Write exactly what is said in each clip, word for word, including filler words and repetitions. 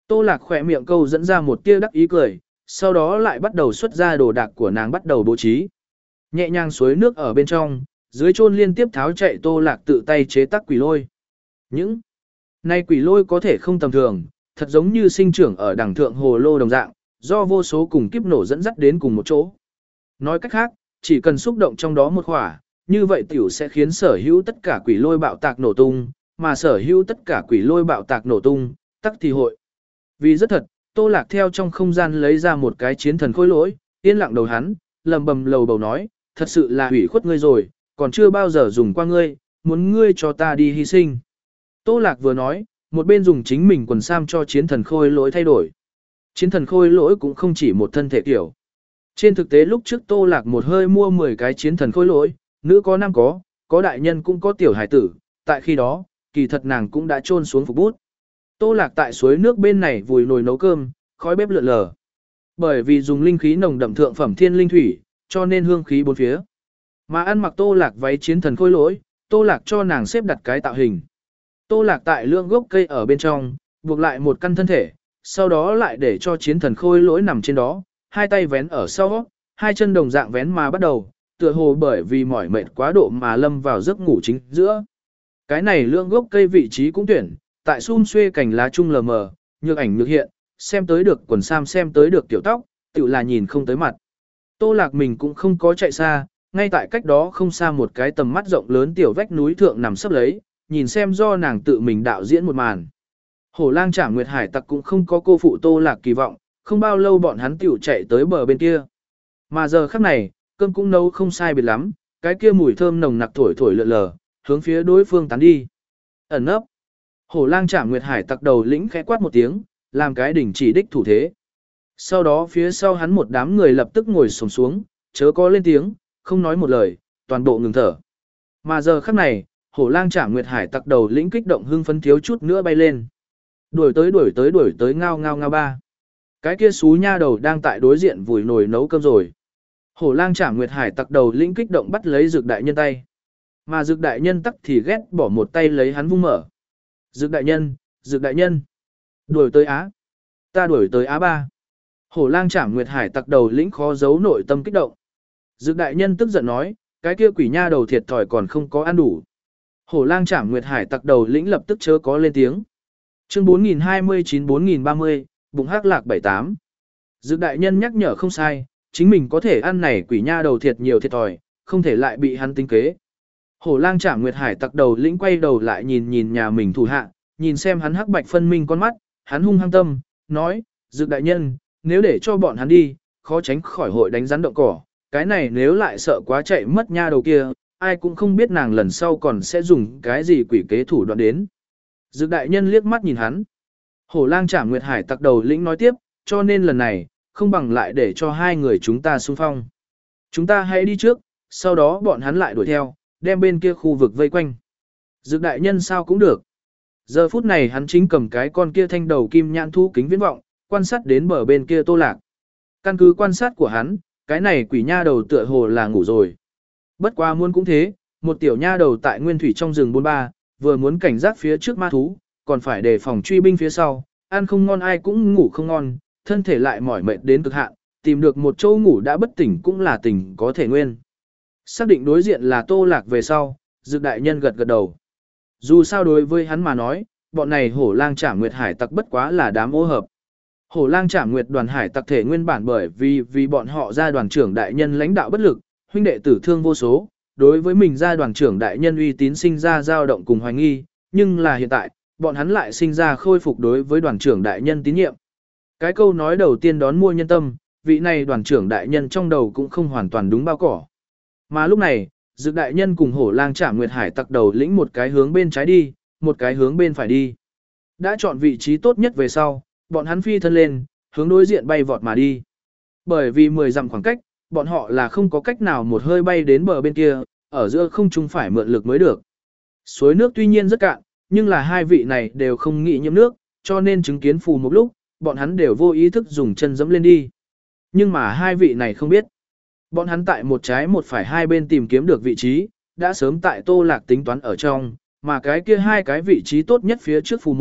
Tô Lạc khỏe miệng câu dẫn ra một tia đắc ý cười, sau đó lại bắt đầu xuất ra đồ đạc của nàng bắt đầu bố trí. Nhẹ nhàng suối nước ở bên trong, dưới chôn liên tiếp tháo chạy Tô Lạc tự tay chế tác quỷ lôi. Những này quỷ lôi có thể không tầm thường, thật giống như sinh trưởng ở đằng thượng hồ lô đồng dạng, do vô số cùng kiếp nổ dẫn dắt đến cùng một chỗ. Nói cách khác, chỉ cần xúc động trong đó một khỏa, như vậy tiểu sẽ khiến sở hữu tất cả quỷ lôi bạo tạc nổ tung, mà sở hữu tất cả quỷ lôi bạo tạc nổ tung, tắc thì hội. Vì rất thật, Tô Lạc theo trong không gian lấy ra một cái chiến thần khôi lỗi, yên lặng đầu hắn, lầm bầm lầu bầu nói, thật sự là hủy khuất ngươi rồi, còn chưa bao giờ dùng qua ngươi, muốn ngươi cho ta đi hy sinh. Tô Lạc vừa nói, một bên dùng chính mình quần sam cho chiến thần khôi lỗi thay đổi. Chiến thần khôi lỗi cũng không chỉ một thân thể kiểu. Trên thực tế lúc trước Tô Lạc một hơi mua mười cái chiến thần khôi lỗi, nữ có nam có, có đại nhân cũng có tiểu hải tử, tại khi đó, kỳ thật nàng cũng đã trôn xuống phục bút. Tô Lạc tại suối nước bên này vùi nồi nấu cơm, khói bếp lượn lờ. Bởi vì dùng linh khí nồng đậm thượng phẩm thiên linh thủy, cho nên hương khí bốn phía. Mà ăn mặc Tô Lạc váy chiến thần khôi lỗi, Tô Lạc cho nàng xếp đặt cái tạo hình. Tô Lạc tại lượng gốc cây ở bên trong, buộc lại một căn thân thể, sau đó lại để cho chiến thần khôi lỗi nằm trên đó, hai tay vén ở sau, hai chân đồng dạng vén mà bắt đầu, tựa hồ bởi vì mỏi mệt quá độ mà lâm vào giấc ngủ chính giữa. Cái này lượng gốc cây vị trí cũng tuyển, tại xum xuê cành lá trung lờ mờ, nhược ảnh nhược hiện, xem tới được quần sam xem tới được tiểu tóc, tự là nhìn không tới mặt. Tô Lạc mình cũng không có chạy xa, ngay tại cách đó không xa một cái tầm mắt rộng lớn tiểu vách núi thượng nằm sấp lấy, nhìn xem do nàng tự mình đạo diễn một màn. Hổ lang Trảm Nguyệt Hải tặc cũng không có cô phụ Tô Lạc kỳ vọng, không bao lâu bọn hắn tiểu chạy tới bờ bên kia. Mà giờ khắc này, cơm cũng nấu không sai biệt lắm, cái kia mùi thơm nồng nặc thổi thổi lượn lờ, hướng phía đối phương tán đi. Ẩn nấp. Hổ lang Trảm Nguyệt Hải tặc đầu lĩnh khẽ quát một tiếng, làm cái đỉnh chỉ đích thủ thế. Sau đó phía sau hắn một đám người lập tức ngồi xổm xuống, chớ có lên tiếng, không nói một lời, toàn bộ ngừng thở. Mà giờ khắc này, Hổ lang Trảm Nguyệt Hải tặc đầu lĩnh kích động hưng phấn thiếu chút nữa bay lên. Đuổi tới đuổi tới đuổi tới ngao ngao ngao ba. Cái kia xú nha đầu đang tại đối diện vùi nồi nấu cơm rồi. Hổ lang Trảm Nguyệt Hải tặc đầu lĩnh kích động bắt lấy Dực đại nhân tay. Mà Dực đại nhân tắc thì ghét bỏ một tay lấy hắn vung mở. Dực đại nhân, Dực đại nhân. Đuổi tới Á. Ta đuổi tới Á ba. Hổ lang Trảm Nguyệt Hải tặc đầu lĩnh khó giấu nội tâm kích động. Dực đại nhân tức giận nói, cái kia quỷ nha đầu thiệt thòi còn không có ăn đủ. Hổ lang Trảm Nguyệt Hải tặc đầu lĩnh lập tức chớ có lên tiếng. Chương bốn nghìn hai mươi chín bốn nghìn ba mươi, bụng hắc lạc bảy tám. Dực đại nhân nhắc nhở không sai, chính mình có thể ăn này quỷ nha đầu thiệt nhiều thiệt thòi, không thể lại bị hắn tính kế. Hổ lang Trảm Nguyệt Hải tặc đầu lĩnh quay đầu lại nhìn nhìn nhà mình thủ hạ, nhìn xem hắn hắc bạch phân minh con mắt, hắn hung hăng tâm, nói, Dực đại nhân, nếu để cho bọn hắn đi, khó tránh khỏi hội đánh rắn động cỏ, cái này nếu lại sợ quá chạy mất nha đầu kia, ai cũng không biết nàng lần sau còn sẽ dùng cái gì quỷ kế thủ đoạn đến. Dực đại nhân liếc mắt nhìn hắn. Hổ lang Trảm Nguyệt Hải tặc đầu lĩnh nói tiếp, cho nên lần này, không bằng lại để cho hai người chúng ta xung phong. Chúng ta hãy đi trước, sau đó bọn hắn lại đuổi theo, đem bên kia khu vực vây quanh. Dực đại nhân sao cũng được. Giờ phút này hắn chính cầm cái con kia thanh đầu kim nhãn thu kính viễn vọng, quan sát đến bờ bên kia Tô Lạc. Căn cứ quan sát của hắn, cái này quỷ nha đầu tựa hồ là ngủ rồi. Bất quá muốn cũng thế, một tiểu nha đầu tại nguyên thủy trong rừng bốn ba, vừa muốn cảnh giác phía trước ma thú, còn phải đề phòng truy binh phía sau, ăn không ngon ai cũng ngủ không ngon, thân thể lại mỏi mệt đến cực hạn, tìm được một chỗ ngủ đã bất tỉnh cũng là tỉnh có thể nguyên. Xác định đối diện là Tô Lạc về sau, Dực đại nhân gật gật đầu. Dù sao đối với hắn mà nói, bọn này Hổ lang Trảm Nguyệt Hải tặc bất quá là đám ô hợp. Hổ lang Trảm Nguyệt đoàn hải tặc thể nguyên bản bởi vì vì bọn họ ra đoàn trưởng đại nhân lãnh đạo bất lực, huynh đệ tử thương vô số, đối với mình ra đoàn trưởng đại nhân uy tín sinh ra dao động cùng hoài nghi, nhưng là hiện tại, bọn hắn lại sinh ra khôi phục đối với đoàn trưởng đại nhân tín nhiệm. Cái câu nói đầu tiên đón mua nhân tâm, vị này đoàn trưởng đại nhân trong đầu cũng không hoàn toàn đúng bao cỏ. Mà lúc này, Dực đại nhân cùng Hổ lang Trảm Nguyệt Hải tặc đầu lĩnh một cái hướng bên trái đi, một cái hướng bên phải đi. Đã chọn vị trí tốt nhất về sau, bọn hắn phi thân lên, hướng đối diện bay vọt mà đi. Bởi vì mười dặm khoảng cách, bọn họ là không có cách nào một hơi bay đến bờ bên kia, ở giữa không trung phải mượn lực mới được. Suối nước tuy nhiên rất cạn, nhưng là hai vị này đều không nghĩ nhiễm nước, cho nên chứng kiến phù một lúc, bọn hắn đều vô ý thức dùng chân dẫm lên đi. Nhưng mà hai vị này không biết. Bọn hắn tại một trái một phải hai bên tìm kiếm được vị trí, đã sớm tại Tô Lạc tính toán ở trong, mà cái kia hai cái vị trí tốt nhất phía trước phù mục,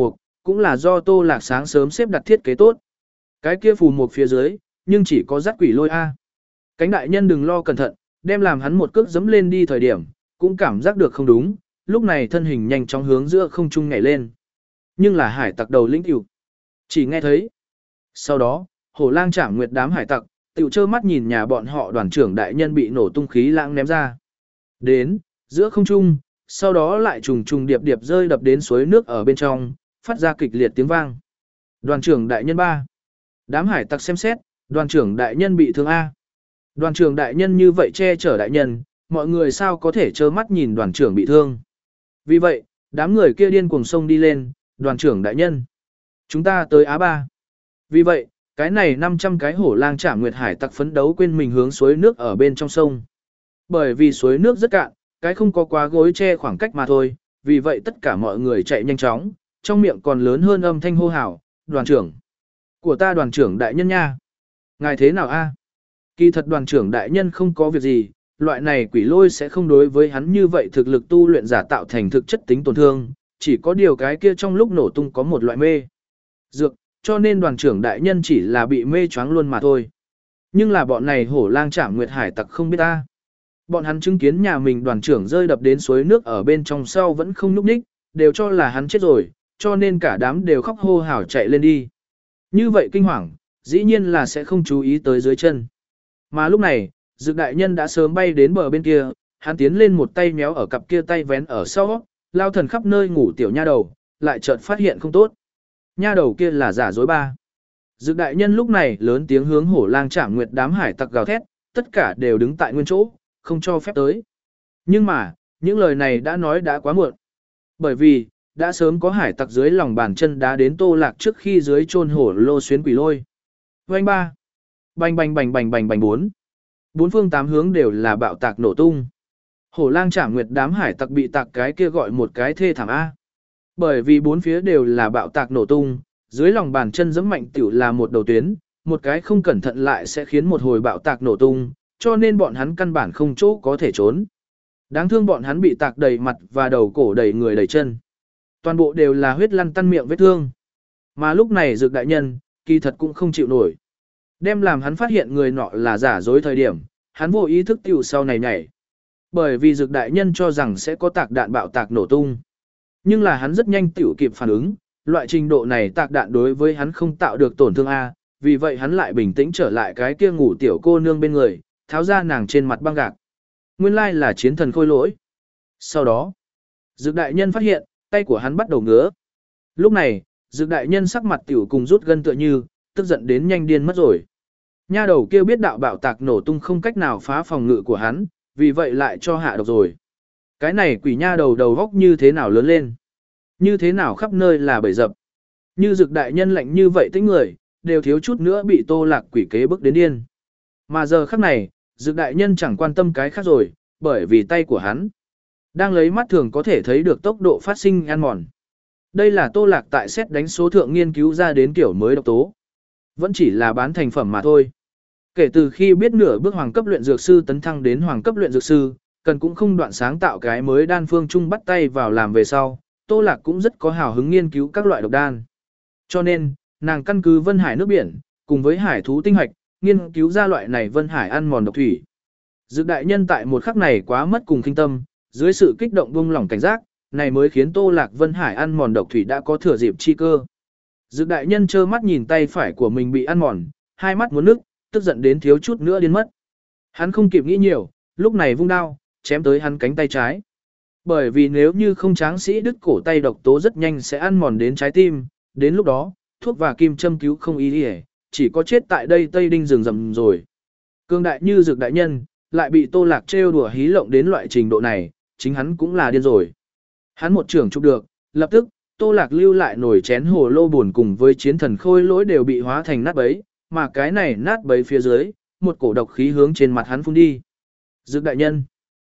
cũng là do Tô Lạc sáng sớm xếp đặt thiết kế tốt. Cái kia phù một phía dưới, nhưng chỉ có dắt quỷ lôi A. Cánh đại nhân đừng lo cẩn thận, đem làm hắn một cước dẫm lên đi thời điểm, cũng cảm giác được không đúng, lúc này thân hình nhanh chóng hướng giữa không trung nhảy lên. Nhưng là hải tặc đầu lĩnh tiểu. Chỉ nghe thấy. Sau đó, hổ lang chạm nguyệt đám hải tặc, tiểu trơ mắt nhìn nhà bọn họ đoàn trưởng đại nhân bị nổ tung khí lãng ném ra. Đến, giữa không trung, sau đó lại trùng trùng điệp điệp rơi đập đến suối nước ở bên trong, phát ra kịch liệt tiếng vang. Đoàn trưởng đại nhân ba. Đám hải tặc xem xét, đoàn trưởng đại nhân bị thương A. Đoàn trưởng đại nhân như vậy che chở đại nhân, mọi người sao có thể trơ mắt nhìn đoàn trưởng bị thương. Vì vậy, đám người kia điên cuồng sông đi lên, đoàn trưởng đại nhân. Chúng ta tới Á ba. Vì vậy, cái này năm trăm cái hổ lang chạm nguyệt hải tặc phấn đấu quên mình hướng suối nước ở bên trong sông. Bởi vì suối nước rất cạn, cái không có quá gối che khoảng cách mà thôi, vì vậy tất cả mọi người chạy nhanh chóng, trong miệng còn lớn hơn âm thanh hô hào, đoàn trưởng. Của ta đoàn trưởng đại nhân nha. Ngài thế nào a? Kỳ thật đoàn trưởng đại nhân không có việc gì, loại này quỷ lôi sẽ không đối với hắn như vậy thực lực tu luyện giả tạo thành thực chất tính tổn thương, chỉ có điều cái kia trong lúc nổ tung có một loại mê dược, cho nên đoàn trưởng đại nhân chỉ là bị mê choáng luôn mà thôi. Nhưng là bọn này hổ lang chạm nguyệt hải tặc không biết ta. Bọn hắn chứng kiến nhà mình đoàn trưởng rơi đập đến suối nước ở bên trong sau vẫn không núp ních, đều cho là hắn chết rồi, cho nên cả đám đều khóc hô hào chạy lên đi. Như vậy kinh hoàng, dĩ nhiên là sẽ không chú ý tới dưới chân. Mà lúc này, Dực đại nhân đã sớm bay đến bờ bên kia, hắn tiến lên một tay méo ở cặp kia tay vén ở sau, lao thần khắp nơi ngủ tiểu nha đầu, lại chợt phát hiện không tốt. Nha đầu kia là giả dối ba. Dực đại nhân lúc này lớn tiếng hướng hổ lang chạm nguyệt đám hải tặc gào thét, tất cả đều đứng tại nguyên chỗ, không cho phép tới. Nhưng mà, những lời này đã nói đã quá muộn. Bởi vì, đã sớm có hải tặc dưới lòng bàn chân đá đến Tô Lạc trước khi dưới chôn hổ lô xuyến quỷ lôi. Vành ba. Bành bành bành bành bành bành bốn. Bốn phương tám hướng đều là bạo tạc nổ tung. Hổ lang chạm nguyệt đám hải tặc bị tạc cái kia gọi một cái thê thảm A. Bởi vì bốn phía đều là bạo tạc nổ tung, dưới lòng bàn chân giẫm mạnh tiểu là một đầu tuyến, một cái không cẩn thận lại sẽ khiến một hồi bạo tạc nổ tung, cho nên bọn hắn căn bản không chỗ có thể trốn. Đáng thương bọn hắn bị tạc đầy mặt và đầu cổ đầy người đầy chân. Toàn bộ đều là huyết lăn tăn miệng vết thương. Mà lúc này Dực đại nhân, kỳ thật cũng không chịu nổi. Đem làm hắn phát hiện người nọ là giả dối thời điểm, hắn vô ý thức tiểu sau này nhảy. Bởi vì Dực đại nhân cho rằng sẽ có tạc đạn bạo tạc nổ tung. Nhưng là hắn rất nhanh tiểu kịp phản ứng, loại trình độ này tạc đạn đối với hắn không tạo được tổn thương A, vì vậy hắn lại bình tĩnh trở lại cái kia ngủ tiểu cô nương bên người, tháo ra nàng trên mặt băng gạc. Nguyên lai là chiến thần khôi lỗi. Sau đó, Dực đại nhân phát hiện, tay của hắn bắt đầu ngứa. Lúc này, Dực đại nhân sắc mặt tiểu cùng rút gân tựa như, tức giận đến nhanh điên mất rồi. Nha đầu kia biết đạo bạo tạc nổ tung không cách nào phá phòng ngự của hắn, vì vậy lại cho hạ độc rồi. Cái này quỷ nha đầu đầu góc như thế nào lớn lên? Như thế nào khắp nơi là bầy dập? Như Dực đại nhân lạnh như vậy tính người, đều thiếu chút nữa bị Tô Lạc quỷ kế bức đến điên. Mà giờ khắc này, Dực đại nhân chẳng quan tâm cái khác rồi, bởi vì tay của hắn đang lấy mắt thường có thể thấy được tốc độ phát sinh ăn mòn. Đây là Tô Lạc tại xét đánh số thượng nghiên cứu ra đến kiểu mới độc tố. Vẫn chỉ là bán thành phẩm mà thôi. Kể từ khi biết nửa bước hoàng cấp luyện dược sư tấn thăng đến hoàng cấp luyện dược sư, cần cũng không đoạn sáng tạo cái mới đan phương chung bắt tay vào làm về sau, Tô Lạc cũng rất có hào hứng nghiên cứu các loại độc đan. Cho nên, nàng căn cứ Vân Hải nước biển, cùng với hải thú tinh hạch, nghiên cứu ra loại này Vân Hải ăn mòn độc thủy. Dực đại nhân tại một khắc này quá mất cùng kinh tâm, dưới sự kích động buông lỏng cảnh giác, này mới khiến Tô Lạc Vân Hải ăn mòn độc thủy đã có thừa dịp chi cơ. Dực đại nhân trơ mắt nhìn tay phải của mình bị ăn mòn, hai mắt muốn nức, tức giận đến thiếu chút nữa điên mất. Hắn không kịp nghĩ nhiều, lúc này vung đao, chém tới hắn cánh tay trái. Bởi vì nếu như không tráng sĩ đứt cổ tay độc tố rất nhanh sẽ ăn mòn đến trái tim, đến lúc đó, thuốc và kim châm cứu không ý nghĩa, chỉ có chết tại đây Tây Đinh rừng rầm rồi. Cương đại như Dực đại nhân, lại bị Tô Lạc trêu đùa hí lộng đến loại trình độ này, chính hắn cũng là điên rồi. Hắn một trưởng chụp được, lập tức, Tô Lạc lưu lại nổi chén hồ lô buồn cùng với chiến thần khôi lỗi đều bị hóa thành nát bấy, mà cái này nát bấy phía dưới, một cổ độc khí hướng trên mặt hắn phun đi. Dực đại nhân.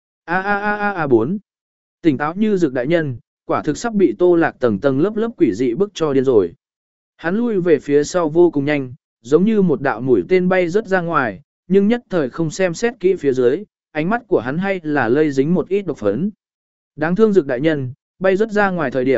A a a a a bốn. Tỉnh táo như Dực đại nhân, quả thực sắp bị Tô Lạc tầng tầng lớp lớp quỷ dị bức cho điên rồi. Hắn lui về phía sau vô cùng nhanh, giống như một đạo mũi tên bay rất ra ngoài, nhưng nhất thời không xem xét kỹ phía dưới, ánh mắt của hắn hay là lây dính một ít độc phấn. Đáng thương Dực đại nhân, bay rất ra ngoài thời điểm,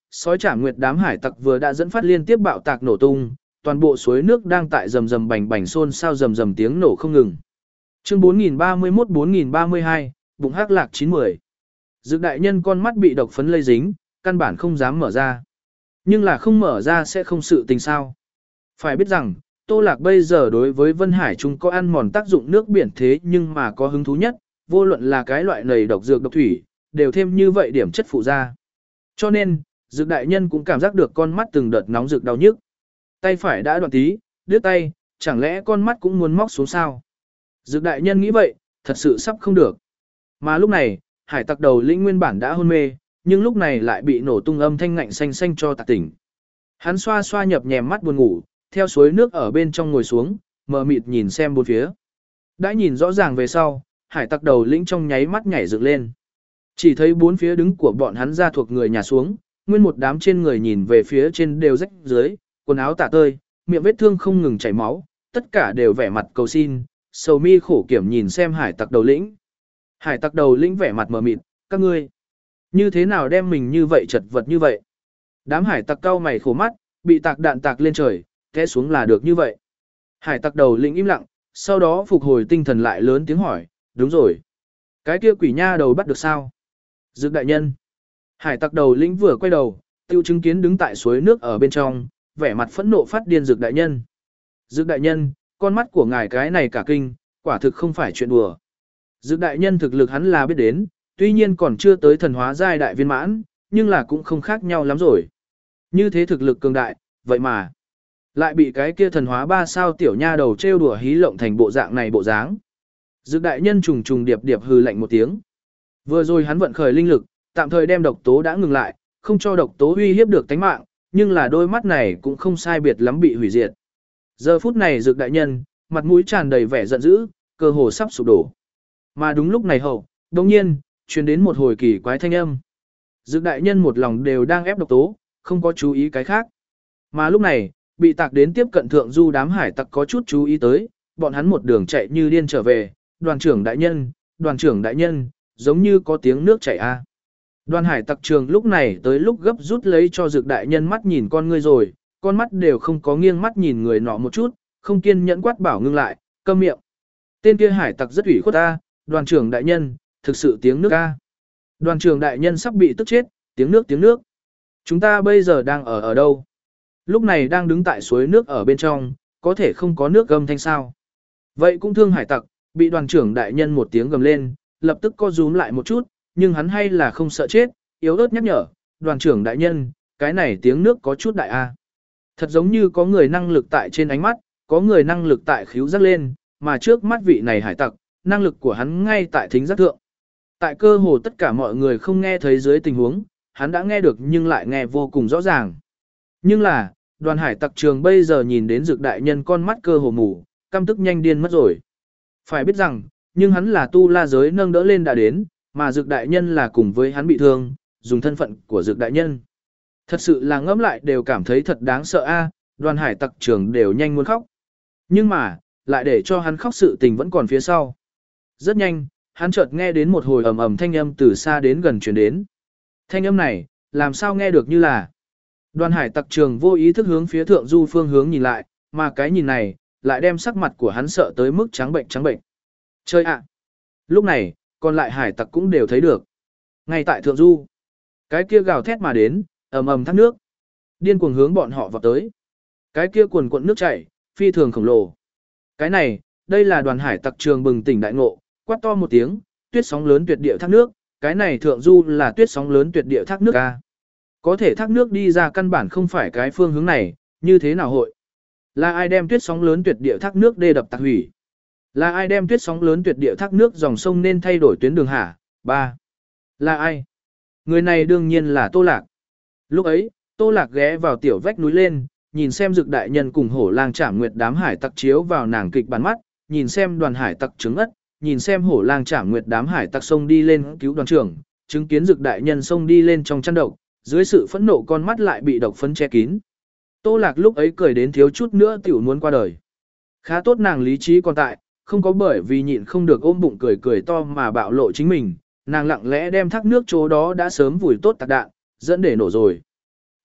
sói Trảm Nguyệt đám hải tặc vừa đã dẫn phát liên tiếp bạo tạc nổ tung, toàn bộ suối nước đang tại rầm rầm bành bành xôn xao rầm rầm tiếng nổ không ngừng. Chương bốn nghìn ba mươi mốt bốn nghìn ba mươi hai, bụng hắc lạc chín mười. Dực đại nhân con mắt bị độc phấn lây dính, căn bản không dám mở ra. Nhưng là không mở ra sẽ không sự tình sao. Phải biết rằng, Tô Lạc bây giờ đối với Vân Hải Trung có ăn mòn tác dụng nước biển thế nhưng mà có hứng thú nhất, vô luận là cái loại nầy độc dược độc thủy, đều thêm như vậy điểm chất phụ ra. Cho nên, Dực đại nhân cũng cảm giác được con mắt từng đợt nóng rực đau nhức. Tay phải đã đoạn tí, đứt tay, chẳng lẽ con mắt cũng muốn móc xuống sao? Dực đại nhân nghĩ vậy, thật sự sắp không được. Mà lúc này, hải tặc đầu lĩnh nguyên bản đã hôn mê, nhưng lúc này lại bị nổ tung âm thanh ngạnh xanh xanh cho tạc tỉnh. Hắn xoa xoa nhập nhèm mắt buồn ngủ, theo suối nước ở bên trong ngồi xuống, mờ mịt nhìn xem bốn phía. Đã nhìn rõ ràng về sau, hải tặc đầu lĩnh trong nháy mắt nhảy dựng lên. Chỉ thấy bốn phía đứng của bọn hắn ra thuộc người nhà xuống, nguyên một đám trên người nhìn về phía trên đều rách dưới, quần áo tả tơi, miệng vết thương không ngừng chảy máu, tất cả đều vẻ mặt cầu xin, sầu mi khổ kiểm nhìn xem hải tặc đầu lĩnh. Hải tặc đầu lĩnh vẻ mặt mờ mịt, các ngươi như thế nào đem mình như vậy chật vật như vậy? Đám hải tặc cau mày khổ mắt, bị tạc đạn tạc lên trời, té xuống là được như vậy. Hải tặc đầu lĩnh im lặng, sau đó phục hồi tinh thần lại lớn tiếng hỏi, đúng rồi. Cái kia quỷ nha đầu bắt được sao? Dực đại nhân. Hải tặc đầu lĩnh vừa quay đầu, tiêu chứng kiến đứng tại suối nước ở bên trong, vẻ mặt phẫn nộ phát điên Dực đại nhân. Dực đại nhân, con mắt của ngài cái này cả kinh, quả thực không phải chuyện đùa. Dực đại nhân thực lực hắn là biết đến, tuy nhiên còn chưa tới thần hóa giai đại viên mãn, nhưng là cũng không khác nhau lắm rồi. Như thế thực lực cường đại, vậy mà lại bị cái kia thần hóa ba sao tiểu nha đầu trêu đùa hí lộng thành bộ dạng này bộ dáng. Dực đại nhân trùng trùng điệp điệp hừ lạnh một tiếng. Vừa rồi hắn vận khởi linh lực, tạm thời đem độc tố đã ngừng lại, không cho độc tố uy hiếp được tánh mạng, nhưng là đôi mắt này cũng không sai biệt lắm bị hủy diệt. Giờ phút này Dực đại nhân, mặt mũi tràn đầy vẻ giận dữ, cơ hồ sắp sụp đổ. Mà đúng lúc này hậu, đồng nhiên, truyền đến một hồi kỳ quái thanh âm. Dực đại nhân một lòng đều đang ép độc tố, không có chú ý cái khác. Mà lúc này, bị tạc đến tiếp cận thượng du đám hải tặc có chút chú ý tới, bọn hắn một đường chạy như điên trở về, đoàn trưởng đại nhân, đoàn trưởng đại nhân, giống như có tiếng nước chảy a. Đoàn hải tặc trường lúc này tới lúc gấp rút lấy cho Dực đại nhân mắt nhìn con ngươi rồi, con mắt đều không có nghiêng mắt nhìn người nọ một chút, không kiên nhẫn quát bảo ngưng lại, câm miệng. Tên kia hải tặc rất ủy khuất ta, đoàn trưởng đại nhân, thực sự tiếng nước a. Đoàn trưởng đại nhân sắp bị tức chết, tiếng nước tiếng nước. Chúng ta bây giờ đang ở ở đâu? Lúc này đang đứng tại suối nước ở bên trong, có thể không có nước gầm thanh sao. Vậy cũng thương hải tặc, bị đoàn trưởng đại nhân một tiếng gầm lên, lập tức co rúm lại một chút, nhưng hắn hay là không sợ chết, yếu ớt nhắc nhở, đoàn trưởng đại nhân, cái này tiếng nước có chút đại a. Thật giống như có người năng lực tại trên ánh mắt, có người năng lực tại khíu giác lên, mà trước mắt vị này hải tặc, năng lực của hắn ngay tại thính giác thượng. Tại cơ hồ tất cả mọi người không nghe thấy dưới tình huống, hắn đã nghe được nhưng lại nghe vô cùng rõ ràng. Nhưng là, đoàn hải tặc trường bây giờ nhìn đến Dực đại nhân con mắt cơ hồ mù, căm tức nhanh điên mất rồi. Phải biết rằng, nhưng hắn là tu la giới nâng đỡ lên đã đến, mà Dực đại nhân là cùng với hắn bị thương, dùng thân phận của Dực đại nhân. Thật sự là ngẫm lại đều cảm thấy thật đáng sợ a, đoàn hải tặc trường đều nhanh muốn khóc. Nhưng mà, lại để cho hắn khóc sự tình vẫn còn phía sau. Rất nhanh, hắn chợt nghe đến một hồi ầm ầm thanh âm từ xa đến gần truyền đến. Thanh âm này, làm sao nghe được như là. Đoàn hải tặc trường vô ý thức hướng phía thượng du phương hướng nhìn lại, mà cái nhìn này, lại đem sắc mặt của hắn sợ tới mức trắng bệnh trắng bệnh. Chơi ạ! Lúc này, còn lại hải tặc cũng đều thấy được. Ngay tại thượng du, cái kia gào thét mà đến, ầm ầm thác nước. Điên cuồng hướng bọn họ vào tới. Cái kia cuồn cuộn nước chảy, phi thường khổng lồ. Cái này, đây là đoàn hải tặc trường bừng tỉnh đại ngộ, quát to một tiếng, tuyết sóng lớn tuyệt địa thác nước, cái này thượng du là tuyết sóng lớn tuyệt địa thác nước a. Có thể thác nước đi ra căn bản không phải cái phương hướng này, như thế nào hội? Là ai đem tuyết sóng lớn tuyệt địa thác nước đê đập tạc hủy? Là ai đem tuyết sóng lớn tuyệt địa thác nước dòng sông nên thay đổi tuyến đường hả? ba. Là ai? Người này đương nhiên là Tô Lạc. Lúc ấy, Tô Lạc ghé vào tiểu vách núi lên, nhìn xem Dực đại nhân cùng Hổ Lang Trảm Nguyệt đám hải tặc chiếu vào nàng kịch bản mắt, nhìn xem đoàn hải tặc trứng ất, nhìn xem Hổ Lang Trảm Nguyệt đám hải tặc sông đi lên cứu đoàn trưởng, chứng kiến Dực đại nhân sông đi lên trong chăn độc, dưới sự phẫn nộ con mắt lại bị độc phấn che kín. Tô Lạc lúc ấy cười đến thiếu chút nữa tiểu muốn qua đời. Khá tốt nàng lý trí còn tại, không có bởi vì nhịn không được ôm bụng cười cười to mà bạo lộ chính mình, nàng lặng lẽ đem thác nước chỗ đó đã sớm vùi tốt tạc đạn, dẫn để nổ rồi.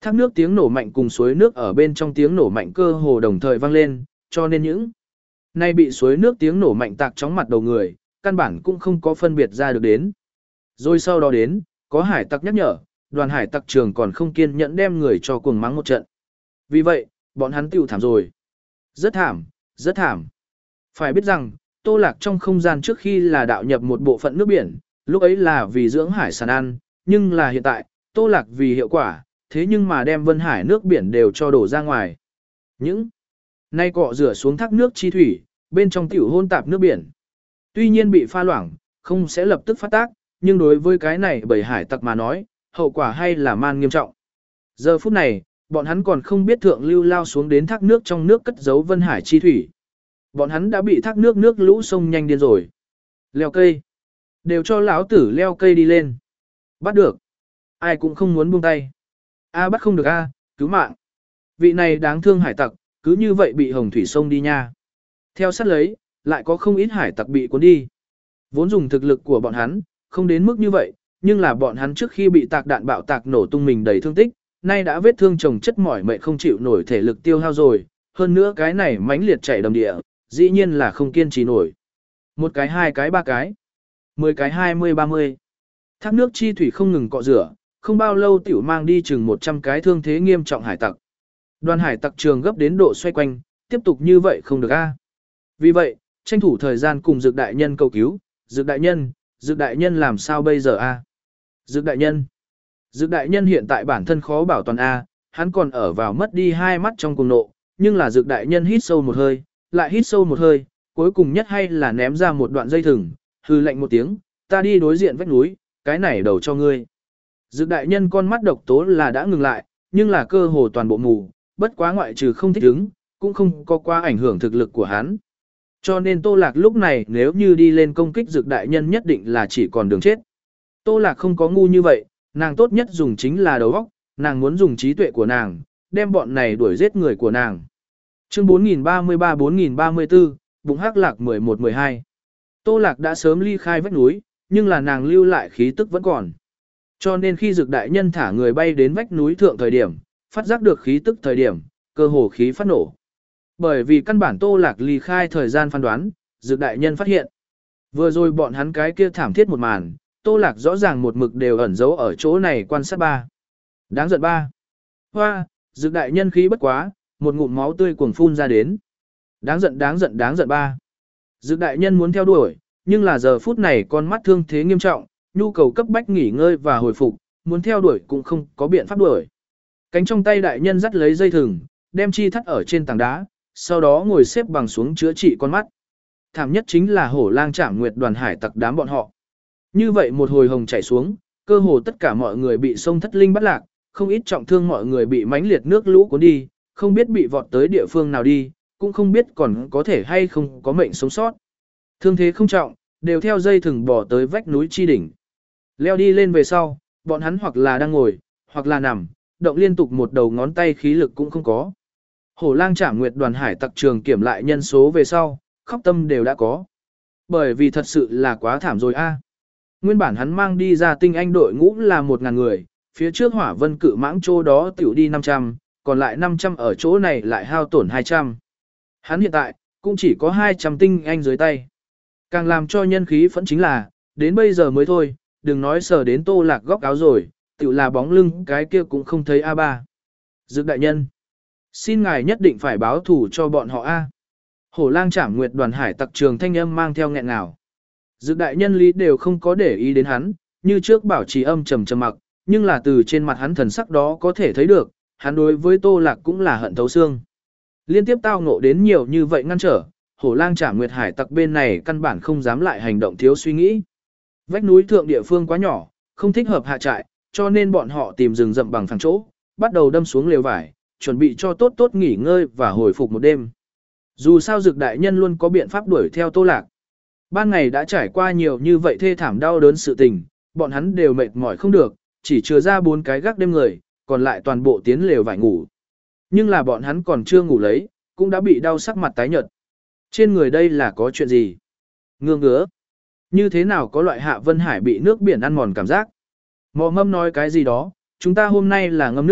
Thác nước tiếng nổ mạnh cùng suối nước ở bên trong tiếng nổ mạnh cơ hồ đồng thời vang lên, cho nên những nay bị suối nước tiếng nổ mạnh tạc chóng mặt đầu người, căn bản cũng không có phân biệt ra được đến. Rồi sau đó đến, có hải tặc nhắc nhở, đoàn hải tặc trường còn không kiên nhẫn đem người cho cuồng mắng một trận. Vì vậy, bọn hắn tiêu thảm rồi. Rất thảm, rất thảm. Phải biết rằng, Tô Lạc trong không gian trước khi là đạo nhập một bộ phận nước biển, lúc ấy là vì dưỡng hải sản ăn, nhưng là hiện tại, Tô Lạc vì hiệu quả, thế nhưng mà đem Vân Hải nước biển đều cho đổ ra ngoài. Những nay cọ rửa xuống thác nước chi thủy, bên trong tiểu hôn tạp nước biển. Tuy nhiên bị pha loãng, không sẽ lập tức phát tác, nhưng đối với cái này bởi hải tặc mà nói, hậu quả hay là man nghiêm trọng. Giờ phút này, bọn hắn còn không biết thượng lưu lao xuống đến thác nước trong nước cất giấu Vân Hải chi thủy. Bọn hắn đã bị thác nước nước lũ sông nhanh điên rồi. Leo cây. Đều cho lão tử leo cây đi lên. Bắt được. Ai cũng không muốn buông tay. A bắt không được a, cứu mạng. Vị này đáng thương hải tặc, cứ như vậy bị hồng thủy sông đi nha. Theo sát lấy, lại có không ít hải tặc bị cuốn đi. Vốn dùng thực lực của bọn hắn, không đến mức như vậy, nhưng là bọn hắn trước khi bị tạc đạn bạo tạc nổ tung mình đầy thương tích, nay đã vết thương chồng chất mỏi mệt không chịu nổi thể lực tiêu hao rồi, hơn nữa cái này mãnh liệt chảy đầm địa, dĩ nhiên là không kiên trì nổi. Một cái hai cái ba cái, mười cái hai mươi ba mươi. Thác nước chi thủy không ngừng cọ rửa, không bao lâu tiểu mang đi chừng một trăm cái thương thế nghiêm trọng hải tặc. Đoàn hải tặc trường gấp đến độ xoay quanh, tiếp tục như vậy không được a. Vì vậy, tranh thủ thời gian cùng Dực đại nhân cầu cứu, Dực đại nhân, Dực đại nhân làm sao bây giờ a? Dực đại nhân. Dực đại nhân hiện tại bản thân khó bảo toàn a, hắn còn ở vào mất đi hai mắt trong cùng nộ, nhưng là Dực đại nhân hít sâu một hơi, lại hít sâu một hơi, cuối cùng nhất hay là ném ra một đoạn dây thừng, hư lạnh một tiếng, ta đi đối diện vách núi, cái này đầu cho ngươi. Dực đại nhân con mắt độc tố là đã ngừng lại, nhưng là cơ hồ toàn bộ mù, bất quá ngoại trừ không thích ứng, cũng không có qua ảnh hưởng thực lực của hắn. Cho nên Tô Lạc lúc này nếu như đi lên công kích Dực đại nhân nhất định là chỉ còn đường chết. Tô Lạc không có ngu như vậy, nàng tốt nhất dùng chính là đầu óc, nàng muốn dùng trí tuệ của nàng, đem bọn này đuổi giết người của nàng. Chương bốn nghìn ba mươi ba bốn nghìn ba mươi tư, bụng hắc lạc mười một mười hai. Tô Lạc đã sớm ly khai vách núi, nhưng là nàng lưu lại khí tức vẫn còn. Cho nên khi Dực đại nhân thả người bay đến vách núi thượng thời điểm, phát giác được khí tức thời điểm, cơ hồ khí phát nổ. Bởi vì căn bản Tô Lạc ly khai thời gian phán đoán, Dực đại nhân phát hiện. Vừa rồi bọn hắn cái kia thảm thiết một màn, Tô Lạc rõ ràng một mực đều ẩn giấu ở chỗ này quan sát ba. Đáng giận ba. Hoa, Dực đại nhân khí bất quá, một ngụm máu tươi cuồng phun ra đến. Đáng giận đáng giận đáng giận ba. Dực đại nhân muốn theo đuổi, nhưng là giờ phút này con mắt thương thế nghiêm trọng, nhu cầu cấp bách nghỉ ngơi và hồi phục, muốn theo đuổi cũng không có biện pháp đuổi. Cánh trong tay đại nhân dắt lấy dây thừng, đem chi thắt ở trên tảng đá, sau đó ngồi xếp bằng xuống chữa trị con mắt. Thảm nhất chính là hổ lang trảm nguyệt đoàn hải tặc đám bọn họ. Như vậy một hồi hồng chảy xuống, cơ hồ tất cả mọi người bị sông thất linh bắt lạc, không ít trọng thương mọi người bị mãnh liệt nước lũ cuốn đi, không biết bị vọt tới địa phương nào đi, cũng không biết còn có thể hay không có mệnh sống sót. Thương thế không trọng, đều theo dây thừng bò tới vách núi chi đỉnh. Leo đi lên về sau, bọn hắn hoặc là đang ngồi, hoặc là nằm, động liên tục một đầu ngón tay khí lực cũng không có. Hổ lang trảm nguyệt đoàn hải tặc trường kiểm lại nhân số về sau, khóc tâm đều đã có. Bởi vì thật sự là quá thảm rồi a. Nguyên bản hắn mang đi ra tinh anh đội ngũ là một ngàn người, phía trước hỏa vân cự mãng chỗ đó tiểu đi năm trăm, còn lại năm trăm ở chỗ này lại hao tổn hai trăm. Hắn hiện tại, cũng chỉ có hai trăm tinh anh dưới tay. Càng làm cho nhân khí phẫn chính là, đến bây giờ mới thôi, đừng nói sờ đến Tô Lạc góc áo rồi, tiểu là bóng lưng cái kia cũng không thấy a ba. Dực đại nhân, xin ngài nhất định phải báo thù cho bọn họ a. Hổ lang trảm nguyệt đoàn hải tặc trường thanh âm mang theo nghẹn ngào. Dực đại nhân lý đều không có để ý đến hắn, như trước bảo trì âm trầm trầm mặc, nhưng là từ trên mặt hắn thần sắc đó có thể thấy được, hắn đối với Tô Lạc cũng là hận thấu xương. Liên tiếp tao ngộ đến nhiều như vậy ngăn trở, hổ lang trảm nguyệt hải tặc bên này căn bản không dám lại hành động thiếu suy nghĩ. Vách núi thượng địa phương quá nhỏ, không thích hợp hạ trại, cho nên bọn họ tìm rừng rậm bằng phẳng chỗ, bắt đầu đâm xuống lều vải, chuẩn bị cho tốt tốt nghỉ ngơi và hồi phục một đêm. Dù sao Dực đại nhân luôn có biện pháp đuổi theo Tô Lạc. Ban ngày đã trải qua nhiều như vậy thê thảm đau đớn sự tình, bọn hắn đều mệt mỏi không được, chỉ chừa ra bốn cái gác đêm người, còn lại toàn bộ tiến lều vải ngủ. Nhưng là bọn hắn còn chưa ngủ lấy, cũng đã bị đau sắc mặt tái nhợt. Trên người đây là có chuyện gì? Ngương ngứa. Như thế nào có loại Hạ Vân Hải bị nước biển ăn mòn cảm giác? Mò mâm nói cái gì đó, chúng ta hôm nay là ngâm nước,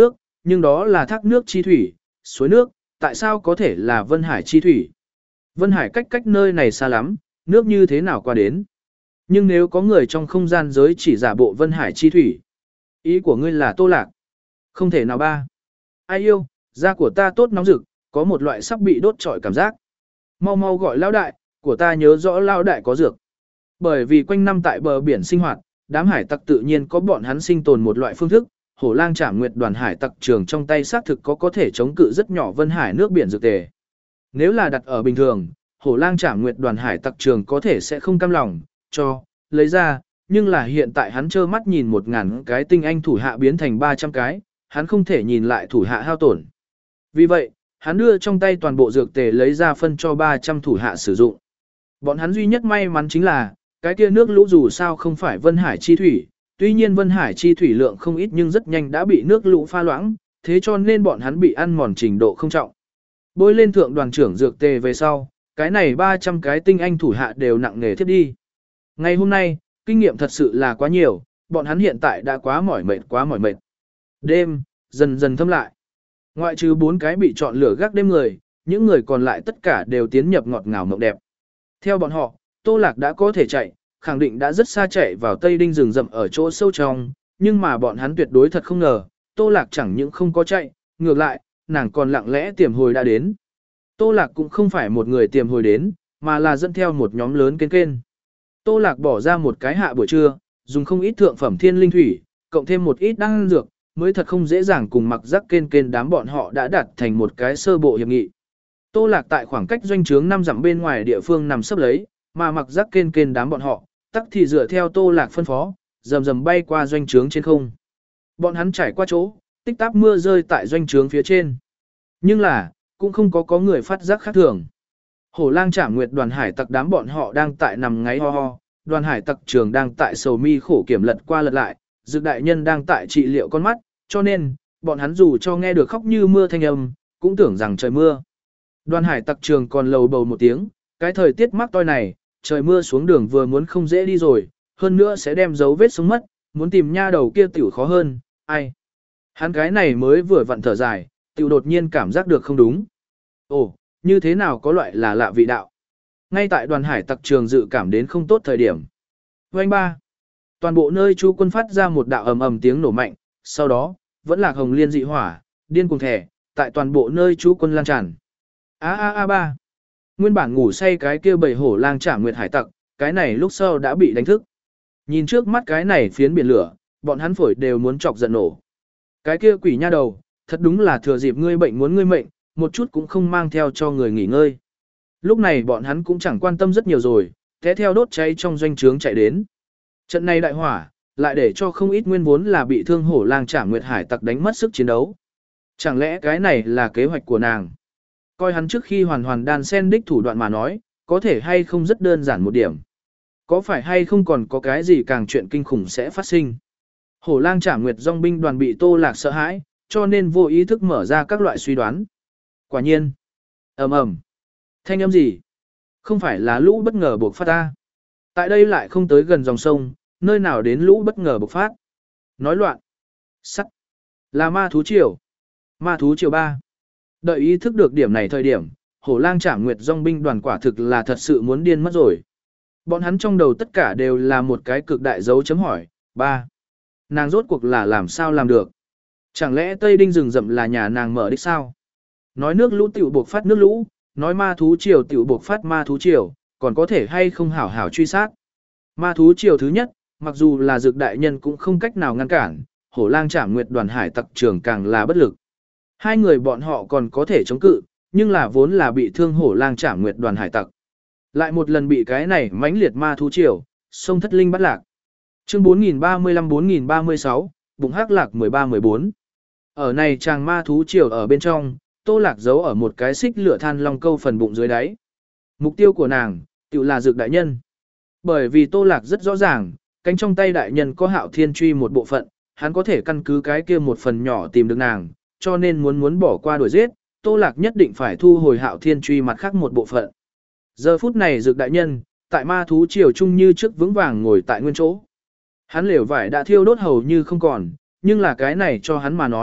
nhưng đó là thác nước chi thủy, suối nước, tại sao có thể là Vân Hải chi thủy? Vân Hải cách cách nơi này xa lắm, nước như thế nào qua đến? Nhưng nếu có người trong không gian giới chỉ giả bộ Vân Hải chi thủy, ý của ngươi là Tô Lạc? Không thể nào ba. Ai yêu, da của ta tốt nóng rực, có một loại sắp bị đốt trọi cảm giác. Mau mau gọi lão đại, của ta nhớ rõ lão đại có dược. Bởi vì quanh năm tại bờ biển sinh hoạt, đám hải tặc tự nhiên có bọn hắn sinh tồn một loại phương thức, Hổ Lang Trảm Nguyệt đoàn hải tặc trường trong tay xác thực có có thể chống cự rất nhỏ Vân Hải nước biển dược tề. Nếu là đặt ở bình thường, Hổ Lang Trảm Nguyệt đoàn hải tặc trường có thể sẽ không cam lòng cho lấy ra, nhưng là hiện tại hắn trơ mắt nhìn một ngàn cái tinh anh thủ hạ biến thành ba trăm cái, hắn không thể nhìn lại thủ hạ hao tổn. Vì vậy, hắn đưa trong tay toàn bộ dược tề lấy ra phân cho ba trăm thủ hạ sử dụng. Bọn hắn duy nhất may mắn chính là, cái kia nước lũ dù sao không phải Vân Hải chi thủy, tuy nhiên Vân Hải chi thủy lượng không ít nhưng rất nhanh đã bị nước lũ pha loãng, thế cho nên bọn hắn bị ăn mòn trình độ không trọng. Bôi lên thượng đoàn trưởng dược tề về sau, cái này ba trăm cái tinh anh thủ hạ đều nặng nề thiết đi. Ngày hôm nay, kinh nghiệm thật sự là quá nhiều, bọn hắn hiện tại đã quá mỏi mệt quá mỏi mệt. Đêm, dần dần thâm lại. Ngoại trừ bốn cái bị chọn lửa gác đêm người, những người còn lại tất cả đều tiến nhập ngọt ngào mộng đẹp. Theo bọn họ, Tô Lạc đã có thể chạy, khẳng định đã rất xa chạy vào Tây Đinh rừng rậm ở chỗ sâu trong, nhưng mà bọn hắn tuyệt đối thật không ngờ, Tô Lạc chẳng những không có chạy, ngược lại, nàng còn lặng lẽ tiềm hồi đã đến. Tô Lạc cũng không phải một người tiềm hồi đến, mà là dẫn theo một nhóm lớn kên kên. Tô Lạc bỏ ra một cái hạ buổi trưa, dùng không ít thượng phẩm thiên linh thủy, cộng thêm một ít đan dược, mới thật không dễ dàng cùng mặc giác kên kên đám bọn họ đã đạt thành một cái sơ bộ hiệp nghị. Tô Lạc tại khoảng cách doanh trướng năm dặm bên ngoài địa phương nằm sấp lấy, mà mặc giác kên kên đám bọn họ, tắc thì dựa theo Tô Lạc phân phó, rầm rầm bay qua doanh trướng trên không. Bọn hắn trải qua chỗ, tích táp mưa rơi tại doanh trướng phía trên. Nhưng là, cũng không có có người phát giác khác thường. Hổ Lang Trảm Nguyệt đoàn hải tặc đám bọn họ đang tại nằm ngáy ho ho, đoàn hải tặc trường đang tại sầu mi khổ kiểm lật qua lật lại, Dực đại nhân đang tại trị liệu con mắt, cho nên, bọn hắn dù cho nghe được khóc như mưa thanh âm, cũng tưởng rằng trời mưa. Đoàn hải tặc trường còn lầu bầu một tiếng, cái thời tiết mắc toi này, trời mưa xuống đường vừa muốn không dễ đi rồi, hơn nữa sẽ đem dấu vết xuống mất, muốn tìm nha đầu kia tiểu khó hơn, ai. Hắn cái này mới vừa vặn thở dài, tiểu đột nhiên cảm giác được không đúng. Ồ, như thế nào có loại là lạ vị đạo. Ngay tại đoàn hải tặc trường dự cảm đến không tốt thời điểm. Vành ba. Toàn bộ nơi chú quân phát ra một đạo ầm ầm tiếng nổ mạnh, sau đó, vẫn là hồng liên dị hỏa, điên cuồng thẻ, tại toàn bộ nơi chú quân lan tràn. A a a ba. Nguyên bản ngủ say cái kia bầy hổ lang Trảm Nguyệt hải tặc, cái này lúc sau đã bị đánh thức. Nhìn trước mắt cái này phiến biển lửa, bọn hắn phổi đều muốn chọc giận nổ. Cái kia quỷ nha đầu, thật đúng là thừa dịp ngươi bệnh muốn ngươi mệnh, một chút cũng không mang theo cho người nghỉ ngơi. Lúc này bọn hắn cũng chẳng quan tâm rất nhiều rồi, té theo đốt cháy trong doanh trướng chạy đến. Trận này đại hỏa, lại để cho không ít nguyên vốn là bị thương hổ lang Trảm Nguyệt hải tặc đánh mất sức chiến đấu. Chẳng lẽ cái này là kế hoạch của nàng? Coi hắn trước khi hoàn hoàn đan sen đích thủ đoạn mà nói, có thể hay không rất đơn giản một điểm. Có phải hay không còn có cái gì càng chuyện kinh khủng sẽ phát sinh? Hổ lang Trảm Nguyệt dòng binh đoàn bị Tô Lạc sợ hãi, cho nên vô ý thức mở ra các loại suy đoán. Quả nhiên. Ầm ầm. Thanh âm gì? Không phải là lũ bất ngờ bộc phát ta. Tại đây lại không tới gần dòng sông, nơi nào đến lũ bất ngờ bộc phát. Nói loạn. Sắt. Là ma thú triều. Ma thú triều ba. Đợi ý thức được điểm này thời điểm, Hổ lang Trảm Nguyệt dòng binh đoàn quả thực là thật sự muốn điên mất rồi. Bọn hắn trong đầu tất cả đều là một cái cực đại dấu chấm hỏi. Ba. Nàng rốt cuộc là làm sao làm được? Chẳng lẽ Tây Đinh rừng rậm là nhà nàng mở đích sao? Nói nước lũ tiểu buộc phát nước lũ, nói ma thú triều tiểu buộc phát ma thú triều, còn có thể hay không hảo hảo truy sát. Ma thú triều thứ nhất, mặc dù là Dực đại nhân cũng không cách nào ngăn cản, Hổ lang Trảm Nguyệt đoàn hải tặc trường càng là bất lực. Hai người bọn họ còn có thể chống cự, nhưng là vốn là bị thương Hổ lang Trảm Nguyệt đoàn hải tặc. Lại một lần bị cái này mãnh liệt ma thú triều, sông thất linh bắt lạc. Chương bốn nghìn ba mươi lăm bốn nghìn ba mươi sáu, bụng hắc lạc mười ba mười bốn. Ở này chàng ma thú triều ở bên trong, Tô Lạc giấu ở một cái xích lửa than long câu phần bụng dưới đáy. Mục tiêu của nàng, tự là Dực đại nhân. Bởi vì Tô Lạc rất rõ ràng, cánh trong tay đại nhân có Hạo Thiên truy một bộ phận, hắn có thể căn cứ cái kia một phần nhỏ tìm được nàng, cho nên muốn muốn bỏ qua đuổi giết, Tô Lạc nhất định phải thu hồi Hạo Thiên truy mặt khác một bộ phận. Giờ phút này Dực đại nhân, tại ma thú triều chung như trước vững vàng ngồi tại nguyên chỗ. Hắn lều vải đã thiêu đốt hầu như không còn, nhưng là cái này cho hắn mà nói,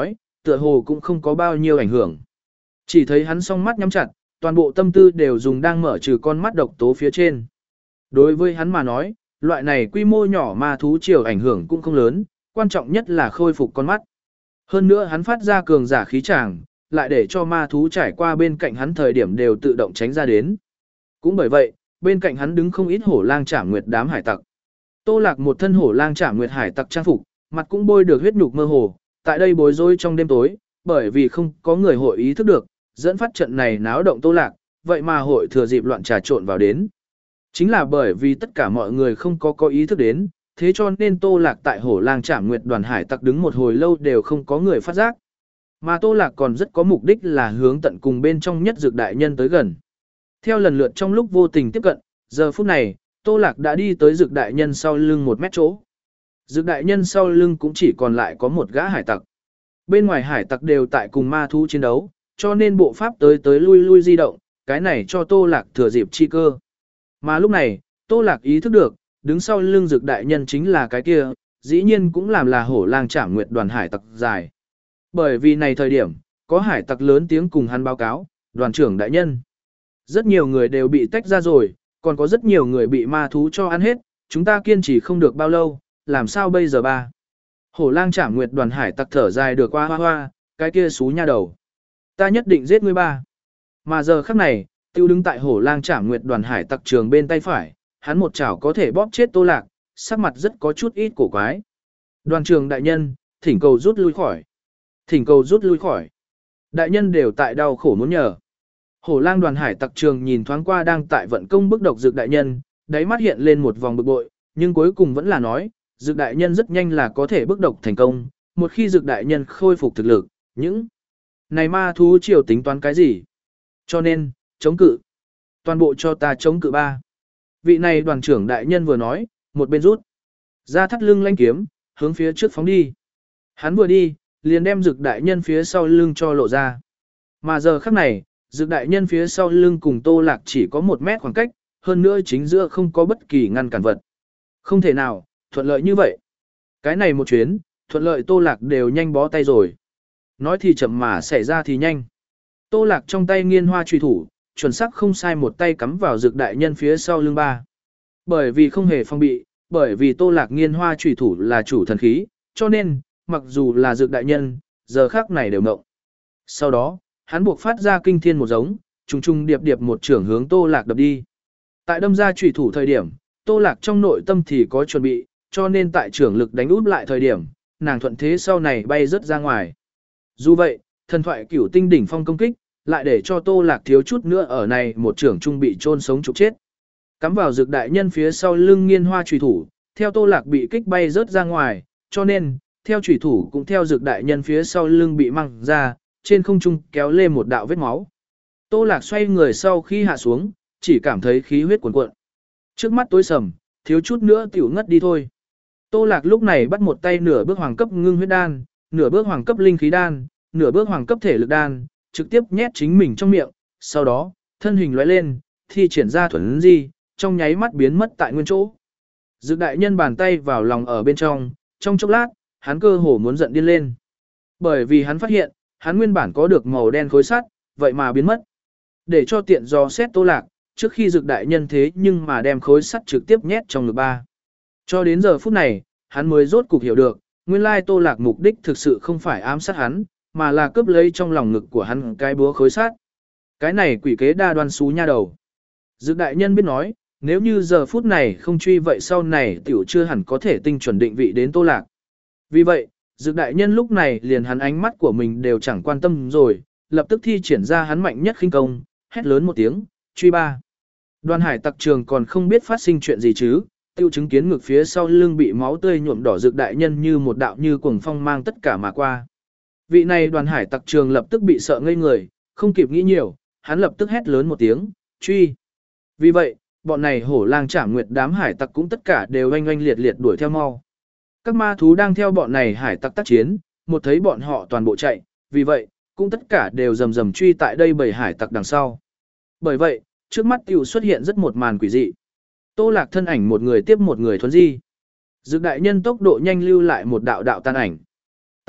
tựa hồ cũng không có bao nhiêu ảnh hưởng. Chỉ thấy hắn song mắt nhắm chặt, toàn bộ tâm tư đều dùng đang mở trừ con mắt độc tố phía trên. Đối với hắn mà nói, loại này quy mô nhỏ ma thú triều ảnh hưởng cũng không lớn, quan trọng nhất là khôi phục con mắt. Hơn nữa hắn phát ra cường giả khí tràng, lại để cho ma thú trải qua bên cạnh hắn thời điểm đều tự động tránh ra đến. Cũng bởi vậy, bên cạnh hắn đứng không ít hổ lang trảm nguyệt đám hải tặc. Tô Lạc một thân hổ lang trảm nguyệt hải tặc trang phục, mặt cũng bôi được huyết nhục mơ hồ, tại đây bối rối trong đêm tối, bởi vì không có người hội ý thức được, dẫn phát trận này náo động Tô Lạc, vậy mà hội thừa dịp loạn trà trộn vào đến. Chính là bởi vì tất cả mọi người không có có ý thức đến, thế cho nên Tô Lạc tại hổ lang trảm nguyệt đoàn hải tặc đứng một hồi lâu đều không có người phát giác. Mà Tô Lạc còn rất có mục đích là hướng tận cùng bên trong nhất dược đại nhân tới gần. Theo lần lượt trong lúc vô tình tiếp cận, giờ phút này, Tô Lạc đã đi tới dược đại nhân sau lưng một mét chỗ. Dược đại nhân sau lưng cũng chỉ còn lại có một gã hải tặc. Bên ngoài hải tặc đều tại cùng ma thú chiến đấu, cho nên bộ pháp tới tới lui lui di động, cái này cho Tô Lạc thừa dịp chi cơ. Mà lúc này, Tô Lạc ý thức được, đứng sau lưng dược đại nhân chính là cái kia, dĩ nhiên cũng làm là hổ lang trảm nguyệt đoàn hải tặc dài. Bởi vì này thời điểm, có hải tặc lớn tiếng cùng hắn báo cáo, đoàn trưởng đại nhân. Rất nhiều người đều bị tách ra rồi, còn có rất nhiều người bị ma thú cho ăn hết, chúng ta kiên trì không được bao lâu, làm sao bây giờ ba? Hổ lang trảm nguyệt đoàn hải tặc thở dài được qua hoa hoa, cái kia xú nha đầu. Ta nhất định giết ngươi ba. Mà giờ khắc này, tiêu đứng tại hổ lang trảm nguyệt đoàn hải tặc trường bên tay phải, hắn một chảo có thể bóp chết Tô Lạc, sắc mặt rất có chút ít cổ quái. Đoàn trưởng đại nhân, thỉnh cầu rút lui khỏi. Thỉnh cầu rút lui khỏi. Đại nhân đều tại đau khổ muốn nhờ. Hổ lang đoàn hải tặc trường nhìn thoáng qua đang tại vận công bức độc dược đại nhân, đáy mắt hiện lên một vòng bực bội, nhưng cuối cùng vẫn là nói, dược đại nhân rất nhanh là có thể bức độc thành công, một khi dược đại nhân khôi phục thực lực, những này ma thú triều tính toán cái gì? Cho nên, chống cự. Toàn bộ cho ta chống cự ba. Vị này đoàn trưởng đại nhân vừa nói, một bên rút ra thắt lưng lanh kiếm, hướng phía trước phóng đi. Hắn vừa đi, liền đem dược đại nhân phía sau lưng cho lộ ra. Mà giờ khắc này, dược đại nhân phía sau lưng cùng Tô Lạc chỉ có một mét khoảng cách, hơn nữa chính giữa không có bất kỳ ngăn cản vật. Không thể nào, thuận lợi như vậy. Cái này một chuyến, thuận lợi Tô Lạc đều nhanh bó tay rồi. Nói thì chậm mà xảy ra thì nhanh. Tô Lạc trong tay nghiên hoa truy thủ, chuẩn xác không sai một tay cắm vào dược đại nhân phía sau lưng ba. Bởi vì không hề phong bị, bởi vì Tô Lạc nghiên hoa truy thủ là chủ thần khí, cho nên, mặc dù là dược đại nhân, giờ khắc này đều ngộng. Sau đó, hắn buộc phát ra kinh thiên một giống, trùng trùng điệp điệp một trưởng hướng Tô Lạc đập đi. Tại đâm ra truy thủ thời điểm, Tô Lạc trong nội tâm thì có chuẩn bị, cho nên tại trưởng lực đánh út lại thời điểm, nàng thuận thế sau này bay rất ra ngoài. Dù vậy, thần thoại cửu tinh đỉnh phong công kích, lại để cho Tô Lạc thiếu chút nữa ở này một trưởng trung bị chôn sống trục chết. Cắm vào dược đại nhân phía sau lưng nghiên hoa truy thủ, theo Tô Lạc bị kích bay rớt ra ngoài, cho nên, theo truy thủ cũng theo dược đại nhân phía sau lưng bị măng ra, trên không trung kéo lên một đạo vết máu. Tô Lạc xoay người sau khi hạ xuống, chỉ cảm thấy khí huyết cuồn cuộn. Trước mắt tối sầm, thiếu chút nữa tiểu ngất đi thôi. Tô Lạc lúc này bắt một tay nửa bước hoàng cấp ngưng huyết đan, nửa bước hoàng cấp linh khí đan, nửa bước hoàng cấp thể lực đan, trực tiếp nhét chính mình trong miệng, sau đó, thân hình lóe lên, thi triển ra thuần di, trong nháy mắt biến mất tại nguyên chỗ. Dược đại nhân bàn tay vào lòng ở bên trong, trong chốc lát, hắn cơ hồ muốn giận điên lên. Bởi vì hắn phát hiện, hắn nguyên bản có được màu đen khối sắt, vậy mà biến mất. Để cho tiện do xét Tô Lạc, trước khi dược đại nhân thế nhưng mà đem khối sắt trực tiếp nhét trong ngực ba. Cho đến giờ phút này, hắn mới rốt cục hiểu được, nguyên lai Tô Lạc mục đích thực sự không phải ám sát hắn, mà là cướp lấy trong lòng ngực của hắn cái búa khối sắt. Cái này quỷ kế đa đoan xú nha đầu. Dược đại nhân biết nói, nếu như giờ phút này không truy vậy sau này tiểu chưa hẳn có thể tinh chuẩn định vị đến Tô Lạc. Vì vậy, dược đại nhân lúc này liền hắn ánh mắt của mình đều chẳng quan tâm rồi, lập tức thi triển ra hắn mạnh nhất khinh công, hét lớn một tiếng, truy ba. Đoàn hải tặc trường còn không biết phát sinh chuyện gì chứ, tiêu chứng kiến ngực phía sau lưng bị máu tươi nhuộm đỏ dược đại nhân như một đạo như cuồng phong mang tất cả mà qua. Vị này đoàn hải tặc trường lập tức bị sợ ngây người, không kịp nghĩ nhiều, hắn lập tức hét lớn một tiếng, truy. Vì vậy, bọn này hổ lang trảm nguyệt đám hải tặc cũng tất cả đều oanh oanh liệt liệt đuổi theo mau. Các ma thú đang theo bọn này hải tặc tác chiến, một thấy bọn họ toàn bộ chạy, vì vậy, cũng tất cả đều rầm rầm truy tại đây bầy hải tặc đằng sau. Bởi vậy, trước mắt tiểu xuất hiện rất một màn quỷ dị. Tô Lạc thân ảnh một người tiếp một người thuấn di. Dược đại nhân tốc độ nhanh lưu lại một đạo đạo tan ảnh.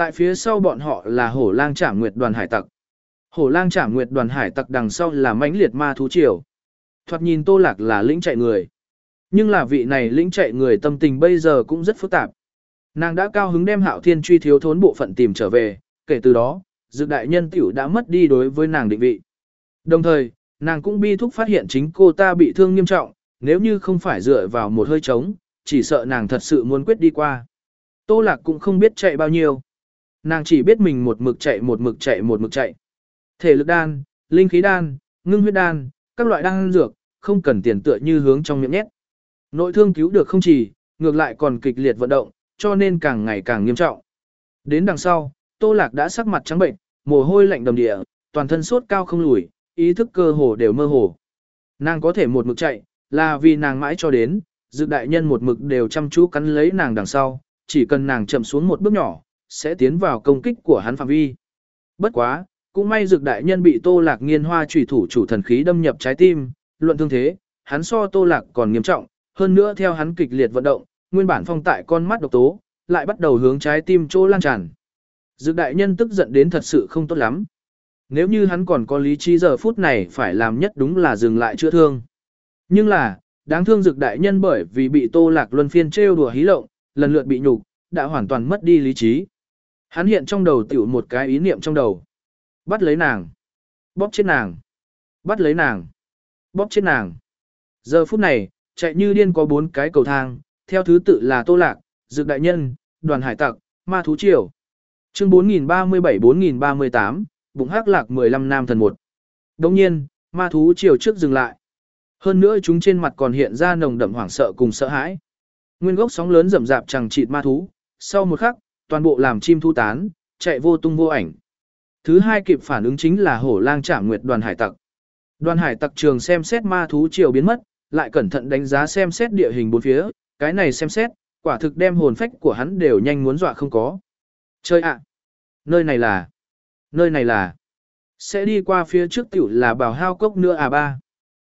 Tại phía sau bọn họ là Hổ Lang Trảm Nguyệt đoàn hải tặc. Hổ Lang Trảm Nguyệt đoàn hải tặc đằng sau là mãnh liệt ma thú triều. Thoạt nhìn Tô Lạc là lĩnh chạy người. Nhưng là vị này lĩnh chạy người tâm tình bây giờ cũng rất phức tạp. Nàng đã cao hứng đem Hạo Thiên truy thiếu thốn bộ phận tìm trở về, kể từ đó, Dực đại nhân tiểu đã mất đi đối với nàng định vị. Đồng thời, nàng cũng bi thúc phát hiện chính cô ta bị thương nghiêm trọng, nếu như không phải dựa vào một hơi trống, chỉ sợ nàng thật sự muốn quyết đi qua. Tô Lạc cũng không biết chạy bao nhiêu. Nàng chỉ biết mình một mực chạy một mực chạy một mực chạy. Thể lực đan, linh khí đan, ngưng huyết đan, các loại đan dược, không cần tiền tựa như hướng trong miệng nhét. Nội thương cứu được không chỉ, ngược lại còn kịch liệt vận động, cho nên càng ngày càng nghiêm trọng. Đến đằng sau, Tô Lạc đã sắc mặt trắng bệnh, mồ hôi lạnh đầm địa, toàn thân sốt cao không lùi, ý thức cơ hồ đều mơ hồ. Nàng có thể một mực chạy, là vì nàng mãi cho đến, Dực đại nhân một mực đều chăm chú cắn lấy nàng đằng sau, chỉ cần nàng chậm xuống một bước nhỏ, sẽ tiến vào công kích của hắn phạm vi. Bất quá, cũng may Dực đại nhân bị Tô Lạc nghiên hoa chủy thủ chủ thần khí đâm nhập trái tim, luận thương thế, hắn so Tô Lạc còn nghiêm trọng, hơn nữa theo hắn kịch liệt vận động, nguyên bản phong tại con mắt độc tố, lại bắt đầu hướng trái tim chỗ lan tràn. Dực đại nhân tức giận đến thật sự không tốt lắm. Nếu như hắn còn có lý trí giờ phút này phải làm nhất đúng là dừng lại chữa thương. Nhưng là, đáng thương Dực đại nhân bởi vì bị Tô Lạc luân phiên trêu đùa hí lộng, lần lượt bị nhục, đã hoàn toàn mất đi lý trí. Hắn hiện trong đầu tiểu một cái ý niệm trong đầu. Bắt lấy nàng. Bóp chết nàng. Bắt lấy nàng. Bóp chết nàng. Giờ phút này, chạy như điên có bốn cái cầu thang, theo thứ tự là Tô Lạc, Dực đại nhân, đoàn hải tặc, ma thú triều. Chương bốn nghìn ba mươi bảy bốn nghìn ba mươi tám, bụng hắc lạc mười lăm nam thần một. Đồng nhiên, ma thú triều trước dừng lại. Hơn nữa chúng trên mặt còn hiện ra nồng đậm hoảng sợ cùng sợ hãi. Nguyên gốc sóng lớn rầm rạp chẳng chịt ma thú, sau một khắc, toàn bộ làm chim thu tán, chạy vô tung vô ảnh. Thứ hai kịp phản ứng chính là Hổ Lang Trảm Nguyệt đoàn hải tặc. Đoàn hải tặc trường xem xét ma thú triều biến mất, lại cẩn thận đánh giá xem xét địa hình bốn phía, cái này xem xét, quả thực đem hồn phách của hắn đều nhanh muốn dọa không có. Chơi ạ! Nơi này là... Nơi này là... Sẽ đi qua phía trước tiểu là Bào Hao Cốc nữa à ba.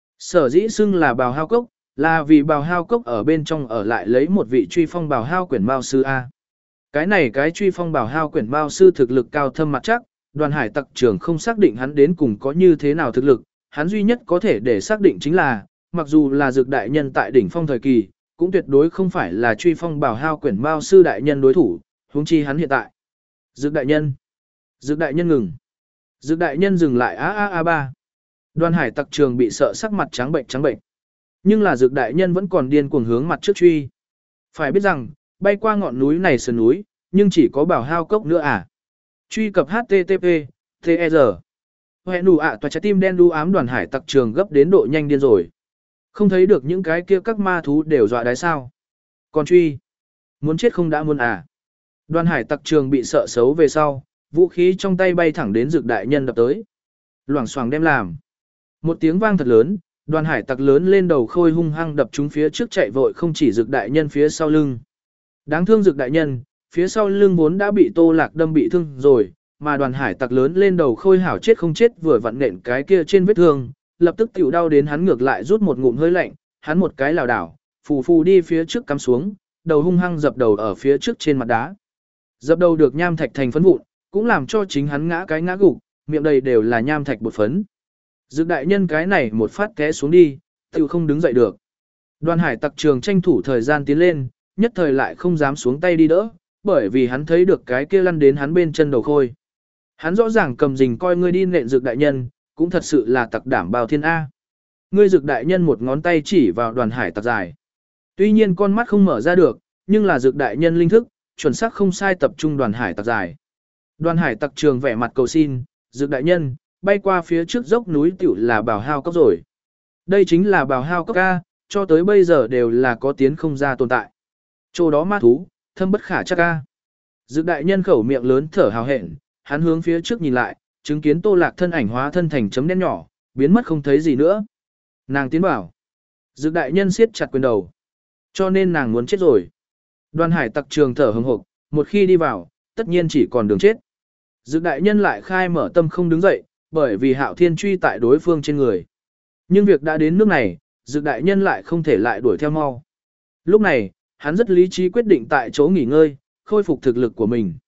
Sở dĩ xưng là Bào Hao Cốc, là vì Bào Hao Cốc ở bên trong ở lại lấy một vị truy phong Bào Hao quyển mao sư A. Cái này cái truy phong Bào Hao quyển mao sư thực lực cao thâm mặt chắc, đoàn hải tặc trưởng không xác định hắn đến cùng có như thế nào thực lực, hắn duy nhất có thể để xác định chính là, mặc dù là Dực đại nhân tại đỉnh phong thời kỳ, cũng tuyệt đối không phải là truy phong Bào Hao quyển mao sư đại nhân đối thủ, huống chi hắn hiện tại. Dực đại nhân. Dực đại nhân ngừng. Dực đại nhân dừng lại a a a ba. Đoàn hải tặc trường bị sợ sắc mặt trắng bệnh trắng bệnh. Nhưng là Dực đại nhân vẫn còn điên cuồng hướng mặt trước truy. Phải biết rằng, bay qua ngọn núi này sườn núi, nhưng chỉ có Bào Hao Cốc nữa à. Truy cập hát tê tê pê, tê e rờ. Hẹn đủ ạ tòa trái tim đen đu ám đoàn hải tặc trường gấp đến độ nhanh điên rồi. Không thấy được những cái kia các ma thú đều dọa đáy sao. Còn truy. Muốn chết không đã muốn à. Đoàn hải tặc trường bị sợ xấu về sau, vũ khí trong tay bay thẳng đến Dực đại nhân đập tới. Loảng xoảng đem làm. Một tiếng vang thật lớn, đoàn hải tặc lớn lên đầu khôi hung hăng đập chúng phía trước chạy vội không chỉ Dực đại nhân phía sau lưng. Đáng thương Dực đại nhân, phía sau lưng vốn đã bị Tô Lạc đâm bị thương rồi, mà đoàn hải tặc lớn lên đầu khôi hảo chết không chết vừa vặn nện cái kia trên vết thương, lập tức tiểu đau đến hắn ngược lại rút một ngụm hơi lạnh, hắn một cái lảo đảo, phù phù đi phía trước cắm xuống, đầu hung hăng dập đầu ở phía trước trên mặt đá. Dập đầu được nham thạch thành phấn vụn, cũng làm cho chính hắn ngã cái ngã gục, miệng đầy đều là nham thạch bột phấn. Dực đại nhân cái này một phát té xuống đi, tiểu không đứng dậy được. Đoàn hải tặc trường tranh thủ thời gian tiến lên, nhất thời lại không dám xuống tay đi đỡ, bởi vì hắn thấy được cái kia lăn đến hắn bên chân đầu khôi. Hắn rõ ràng cầm rình coi ngươi đi nện Dực đại nhân, cũng thật sự là tặc đảm bao thiên A. Ngươi Dực đại nhân một ngón tay chỉ vào đoàn hải tặc dài. Tuy nhiên con mắt không mở ra được, nhưng là Dực đại nhân linh thức, chuẩn xác không sai tập trung đoàn hải tặc dài. Đoàn hải tặc trường vẻ mặt cầu xin, Dực đại nhân, bay qua phía trước dốc núi tiểu là Bào Hao Cốc rồi. Đây chính là Bào Hao Cốc A, cho tới bây giờ đều là có tiến không ra tồn tại. Chỗ đó ma thú, thâm bất khả chắc A. Dực đại nhân khẩu miệng lớn thở hào hẹn, hắn hướng phía trước nhìn lại, chứng kiến Tô Lạc thân ảnh hóa thân thành chấm đen nhỏ, biến mất không thấy gì nữa. Nàng tiến bảo. Dực đại nhân siết chặt quyền đầu. Cho nên nàng muốn chết rồi. Đoàn hải tặc trường thở hừng hực, một khi đi vào, tất nhiên chỉ còn đường chết. Dực đại nhân lại khai mở tâm không đứng dậy, bởi vì Hạo Thiên truy tại đối phương trên người. Nhưng việc đã đến nước này, Dực đại nhân lại không thể lại đuổi theo mau. Lúc này, hắn rất lý trí quyết định tại chỗ nghỉ ngơi, khôi phục thực lực của mình.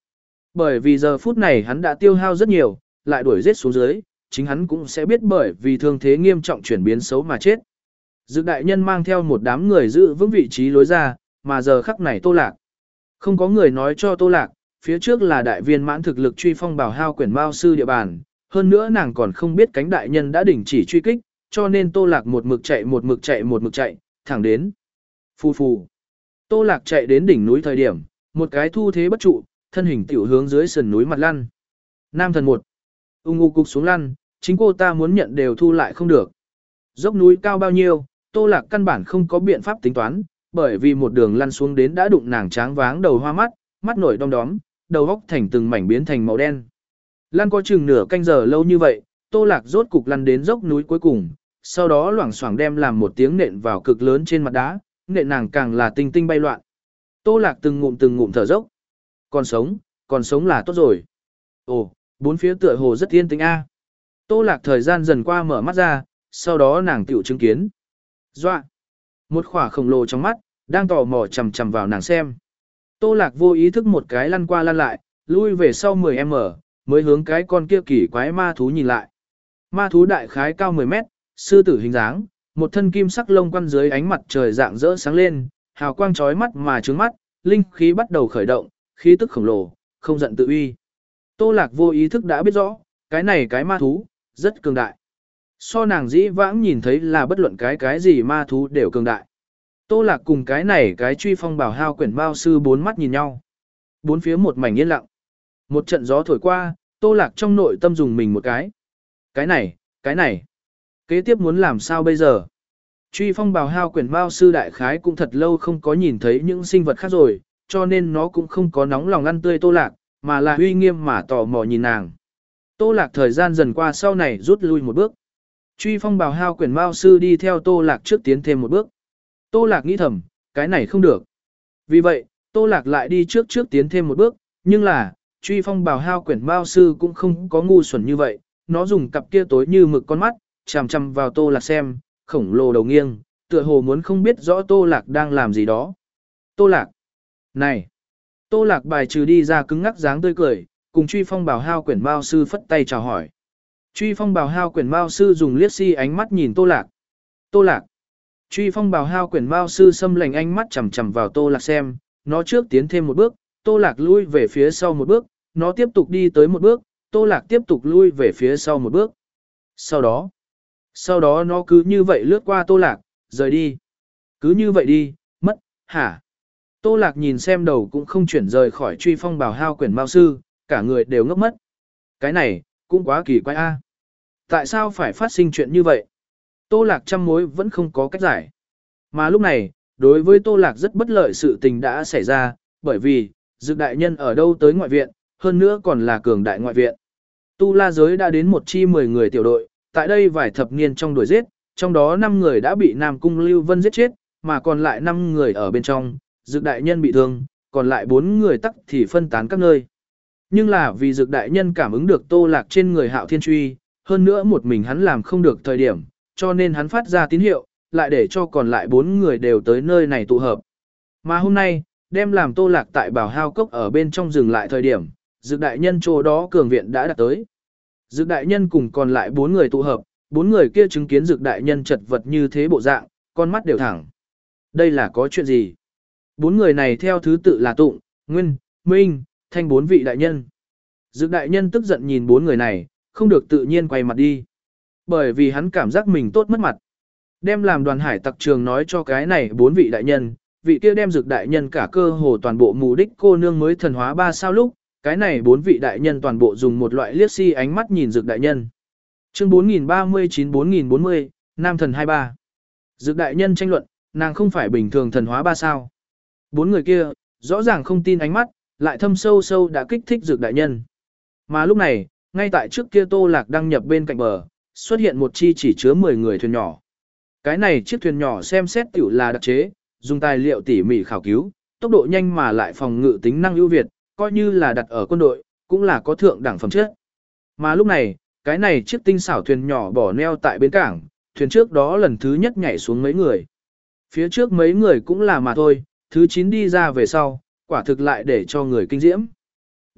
Bởi vì giờ phút này hắn đã tiêu hao rất nhiều, lại đuổi giết xuống dưới, chính hắn cũng sẽ biết bởi vì thương thế nghiêm trọng chuyển biến xấu mà chết. Dực đại nhân mang theo một đám người giữ vững vị trí lối ra, mà giờ khắc này Tô Lạc. Không có người nói cho Tô Lạc, phía trước là đại viên mãn thực lực truy phong bảo hao quyển mao sư địa bàn, hơn nữa nàng còn không biết cánh đại nhân đã đình chỉ truy kích, cho nên Tô Lạc một mực chạy một mực chạy một mực chạy, thẳng đến. Phù phù. Tô Lạc chạy đến đỉnh núi thời điểm, một cái thu thế bất trụ, thân hình tiểu hướng dưới sườn núi mặt lăn. Nam thần một. Ung ngu cục xuống lăn, chính cô ta muốn nhận đều thu lại không được. Dốc núi cao bao nhiêu, Tô Lạc căn bản không có biện pháp tính toán, bởi vì một đường lăn xuống đến đã đụng nàng tráng váng đầu hoa mắt, mắt nổi đom đóm, đầu góc thành từng mảnh biến thành màu đen. Lăn có chừng nửa canh giờ lâu như vậy, Tô Lạc rốt cục lăn đến dốc núi cuối cùng, sau đó loảng xoảng đem làm một tiếng nện vào cực lớn trên mặt đá, nện nàng càng là tinh tinh bay loạn. Tô Lạc từng ngụm từng ngụm thở dốc. Còn sống, còn sống là tốt rồi. Ồ, bốn phía tựa hồ rất yên tĩnh a. Tô Lạc thời gian dần qua mở mắt ra, sau đó nàng tiểu chứng kiến. Doa! Một khỏa khổng lồ trong mắt, đang tò mò chằm chằm vào nàng xem. Tô Lạc vô ý thức một cái lăn qua lăn lại, lui về sau mười mét, mới hướng cái con kia kỳ quái ma thú nhìn lại. Ma thú đại khái cao mười mét, sư tử hình dáng, một thân kim sắc lông quăn dưới ánh mặt trời dạng rỡ sáng lên, hào quang chói mắt mà trướng mắt, linh khí bắt đầu khởi động, khí tức khổng lồ, không giận tự uy. Tô Lạc vô ý thức đã biết rõ, cái này cái ma thú, rất cường đại. So nàng dĩ vãng nhìn thấy là bất luận cái cái gì ma thú đều cường đại. Tô Lạc cùng cái này cái truy phong bảo hao quyển bao sư bốn mắt nhìn nhau. Bốn phía một mảnh yên lặng. Một trận gió thổi qua, Tô Lạc trong nội tâm dùng mình một cái. Cái này, cái này. Kế tiếp muốn làm sao bây giờ? Truy phong bảo hao quyển bao sư đại khái cũng thật lâu không có nhìn thấy những sinh vật khác rồi, cho nên nó cũng không có nóng lòng ăn tươi Tô Lạc, mà là uy nghiêm mà tò mò nhìn nàng. Tô Lạc thời gian dần qua sau này rút lui một bước. Truy phong bào hao quyển mao sư đi theo Tô Lạc trước tiến thêm một bước. Tô Lạc nghĩ thầm, cái này không được. Vì vậy, Tô Lạc lại đi trước trước tiến thêm một bước, nhưng là, truy phong bào hao quyển mao sư cũng không có ngu xuẩn như vậy, nó dùng cặp kia tối như mực con mắt, chằm chằm vào Tô Lạc xem, khổng lồ đầu nghiêng, tựa hồ muốn không biết rõ Tô Lạc đang làm gì đó. Tô Lạc! Này! Tô Lạc bài trừ đi ra cứng ngắc dáng tươi cười, cùng truy phong bào hao quyển mao sư phất tay chào hỏi. Truy phong bào hao quyển mao sư dùng liếc si ánh mắt nhìn Tô Lạc. Tô Lạc. Truy phong bào hao quyển mao sư xâm lệnh ánh mắt chằm chằm vào Tô Lạc xem, nó trước tiến thêm một bước, Tô Lạc lui về phía sau một bước, nó tiếp tục đi tới một bước, Tô Lạc tiếp tục lui về phía sau một bước. Sau đó, sau đó nó cứ như vậy lướt qua Tô Lạc, rời đi. Cứ như vậy đi, mất, hả? Tô Lạc nhìn xem đầu cũng không chuyển rời khỏi truy phong bào hao quyển mao sư, cả người đều ngốc mất. Cái này, cũng quá kỳ quái a. Tại sao phải phát sinh chuyện như vậy? Tô Lạc trăm mối vẫn không có cách giải. Mà lúc này, đối với Tô Lạc rất bất lợi sự tình đã xảy ra, bởi vì, Dực đại nhân ở đâu tới ngoại viện, hơn nữa còn là cường đại ngoại viện. Tu La giới đã đến một chi mười người tiểu đội, tại đây vài thập niên trong đuổi giết, trong đó năm người đã bị Nam Cung Lưu Vân giết chết, mà còn lại năm người ở bên trong, Dực đại nhân bị thương, còn lại bốn người tắc thì phân tán các nơi. Nhưng là vì Dực đại nhân cảm ứng được Tô Lạc trên người Hạo Thiên Truy, hơn nữa một mình hắn làm không được thời điểm, cho nên hắn phát ra tín hiệu, lại để cho còn lại bốn người đều tới nơi này tụ hợp. Mà hôm nay, đem làm Tô Lạc tại Bảo Hao Cốc ở bên trong dừng lại thời điểm, Dực đại nhân chỗ đó cường viện đã đạt tới. Dực đại nhân cùng còn lại bốn người tụ hợp, bốn người kia chứng kiến Dực đại nhân chật vật như thế bộ dạng, con mắt đều thẳng. Đây là có chuyện gì? Bốn người này theo thứ tự là Tụng, Nguyên, Minh, Thanh bốn vị đại nhân. Dực đại nhân tức giận nhìn bốn người này, không được tự nhiên quay mặt đi. Bởi vì hắn cảm giác mình tốt mất mặt. Đem làm đoàn hải tặc trường nói cho cái này bốn vị đại nhân, vị kia đem Dực đại nhân cả cơ hồ toàn bộ mù đích cô nương mới thần hóa ba sao lúc, cái này bốn vị đại nhân toàn bộ dùng một loại liếc si ánh mắt nhìn Dực đại nhân. Chương bốn nghìn ba mươi chín bốn nghìn bốn mươi, Nam thần hai mươi ba. Dực đại nhân tranh luận, nàng không phải bình thường thần hóa ba sao. Bốn người kia, rõ ràng không tin ánh mắt, lại thâm sâu sâu đã kích thích Dực đại nhân. Mà lúc này, ngay tại trước kia Tô Lạc đang nhập bên cạnh bờ, xuất hiện một chi chỉ chứa mười người thuyền nhỏ. Cái này chiếc thuyền nhỏ xem xét tiểu là đặc chế, dùng tài liệu tỉ mỉ khảo cứu, tốc độ nhanh mà lại phòng ngự tính năng ưu việt, coi như là đặt ở quân đội, cũng là có thượng đẳng phẩm chất. Mà lúc này, cái này chiếc tinh xảo thuyền nhỏ bỏ neo tại bến cảng, thuyền trước đó lần thứ nhất nhảy xuống mấy người. Phía trước mấy người cũng là mà thôi, thứ chín đi ra về sau, quả thực lại để cho người kinh diễm.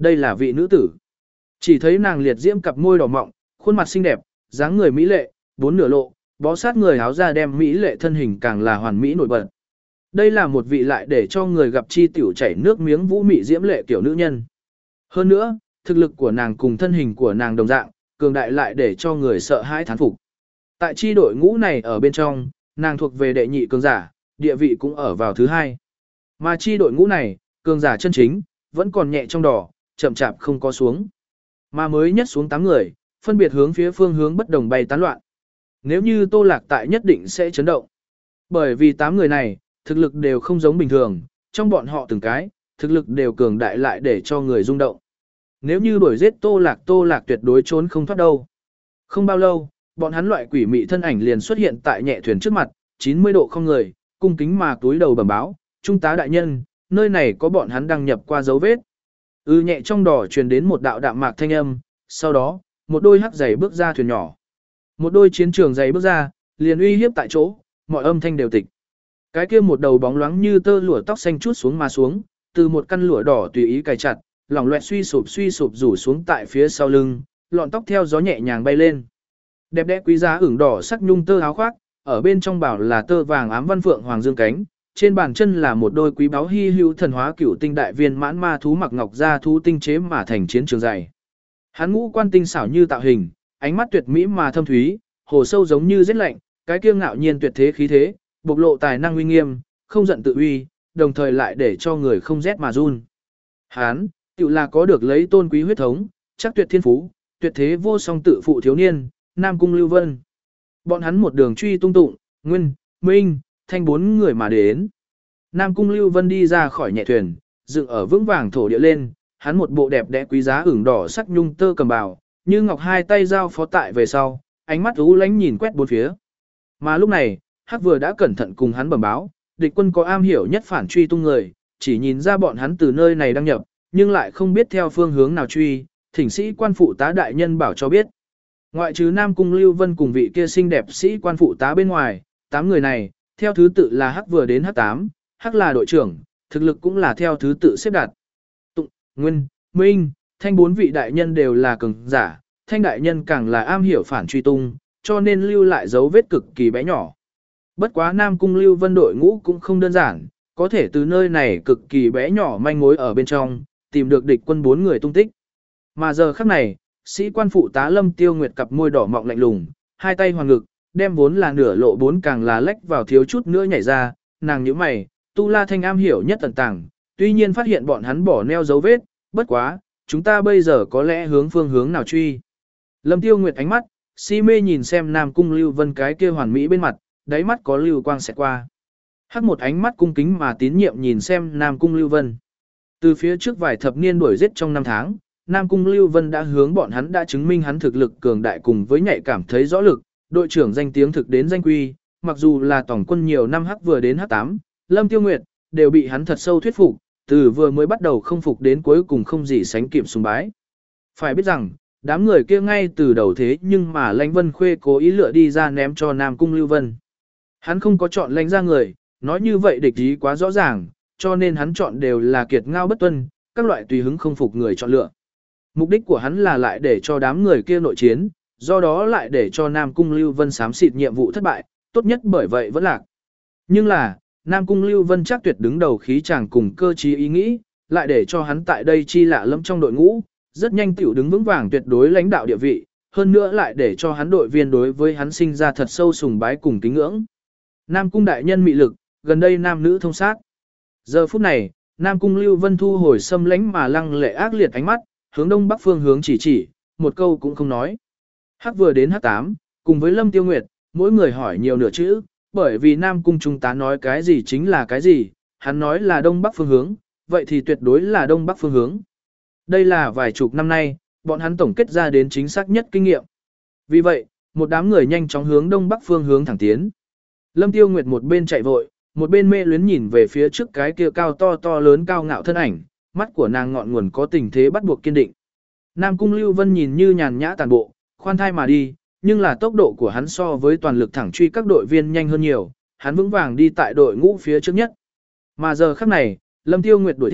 Đây là vị nữ tử. Chỉ thấy nàng liệt diễm cặp môi đỏ mọng, khuôn mặt xinh đẹp, dáng người mỹ lệ, bốn nửa lộ, bó sát người áo ra đem mỹ lệ thân hình càng là hoàn mỹ nổi bật. Đây là một vị lại để cho người gặp chi tiểu chảy nước miếng vũ mị diễm lệ kiểu nữ nhân. Hơn nữa, thực lực của nàng cùng thân hình của nàng đồng dạng, cường đại lại để cho người sợ hãi thán phục. Tại chi đội ngũ này ở bên trong, nàng thuộc về đệ nhị cường giả, địa vị cũng ở vào thứ hai. Mà chi đội ngũ này, cường giả chân chính, vẫn còn nhẹ trong đỏ, chậm chạp không có xuống. Mà mới nhất xuống tám người, phân biệt hướng phía phương hướng bất đồng bay tán loạn. Nếu như Tô Lạc tại nhất định sẽ chấn động. Bởi vì tám người này, thực lực đều không giống bình thường, trong bọn họ từng cái, thực lực đều cường đại lại để cho người rung động. Nếu như đuổi giết Tô Lạc, Tô Lạc tuyệt đối trốn không thoát đâu. Không bao lâu, bọn hắn loại quỷ mị thân ảnh liền xuất hiện tại nhẹ thuyền trước mặt, chín mươi độ không người, cung kính mà túi đầu bẩm báo, trung tá đại nhân, nơi này có bọn hắn đăng nhập qua dấu vết. Ư nhẹ trong đỏ truyền đến một đạo đạm mạc thanh âm, sau đó, một đôi hắc giày bước ra thuyền nhỏ. Một đôi chiến trường giày bước ra, liền uy hiếp tại chỗ, mọi âm thanh đều tịch. Cái kia một đầu bóng loáng như tơ lụa tóc xanh chút xuống mà xuống, từ một căn lụa đỏ tùy ý cài chặt, lỏng loẹt suy sụp suy sụp rủ xuống tại phía sau lưng, lọn tóc theo gió nhẹ nhàng bay lên. Đẹp đẽ quý giá ửng đỏ sắc nhung tơ áo khoác, ở bên trong bảo là tơ vàng ám văn phượng hoàng dương cánh, trên bàn chân là một đôi quý báu hy hữu thần hóa cửu tinh đại viên mãn ma thú mặc ngọc gia thú tinh chế mà thành chiến trường dày. Hắn ngũ quan tinh xảo như tạo hình, ánh mắt tuyệt mỹ mà thâm thúy, hồ sâu giống như rét lạnh, cái kiêu ngạo nhiên tuyệt thế khí thế, bộc lộ tài năng uy nghiêm, không giận tự uy, đồng thời lại để cho người không rét mà run. Hắn, tự là có được lấy tôn quý huyết thống, chắc tuyệt thiên phú, tuyệt thế vô song tự phụ thiếu niên, Nam Cung Lưu Vân. Bọn hắn một đường truy tung tụng, Nguyên, Minh, Thanh bốn người mà đến. Nam Cung Lưu Vân đi ra khỏi nhẹ thuyền, dựng ở vững vàng thổ địa lên, hắn một bộ đẹp đẽ quý giá ửng đỏ sắc nhung tơ cầm bào, như ngọc hai tay giao phó tại về sau, ánh mắt u lánh nhìn quét bốn phía. Mà lúc này, Hắc vừa đã cẩn thận cùng hắn bẩm báo, địch quân có am hiểu nhất phản truy tung người, chỉ nhìn ra bọn hắn từ nơi này đăng nhập, nhưng lại không biết theo phương hướng nào truy, thỉnh sĩ quan phụ tá đại nhân bảo cho biết. Ngoại trừ Nam Cung Lưu Vân cùng vị kia xinh đẹp sĩ quan phụ tá bên ngoài, tám người này, theo thứ tự là Hắc vừa đến Hắc tám, Hắc là đội trưởng, thực lực cũng là theo thứ tự xếp đặt. Tụng, Nguyên, Minh, Thanh bốn vị đại nhân đều là cường giả, Thanh đại nhân càng là am hiểu phản truy tung, cho nên lưu lại dấu vết cực kỳ bé nhỏ. Bất quá Nam Cung Lưu Vân đội ngũ cũng không đơn giản, có thể từ nơi này cực kỳ bé nhỏ manh mối ở bên trong, tìm được địch quân bốn người tung tích. Mà giờ khắc này, sĩ quan phụ tá Lâm Tiêu Nguyệt cặp môi đỏ mọng lạnh lùng, hai tay hoàn ngực, đem vốn là nửa lộ bốn càng là lách vào thiếu chút nữa nhảy ra, nàng nhíu mày, Tu La Thanh am hiểu nhất tận tàng, tuy nhiên phát hiện bọn hắn bỏ neo dấu vết, bất quá, chúng ta bây giờ có lẽ hướng phương hướng nào truy. Lâm Tiêu Nguyệt ánh mắt, si mê nhìn xem Nam Cung Lưu Vân cái kia hoàn mỹ bên mặt, đáy mắt có lưu quang xẹt qua. Hắc một ánh mắt cung kính mà tín nhiệm nhìn xem Nam Cung Lưu Vân. Từ phía trước vài thập niên đuổi giết trong năm tháng, Nam Cung Lưu Vân đã hướng bọn hắn đã chứng minh hắn thực lực cường đại cùng với nhạy cảm thấy rõ lực, đội trưởng danh tiếng thực đến danh quy, mặc dù là tổng quân nhiều năm Hắc vừa đến Hắc tám, Lâm Tiêu Nguyệt, đều bị hắn thật sâu thuyết phục, từ vừa mới bắt đầu không phục đến cuối cùng không gì sánh kịp sùng bái. Phải biết rằng, đám người kia ngay từ đầu thế nhưng mà Lãnh Vân Khuê cố ý lựa đi ra ném cho Nam Cung Lưu Vân. Hắn không có chọn lãnh ra người, nói như vậy địch ý quá rõ ràng, cho nên hắn chọn đều là kiệt ngao bất tuân, các loại tùy hứng không phục người chọn lựa. Mục đích của hắn là lại để cho đám người kia nội chiến, do đó lại để cho Nam Cung Lưu Vân xám xịt nhiệm vụ thất bại, tốt nhất bởi vậy vẫn lạc. Nhưng là, Nam Cung Lưu Vân chắc tuyệt đứng đầu khí chàng cùng cơ trí ý nghĩ, lại để cho hắn tại đây chi lạ lẫm trong đội ngũ, rất nhanh tiểu đứng vững vàng tuyệt đối lãnh đạo địa vị, hơn nữa lại để cho hắn đội viên đối với hắn sinh ra thật sâu sùng bái cùng kính ngưỡng. Nam Cung đại nhân mị lực, gần đây nam nữ thông sát. Giờ phút này, Nam Cung Lưu Vân thu hồi xâm lãnh mà lăng lệ ác liệt ánh mắt, hướng đông bắc phương hướng chỉ chỉ, một câu cũng không nói. Hắc vừa đến Hắc tám, cùng với Lâm Tiêu Nguyệt, mỗi người hỏi nhiều nửa chữ, bởi vì Nam Cung trung tá nói cái gì chính là cái gì, hắn nói là đông bắc phương hướng, vậy thì tuyệt đối là đông bắc phương hướng. Đây là vài chục năm nay, bọn hắn tổng kết ra đến chính xác nhất kinh nghiệm. Vì vậy, một đám người nhanh chóng hướng đông bắc phương hướng thẳng tiến. Lâm Tiêu Nguyệt một bên chạy vội, một bên mê luyến nhìn về phía trước cái kia cao to to lớn cao ngạo thân ảnh, mắt của nàng ngọn nguồn có tình thế bắt buộc kiên định. Nam Cung Lưu Vân nhìn như nhàn nhã tàn bộ, khoan thai mà đi, nhưng là tốc độ của hắn so với toàn lực thẳng truy các đội viên nhanh hơn nhiều, hắn vững vàng đi tại đội ngũ phía trước nhất. Mà giờ khắc này, Lâm Tiêu Nguyệt đuổi theo,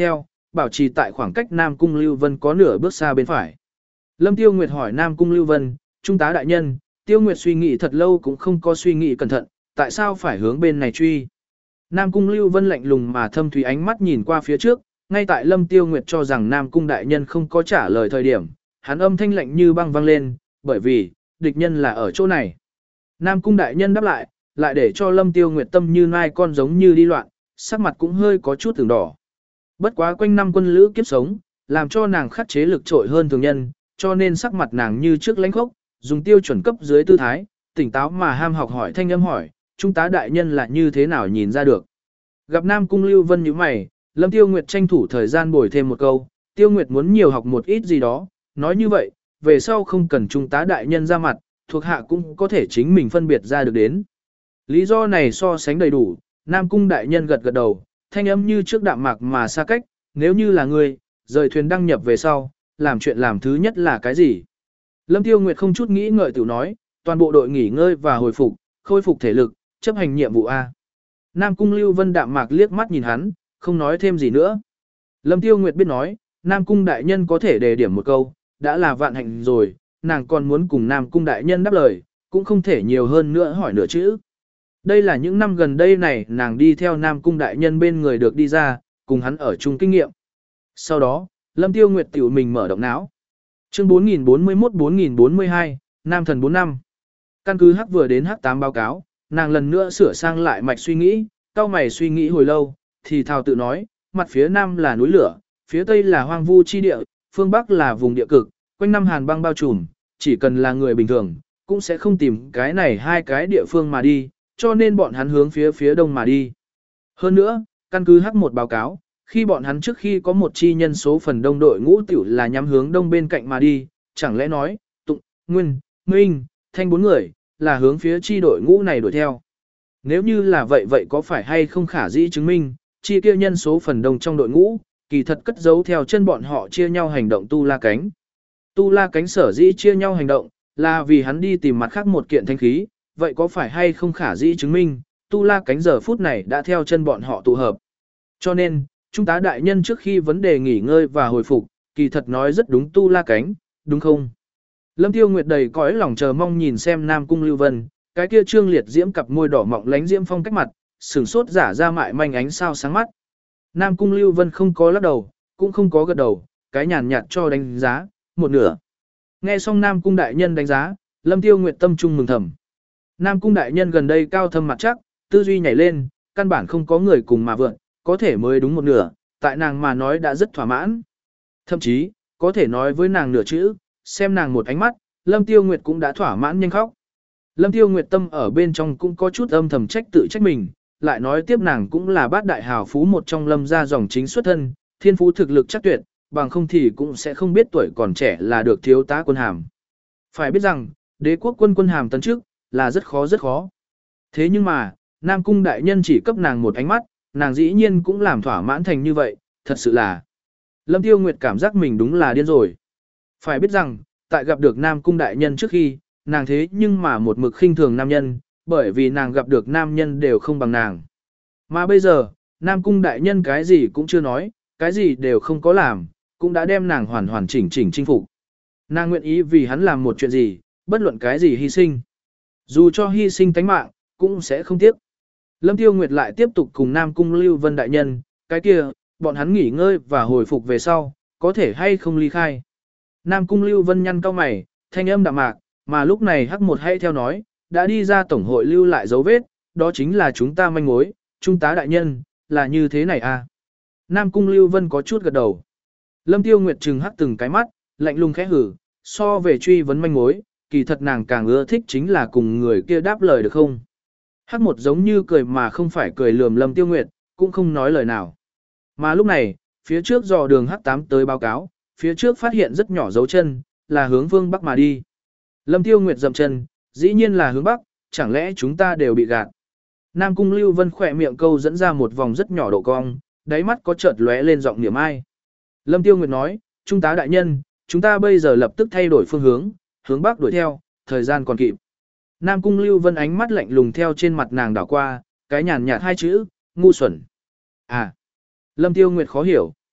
bảo trì tại khoảng cách Nam Cung Lưu Vân có nửa bước xa bên phải. Lâm Tiêu Nguyệt hỏi Nam Cung Lưu Vân, trung tá đại nhân, Tiêu Nguyệt suy nghĩ thật lâu cũng không có suy nghĩ cẩn thận, tại sao phải hướng bên này truy. Nam Cung Lưu Vân lạnh lùng mà thâm thúy ánh mắt nhìn qua phía trước, ngay tại Lâm Tiêu Nguyệt cho rằng Nam Cung đại nhân không có trả lời thời điểm, hắn âm thanh lạnh như băng vang lên, bởi vì, địch nhân là ở chỗ này. Nam Cung đại nhân đáp lại, lại để cho Lâm Tiêu Nguyệt tâm như nai con giống như đi loạn, sắc mặt cũng hơi có chút từng đỏ. Bất quá quanh năm quân lữ kiếp sống, làm cho nàng khắc chế lực trội hơn thường nhân, cho nên sắc mặt nàng như trước lãnh khốc, dùng tiêu chuẩn cấp dưới tư thái, tỉnh táo mà ham học hỏi thanh âm hỏi, trung tá đại nhân là như thế nào nhìn ra được. Gặp Nam Cung Lưu Vân như mày, Lâm Tiêu Nguyệt tranh thủ thời gian bồi thêm một câu, Tiêu Nguyệt muốn nhiều học một ít gì đó, nói như vậy, về sau không cần trung tá đại nhân ra mặt, thuộc hạ cũng có thể chính mình phân biệt ra được đến. Lý do này so sánh đầy đủ, Nam Cung đại nhân gật gật đầu, thanh âm như trước đạm mạc mà xa cách, nếu như là ngươi, rời thuyền đăng nhập về sau, làm chuyện làm thứ nhất là cái gì? Lâm Tiêu Nguyệt không chút nghĩ ngợi tiểu nói, toàn bộ đội nghỉ ngơi và hồi phục, khôi phục thể lực, chấp hành nhiệm vụ A. Nam Cung Lưu Vân đạm mạc liếc mắt nhìn hắn, không nói thêm gì nữa. Lâm Tiêu Nguyệt biết nói, Nam Cung đại nhân có thể đề điểm một câu, đã là vạn hạnh rồi, nàng còn muốn cùng Nam Cung đại nhân đáp lời, cũng không thể nhiều hơn nữa hỏi nửa chữ. Đây là những năm gần đây này nàng đi theo Nam Cung đại nhân bên người được đi ra, cùng hắn ở chung kinh nghiệm. Sau đó, Lâm Tiêu Nguyệt tiểu mình mở động não. Chương bốn nghìn bốn mươi mốt bốn nghìn bốn mươi hai, Nam thần bốn năm. Căn cứ Hắc vừa đến Hắc tám báo cáo, nàng lần nữa sửa sang lại mạch suy nghĩ, cao mày suy nghĩ hồi lâu, thì thào tự nói, mặt phía Nam là núi lửa, phía Tây là hoang vu chi địa, phương Bắc là vùng địa cực, quanh năm hàn băng bao trùm, chỉ cần là người bình thường, cũng sẽ không tìm cái này hai cái địa phương mà đi, cho nên bọn hắn hướng phía phía Đông mà đi. Hơn nữa, căn cứ Hắc một báo cáo, khi bọn hắn trước khi có một chi nhân số phần đông đội ngũ tiểu là nhắm hướng đông bên cạnh mà đi, chẳng lẽ nói, Tụng, Nguyên, Minh, Thanh bốn người, là hướng phía chi đội ngũ này đuổi theo. Nếu như là vậy vậy có phải hay không khả dĩ chứng minh, chi kia nhân số phần đông trong đội ngũ, kỳ thật cất giấu theo chân bọn họ chia nhau hành động tu la cánh. Tu la cánh sở dĩ chia nhau hành động, là vì hắn đi tìm mặt khác một kiện thanh khí, vậy có phải hay không khả dĩ chứng minh, tu la cánh giờ phút này đã theo chân bọn họ tụ hợp. Cho nên, Trung tá đại nhân trước khi vấn đề nghỉ ngơi và hồi phục, kỳ thật nói rất đúng tu la cánh, đúng không? Lâm Tiêu Nguyệt đầy cõi lòng chờ mong nhìn xem Nam Cung Lưu Vân, cái kia trương liệt diễm cặp môi đỏ mọng lánh diễm phong cách mặt, sừng sốt giả ra mại manh ánh sao sáng mắt. Nam Cung Lưu Vân không có lắc đầu, cũng không có gật đầu, cái nhàn nhạt cho đánh giá, một nửa. Nghe xong Nam Cung đại nhân đánh giá, Lâm Tiêu Nguyệt tâm trung mừng thầm. Nam Cung đại nhân gần đây cao thâm mặt chắc, tư duy nhảy lên, căn bản không có người cùng mà vượn, có thể mới đúng một nửa, tại nàng mà nói đã rất thỏa mãn. Thậm chí, có thể nói với nàng nửa chữ, xem nàng một ánh mắt, Lâm Tiêu Nguyệt cũng đã thỏa mãn nhanh khóc. Lâm Tiêu Nguyệt tâm ở bên trong cũng có chút âm thầm trách tự trách mình, lại nói tiếp nàng cũng là bát đại hào phú một trong Lâm gia dòng chính xuất thân, thiên phú thực lực chắc tuyệt, bằng không thì cũng sẽ không biết tuổi còn trẻ là được thiếu tá quân hàm. Phải biết rằng, đế quốc quân quân hàm tấn trước, là rất khó rất khó. Thế nhưng mà, Nam Cung đại nhân chỉ cấp nàng một ánh mắt, nàng dĩ nhiên cũng làm thỏa mãn thành như vậy, thật sự là. Lâm Tiêu Nguyệt cảm giác mình đúng là điên rồi. Phải biết rằng, tại gặp được Nam Cung đại nhân trước khi, nàng thế nhưng mà một mực khinh thường nam nhân, bởi vì nàng gặp được nam nhân đều không bằng nàng. Mà bây giờ, Nam Cung đại nhân cái gì cũng chưa nói, cái gì đều không có làm, cũng đã đem nàng hoàn hoàn chỉnh chỉnh chinh phục. Nàng nguyện ý vì hắn làm một chuyện gì, bất luận cái gì hy sinh. Dù cho hy sinh tánh mạng, cũng sẽ không tiếc. Lâm Tiêu Nguyệt lại tiếp tục cùng Nam Cung Lưu Vân đại nhân, cái kia, bọn hắn nghỉ ngơi và hồi phục về sau, có thể hay không ly khai. Nam Cung Lưu Vân nhăn cau mày, thanh âm đạm mạc, mà lúc này hắc một hay theo nói, đã đi ra tổng hội lưu lại dấu vết, đó chính là chúng ta manh mối, trung tá đại nhân, là như thế này à. Nam Cung Lưu Vân có chút gật đầu. Lâm Tiêu Nguyệt trừng hắc từng cái mắt, lạnh lùng khẽ hử, so về truy vấn manh mối, kỳ thật nàng càng ưa thích chính là cùng người kia đáp lời được không. Hắc một giống như cười mà không phải cười lườm Lâm Tiêu Nguyệt, cũng không nói lời nào. Mà lúc này, phía trước dò đường Hắc tám tới báo cáo, phía trước phát hiện rất nhỏ dấu chân, là hướng phương Bắc mà đi. Lâm Tiêu Nguyệt dậm chân, dĩ nhiên là hướng Bắc, chẳng lẽ chúng ta đều bị gạt. Nam Cung Lưu Vân khỏe miệng câu dẫn ra một vòng rất nhỏ độ cong, đáy mắt có chợt lóe lên giọng niệm ai. Lâm Tiêu Nguyệt nói, Trung tá đại nhân, chúng ta bây giờ lập tức thay đổi phương hướng, hướng Bắc đuổi theo, thời gian còn kịp. Nam Cung Lưu Vân ánh mắt lạnh lùng theo trên mặt nàng đảo qua, cái nhàn nhạt hai chữ, ngu xuẩn. À, Lâm Tiêu Nguyệt khó hiểu.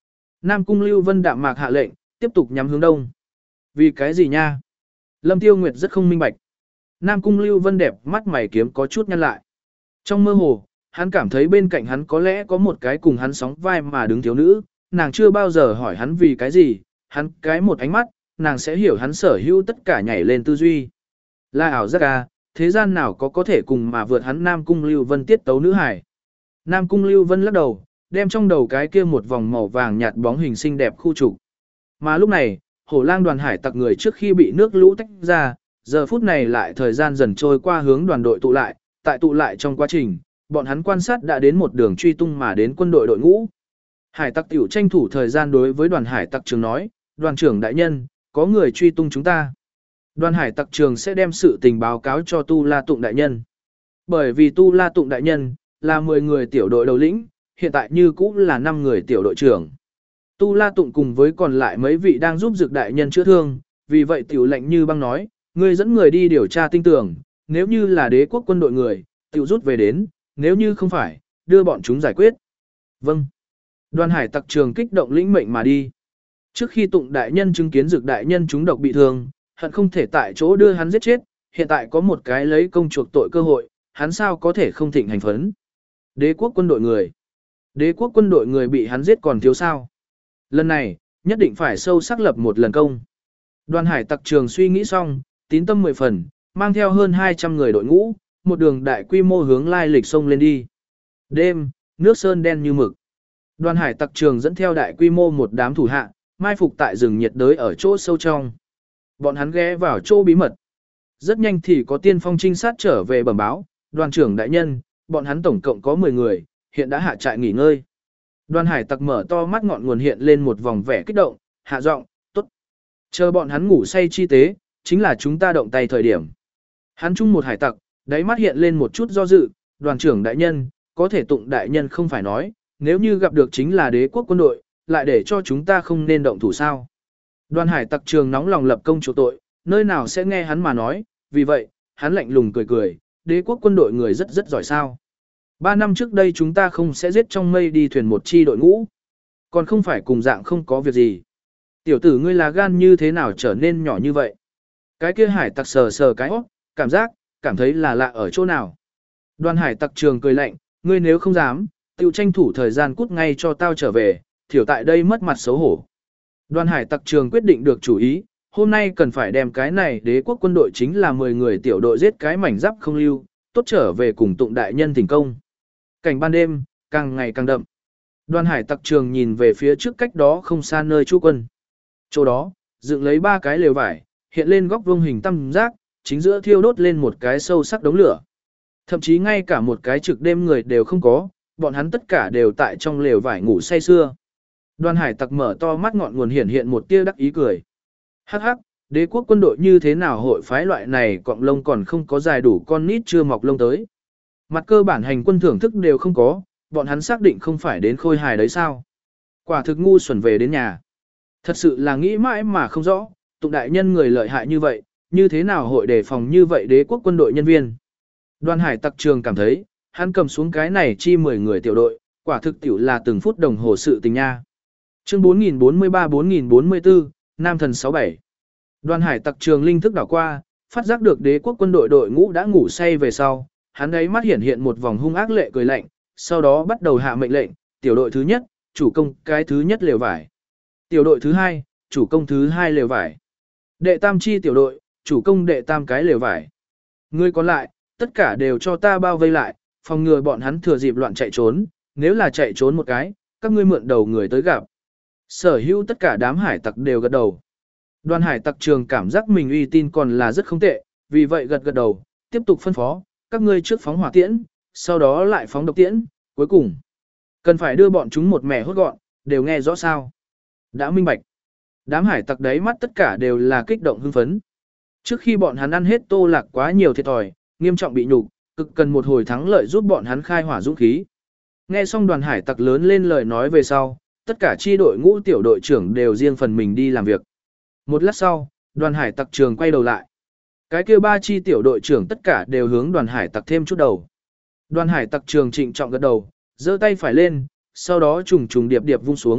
Nam Cung Lưu Vân đạm mạc hạ lệnh, tiếp tục nhắm hướng đông. Vì cái gì nha? Lâm Tiêu Nguyệt rất không minh bạch. Nam Cung Lưu Vân đẹp mắt mày kiếm có chút nhăn lại. Trong mơ hồ, hắn cảm thấy bên cạnh hắn có lẽ có một cái cùng hắn sóng vai mà đứng thiếu nữ, nàng chưa bao giờ hỏi hắn vì cái gì, hắn cái một ánh mắt, nàng sẽ hiểu hắn sở hữu tất cả nhảy lên tư duy. Là ảo giác à, thế gian nào có có thể cùng mà vượt hắn Nam Cung Lưu Vân tiết tấu nữ hải. Nam Cung Lưu Vân lắc đầu, đem trong đầu cái kia một vòng màu vàng nhạt bóng hình xinh đẹp khu trục. Mà lúc này, Hổ Lang đoàn hải tặc người trước khi bị nước lũ tách ra, giờ phút này lại thời gian dần trôi qua hướng đoàn đội tụ lại, tại tụ lại trong quá trình, bọn hắn quan sát đã đến một đường truy tung mà đến quân đội đội ngũ. Hải tặc tiểu tranh thủ thời gian đối với đoàn hải tặc trường nói, đoàn trưởng đại nhân, có người truy tung chúng ta. Đoàn hải tặc trường sẽ đem sự tình báo cáo cho Tu La Tụng đại nhân. Bởi vì Tu La Tụng đại nhân là mười người tiểu đội đầu lĩnh, hiện tại như cũ là năm người tiểu đội trưởng. Tu La Tụng cùng với còn lại mấy vị đang giúp Dực đại nhân chữa thương, vì vậy tiểu lệnh như băng nói, ngươi dẫn người đi điều tra tinh tường, nếu như là đế quốc quân đội người, tiểu rút về đến, nếu như không phải, đưa bọn chúng giải quyết. Vâng. Đoàn hải tặc trường kích động lĩnh mệnh mà đi. Trước khi Tụng đại nhân chứng kiến Dực đại nhân chúng độc bị thương, hận không thể tại chỗ đưa hắn giết chết, hiện tại có một cái lấy công chuộc tội cơ hội, hắn sao có thể không thịnh hành phấn. Đế quốc quân đội người. Đế quốc quân đội người bị hắn giết còn thiếu sao. Lần này, nhất định phải sâu sắc lập một lần công. Đoàn hải tặc trường suy nghĩ xong, tín tâm mười phần, mang theo hơn hai trăm người đội ngũ, một đường đại quy mô hướng lai lịch sông lên đi. Đêm, nước sơn đen như mực. Đoàn hải tặc trường dẫn theo đại quy mô một đám thủ hạ, mai phục tại rừng nhiệt đới ở chỗ sâu trong. Bọn hắn ghé vào chỗ bí mật. Rất nhanh thì có tiên phong trinh sát trở về bẩm báo, đoàn trưởng đại nhân, bọn hắn tổng cộng có mười người, hiện đã hạ trại nghỉ ngơi. Đoàn hải tặc mở to mắt ngọn nguồn hiện lên một vòng vẻ kích động, hạ giọng, tốt. Chờ bọn hắn ngủ say chi tế, chính là chúng ta động tay thời điểm. Hắn chung một hải tặc, đáy mắt hiện lên một chút do dự, đoàn trưởng đại nhân, có thể Tụng đại nhân không phải nói, nếu như gặp được chính là đế quốc quân đội, lại để cho chúng ta không nên động thủ sao. Đoàn hải tặc trường nóng lòng lập công chủ tội, nơi nào sẽ nghe hắn mà nói, vì vậy, hắn lạnh lùng cười cười, đế quốc quân đội người rất rất giỏi sao. Ba năm trước đây chúng ta không sẽ giết trong mây đi thuyền một chi đội ngũ, còn không phải cùng dạng không có việc gì. Tiểu tử ngươi là gan như thế nào trở nên nhỏ như vậy. Cái kia hải tặc sờ sờ cái hót, cảm giác, cảm thấy là lạ ở chỗ nào. Đoàn hải tặc trường cười lạnh, ngươi nếu không dám, tiểu tranh thủ thời gian cút ngay cho tao trở về, thiểu tại đây mất mặt xấu hổ. Đoàn hải tặc trường quyết định được chủ ý, hôm nay cần phải đem cái này đế quốc quân đội chính là mười người tiểu đội giết cái mảnh giáp không lưu, tốt trở về cùng Tụng đại nhân thành công. Cảnh ban đêm, càng ngày càng đậm. Đoàn hải tặc trường nhìn về phía trước cách đó không xa nơi trú quân. Chỗ đó, dựng lấy ba cái lều vải, hiện lên góc vuông hình tam giác, chính giữa thiêu đốt lên một cái sâu sắc đống lửa. Thậm chí ngay cả một cái trực đêm người đều không có, bọn hắn tất cả đều tại trong lều vải ngủ say sưa. Đoàn hải tặc mở to mắt ngọn nguồn hiện hiện một tia đắc ý cười. Hắc hắc, đế quốc quân đội như thế nào hội phái loại này cọng lông còn không có dài đủ con nít chưa mọc lông tới. Mặt cơ bản hành quân thưởng thức đều không có, bọn hắn xác định không phải đến khôi hài đấy sao. Quả thực ngu xuẩn về đến nhà. Thật sự là nghĩ mãi mà không rõ, Tụng đại nhân người lợi hại như vậy, như thế nào hội đề phòng như vậy đế quốc quân đội nhân viên. Đoàn hải tặc trường cảm thấy, hắn cầm xuống cái này chi mười người tiểu đội, quả thực tiểu là từng phút đồng hồ sự tình nha. Chương bốn nghìn bốn mươi ba bốn nghìn bốn mươi tư, Nam thần sáu bảy. Đoàn hải tặc trường linh thức đảo qua, phát giác được đế quốc quân đội đội ngũ đã ngủ say về sau, hắn ấy mắt hiện hiện một vòng hung ác lệ cười lạnh, sau đó bắt đầu hạ mệnh lệnh, tiểu đội thứ nhất, chủ công cái thứ nhất lều vải. Tiểu đội thứ hai, chủ công thứ hai lều vải. Đệ tam chi tiểu đội, chủ công đệ tam cái lều vải. Người còn lại, tất cả đều cho ta bao vây lại, phòng ngừa bọn hắn thừa dịp loạn chạy trốn, nếu là chạy trốn một cái, các ngươi mượn đầu người tới gặp. Sở hữu tất cả đám hải tặc đều gật đầu. Đoàn hải tặc trường cảm giác mình uy tín còn là rất không tệ, vì vậy gật gật đầu, tiếp tục phân phó, các ngươi trước phóng hỏa tiễn, sau đó lại phóng độc tiễn, cuối cùng cần phải đưa bọn chúng một mẻ hốt gọn, đều nghe rõ sao. Đã minh bạch. Đám hải tặc đấy mắt tất cả đều là kích động hưng phấn. Trước khi bọn hắn ăn hết Tô Lạc quá nhiều thiệt thòi, nghiêm trọng bị nhục, cực cần một hồi thắng lợi giúp bọn hắn khai hỏa dũng khí. Nghe xong đoàn hải tặc lớn lên lời nói về sau, tất cả chi đội ngũ tiểu đội trưởng đều riêng phần mình đi làm việc. Một lát sau, đoàn hải tặc trường quay đầu lại. Cái kia ba chi tiểu đội trưởng tất cả đều hướng đoàn hải tặc thêm chút đầu. Đoàn hải tặc trường trịnh trọng gật đầu, giơ tay phải lên, sau đó trùng trùng điệp điệp vung xuống,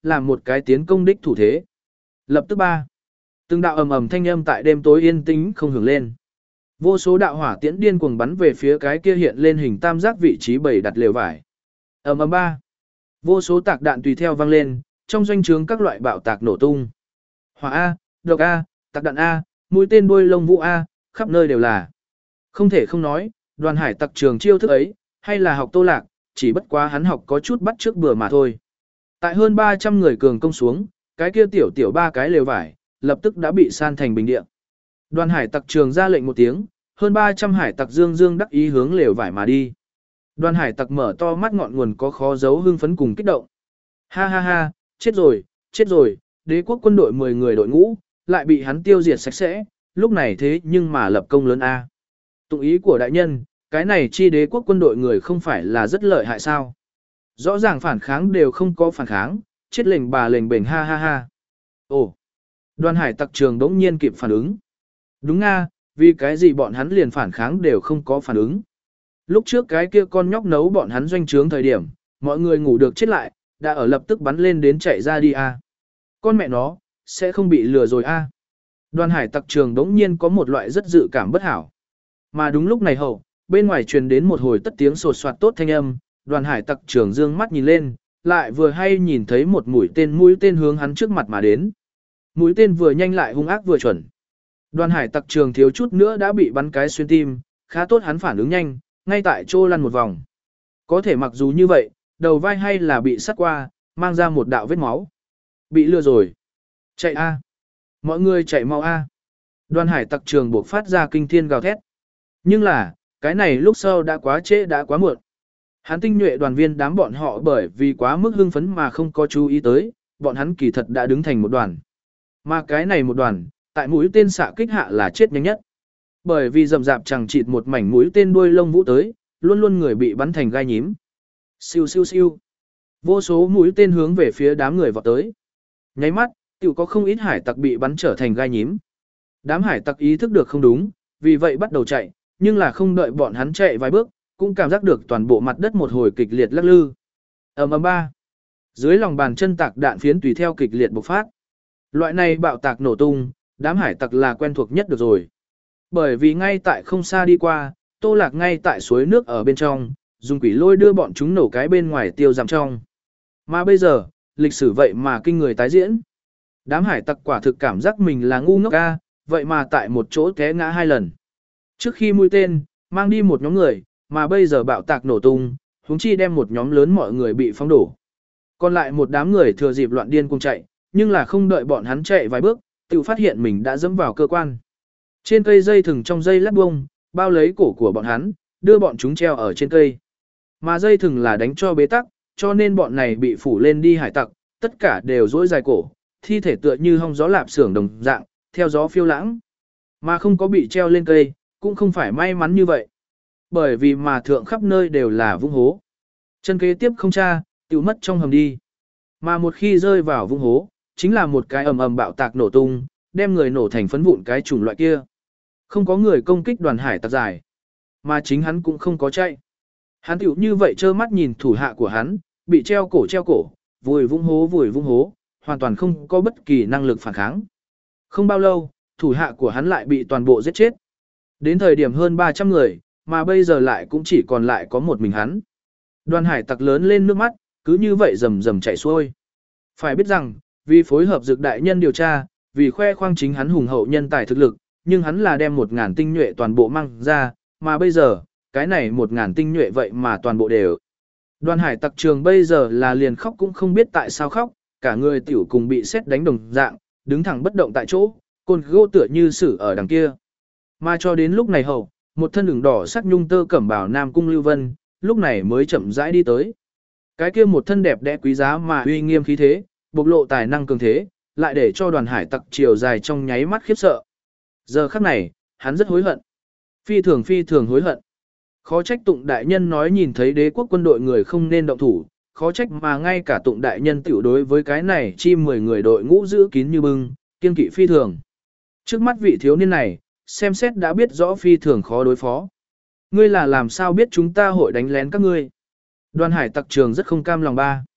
làm một cái tiến công đích thủ thế. Lập tức ba. Từng đạo ầm ầm thanh âm tại đêm tối yên tĩnh không hưởng lên. Vô số đạo hỏa tiễn điên cuồng bắn về phía cái kia hiện lên hình tam giác vị trí bày đặt lều vải. Ầm ầm ba. Vô số tạc đạn tùy theo vang lên, trong doanh trướng các loại bạo tạc nổ tung. Hỏa A, độc A, tạc đạn A, mũi tên đuôi lông vũ A, khắp nơi đều là. Không thể không nói, Đoàn hải tặc trường chiêu thức ấy, hay là học Tô Lạc, chỉ bất quá hắn học có chút bắt trước bừa mà thôi. Tại hơn ba trăm người cường công xuống, cái kia tiểu tiểu ba cái lều vải, lập tức đã bị san thành bình địa. Đoàn hải tặc trường ra lệnh một tiếng, hơn ba trăm hải tặc dương dương đắc ý hướng lều vải mà đi. Đoàn hải tặc mở to mắt ngọn nguồn có khó giấu hưng phấn cùng kích động. Ha ha ha, chết rồi, chết rồi, đế quốc quân đội mười người đội ngũ, lại bị hắn tiêu diệt sạch sẽ, lúc này thế nhưng mà lập công lớn A. Tụng ý của đại nhân, cái này chi đế quốc quân đội người không phải là rất lợi hại sao. Rõ ràng phản kháng đều không có phản kháng, chết lệnh bà lệnh bềnh ha ha ha. Ồ, đoàn hải tặc trường đống nhiên kịp phản ứng. Đúng nga, vì cái gì bọn hắn liền phản kháng đều không có phản ứng. Lúc trước cái kia con nhóc nấu bọn hắn doanh trướng thời điểm, mọi người ngủ được chết lại, đã ở lập tức bắn lên đến chạy ra đi a. Con mẹ nó, sẽ không bị lừa rồi a. Đoàn hải tặc trường đống nhiên có một loại rất dự cảm bất hảo. Mà đúng lúc này hậu, bên ngoài truyền đến một hồi tất tiếng sột soạt tốt thanh âm, đoàn hải tặc trường dương mắt nhìn lên, lại vừa hay nhìn thấy một mũi tên mũi tên hướng hắn trước mặt mà đến. Mũi tên vừa nhanh lại hung ác vừa chuẩn. Đoàn hải tặc trường thiếu chút nữa đã bị bắn cái xuyên tim, khá tốt hắn phản ứng nhanh, ngay tại chỗ lăn một vòng. Có thể mặc dù như vậy, đầu vai hay là bị sắt qua, mang ra một đạo vết máu. Bị lừa rồi. Chạy a, mọi người chạy mau a. Đoàn hải tặc trường buộc phát ra kinh thiên gào thét. Nhưng là, cái này lúc sau đã quá trễ đã quá muộn. Hắn tinh nhuệ đoàn viên đám bọn họ bởi vì quá mức hưng phấn mà không có chú ý tới, bọn hắn kỳ thật đã đứng thành một đoàn. Mà cái này một đoàn, tại mũi tên xạ kích hạ là chết nhanh nhất. Bởi vì rầm rạp chẳng chịt một mảnh mũi tên đuôi lông vũ tới, luôn luôn người bị bắn thành gai nhím. Siêu siêu siêu. Vô số mũi tên hướng về phía đám người vọt tới. Nháy mắt, tiểu có không ít hải tặc bị bắn trở thành gai nhím. Đám hải tặc ý thức được không đúng, vì vậy bắt đầu chạy, nhưng là không đợi bọn hắn chạy vài bước, cũng cảm giác được toàn bộ mặt đất một hồi kịch liệt lắc lư. Ầm ầm ba. Dưới lòng bàn chân tạc đạn phiến tùy theo kịch liệt bộc phát. Loại này bạo tạc nổ tung, đám hải tặc là quen thuộc nhất được rồi. Bởi vì ngay tại không xa đi qua, Tô Lạc ngay tại suối nước ở bên trong, dùng quỷ lôi đưa bọn chúng nổ cái bên ngoài tiêu giảm trong. Mà bây giờ, lịch sử vậy mà kinh người tái diễn. Đám hải tặc quả thực cảm giác mình là ngu ngốc ca, vậy mà tại một chỗ té ngã hai lần. Trước khi mũi tên, mang đi một nhóm người, mà bây giờ bạo tạc nổ tung, huống chi đem một nhóm lớn mọi người bị phóng đổ. Còn lại một đám người thừa dịp loạn điên cùng chạy, nhưng là không đợi bọn hắn chạy vài bước, tự phát hiện mình đã dẫm vào cơ quan. Trên cây dây thừng trong dây lát bông, bao lấy cổ của bọn hắn, đưa bọn chúng treo ở trên cây. Mà dây thừng là đánh cho bế tắc, cho nên bọn này bị phủ lên đi hải tặc, tất cả đều dỗi dài cổ, thi thể tựa như hong gió lạp xưởng đồng dạng, theo gió phiêu lãng. Mà không có bị treo lên cây, cũng không phải may mắn như vậy. Bởi vì mà thượng khắp nơi đều là vũng hố. Chân kế tiếp không tra, tiêu mất trong hầm đi. Mà một khi rơi vào vũng hố, chính là một cái ầm ầm bạo tạc nổ tung, đem người nổ thành phấn vụn cái chủng loại kia. Không có người công kích đoàn hải tặc giải, mà chính hắn cũng không có chạy. Hắn tiểu như vậy trơ mắt nhìn thủ hạ của hắn, bị treo cổ treo cổ, vùi vũng hố vùi vũng hố, hoàn toàn không có bất kỳ năng lực phản kháng. Không bao lâu, thủ hạ của hắn lại bị toàn bộ giết chết. Đến thời điểm hơn ba trăm người, mà bây giờ lại cũng chỉ còn lại có một mình hắn. Đoàn hải tặc lớn lên nước mắt, cứ như vậy rầm rầm chảy xuôi. Phải biết rằng, vì phối hợp dược đại nhân điều tra, vì khoe khoang chính hắn hùng hậu nhân tài thực lực, nhưng hắn là đem một ngàn tinh nhuệ toàn bộ mang ra, mà bây giờ, cái này một ngàn tinh nhuệ vậy mà toàn bộ đều. Đoàn hải tặc trường bây giờ là liền khóc cũng không biết tại sao khóc, cả người tiểu cùng bị sét đánh đồng dạng, đứng thẳng bất động tại chỗ, côn gỗ tựa như sử ở đằng kia. Mà cho đến lúc này hậu, một thân ửng đỏ sắc nhung tơ cẩm bào Nam Cung Lưu Vân, lúc này mới chậm rãi đi tới. Cái kia một thân đẹp đẽ quý giá mà uy nghiêm khí thế, bộc lộ tài năng cường thế, lại để cho đoàn hải tặc chiều dài trong nháy mắt khiếp sợ. Giờ khắc này, hắn rất hối hận. Phi thường phi thường hối hận. Khó trách Tụng đại nhân nói nhìn thấy đế quốc quân đội người không nên động thủ, khó trách mà ngay cả Tụng đại nhân tiểu đối với cái này chi mười người đội ngũ giữ kín như bưng, kiên kỵ phi thường. Trước mắt vị thiếu niên này, xem xét đã biết rõ phi thường khó đối phó. Ngươi là làm sao biết chúng ta hội đánh lén các ngươi? Đoàn hải tặc trường rất không cam lòng ba.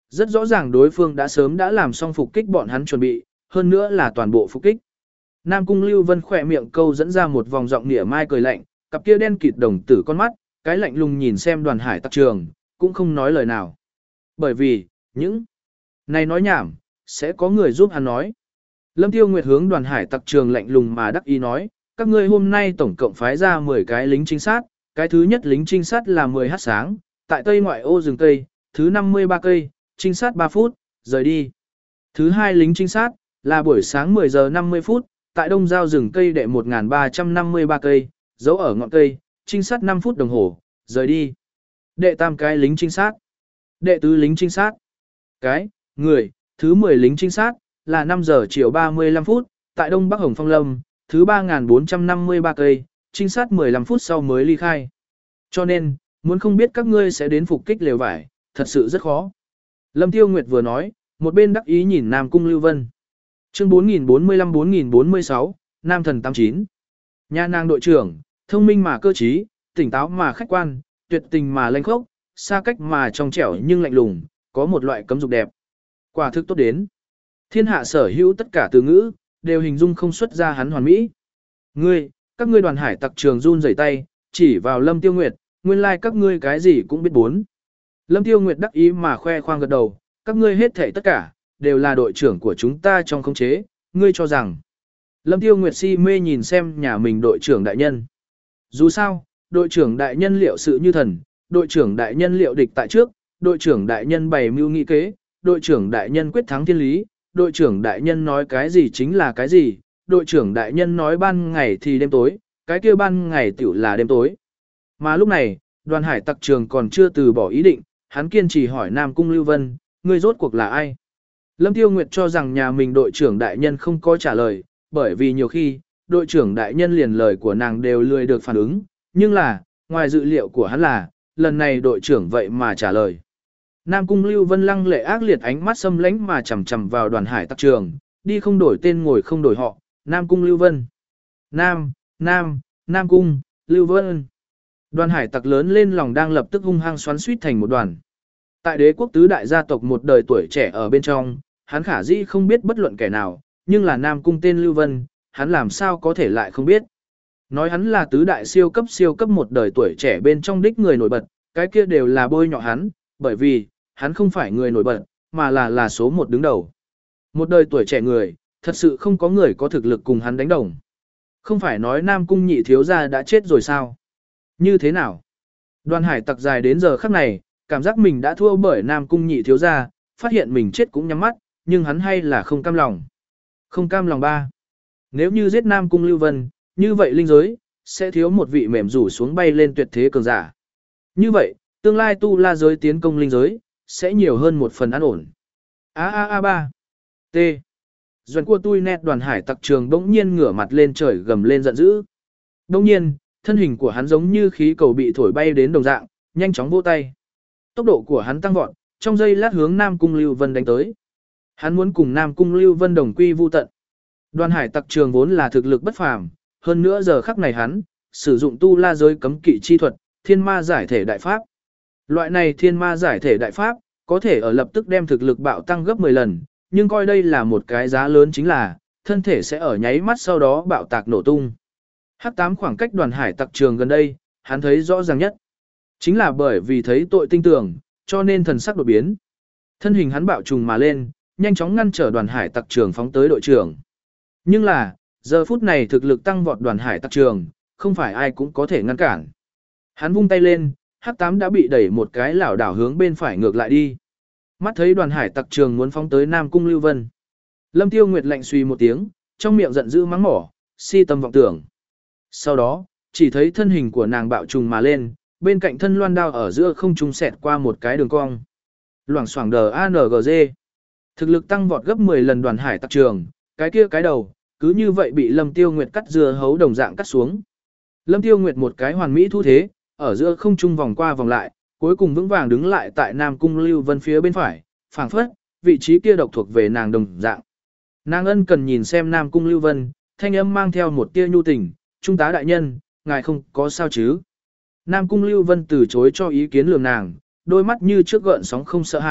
Rất rõ ràng đối phương đã sớm đã làm xong phục kích bọn hắn chuẩn bị, hơn nữa là toàn bộ phục kích. Nam Cung Lưu Vân khỏe miệng câu dẫn ra một vòng giọng nịa mai cười lạnh, cặp kia đen kịt đồng tử con mắt, cái lạnh lùng nhìn xem Đoàn Hải Tặc Trường, cũng không nói lời nào. Bởi vì, những này nói nhảm, sẽ có người giúp hắn nói. Lâm Tiêu Nguyệt hướng Đoàn Hải Tặc Trường lạnh lùng mà đắc ý nói, các ngươi hôm nay tổng cộng phái ra mười cái lính trinh sát, cái thứ nhất lính trinh sát là mười h sáng, tại tây ngoại ô rừng cây, thứ năm mươi ba cây, trinh sát ba phút, rời đi. Thứ hai lính trinh sát là buổi sáng mười giờ năm mươi phút, tại đông giao rừng cây đệ một nghìn ba trăm năm mươi ba cây, giấu ở ngọn cây, trinh sát năm phút đồng hồ, rời đi. Đệ tam cái lính trinh sát. Đệ tứ lính trinh sát. Cái, người, thứ mười lính trinh sát là năm giờ chiều ba mươi lăm phút, tại đông bắc Hồng Phong Lâm, thứ ba nghìn bốn trăm năm mươi ba cây, trinh sát mười lăm phút sau mới ly khai. Cho nên, muốn không biết các ngươi sẽ đến phục kích lều vải, thật sự rất khó. Lâm Tiêu Nguyệt vừa nói, một bên đắc ý nhìn Nam Cung Lưu Vân. Chương bốn nghìn bốn mươi lăm bốn nghìn bốn mươi sáu, Nam Thần tám chín. Nhà nàng đội trưởng, thông minh mà cơ trí, tỉnh táo mà khách quan, tuyệt tình mà lanh khốc, xa cách mà trong trẻo nhưng lạnh lùng, có một loại cấm dục đẹp. Quả thực tốt đến. Thiên hạ sở hữu tất cả từ ngữ, đều hình dung không xuất ra hắn hoàn mỹ. Ngươi, các ngươi Đoàn Hải Tặc Trường run rẩy tay, chỉ vào Lâm Tiêu Nguyệt, nguyên lai like các ngươi cái gì cũng biết bốn. Lâm Tiêu Nguyệt đắc ý mà khoe khoang gật đầu, các ngươi hết thảy tất cả, đều là đội trưởng của chúng ta trong khống chế, ngươi cho rằng. Lâm Tiêu Nguyệt si mê nhìn xem nhà mình đội trưởng đại nhân. Dù sao, đội trưởng đại nhân liệu sự như thần, đội trưởng đại nhân liệu địch tại trước, đội trưởng đại nhân bày mưu nghị kế, đội trưởng đại nhân quyết thắng thiên lý, đội trưởng đại nhân nói cái gì chính là cái gì, đội trưởng đại nhân nói ban ngày thì đêm tối, cái kia ban ngày tiểu là đêm tối. Mà lúc này, Đoàn Hải Tặc Trường còn chưa từ bỏ ý định, hắn kiên trì hỏi Nam Cung Lưu Vân, ngươi rốt cuộc là ai? Lâm Tiêu Nguyệt cho rằng nhà mình đội trưởng đại nhân không có trả lời, bởi vì nhiều khi, đội trưởng đại nhân liền lời của nàng đều lười được phản ứng, nhưng là, ngoài dự liệu của hắn là, lần này đội trưởng vậy mà trả lời. Nam Cung Lưu Vân lăng lệ ác liệt ánh mắt xâm lánh mà chằm chằm vào Đoàn Hải Tặc Trường, đi không đổi tên ngồi không đổi họ, Nam Cung Lưu Vân. Nam, Nam, Nam Cung, Lưu Vân. Đoàn Hải Tặc lớn lên lòng đang lập tức hung hăng xoắn suýt thành một đoàn. Tại đế quốc tứ đại gia tộc một đời tuổi trẻ ở bên trong, hắn khả dĩ không biết bất luận kẻ nào, nhưng là Nam Cung tên Lưu Vân, hắn làm sao có thể lại không biết. Nói hắn là tứ đại siêu cấp siêu cấp một đời tuổi trẻ bên trong đích người nổi bật, cái kia đều là bôi nhọ hắn, bởi vì, hắn không phải người nổi bật, mà là là số một đứng đầu. Một đời tuổi trẻ người, thật sự không có người có thực lực cùng hắn đánh đồng. Không phải nói Nam Cung nhị thiếu gia đã chết rồi sao? Như thế nào? Đoàn Hải Tặc dài đến giờ khắc này, cảm giác mình đã thua bởi Nam Cung nhị thiếu gia, phát hiện mình chết cũng nhắm mắt, nhưng hắn hay là không cam lòng. Không cam lòng ba. Nếu như giết Nam Cung Lưu Vân, như vậy linh giới, sẽ thiếu một vị mềm rủ xuống bay lên tuyệt thế cường giả. Như vậy, tương lai tu la giới tiến công linh giới, sẽ nhiều hơn một phần an ổn. A a a ba. T. Doan của tôi nét Đoàn Hải Tặc Trường bỗng nhiên ngửa mặt lên trời gầm lên giận dữ. Bỗng nhiên, thân hình của hắn giống như khí cầu bị thổi bay đến đồng dạng, nhanh chóng vỗ tay. Tốc độ của hắn tăng vọt, trong giây lát hướng Nam Cung Lưu Vân đánh tới. Hắn muốn cùng Nam Cung Lưu Vân đồng quy vu tận. Đoàn Hải Tặc Trường vốn là thực lực bất phàm, hơn nữa giờ khắc này hắn sử dụng tu la giới cấm kỵ chi thuật, Thiên Ma giải thể đại pháp. Loại này Thiên Ma giải thể đại pháp có thể ở lập tức đem thực lực bạo tăng gấp mười lần, nhưng coi đây là một cái giá lớn chính là thân thể sẽ ở nháy mắt sau đó bạo tạc nổ tung. Hắc tám khoảng cách Đoàn Hải Tặc Trường gần đây, hắn thấy rõ ràng nhất. Chính là bởi vì thấy tội tinh tường, cho nên thần sắc đột biến. Thân hình hắn bạo trùng mà lên, nhanh chóng ngăn trở Đoàn Hải Tặc Trường phóng tới đội trưởng. Nhưng là, giờ phút này thực lực tăng vọt Đoàn Hải Tặc Trường, không phải ai cũng có thể ngăn cản. Hắn vung tay lên, Hắc tám đã bị đẩy một cái lảo đảo hướng bên phải ngược lại đi. Mắt thấy Đoàn Hải Tặc Trường muốn phóng tới Nam Cung Lưu Vân. Lâm Tiêu Nguyệt lạnh suy một tiếng, trong miệng giận dữ mắng mỏ, si tâm vọng tưởng. Sau đó, chỉ thấy thân hình của nàng bạo trùng mà lên, bên cạnh thân loan đao ở giữa không trung xẹt qua một cái đường cong. Loảng xoảng đờ a en giê. Thực lực tăng vọt gấp mười lần Đoàn Hải Tặc Trường, cái kia cái đầu, cứ như vậy bị Lâm Tiêu Nguyệt cắt dưa hấu đồng dạng cắt xuống. Lâm Tiêu Nguyệt một cái hoàn mỹ thu thế, ở giữa không trung vòng qua vòng lại, cuối cùng vững vàng đứng lại tại Nam Cung Lưu Vân phía bên phải, phảng phất, vị trí kia độc thuộc về nàng đồng dạng. Nàng ân cần nhìn xem Nam Cung Lưu Vân, thanh âm mang theo một tia nhu tình, "Trung tá đại nhân, ngài không có sao chứ?" Nam Cung Lưu Vân từ chối cho ý kiến lườm nàng, đôi mắt như trước gợn sóng không sợ hãi,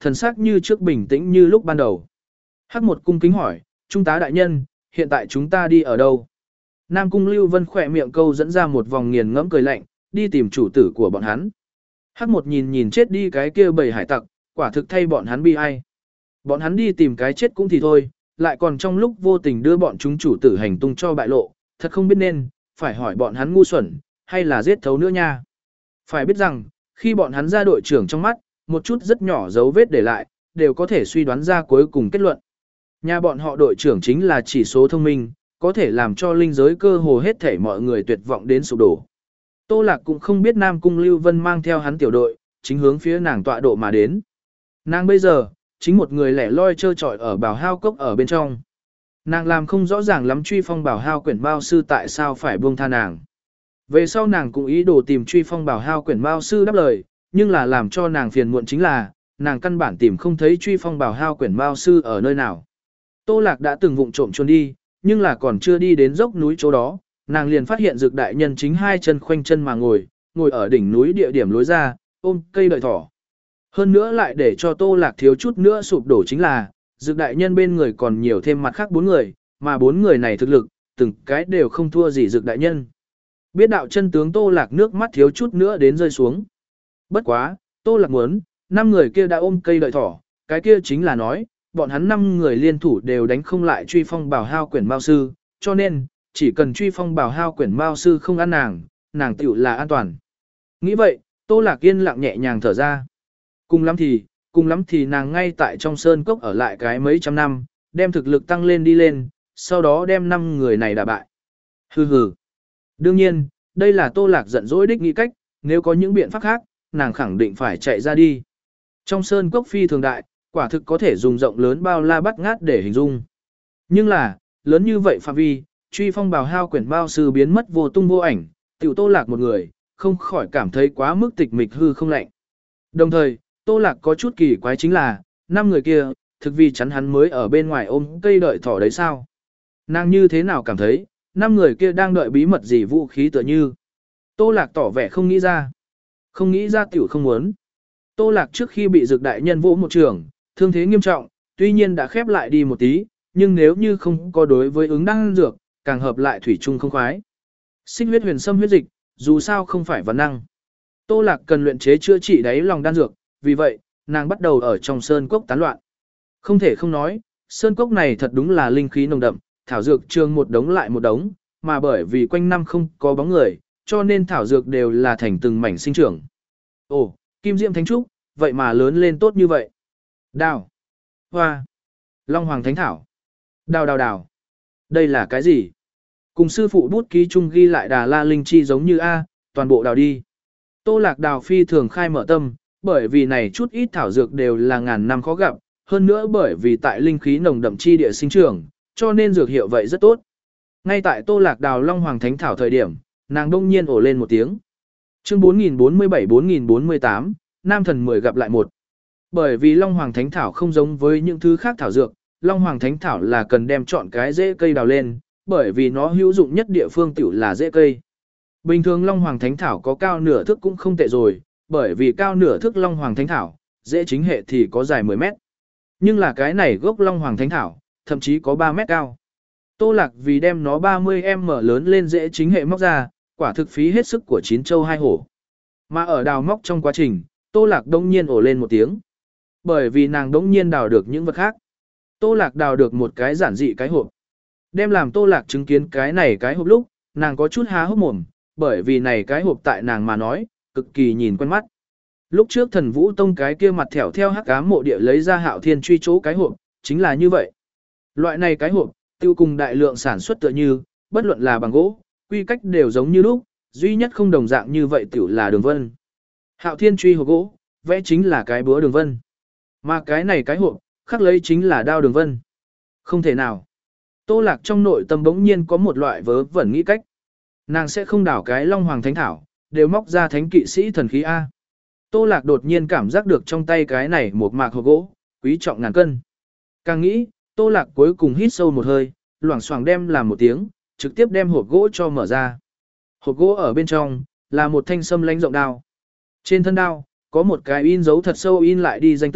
thần sắc như trước bình tĩnh như lúc ban đầu. Hắc một cung kính hỏi, Trung tá đại nhân, hiện tại chúng ta đi ở đâu? Nam cung Lưu Vân khỏe miệng câu dẫn ra một vòng nghiền ngẫm cười lạnh, đi tìm chủ tử của bọn hắn. Hắc một nhìn nhìn chết đi cái kia bầy hải tặc, quả thực thay bọn hắn bi ai. Bọn hắn đi tìm cái chết cũng thì thôi, lại còn trong lúc vô tình đưa bọn chúng chủ tử hành tung cho bại lộ, thật không biết nên, phải hỏi bọn hắn ngu xuẩn, hay là giết thấu nữa nha. Phải biết rằng, khi bọn hắn ra đội trưởng trong mắt, một chút rất nhỏ dấu vết để lại, đều có thể suy đoán ra cuối cùng kết luận. Nhà bọn họ đội trưởng chính là chỉ số thông minh, có thể làm cho linh giới cơ hồ hết thể mọi người tuyệt vọng đến sụp đổ. Tô Lạc cũng không biết Nam Cung Lưu Vân mang theo hắn tiểu đội, chính hướng phía nàng tọa độ mà đến. Nàng bây giờ, chính một người lẻ loi trơ trọi ở Bảo Hao cốc ở bên trong. Nàng làm không rõ ràng lắm Truy Phong Bảo Hao quyển bao sư tại sao phải buông tha nàng. Về sau nàng cũng ý đồ tìm Truy Phong Bảo Hao quyển bao sư đáp lời, nhưng là làm cho nàng phiền muộn chính là, nàng căn bản tìm không thấy Truy Phong Bảo Hao quyển bao sư ở nơi nào. Tô Lạc đã từng vụng trộm trốn đi, nhưng là còn chưa đi đến dốc núi chỗ đó, nàng liền phát hiện Dực đại nhân chính hai chân khoanh chân mà ngồi, ngồi ở đỉnh núi địa điểm lối ra, ôm cây đợi thỏ. Hơn nữa lại để cho Tô Lạc thiếu chút nữa sụp đổ chính là, Dực đại nhân bên người còn nhiều thêm mặt khác bốn người, mà bốn người này thực lực, từng cái đều không thua gì Dực đại nhân. Biết đạo chân tướng Tô Lạc nước mắt thiếu chút nữa đến rơi xuống. Bất quá, Tô Lạc muốn, năm người kia đã ôm cây đợi thỏ, cái kia chính là nói, bọn hắn năm người liên thủ đều đánh không lại Truy Phong Bảo Hao quyển mao sư, cho nên, chỉ cần Truy Phong Bảo Hao quyển mao sư không ăn nàng, nàng tiểu là an toàn. Nghĩ vậy, Tô Lạc yên lặng nhẹ nhàng thở ra. Cùng lắm thì, cùng lắm thì nàng ngay tại trong sơn cốc ở lại cái mấy trăm năm, đem thực lực tăng lên đi lên, sau đó đem năm người này đả bại. Hừ hừ. Đương nhiên, đây là Tô Lạc giận dỗi đích nghĩ cách, nếu có những biện pháp khác, nàng khẳng định phải chạy ra đi. Trong sơn cốc phi thường đại, quả thực có thể dùng rộng lớn bao la bắt ngát để hình dung. Nhưng là, lớn như vậy phạm vi, Truy Phong Bảo Hao quyển bao sư biến mất vô tung vô ảnh, tiểu Tô Lạc một người, không khỏi cảm thấy quá mức tịch mịch hư không lạnh. Đồng thời, Tô Lạc có chút kỳ quái chính là, năm người kia, thực vì chắn hắn mới ở bên ngoài ôm cây đợi thỏ đấy sao? Nàng như thế nào cảm thấy, năm người kia đang đợi bí mật gì vũ khí tựa như. Tô Lạc tỏ vẻ không nghĩ ra. Không nghĩ ra tiểu không muốn. Tô Lạc trước khi bị Dực đại nhân vỗ một trường, thương thế nghiêm trọng, tuy nhiên đã khép lại đi một tí, nhưng nếu như không có đối với ứng đan dược, càng hợp lại thủy chung không khoái. Xích huyết huyền sâm huyết dịch, dù sao không phải văn năng. Tô Lạc cần luyện chế chữa trị đáy lòng đan dược, vì vậy, nàng bắt đầu ở trong sơn cốc tán loạn. Không thể không nói, sơn cốc này thật đúng là linh khí nồng đậm, thảo dược trường một đống lại một đống, mà bởi vì quanh năm không có bóng người, cho nên thảo dược đều là thành từng mảnh sinh trưởng. Ồ, Kim Diễm Thánh Trúc, vậy mà lớn lên tốt như vậy. Đào, hoa, Long Hoàng Thánh Thảo, đào đào đào. Đây là cái gì? Cùng sư phụ bút ký chung ghi lại Đà La Linh Chi giống như A, toàn bộ đào đi. Tô Lạc đào phi thường khai mở tâm, bởi vì này chút ít thảo dược đều là ngàn năm khó gặp, hơn nữa bởi vì tại linh khí nồng đậm chi địa sinh trưởng, cho nên dược hiệu vậy rất tốt. Ngay tại Tô Lạc đào Long Hoàng Thánh Thảo thời điểm, nàng đông nhiên ổ lên một tiếng. Chương bốn nghìn bốn mươi bảy bốn nghìn bốn mươi tám, Nam Thần mười gặp lại một. Bởi vì Long Hoàng Thánh Thảo không giống với những thứ khác thảo dược, Long Hoàng Thánh Thảo là cần đem chọn cái rễ cây đào lên, bởi vì nó hữu dụng nhất địa phương tiểu là rễ cây. Bình thường Long Hoàng Thánh Thảo có cao nửa thước cũng không tệ rồi, bởi vì cao nửa thước Long Hoàng Thánh Thảo, rễ chính hệ thì có dài mười mét. Nhưng là cái này gốc Long Hoàng Thánh Thảo, thậm chí có ba mét cao. Tô Lạc vì đem nó ba mươi xăng-ti-mét lớn lên rễ chính hệ móc ra, quả thực phí hết sức của chín châu hai hổ. Mà ở đào móc trong quá trình, Tô Lạc đông nhiên ổ lên một tiếng. Bởi vì nàng đông nhiên đào được những vật khác. Tô Lạc đào được một cái giản dị cái hộp. Đem làm Tô Lạc chứng kiến cái này cái hộp lúc, nàng có chút há hốc mồm, bởi vì này cái hộp tại nàng mà nói, cực kỳ nhìn quen mắt. Lúc trước Thần Vũ Tông cái kia mặt thẻo theo hắc ám mộ địa lấy ra Hạo Thiên truy chỗ cái hộp, chính là như vậy. Loại này cái hộp, tiêu cùng đại lượng sản xuất tựa như, bất luận là bằng gỗ, quy cách đều giống như lúc, duy nhất không đồng dạng như vậy tiểu là đường vân. Hạo Thiên truy hộp gỗ, vẽ chính là cái búa đường vân. Mà cái này cái hộp, khắc lấy chính là đao đường vân. Không thể nào. Tô Lạc trong nội tâm bỗng nhiên có một loại vớ vẩn nghĩ cách. Nàng sẽ không đảo cái Long Hoàng Thánh Thảo, đều móc ra thánh kỵ sĩ thần khí A. Tô Lạc đột nhiên cảm giác được trong tay cái này một mạc hộp gỗ, quý trọng ngàn cân. Càng nghĩ, Tô Lạc cuối cùng hít sâu một hơi, loảng xoảng đem làm một tiếng, trực tiếp đem hộp gỗ cho mở ra. Hộp gỗ ở bên trong, là một thanh sâm lãnh rộng đao. Trên thân đao, có một cái in dấu thật sâu in lại đi danh tự,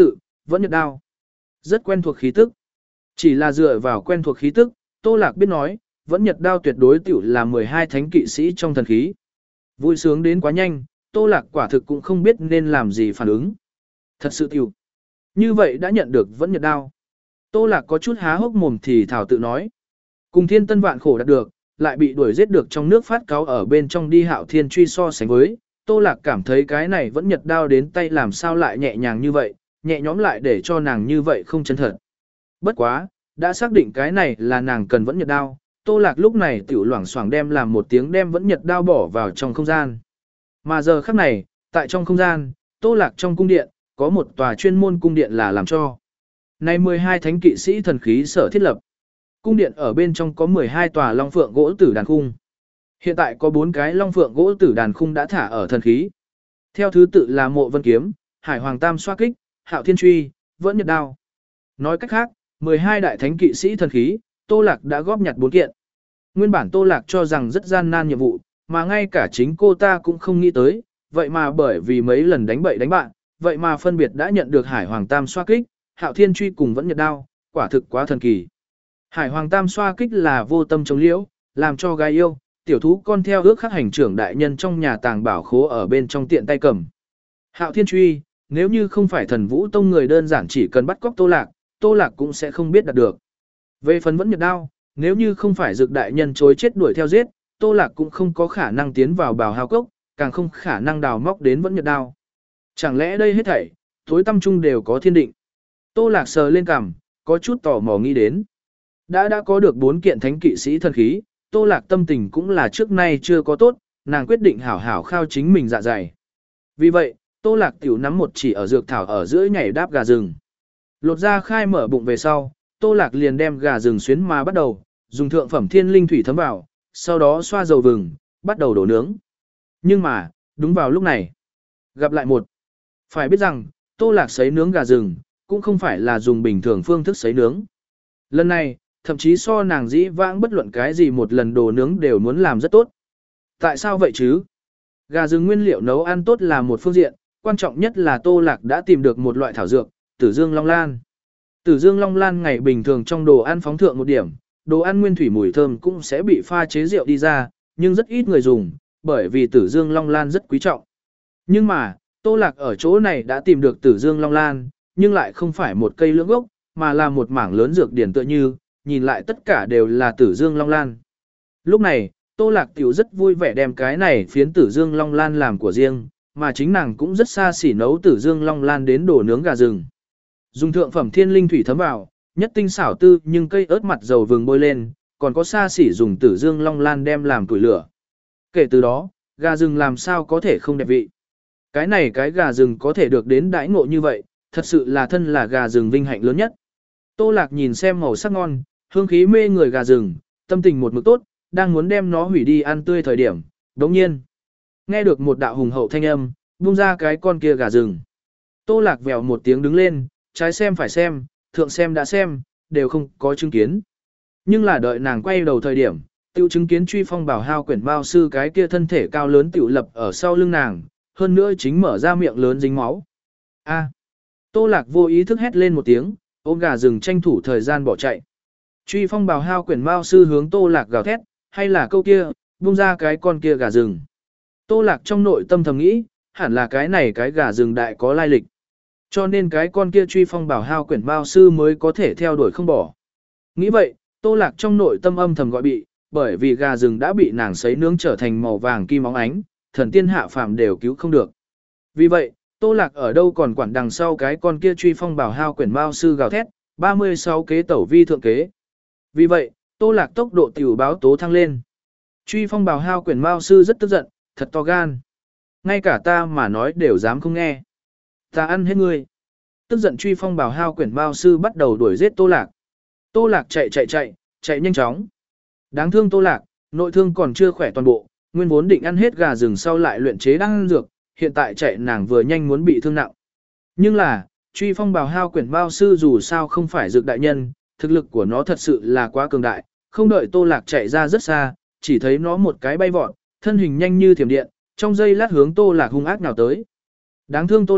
vẫn nhật đao. Rất quen thuộc khí tức. Chỉ là dựa vào quen thuộc khí tức, Tô Lạc biết nói, vẫn nhật đao tuyệt đối tiểu là mười hai thánh kỵ sĩ trong thần khí. Vui sướng đến quá nhanh, Tô Lạc quả thực cũng không biết nên làm gì phản ứng. Thật sự tiểu. Như vậy đã nhận được vẫn nhật đao. Tô Lạc có chút há hốc mồm thì thảo tự nói. Cùng thiên tân vạn khổ đạt được, lại bị đuổi giết được trong nước phát cáo ở bên trong đi Hạo Thiên truy so sánh với. Tô Lạc cảm thấy cái này vẫn nhật đao đến tay làm sao lại nhẹ nhàng như vậy, nhẹ nhõm lại để cho nàng như vậy không chân thật. Bất quá, đã xác định cái này là nàng cần vẫn nhật đao, Tô Lạc lúc này tiểu loảng xoảng đem làm một tiếng đem vẫn nhật đao bỏ vào trong không gian. Mà giờ khắc này, tại trong không gian, Tô Lạc trong cung điện, có một tòa chuyên môn cung điện là làm cho. Này mười hai thánh kỵ sĩ thần khí sở thiết lập. Cung điện ở bên trong có mười hai tòa long phượng gỗ tử đàn khung. Hiện tại có bốn cái long phượng gỗ tử đàn khung đã thả ở thần khí. Theo thứ tự là Mộ Vân kiếm, Hải Hoàng tam xoa kích, Hạo Thiên truy, vẫn nhật đao. Nói cách khác, mười hai đại thánh kỵ sĩ thần khí, Tô Lạc đã góp nhặt bốn kiện. Nguyên bản Tô Lạc cho rằng rất gian nan nhiệm vụ, mà ngay cả chính cô ta cũng không nghĩ tới, vậy mà bởi vì mấy lần đánh bậy đánh bạn, vậy mà phân biệt đã nhận được Hải Hoàng tam xoa kích, Hạo Thiên truy cùng vẫn nhật đao, quả thực quá thần kỳ. Hải Hoàng tam xoa kích là vô tâm chống liễu, làm cho gái yêu, tiểu thú con theo ước khắc hành trưởng đại nhân trong nhà tàng bảo khố ở bên trong tiện tay cầm. Hạo Thiên truy, nếu như không phải thần vũ tông người đơn giản chỉ cần bắt cóc Tô Lạc, Tô Lạc cũng sẽ không biết đạt được. Về phần vẫn nhật đao, nếu như không phải dược đại nhân chối chết đuổi theo giết, Tô Lạc cũng không có khả năng tiến vào bào hào cốc, càng không khả năng đào móc đến vẫn nhật đao. Chẳng lẽ đây hết thảy, tối tâm trung đều có thiên định. Tô Lạc sờ lên cằm, có chút tò mò nghĩ đến. Đã đã có được bốn kiện thánh kỵ sĩ thần khí, Tô Lạc tâm tình cũng là trước nay chưa có tốt, nàng quyết định hảo hảo khao chính mình dạ dày. Vì vậy, Tô Lạc tiểu nắm một chỉ ở dược thảo ở giữa nhảy đáp gà rừng. Lột ra khai mở bụng về sau, Tô Lạc liền đem gà rừng xuyến mà bắt đầu, dùng thượng phẩm thiên linh thủy thấm vào, sau đó xoa dầu vừng, bắt đầu đổ nướng. Nhưng mà, đúng vào lúc này, gặp lại một. Phải biết rằng, Tô Lạc sấy nướng gà rừng, cũng không phải là dùng bình thường phương thức sấy nướng. Lần này, thậm chí so nàng dĩ vãng bất luận cái gì một lần đồ nướng đều muốn làm rất tốt. Tại sao vậy chứ? Gà rừng nguyên liệu nấu ăn tốt là một phương diện, quan trọng nhất là Tô Lạc đã tìm được một loại thảo dược, Tử Dương Long Lan. Tử Dương Long Lan ngày bình thường trong đồ ăn phóng thượng một điểm, đồ ăn nguyên thủy mùi thơm cũng sẽ bị pha chế rượu đi ra, nhưng rất ít người dùng, bởi vì Tử Dương Long Lan rất quý trọng. Nhưng mà, Tô Lạc ở chỗ này đã tìm được Tử Dương Long Lan, nhưng lại không phải một cây lưỡng gốc, mà là một mảng lớn dược điển tựa như, nhìn lại tất cả đều là Tử Dương Long Lan. Lúc này, Tô Lạc tiểu rất vui vẻ đem cái này phiến Tử Dương Long Lan làm của riêng, mà chính nàng cũng rất xa xỉ nấu Tử Dương Long Lan đến đổ nướng gà rừng. Dùng thượng phẩm thiên linh thủy thấm vào, nhất tinh xảo tư nhưng cây ớt mặt dầu vừng bôi lên, còn có xa xỉ dùng Tử Dương Long Lan đem làm củi lửa. Kể từ đó, gà rừng làm sao có thể không đẹp vị. Cái này cái gà rừng có thể được đến đãi ngộ như vậy, thật sự là thân là gà rừng vinh hạnh lớn nhất. Tô Lạc nhìn xem màu sắc ngon, hương khí mê người gà rừng, tâm tình một mực tốt, đang muốn đem nó hủy đi ăn tươi thời điểm, đồng nhiên. Nghe được một đạo hùng hậu thanh âm, buông ra cái con kia gà rừng. Tô Lạc vèo một tiếng đứng lên, trái xem phải xem, thượng xem đã xem, đều không có chứng kiến. Nhưng là đợi nàng quay đầu thời điểm, tiểu chứng kiến Truy Phong Bảo Hao quyển bao sư cái kia thân thể cao lớn tiểu lập ở sau lưng nàng, hơn nữa chính mở ra miệng lớn dính máu. A. Tô Lạc vô ý thức hét lên một tiếng, ôm gà rừng tranh thủ thời gian bỏ chạy. Truy Phong Bảo Hao quyển bao sư hướng Tô Lạc gào thét, hay là câu kia, buông ra cái con kia gà rừng. Tô Lạc trong nội tâm thầm nghĩ, hẳn là cái này cái gà rừng đại có lai lịch. Cho nên cái con kia Truy Phong Bảo Hao quyển bao sư mới có thể theo đuổi không bỏ. Nghĩ vậy, Tô Lạc trong nội tâm âm thầm gọi bị, bởi vì gà rừng đã bị nàng sấy nướng trở thành màu vàng kim óng ánh, thần tiên hạ phàm đều cứu không được. Vì vậy, Tô Lạc ở đâu còn quản đằng sau cái con kia Truy Phong Bảo Hao quyển bao sư gào thét, ba mươi sáu kế tẩu vi thượng kế. Vì vậy, Tô Lạc tốc độ tiểu báo tố thăng lên. Truy Phong Bảo Hao quyển bao sư rất tức giận, thật to gan. Ngay cả ta mà nói đều dám không nghe. Ta ăn hết ngươi. Tức giận Truy Phong Bảo Hao quyển bao sư bắt đầu đuổi giết Tô Lạc. Tô Lạc chạy chạy chạy, chạy nhanh chóng. Đáng thương Tô Lạc, nội thương còn chưa khỏe toàn bộ, nguyên vốn định ăn hết gà rừng sau lại luyện chế đan dược, hiện tại chạy nàng vừa nhanh muốn bị thương nặng. Nhưng là, Truy Phong Bảo Hao quyển bao sư dù sao không phải dược đại nhân, thực lực của nó thật sự là quá cường đại, không đợi Tô Lạc chạy ra rất xa, chỉ thấy nó một cái bay vọt, thân hình nhanh như thiểm điện, trong giây lát hướng Tô Lạc hung ác nào tới. Đáng thương Tô Lạc,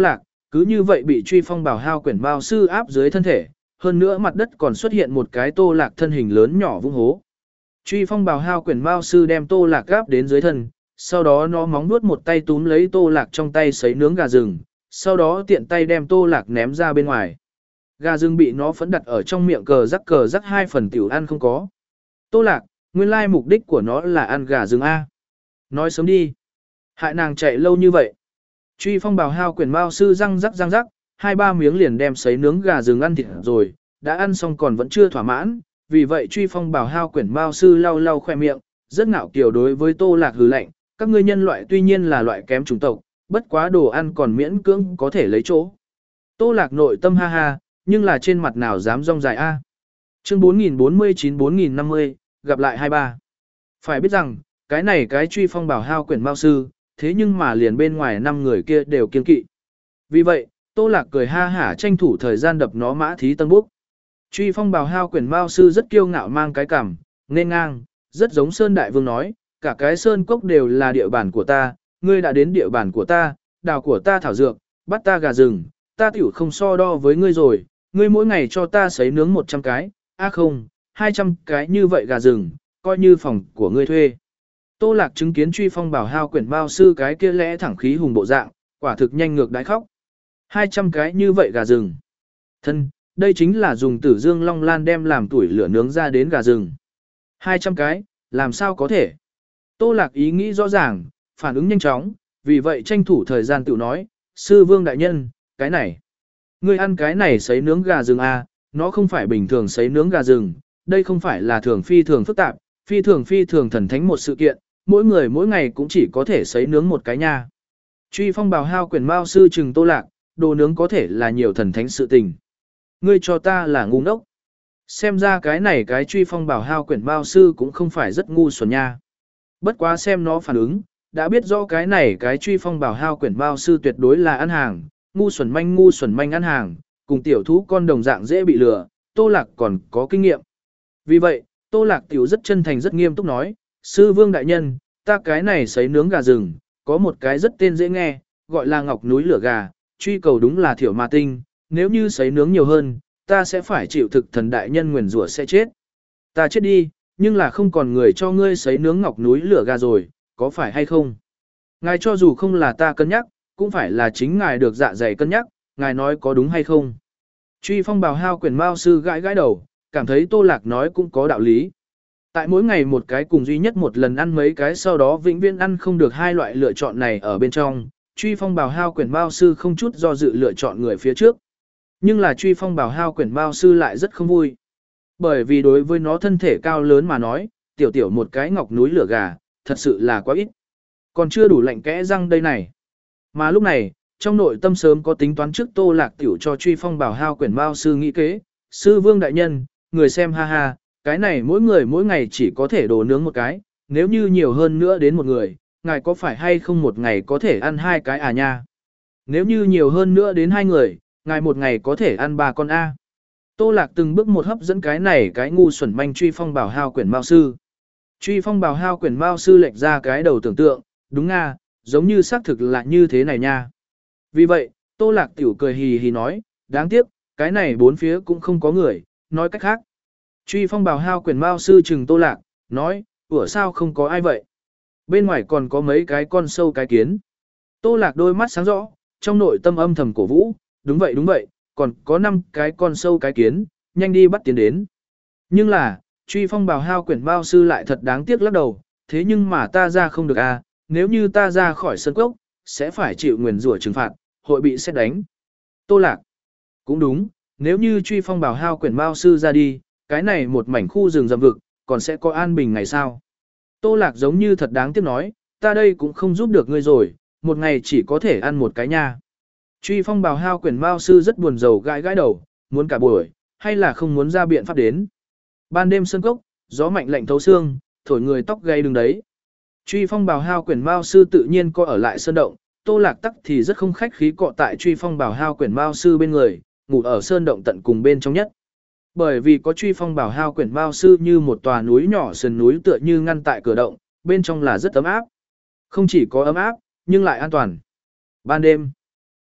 cứ như vậy bị truy phong bảo hao quyển bao sư áp dưới thân thể, hơn nữa mặt đất còn xuất hiện một cái Tô Lạc thân hình lớn nhỏ vung hố. Truy phong bảo hao quyển bao sư đem Tô Lạc gáp đến dưới thân, sau đó nó móng nuốt một tay túm lấy Tô Lạc trong tay sấy nướng gà rừng, sau đó tiện tay đem Tô Lạc ném ra bên ngoài. Gà rừng bị nó phẫn đặt ở trong miệng cờ rắc cờ rắc hai phần tiểu ăn không có. Tô Lạc, nguyên lai mục đích của nó là ăn gà rừng A. Nói sớm đi. Hại nàng chạy lâu như vậy. Truy phong bảo hao quyển bao sư răng rắc răng rắc, hai ba miếng liền đem sấy nướng gà rừng ăn thịt rồi, đã ăn xong còn vẫn chưa thỏa mãn, vì vậy truy phong bảo hao quyển bao sư lau lau khoe miệng, rất ngạo kiều đối với Tô Lạc hừ lạnh, các ngươi nhân loại tuy nhiên là loại kém chủng tộc, bất quá đồ ăn còn miễn cưỡng có thể lấy chỗ. Tô Lạc nội tâm ha ha, nhưng là trên mặt nào dám rong dài a. Chương bốn nghìn bốn mươi chín bốn nghìn năm mươi, gặp lại hai ba. Phải biết rằng, cái này cái truy phong bảo hao quyển bao sư, thế nhưng mà liền bên ngoài năm người kia đều kiên kỵ. Vì vậy, Tô Lạc cười ha hả tranh thủ thời gian đập nó mã thí tân búc. Truy phong bảo hao quyển bao sư rất kiêu ngạo mang cái cằm, nên ngang, rất giống Sơn Đại Vương nói, cả cái Sơn Cốc đều là địa bàn của ta, ngươi đã đến địa bàn của ta, đào của ta thảo dược, bắt ta gà rừng, ta tiểu không so đo với ngươi rồi, ngươi mỗi ngày cho ta sấy nướng một trăm cái, a à không, hai trăm cái như vậy gà rừng, coi như phòng của ngươi thuê. Tô Lạc chứng kiến truy phong bảo hao quyển bao sư cái kia lẽ thẳng khí hùng bộ dạng, quả thực nhanh ngược đái khóc. hai trăm cái như vậy gà rừng. Thân, đây chính là dùng tử dương long lan đem làm tuổi lửa nướng ra đến gà rừng. hai trăm cái, làm sao có thể? Tô Lạc ý nghĩ rõ ràng, phản ứng nhanh chóng, vì vậy tranh thủ thời gian tự nói, sư vương đại nhân, cái này. Ngươi ăn cái này sấy nướng gà rừng à, nó không phải bình thường sấy nướng gà rừng, đây không phải là thường phi thường phức tạp, phi thường phi thường thần thánh một sự kiện, mỗi người mỗi ngày cũng chỉ có thể sấy nướng một cái nha. Truy phong bào hao quyển mao sư trừng Tô Lạc, đồ nướng có thể là nhiều thần thánh sự tình. Ngươi cho ta là ngu ngốc. Xem ra cái này cái truy phong bảo hao quyển mao sư cũng không phải rất ngu xuẩn nha. Bất quá xem nó phản ứng, đã biết rõ cái này cái truy phong bảo hao quyển mao sư tuyệt đối là ăn hàng, ngu xuẩn manh ngu xuẩn manh ăn hàng, cùng tiểu thú con đồng dạng dễ bị lừa, Tô Lạc còn có kinh nghiệm. Vì vậy, Tô Lạc tiểu rất chân thành rất nghiêm túc nói, sư vương đại nhân, ta cái này sấy nướng gà rừng, có một cái rất tên dễ nghe, gọi là ngọc núi lửa gà, truy cầu đúng là thiểu ma tinh, nếu như sấy nướng nhiều hơn, ta sẽ phải chịu thực thần đại nhân nguyền rủa sẽ chết. Ta chết đi, nhưng là không còn người cho ngươi sấy nướng ngọc núi lửa gà rồi, có phải hay không? Ngài cho dù không là ta cân nhắc, cũng phải là chính ngài được dạ dày cân nhắc, ngài nói có đúng hay không? Truy phong bào hao quyển mao sư gãi gãi đầu, cảm thấy Tô Lạc nói cũng có đạo lý. Tại mỗi ngày một cái cùng duy nhất một lần ăn mấy cái sau đó vĩnh viễn ăn không được hai loại lựa chọn này ở bên trong, truy phong bào hao quyển mao sư không chút do dự lựa chọn người phía trước. Nhưng là truy phong bào hao quyển mao sư lại rất không vui. Bởi vì đối với nó thân thể cao lớn mà nói, tiểu tiểu một cái ngọc núi lửa gà, thật sự là quá ít. Còn chưa đủ lạnh kẽ răng đây này. Mà lúc này, trong nội tâm sớm có tính toán trước Tô Lạc tiểu cho truy phong bào hao quyển mao sư nghĩ kế, sư vương đại nhân, người xem ha ha, cái này mỗi người mỗi ngày chỉ có thể đồ nướng một cái, nếu như nhiều hơn nữa đến một người, ngài có phải hay không một ngày có thể ăn hai cái à nha? Nếu như nhiều hơn nữa đến hai người, ngài một ngày có thể ăn ba con A. Tô Lạc từng bước một hấp dẫn cái này cái ngu xuẩn manh truy phong bảo hao quyển mao sư. Truy phong bảo hao quyển mao sư lệch ra cái đầu tưởng tượng, đúng nga, giống như xác thực là như thế này nha. Vì vậy, Tô Lạc tiểu cười hì hì nói, đáng tiếc, cái này bốn phía cũng không có người, nói cách khác. Truy phong bảo hao quyển mao sư trừng Tô Lạc, nói, ủa sao không có ai vậy? Bên ngoài còn có mấy cái con sâu cái kiến. Tô Lạc đôi mắt sáng rõ, trong nội tâm âm thầm cổ vũ, đúng vậy đúng vậy, còn có năm cái con sâu cái kiến, nhanh đi bắt tiến đến. Nhưng là, truy phong bào hao quyển bao sư lại thật đáng tiếc lắc đầu, thế nhưng mà ta ra không được à, nếu như ta ra khỏi sân cốc, sẽ phải chịu nguyền rủa trừng phạt, hội bị xét đánh. Tô Lạc, cũng đúng, nếu như truy phong bào hao quyển bao sư ra đi, cái này một mảnh khu rừng rậm vực, còn sẽ có an bình ngày sao. Tô Lạc giống như thật đáng tiếc nói, ta đây cũng không giúp được ngươi rồi, một ngày chỉ có thể ăn một cái nha. Truy phong bào hao quyển mao sư rất buồn rầu gãi gãi đầu, muốn cả buổi, hay là không muốn ra biện pháp đến. Ban đêm sân cốc, gió mạnh lạnh thấu xương, thổi người tóc gáy đứng đấy. Truy phong bào hao quyển mao sư tự nhiên có ở lại sơn động, Tô Lạc tắc thì rất không khách khí cọ tại truy phong bào hao quyển mao sư bên người, ngủ ở sơn động tận cùng bên trong nhất. Bởi vì có truy phong bào hao quyển mao sư như một tòa núi nhỏ sườn núi tựa như ngăn tại cửa động, bên trong là rất ấm áp. Không chỉ có ấm áp, nhưng lại an toàn. Ban đêm,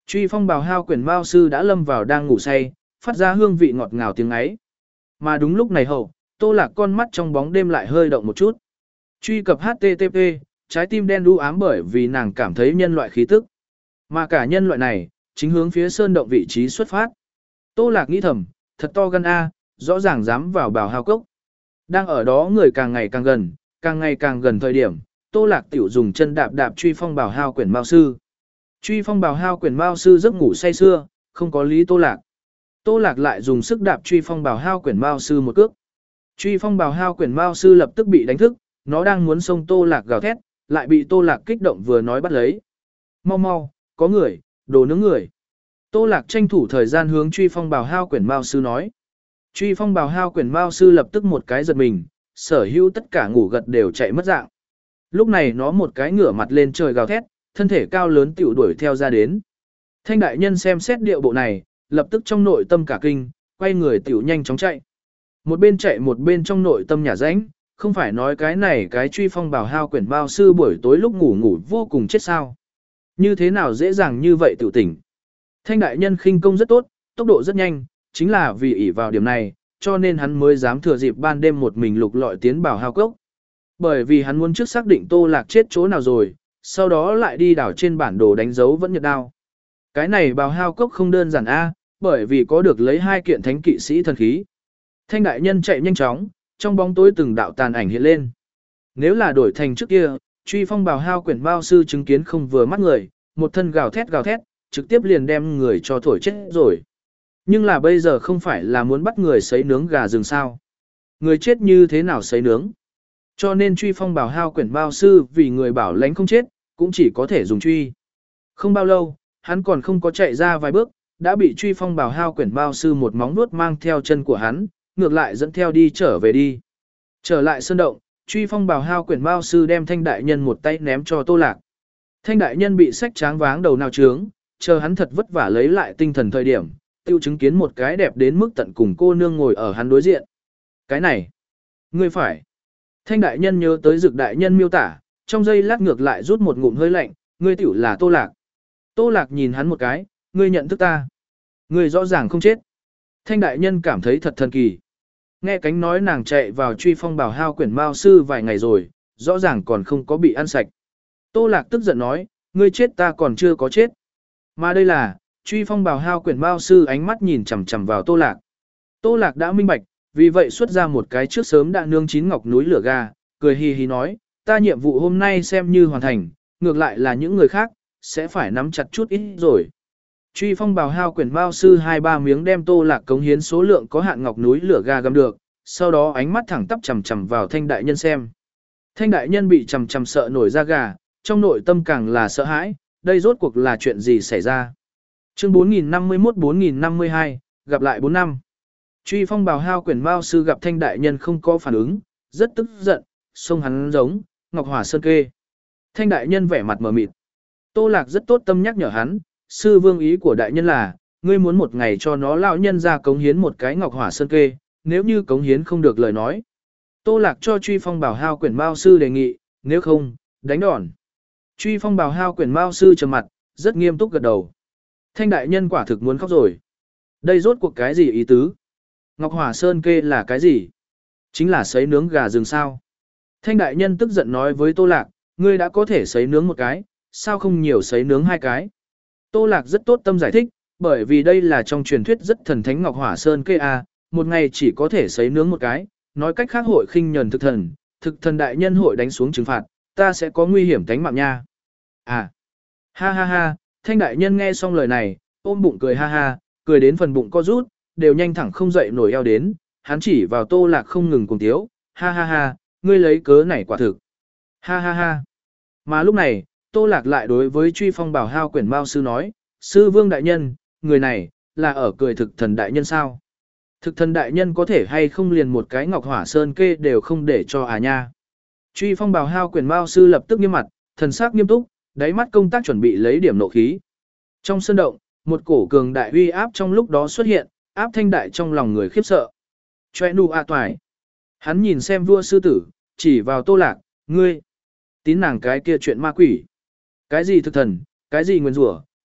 Truy phong bào hao quyển mao sư đã lâm vào đang ngủ say, phát ra hương vị ngọt ngào tiếng ấy. Mà đúng lúc này hậu, Tô Lạc con mắt trong bóng đêm lại hơi động một chút. Truy cập hát tê tê pê, trái tim đen đu ám bởi vì nàng cảm thấy nhân loại khí tức. Mà cả nhân loại này, chính hướng phía sơn động vị trí xuất phát. Tô Lạc nghĩ thầm, thật to gan a, rõ ràng dám vào bào hao cốc. Đang ở đó người càng ngày càng gần, càng ngày càng gần thời điểm, Tô Lạc tiểu dùng chân đạp đạp truy phong bào hao quyển mao sư. Truy phong bào hao quyển mao sư giấc ngủ say sưa, không có lý Tô Lạc. Tô Lạc lại dùng sức đạp truy phong bào hao quyển mao sư một cước. Truy phong bào hao quyển mao sư lập tức bị đánh thức, nó đang muốn xông Tô Lạc gào thét, lại bị Tô Lạc kích động vừa nói bắt lấy. Mau mau, có người, đồ nướng người. Tô Lạc tranh thủ thời gian hướng truy phong bào hao quyển mao sư nói. Truy phong bào hao quyển mao sư lập tức một cái giật mình, sở hữu tất cả ngủ gật đều chạy mất dạng. Lúc này nó một cái ngửa mặt lên trời gào thét, thân thể cao lớn tiểu đuổi theo ra đến. Thanh đại nhân xem xét điệu bộ này, lập tức trong nội tâm cả kinh, quay người tiểu nhanh chóng chạy. Một bên chạy một bên trong nội tâm nhả rãnh, không phải nói cái này cái truy phong bào hao quyển mao sư buổi tối lúc ngủ ngủ vô cùng chết sao. Như thế nào dễ dàng như vậy tiểu tỉnh. Thanh đại nhân khinh công rất tốt, tốc độ rất nhanh, chính là vì ỷ vào điểm này, cho nên hắn mới dám thừa dịp ban đêm một mình lục lọi tiến bào hao cốc. Bởi vì hắn muốn trước xác định Tô Lạc chết chỗ nào rồi, sau đó lại đi đảo trên bản đồ đánh dấu vẫn nhật đao. Cái này bào hao cốc không đơn giản a, bởi vì có được lấy hai kiện thánh kỵ sĩ thần khí. Thanh đại nhân chạy nhanh chóng, trong bóng tối từng đạo tàn ảnh hiện lên. Nếu là đổi thành trước kia, truy phong bào hao quyển mao sư chứng kiến không vừa mắt người, một thân gào thét gào thét, trực tiếp liền đem người cho thổi chết rồi. Nhưng là bây giờ không phải là muốn bắt người sấy nướng gà rừng sao. Người chết như thế nào sấy nướng. Cho nên truy phong bào hao quyển mao sư vì người bảo lãnh không chết, cũng chỉ có thể dùng truy. Không bao lâu, hắn còn không có chạy ra vài bước, đã bị truy phong bào hao quyển mao sư một móng nuốt mang theo chân của hắn, ngược lại dẫn theo đi trở về đi. Trở lại sơn động, truy phong bào hao quyển mao sư đem thanh đại nhân một tay ném cho Tô Lạc. Thanh đại nhân bị sách tráng váng đầu nào trướng, chờ hắn thật vất vả lấy lại tinh thần thời điểm, tiêu chứng kiến một cái đẹp đến mức tận cùng cô nương ngồi ở hắn đối diện. Cái này, ngươi phải. Thanh đại nhân nhớ tới Dực đại nhân miêu tả, trong giây lát ngược lại rút một ngụm hơi lạnh, ngươi tiểu là Tô Lạc. Tô Lạc nhìn hắn một cái, ngươi nhận thức ta. Ngươi rõ ràng không chết. Thanh đại nhân cảm thấy thật thần kỳ. Nghe cánh nói nàng chạy vào truy phong bào hao quyển mao sư vài ngày rồi, rõ ràng còn không có bị ăn sạch. Tô Lạc tức giận nói, ngươi chết ta còn chưa có chết. Mà đây là, truy phong bào hao quyển mao sư ánh mắt nhìn chằm chằm vào Tô Lạc. Tô Lạc đã minh bạch, vì vậy xuất ra một cái trước sớm đã nương chín ngọc núi lửa gà, cười hì hì nói, ta nhiệm vụ hôm nay xem như hoàn thành, ngược lại là những người khác, sẽ phải nắm chặt chút ít rồi. Truy phong bào hao quyển mao sư hai ba miếng đem Tô Lạc cống hiến số lượng có hạn ngọc núi lửa gà găm được, sau đó ánh mắt thẳng tắp chằm chằm vào thanh đại nhân xem. Thanh đại nhân bị chằm chằm sợ nổi da gà, trong nội tâm càng là sợ hãi, đây rốt cuộc là chuyện gì xảy ra. Chương bốn nghìn năm mươi mốt bốn nghìn năm mươi hai, gặp lại bốn năm. Truy phong bào hao quyển mao sư gặp thanh đại nhân không có phản ứng, rất tức giận, xông hắn giống, Ngọc Hỏa Sơn kê. Thanh đại nhân vẻ mặt mờ mịt. Tô Lạc rất tốt tâm nhắc nhở hắn, sư vương ý của đại nhân là, ngươi muốn một ngày cho nó lão nhân ra cống hiến một cái Ngọc Hỏa Sơn kê, nếu như cống hiến không được lời nói. Tô Lạc cho truy phong bào hao quyển mao sư đề nghị, nếu không, đánh đòn. Truy phong bào hao quyển mao sư trầm mặt, rất nghiêm túc gật đầu. Thanh đại nhân quả thực muốn khóc rồi. Đây rốt cuộc cái gì ý tứ? Ngọc Hỏa Sơn kê là cái gì? Chính là sấy nướng gà rừng sao. Thanh đại nhân tức giận nói với Tô Lạc, ngươi đã có thể sấy nướng một cái, sao không nhiều sấy nướng hai cái? Tô Lạc rất tốt tâm giải thích, bởi vì đây là trong truyền thuyết rất thần thánh Ngọc Hỏa Sơn kê a, một ngày chỉ có thể sấy nướng một cái, nói cách khác hội khinh nhẫn thực thần, thực thần đại nhân hội đánh xuống trừng phạt, ta sẽ có nguy hiểm tánh mạng nha. À, ha ha ha, thanh đại nhân nghe xong lời này, ôm bụng cười ha ha, cười đến phần bụng co rút, đều nhanh thẳng không dậy nổi eo đến, hắn chỉ vào Tô Lạc không ngừng cùng tiếu, ha ha ha, ngươi lấy cớ này quả thực. Ha ha ha. Mà lúc này, Tô Lạc lại đối với truy phong bào hao quyển mao sư nói, sư vương đại nhân, người này, là ở cười thực thần đại nhân sao? Thực thần đại nhân có thể hay không liền một cái Ngọc Hỏa Sơn kê đều không để cho à nha. Truy phong bào hao quyển mao sư lập tức nghiêm mặt, thần sắc nghiêm túc, đáy mắt công tác chuẩn bị lấy điểm nộ khí. Trong sân động, một cổ cường đại uy áp trong lúc đó xuất hiện, áp thanh đại trong lòng người khiếp sợ. Choe nu a toài. Hắn nhìn xem vua sư tử, chỉ vào Tô Lạc, ngươi, tín nàng cái kia chuyện ma quỷ. Cái gì thực thần, cái gì nguyên rủa,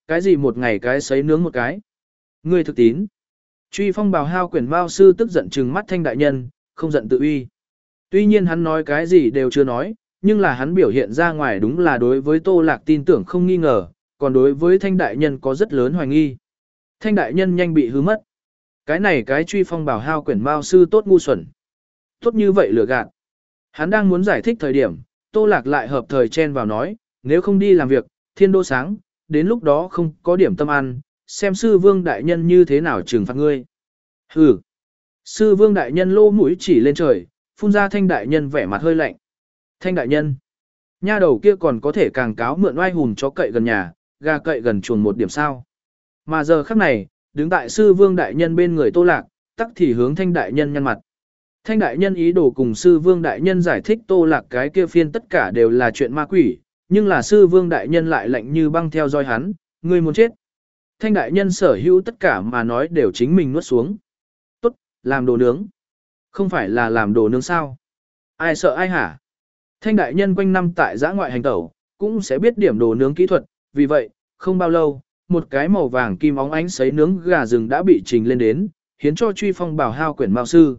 cái gì một ngày cái sấy nướng một cái. Ngươi thực tín. Truy phong bào hao quyển mao sư tức giận trừng mắt Thanh đại nhân, không giận tự uy. Tuy nhiên hắn nói cái gì đều chưa nói, nhưng là hắn biểu hiện ra ngoài đúng là đối với Tô Lạc tin tưởng không nghi ngờ, còn đối với Thanh đại nhân có rất lớn hoài nghi. Thanh đại nhân nhanh bị hư mất. Cái này cái truy phong bảo hao quyển mao sư tốt ngu xuẩn. Tốt như vậy lừa gạt. Hắn đang muốn giải thích thời điểm, Tô Lạc lại hợp thời chen vào nói, nếu không đi làm việc, thiên đô sáng, đến lúc đó không có điểm tâm ăn, xem sư vương đại nhân như thế nào trừng phạt ngươi. Hừ. Sư vương đại nhân lô mũi chỉ lên trời, phun ra Thanh đại nhân vẻ mặt hơi lạnh. Thanh đại nhân. Nha đầu kia còn có thể càng cáo mượn oai hùn chó cậy gần nhà, gà cậy gần chuồng một điểm sao. Mà giờ khắc này, đứng tại sư vương đại nhân bên người Tô Lạc, tắc thì hướng Thanh đại nhân nhăn mặt. Thanh đại nhân ý đồ cùng sư vương đại nhân giải thích Tô Lạc cái kia phiên tất cả đều là chuyện ma quỷ, nhưng là sư vương đại nhân lại lạnh như băng theo dõi hắn, ngươi muốn chết. Thanh đại nhân sở hữu tất cả mà nói đều chính mình nuốt xuống. Tốt, làm đồ nướng. Không phải là làm đồ nướng sao? Ai sợ ai hả? Thanh đại nhân quanh năm tại giã ngoại hành tẩu, cũng sẽ biết điểm đồ nướng kỹ thuật, vì vậy, không bao lâu, một cái màu vàng kim óng ánh sấy nướng gà rừng đã bị trình lên đến, hiến cho truy phong bảo hao quyển mao sư.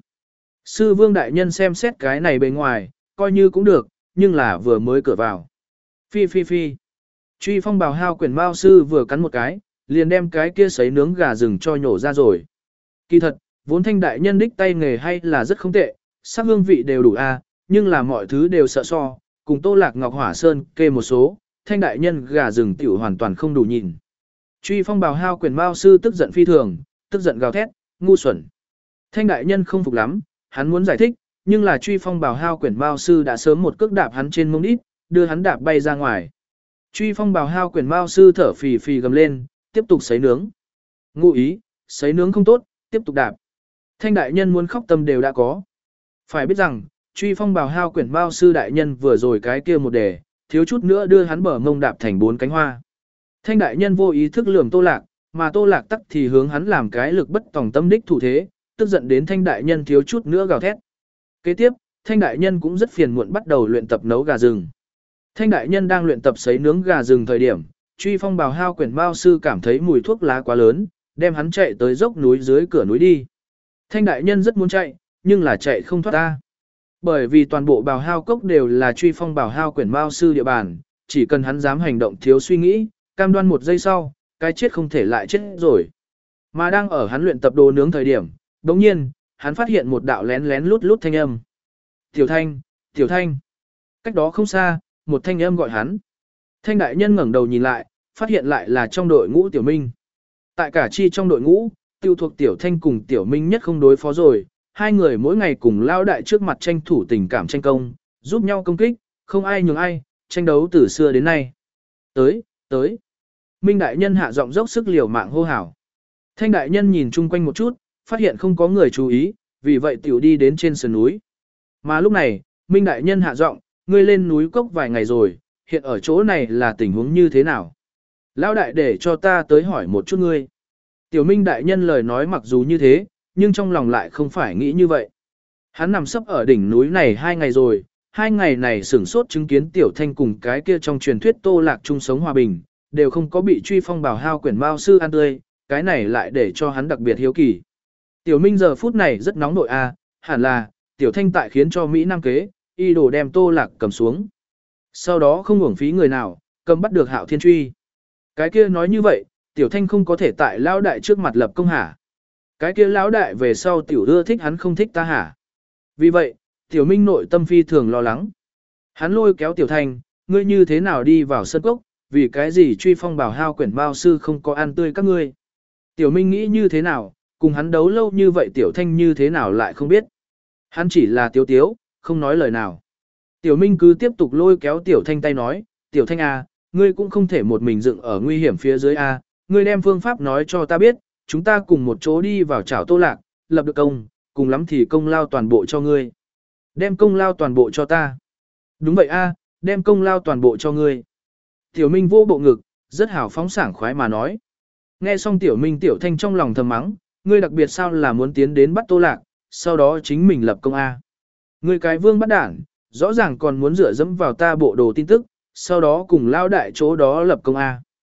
Sư vương đại nhân xem xét cái này bề ngoài, coi như cũng được, nhưng là vừa mới cửa vào. Phi phi phi. Truy phong bảo hao quyển mao sư vừa cắn một cái, liền đem cái kia sấy nướng gà rừng cho nhổ ra rồi. Kỳ thật, vốn Thanh đại nhân đích tay nghề hay là rất không tệ, sắc hương vị đều đủ a, nhưng là mọi thứ đều sợ so, cùng Tô Lạc Ngọc Hỏa Sơn kê một số, Thanh đại nhân gà rừng tiểu hoàn toàn không đủ nhìn. Truy phong bào hao quyển mao sư tức giận phi thường, tức giận gào thét, ngu xuẩn. Thanh đại nhân không phục lắm, hắn muốn giải thích, nhưng là truy phong bào hao quyển mao sư đã sớm một cước đạp hắn trên mông đít, đưa hắn đạp bay ra ngoài. Truy phong bào hao quyển mao sư thở phì phì gầm lên, tiếp tục sấy nướng. Ngụ ý, sấy nướng không tốt, tiếp tục đạp. Thanh đại nhân muốn khóc tâm đều đã có. Phải biết rằng, truy phong bào hao quyển mao sư đại nhân vừa rồi cái kia một đề, thiếu chút nữa đưa hắn bờ mông đạp thành bốn cánh hoa. Thanh đại nhân vô ý thức lườm Tô Lạc, mà Tô Lạc tắc thì hướng hắn làm cái lực bất tòng tâm đích thủ thế, tức giận đến Thanh đại nhân thiếu chút nữa gào thét. Kế tiếp, Thanh đại nhân cũng rất phiền muộn bắt đầu luyện tập nấu gà rừng. Thanh đại nhân đang luyện tập sấy nướng gà rừng thời điểm, truy phong bào hao quyển mao sư cảm thấy mùi thuốc lá quá lớn, đem hắn chạy tới dốc núi dưới cửa núi đi. Thanh đại nhân rất muốn chạy, nhưng là chạy không thoát ta. Bởi vì toàn bộ bào hao cốc đều là truy phong bào hao quyển mao sư địa bàn, chỉ cần hắn dám hành động thiếu suy nghĩ, cam đoan một giây sau, cái chết không thể lại chết rồi. Mà đang ở hắn luyện tập đồ nướng thời điểm, đồng nhiên, hắn phát hiện một đạo lén lén lút lút thanh âm. Tiểu Thanh, Tiểu Thanh. Cách đó không xa, một thanh âm gọi hắn. Thanh đại nhân ngẩng đầu nhìn lại, phát hiện lại là trong đội ngũ Tiểu Minh. Tại cả chi trong đội ngũ, tiêu thuộc Tiểu Thanh cùng Tiểu Minh nhất không đối phó rồi, hai người mỗi ngày cùng lao đại trước mặt tranh thủ tình cảm tranh công, giúp nhau công kích, không ai nhường ai, tranh đấu từ xưa đến nay. Tới, tới. Minh đại nhân hạ giọng dốc sức liều mạng hô hào. Thanh đại nhân nhìn chung quanh một chút, phát hiện không có người chú ý, vì vậy tiểu đi đến trên sườn núi. Mà lúc này, Minh đại nhân hạ giọng, ngươi lên núi cốc vài ngày rồi, hiện ở chỗ này là tình huống như thế nào? Lão đại để cho ta tới hỏi một chút ngươi. Tiểu Minh đại nhân lời nói mặc dù như thế, nhưng trong lòng lại không phải nghĩ như vậy. Hắn nằm sấp ở đỉnh núi này hai ngày rồi, hai ngày này sửng sốt chứng kiến Tiểu Thanh cùng cái kia trong truyền thuyết Tô Lạc chung sống hòa bình, đều không có bị truy phong bào hao quyển mao sư ăn tươi, cái này lại để cho hắn đặc biệt hiếu kỳ. Tiểu Minh giờ phút này rất nóng nội a, hẳn là, Tiểu Thanh tại khiến cho Mỹ Nam kế, y đồ đem Tô Lạc cầm xuống. Sau đó không uổng phí người nào, cầm bắt được Hạo Thiên truy. Cái kia nói như vậy, Tiểu Thanh không có thể tại lão đại trước mặt lập công hả? Cái kia lão đại về sau tiểu ưa thích hắn không thích ta hả? Vì vậy, Tiểu Minh nội tâm phi thường lo lắng. Hắn lôi kéo Tiểu Thanh, ngươi như thế nào đi vào sân cốc, vì cái gì truy phong bảo hao quyển bao sư không có ăn tươi các ngươi. Tiểu Minh nghĩ như thế nào, cùng hắn đấu lâu như vậy Tiểu Thanh như thế nào lại không biết. Hắn chỉ là tiếu tiếu, không nói lời nào. Tiểu Minh cứ tiếp tục lôi kéo Tiểu Thanh tay nói, Tiểu Thanh à, ngươi cũng không thể một mình dựng ở nguy hiểm phía dưới a, ngươi đem phương pháp nói cho ta biết, chúng ta cùng một chỗ đi vào chảo Tô Lạc, lập được công, cùng lắm thì công lao toàn bộ cho ngươi. Đem công lao toàn bộ cho ta. Đúng vậy a, đem công lao toàn bộ cho ngươi. Tiểu Minh vô bộ ngực, rất hào phóng sảng khoái mà nói. Nghe xong Tiểu Minh Tiểu Thanh trong lòng thầm mắng, ngươi đặc biệt sao là muốn tiến đến bắt Tô Lạc, sau đó chính mình lập công a. Ngươi cái vương bắt đảng, rõ ràng còn muốn dựa dẫm vào ta bộ đồ tin tức, sau đó cùng lao đại chỗ đó lập công a.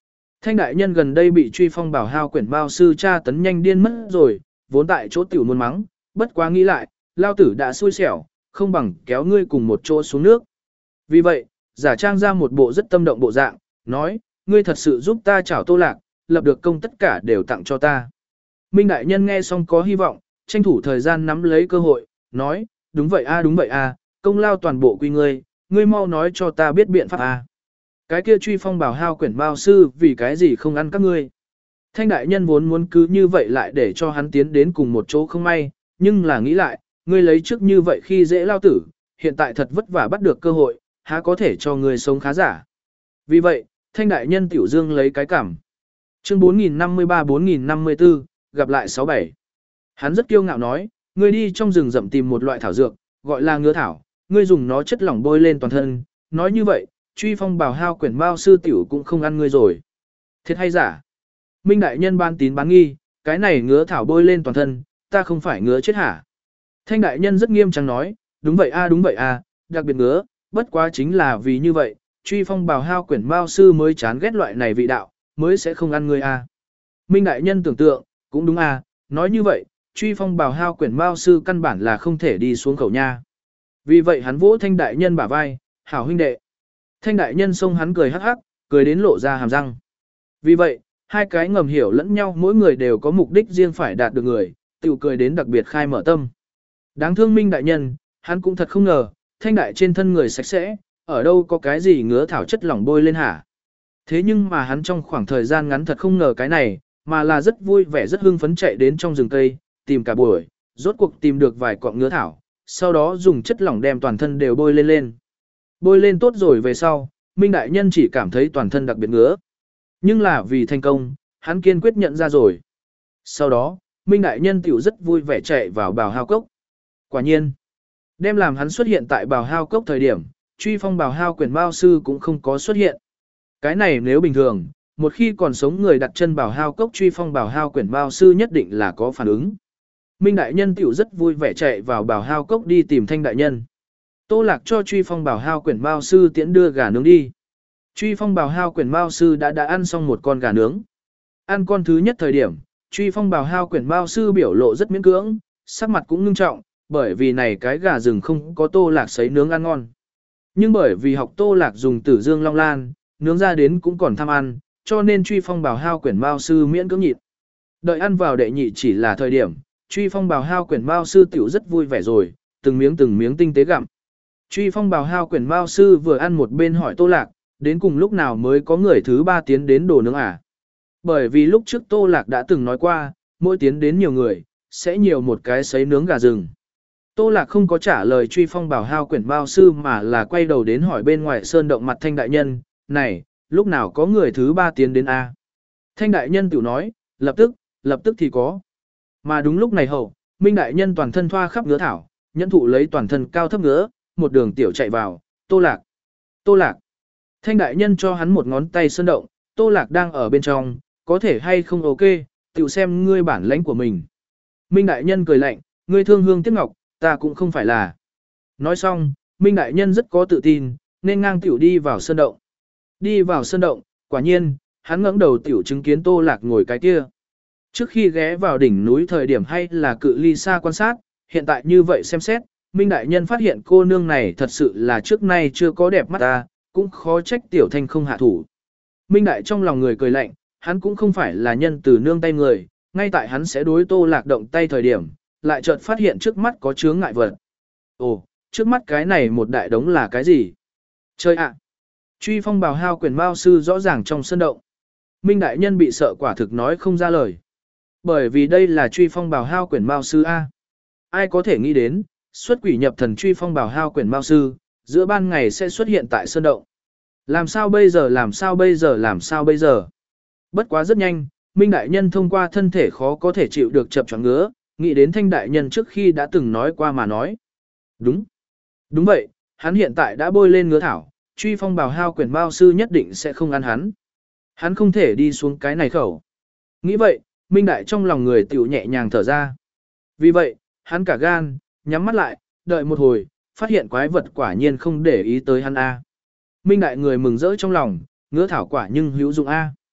Thanh đại nhân gần đây bị truy phong bảo hao quyển bao sư tra tấn nhanh điên mất rồi, vốn tại chỗ tiểu muốn mắng, bất quá nghĩ lại, lao tử đã xui xẻo, không bằng kéo ngươi cùng một chỗ xuống nước. Vì vậy, giả trang ra một bộ rất tâm động bộ dạng, nói, ngươi thật sự giúp ta chảo Tô Lạc, lập được công tất cả đều tặng cho ta. Minh đại nhân nghe xong có hy vọng, tranh thủ thời gian nắm lấy cơ hội, nói, đúng vậy a đúng vậy a, công lao toàn bộ quy ngươi, ngươi mau nói cho ta biết biện pháp a. Cái kia truy phong bảo hao quyển bao sư vì cái gì không ăn các ngươi. Thanh đại nhân vốn muốn cứ như vậy lại để cho hắn tiến đến cùng một chỗ không may, nhưng là nghĩ lại, ngươi lấy trước như vậy khi dễ lao tử, hiện tại thật vất vả bắt được cơ hội, há có thể cho ngươi sống khá giả. Vì vậy, thanh đại nhân tiểu dương lấy cái cảm. Chương bốn nghìn năm mươi ba bốn nghìn năm mươi tư, gặp lại sáu bảy. Hắn rất kiêu ngạo nói, ngươi đi trong rừng rậm tìm một loại thảo dược, gọi là ngứa thảo, ngươi dùng nó chất lỏng bôi lên toàn thân, nói như vậy, truy phong bảo hao quyển bao sư tiểu cũng không ăn ngươi rồi. Thiệt hay giả? Minh đại nhân ban tín bán nghi, cái này ngứa thảo bôi lên toàn thân, ta không phải ngứa chết hả? Thanh đại nhân rất nghiêm trang nói, đúng vậy a đúng vậy a, đặc biệt ngứa, bất quá chính là vì như vậy, truy phong bảo hao quyển bao sư mới chán ghét loại này vị đạo, mới sẽ không ăn ngươi a. Minh đại nhân tưởng tượng, cũng đúng a, nói như vậy, truy phong bảo hao quyển bao sư căn bản là không thể đi xuống khẩu nha. Vì vậy hắn vỗ thanh đại nhân bả vai, hảo huynh đệ. Thanh đại nhân xông hắn cười hắc hắc, cười đến lộ ra hàm răng. Vì vậy, hai cái ngầm hiểu lẫn nhau mỗi người đều có mục đích riêng phải đạt được người, tiểu cười đến đặc biệt khai mở tâm. Đáng thương Minh đại nhân, hắn cũng thật không ngờ, thanh đại trên thân người sạch sẽ, ở đâu có cái gì ngứa thảo chất lỏng bôi lên hả. Thế nhưng mà hắn trong khoảng thời gian ngắn thật không ngờ cái này, mà là rất vui vẻ rất hưng phấn chạy đến trong rừng cây, tìm cả buổi, rốt cuộc tìm được vài cọng ngứa thảo, sau đó dùng chất lỏng đem toàn thân đều bôi lên lên. Bôi lên tốt rồi về sau, Minh đại nhân chỉ cảm thấy toàn thân đặc biệt ngứa. Nhưng là vì thành công, hắn kiên quyết nhận ra rồi. Sau đó, Minh đại nhân tiểu rất vui vẻ chạy vào bào hao cốc. Quả nhiên, đem làm hắn xuất hiện tại bào hao cốc thời điểm, truy phong bào hao quyển bao sư cũng không có xuất hiện. Cái này nếu bình thường, một khi còn sống người đặt chân bào hao cốc truy phong bào hao quyển bao sư nhất định là có phản ứng. Minh đại nhân tiểu rất vui vẻ chạy vào bào hao cốc đi tìm thanh đại nhân. Tô Lạc cho truy phong bào hao quyển bao sư tiễn đưa gà nướng đi. Truy phong bào hao quyển bao sư đã đã ăn xong một con gà nướng. Ăn con thứ nhất thời điểm, truy phong bào hao quyển bao sư biểu lộ rất miễn cưỡng, sắc mặt cũng ngưng trọng, bởi vì này cái gà rừng không có Tô Lạc sấy nướng ăn ngon. Nhưng bởi vì học Tô Lạc dùng tử dương long lan, nướng ra đến cũng còn tham ăn, cho nên truy phong bào hao quyển bao sư miễn cưỡng nhịn. Đợi ăn vào đệ nhị chỉ là thời điểm, truy phong bào hao quyển bao sư tiểu rất vui vẻ rồi, từng miếng từng miếng tinh tế gặm. Truy phong bào hao quyển bao sư vừa ăn một bên hỏi Tô Lạc, đến cùng lúc nào mới có người thứ ba tiến đến đồ nướng à? Bởi vì lúc trước Tô Lạc đã từng nói qua, mỗi tiến đến nhiều người, sẽ nhiều một cái sấy nướng gà rừng. Tô Lạc không có trả lời truy phong bào hao quyển bao sư mà là quay đầu đến hỏi bên ngoài sơn động mặt thanh đại nhân, này, lúc nào có người thứ ba tiến đến a? Thanh đại nhân tiểu nói, lập tức, lập tức thì có. Mà đúng lúc này hậu, Minh đại nhân toàn thân thoa khắp ngứa thảo, nhẫn thụ lấy toàn thân cao thấp ngứa, một đường tiểu chạy vào, Tô Lạc, Tô Lạc. Thanh đại nhân cho hắn một ngón tay sơn động, Tô Lạc đang ở bên trong, có thể hay không ok, tiểu xem ngươi bản lãnh của mình. Minh đại nhân cười lạnh, ngươi thương hương tiếc ngọc, ta cũng không phải là. Nói xong, Minh đại nhân rất có tự tin, nên ngang tiểu đi vào sơn động. Đi vào sơn động, quả nhiên, hắn ngẩng đầu tiểu chứng kiến Tô Lạc ngồi cái kia. Trước khi ghé vào đỉnh núi thời điểm hay là cự ly xa quan sát, hiện tại như vậy xem xét, Minh đại nhân phát hiện cô nương này thật sự là trước nay chưa có đẹp mắt ta, cũng khó trách tiểu thanh không hạ thủ. Minh đại trong lòng người cười lạnh, hắn cũng không phải là nhân từ nương tay người, ngay tại hắn sẽ đối Tô Lạc động tay thời điểm, lại chợt phát hiện trước mắt có chướng ngại vật. Ồ, trước mắt cái này một đại đống là cái gì? Chơi ạ! Truy phong bào hao quyển bao sư rõ ràng trong sân động. Minh đại nhân bị sợ quả thực nói không ra lời. Bởi vì đây là truy phong bào hao quyển bao sư A. Ai có thể nghĩ đến, xuất quỷ nhập thần truy phong bào hao quyển bao sư, giữa ban ngày sẽ xuất hiện tại sơn động. Làm sao bây giờ làm sao bây giờ làm sao bây giờ? Bất quá rất nhanh, Minh đại nhân thông qua thân thể khó có thể chịu được chập choạng ngứa, nghĩ đến thanh đại nhân trước khi đã từng nói qua mà nói. Đúng. Đúng vậy, hắn hiện tại đã bôi lên ngứa thảo, truy phong bào hao quyển bao sư nhất định sẽ không ăn hắn. Hắn không thể đi xuống cái này khẩu. Nghĩ vậy, Minh đại trong lòng người tiểu nhẹ nhàng thở ra. Vì vậy, hắn cả gan, nhắm mắt lại, đợi một hồi, phát hiện quái vật quả nhiên không để ý tới hắn A. Minh đại người mừng rỡ trong lòng, ngứa thảo quả nhưng hữu dụng A.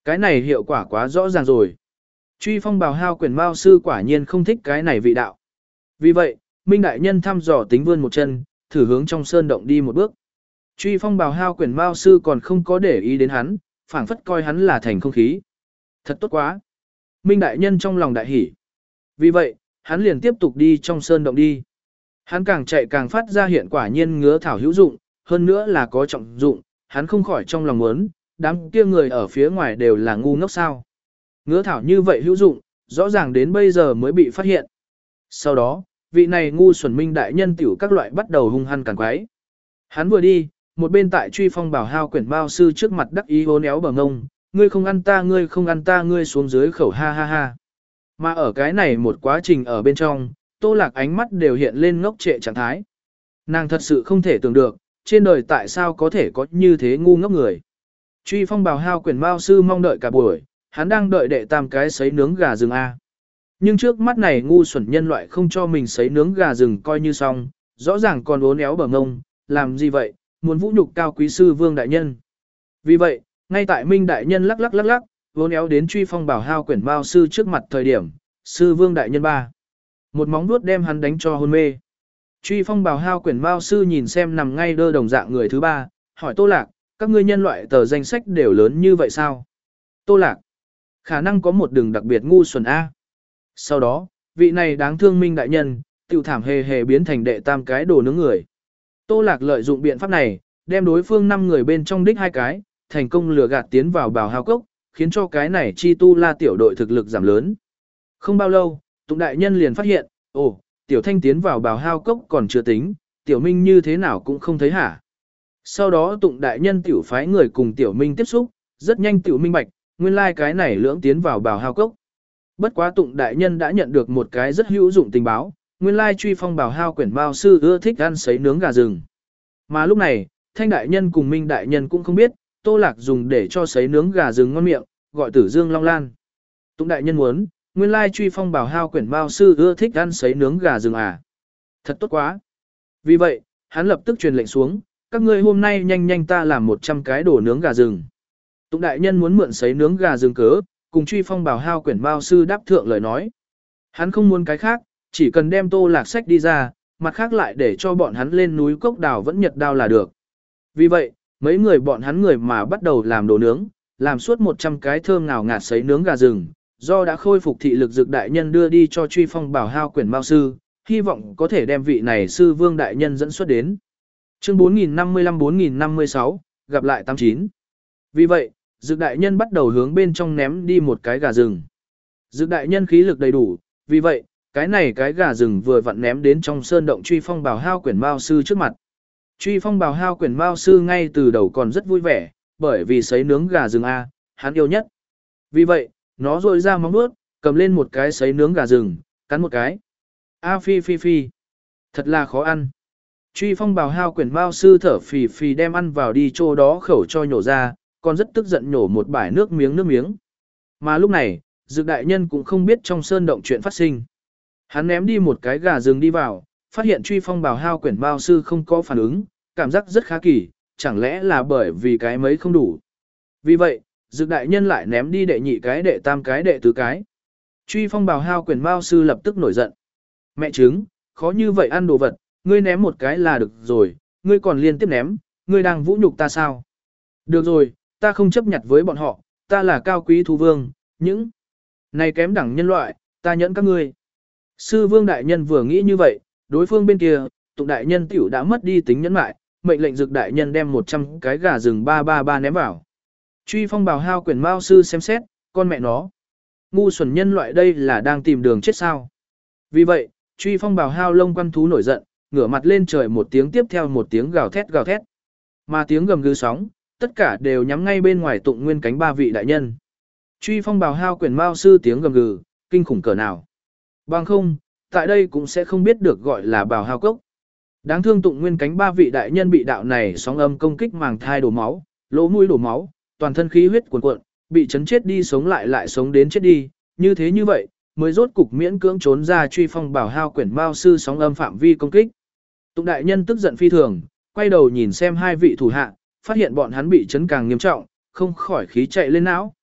Cái này hiệu quả quá rõ ràng rồi. Truy phong bào hao quyển mao sư quả nhiên không thích cái này vị đạo. Vì vậy, Minh Đại Nhân thăm dò tính vươn một chân, thử hướng trong sơn động đi một bước. Truy phong bào hao quyển mao sư còn không có để ý đến hắn, phảng phất coi hắn là thành không khí. Thật tốt quá. Minh Đại Nhân trong lòng đại hỉ. Vì vậy, hắn liền tiếp tục đi trong sơn động đi. Hắn càng chạy càng phát ra hiện quả nhiên ngứa thảo hữu dụng, hơn nữa là có trọng dụng, hắn không khỏi trong lòng muốn, đám kia người ở phía ngoài đều là ngu ngốc sao. Ngứa thảo như vậy hữu dụng, rõ ràng đến bây giờ mới bị phát hiện. Sau đó, vị này ngu xuẩn Minh Đại Nhân tiểu các loại bắt đầu hung hăng càn quái. Hắn vừa đi, một bên tại truy phong bảo hao quyển bao sư trước mặt đắc ý hôn éo bờ ngông, ngươi không ăn ta ngươi không ăn ta ngươi xuống dưới khẩu ha ha ha. Mà ở cái này một quá trình ở bên trong, Tô Lạc ánh mắt đều hiện lên ngốc trệ trạng thái. Nàng thật sự không thể tưởng được, trên đời tại sao có thể có như thế ngu ngốc người. Truy phong bào hao quyển bao sư mong đợi cả buổi, hắn đang đợi đệ tam cái sấy nướng gà rừng A. Nhưng trước mắt này ngu xuẩn nhân loại không cho mình sấy nướng gà rừng coi như xong, rõ ràng còn uốn éo bờ ngông, làm gì vậy, muốn vũ nhục cao quý sư Vương Đại Nhân. Vì vậy, ngay tại Minh Đại Nhân lắc lắc lắc lắc, uốn éo đến truy phong bảo hao quyển bao sư trước mặt thời điểm, sư Vương Đại Nhân ba. Một móng vuốt đem hắn đánh cho hôn mê. Truy phong bảo hao quyển bao sư nhìn xem nằm ngay đơ đồng dạng người thứ ba, hỏi Tô Lạc, các ngươi nhân loại tờ danh sách đều lớn như vậy sao? Tô Lạc, khả năng có một đường đặc biệt ngu xuẩn A. Sau đó, vị này đáng thương Minh Đại Nhân, tiểu thảm hề hề biến thành đệ tam cái đồ nướng người. Tô Lạc lợi dụng biện pháp này, đem đối phương năm người bên trong đích hai cái, thành công lừa gạt tiến vào bào hao cốc, khiến cho cái này chi tu la tiểu đội thực lực giảm lớn. Không bao lâu, Tụng Đại Nhân liền phát hiện, ồ, tiểu thanh tiến vào bào hao cốc còn chưa tính, tiểu minh như thế nào cũng không thấy hả. Sau đó Tụng Đại Nhân tiểu phái người cùng tiểu minh tiếp xúc, rất nhanh tiểu minh bạch, nguyên lai like cái này lưỡng tiến vào bào hao cốc. Bất quá Tụng Đại Nhân đã nhận được một cái rất hữu dụng tình báo, nguyên lai like truy phong bào hao quyển bao sư ưa thích ăn sấy nướng gà rừng. Mà lúc này, Thanh Đại Nhân cùng Minh Đại Nhân cũng không biết, Tô Lạc dùng để cho sấy nướng gà rừng ngon miệng, gọi Tử Dương Long Lan. Tụng Đại Nhân muốn, nguyên lai truy phong bảo hao quyển bao sư ưa thích ăn sấy nướng gà rừng à. Thật tốt quá. Vì vậy, hắn lập tức truyền lệnh xuống, các ngươi hôm nay nhanh nhanh ta làm một trăm cái đồ nướng gà rừng. Tụng Đại Nhân muốn mượn sấy nướng gà rừng cớ, cùng truy phong bảo hao quyển bao sư đáp thượng lời nói. Hắn không muốn cái khác, chỉ cần đem Tô Lạc sách đi ra, mặt khác lại để cho bọn hắn lên núi cốc đào vẫn nhật đao là được. Vì vậy, mấy người bọn hắn người mà bắt đầu làm đồ nướng, làm suốt một trăm cái thơm ngào ngạt sấy nướng gà rừng, do đã khôi phục thị lực Dực Đại Nhân đưa đi cho truy phong bảo hao quyển bao sư, hy vọng có thể đem vị này sư Vương Đại Nhân dẫn xuất đến. Chương bốn nghìn năm mươi lăm bốn nghìn năm mươi sáu, gặp lại tám chín. Vì vậy, Dực Đại Nhân bắt đầu hướng bên trong ném đi một cái gà rừng. Dực Đại Nhân khí lực đầy đủ, vì vậy, cái này cái gà rừng vừa vặn ném đến trong sơn động truy phong bảo hao quyển bao sư trước mặt. Truy phong bảo hao quyển bao sư ngay từ đầu còn rất vui vẻ, bởi vì sấy nướng gà rừng A, hắn yêu nhất. Vì vậy, nó rội ra móng vuốt, cầm lên một cái sấy nướng gà rừng, cắn một cái. A phi phi phi. Thật là khó ăn. Truy phong bảo hao quyển bao sư thở phì phì đem ăn vào đi chỗ đó khẩu cho nhổ ra, còn rất tức giận nhổ một bãi nước miếng nước miếng. Mà lúc này, Dực Đại Nhân cũng không biết trong sơn động chuyện phát sinh. Hắn ném đi một cái gà rừng đi vào, phát hiện truy phong bảo hao quyển bao sư không có phản ứng, cảm giác rất khá kỳ, chẳng lẽ là bởi vì cái mấy không đủ. Vì vậy, Dực Đại Nhân lại ném đi đệ nhị cái đệ tam cái đệ tứ cái. Truy phong bảo hao quyển bao sư lập tức nổi giận. Mẹ trứng, khó như vậy ăn đồ vật, ngươi ném một cái là được rồi, ngươi còn liên tiếp ném, ngươi đang vũ nhục ta sao? Được rồi, ta không chấp nhận với bọn họ, ta là cao quý thú vương, những này kém đẳng nhân loại, ta nhẫn các ngươi. Sư Vương Đại Nhân vừa nghĩ như vậy, đối phương bên kia, Tụng Đại Nhân tiểu đã mất đi tính nhẫn lại, mệnh lệnh Dực Đại Nhân đem một trăm cái gà rừng ba ba ba ném vào. Truy phong bảo hao quyển mao sư xem xét, con mẹ nó. Ngu xuẩn nhân loại đây là đang tìm đường chết sao. Vì vậy, truy phong bảo hao lông quan thú nổi giận, ngửa mặt lên trời một tiếng tiếp theo một tiếng gào thét gào thét. Mà tiếng gầm gừ sóng, tất cả đều nhắm ngay bên ngoài Tụng Nguyên cánh ba vị đại nhân. Truy phong bảo hao quyển mao sư tiếng gầm gừ, kinh khủng cỡ nào. Bằng không, tại đây cũng sẽ không biết được gọi là bào hao cốc. Đáng thương Tụng Nguyên cánh ba vị đại nhân bị đạo này sóng âm công kích màng thai đổ máu, lỗ mũi đổ máu, toàn thân khí huyết cuồn cuộn, bị chấn chết đi sống lại lại sống đến chết đi, như thế như vậy, mới rốt cục miễn cưỡng trốn ra truy phong bảo hao quyển mao sư sóng âm phạm vi công kích. Tụng Đại Nhân tức giận phi thường, quay đầu nhìn xem hai vị thủ hạ, phát hiện bọn hắn bị chấn càng nghiêm trọng, không khỏi khí chạy lên não.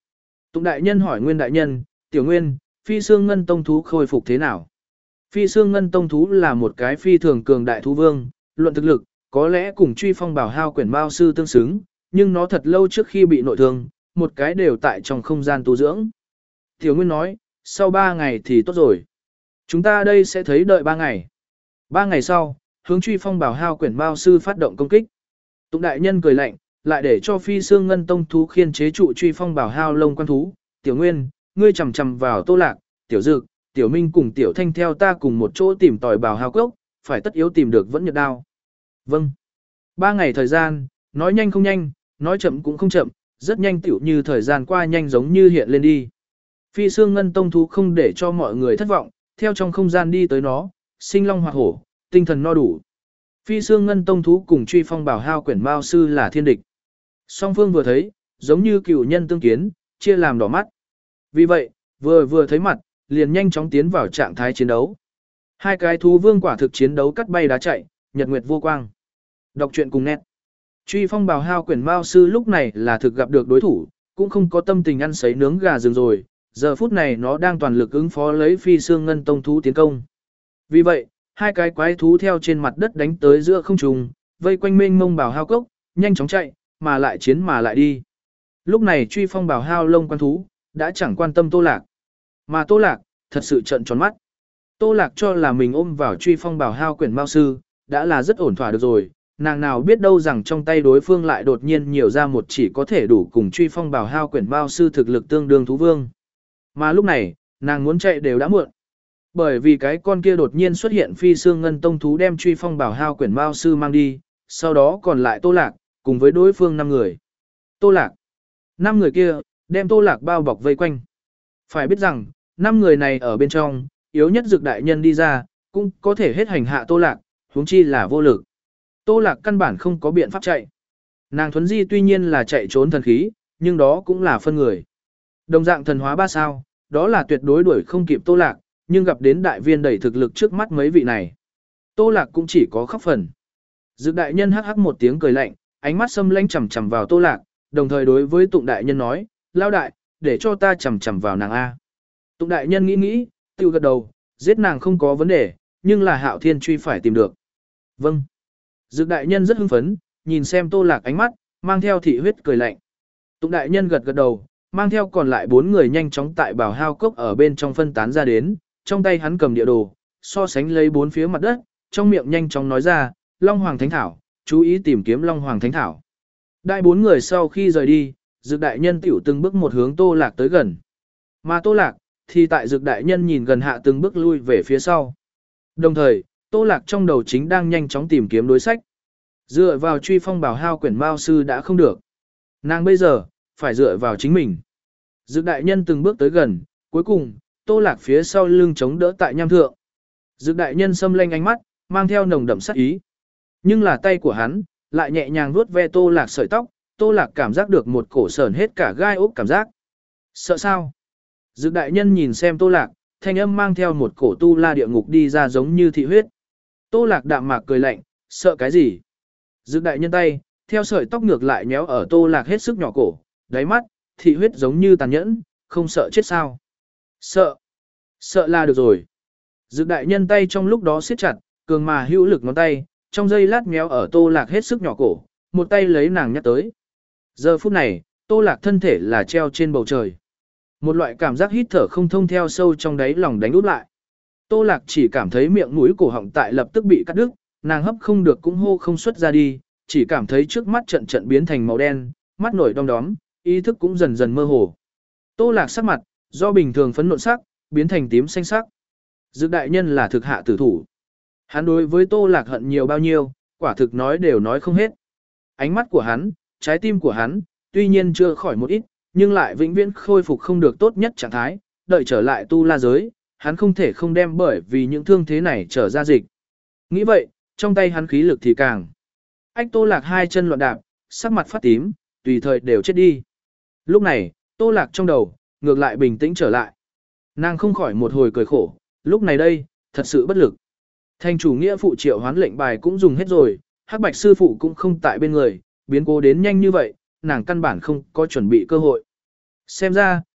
Tụng đại nhân hỏi Nguyên đại nhân, tiểu Nguyên, phi xương ngân tông thú khôi phục thế nào? Phi xương ngân tông thú là một cái phi thường cường đại thú vương, luận thực lực, có lẽ cùng truy phong bảo hao quyển mao sư tương xứng, nhưng nó thật lâu trước khi bị nội thương, một cái đều tại trong không gian tu dưỡng. Tiểu Nguyên nói, sau ba ngày thì tốt rồi. Chúng ta đây sẽ thấy đợi ba ngày. Ba ngày sau, hướng truy phong bảo hao quyển mao sư phát động công kích. Tụng đại nhân cười lạnh, lại để cho phi xương ngân tông thú khiên chế trụ truy phong bảo hao lông quan thú. Tiểu Nguyên, ngươi chầm chầm vào Tô Lạc, Tiểu Dực, Tiểu Minh cùng Tiểu Thanh theo ta cùng một chỗ tìm tòi bảo hao cốc, phải tất yếu tìm được vẫn nhật đao. Vâng. Ba ngày thời gian, nói nhanh không nhanh, nói chậm cũng không chậm, rất nhanh tiểu như thời gian qua nhanh giống như hiện lên đi. Phi xương ngân tông thú không để cho mọi người thất vọng, theo trong không gian đi tới nó, sinh long hoặc hổ, tinh thần no đủ. Phi xương ngân tông thú cùng truy phong bảo hao quyển mao sư là thiên địch. Song phương vừa thấy, giống như cựu nhân tương kiến, chia làm đỏ mắt. Vì vậy, vừa vừa thấy mặt, liền nhanh chóng tiến vào trạng thái chiến đấu. Hai cái thú vương quả thực chiến đấu cắt bay đá chạy, nhật nguyệt vô quang. Đọc truyện cùng nét. Truy phong bào hao quyển mao sư lúc này là thực gặp được đối thủ, cũng không có tâm tình ăn sấy nướng gà rừng rồi, giờ phút này nó đang toàn lực ứng phó lấy phi xương ngân tông thú tiến công. Vì vậy, hai cái quái thú theo trên mặt đất đánh tới giữa không trung, vây quanh mênh mông bào hao cốc, nhanh chóng chạy, mà lại chiến mà lại đi. Lúc này truy phong bào hao lông quan thú, đã chẳng quan tâm Tô Lạc. Mà Tô Lạc, thật sự trợn tròn mắt. Tô Lạc cho là mình ôm vào truy phong bào hao quyển mao sư, đã là rất ổn thỏa được rồi. Nàng nào biết đâu rằng trong tay đối phương lại đột nhiên nhiều ra một chỉ có thể đủ cùng truy phong bảo hao quyển bao sư thực lực tương đương thú vương. Mà lúc này, nàng muốn chạy đều đã muộn. Bởi vì cái con kia đột nhiên xuất hiện phi xương ngân tông thú đem truy phong bảo hao quyển bao sư mang đi, sau đó còn lại Tô Lạc, cùng với đối phương năm người. Tô Lạc. năm người kia, đem Tô Lạc bao bọc vây quanh. Phải biết rằng, năm người này ở bên trong, yếu nhất dược đại nhân đi ra, cũng có thể hết hành hạ Tô Lạc, huống chi là vô lực. Tô Lạc căn bản không có biện pháp chạy. Nàng thuấn di tuy nhiên là chạy trốn thần khí, nhưng đó cũng là phân người. Đồng dạng thần hóa ba sao, đó là tuyệt đối đuổi không kịp Tô Lạc, nhưng gặp đến đại viên đẩy thực lực trước mắt mấy vị này. Tô Lạc cũng chỉ có khóc phần. Dực đại nhân hắc hắc một tiếng cười lạnh, ánh mắt xâm lãnh chằm chằm vào Tô Lạc, đồng thời đối với Tụng đại nhân nói, lao đại, để cho ta chằm chằm vào nàng A. Tụng đại nhân nghĩ nghĩ, tiêu gật đầu, giết nàng không có vấn đề, nhưng là Hạo Thiên truy phải tìm được. Vâng. Dực đại nhân rất hưng phấn, nhìn xem Tô Lạc ánh mắt, mang theo thị huyết cười lạnh. Tụng đại nhân gật gật đầu, mang theo còn lại bốn người nhanh chóng tại bảo hao cốc ở bên trong phân tán ra đến, trong tay hắn cầm địa đồ, so sánh lấy bốn phía mặt đất, trong miệng nhanh chóng nói ra, Long Hoàng Thánh Thảo, chú ý tìm kiếm Long Hoàng Thánh Thảo. Đại bốn người sau khi rời đi, Dực đại nhân tiểu từng bước một hướng Tô Lạc tới gần. Mà Tô Lạc, thì tại Dực đại nhân nhìn gần hạ từng bước lui về phía sau. Đồng thời, Tô Lạc trong đầu chính đang nhanh chóng tìm kiếm đối sách. Dựa vào truy phong bảo hao quyển mao sư đã không được. Nàng bây giờ, phải dựa vào chính mình. Dực đại nhân từng bước tới gần, cuối cùng, Tô Lạc phía sau lưng chống đỡ tại nham thượng. Dực đại nhân xâm lanh ánh mắt, mang theo nồng đậm sát ý. Nhưng là tay của hắn, lại nhẹ nhàng vuốt ve Tô Lạc sợi tóc, Tô Lạc cảm giác được một cổ sờn hết cả gai ốc cảm giác. Sợ sao? Dực đại nhân nhìn xem Tô Lạc, thanh âm mang theo một cổ tu la địa ngục đi ra giống như thị huyết. Tô Lạc đạm mạc cười lạnh, sợ cái gì? Dực đại nhân tay, theo sợi tóc ngược lại nhéo ở Tô Lạc hết sức nhỏ cổ, đáy mắt, thị huyết giống như tàn nhẫn, không sợ chết sao? Sợ. Sợ là được rồi. Dực đại nhân tay trong lúc đó siết chặt, cường mà hữu lực ngón tay, trong giây lát méo ở Tô Lạc hết sức nhỏ cổ, một tay lấy nàng nhắc tới. Giờ phút này, Tô Lạc thân thể là treo trên bầu trời. Một loại cảm giác hít thở không thông theo sâu trong đáy lòng đánh úp lại. Tô Lạc chỉ cảm thấy miệng mũi cổ họng tại lập tức bị cắt đứt, nàng hấp không được cũng hô không xuất ra đi, chỉ cảm thấy trước mắt trận trận biến thành màu đen, mắt nổi đom đóm, ý thức cũng dần dần mơ hồ. Tô Lạc sắc mặt, do bình thường phấn nộn sắc, biến thành tím xanh sắc. Dực đại nhân là thực hạ tử thủ. Hắn đối với Tô Lạc hận nhiều bao nhiêu, quả thực nói đều nói không hết. Ánh mắt của hắn, trái tim của hắn, tuy nhiên chưa khỏi một ít, nhưng lại vĩnh viễn khôi phục không được tốt nhất trạng thái, đợi trở lại tu la giới, hắn không thể không đem bởi vì những thương thế này trở ra dịch. Nghĩ vậy, trong tay hắn khí lực thì càng. Ách Tô Lạc hai chân loạn đạp, sắc mặt phát tím, tùy thời đều chết đi. Lúc này, Tô Lạc trong đầu, ngược lại bình tĩnh trở lại. Nàng không khỏi một hồi cười khổ, lúc này đây, thật sự bất lực. Thành chủ nghĩa phụ triệu hoán lệnh bài cũng dùng hết rồi, Hắc Bạch sư phụ cũng không tại bên người, biến cố đến nhanh như vậy, nàng căn bản không có chuẩn bị cơ hội. Xem ra,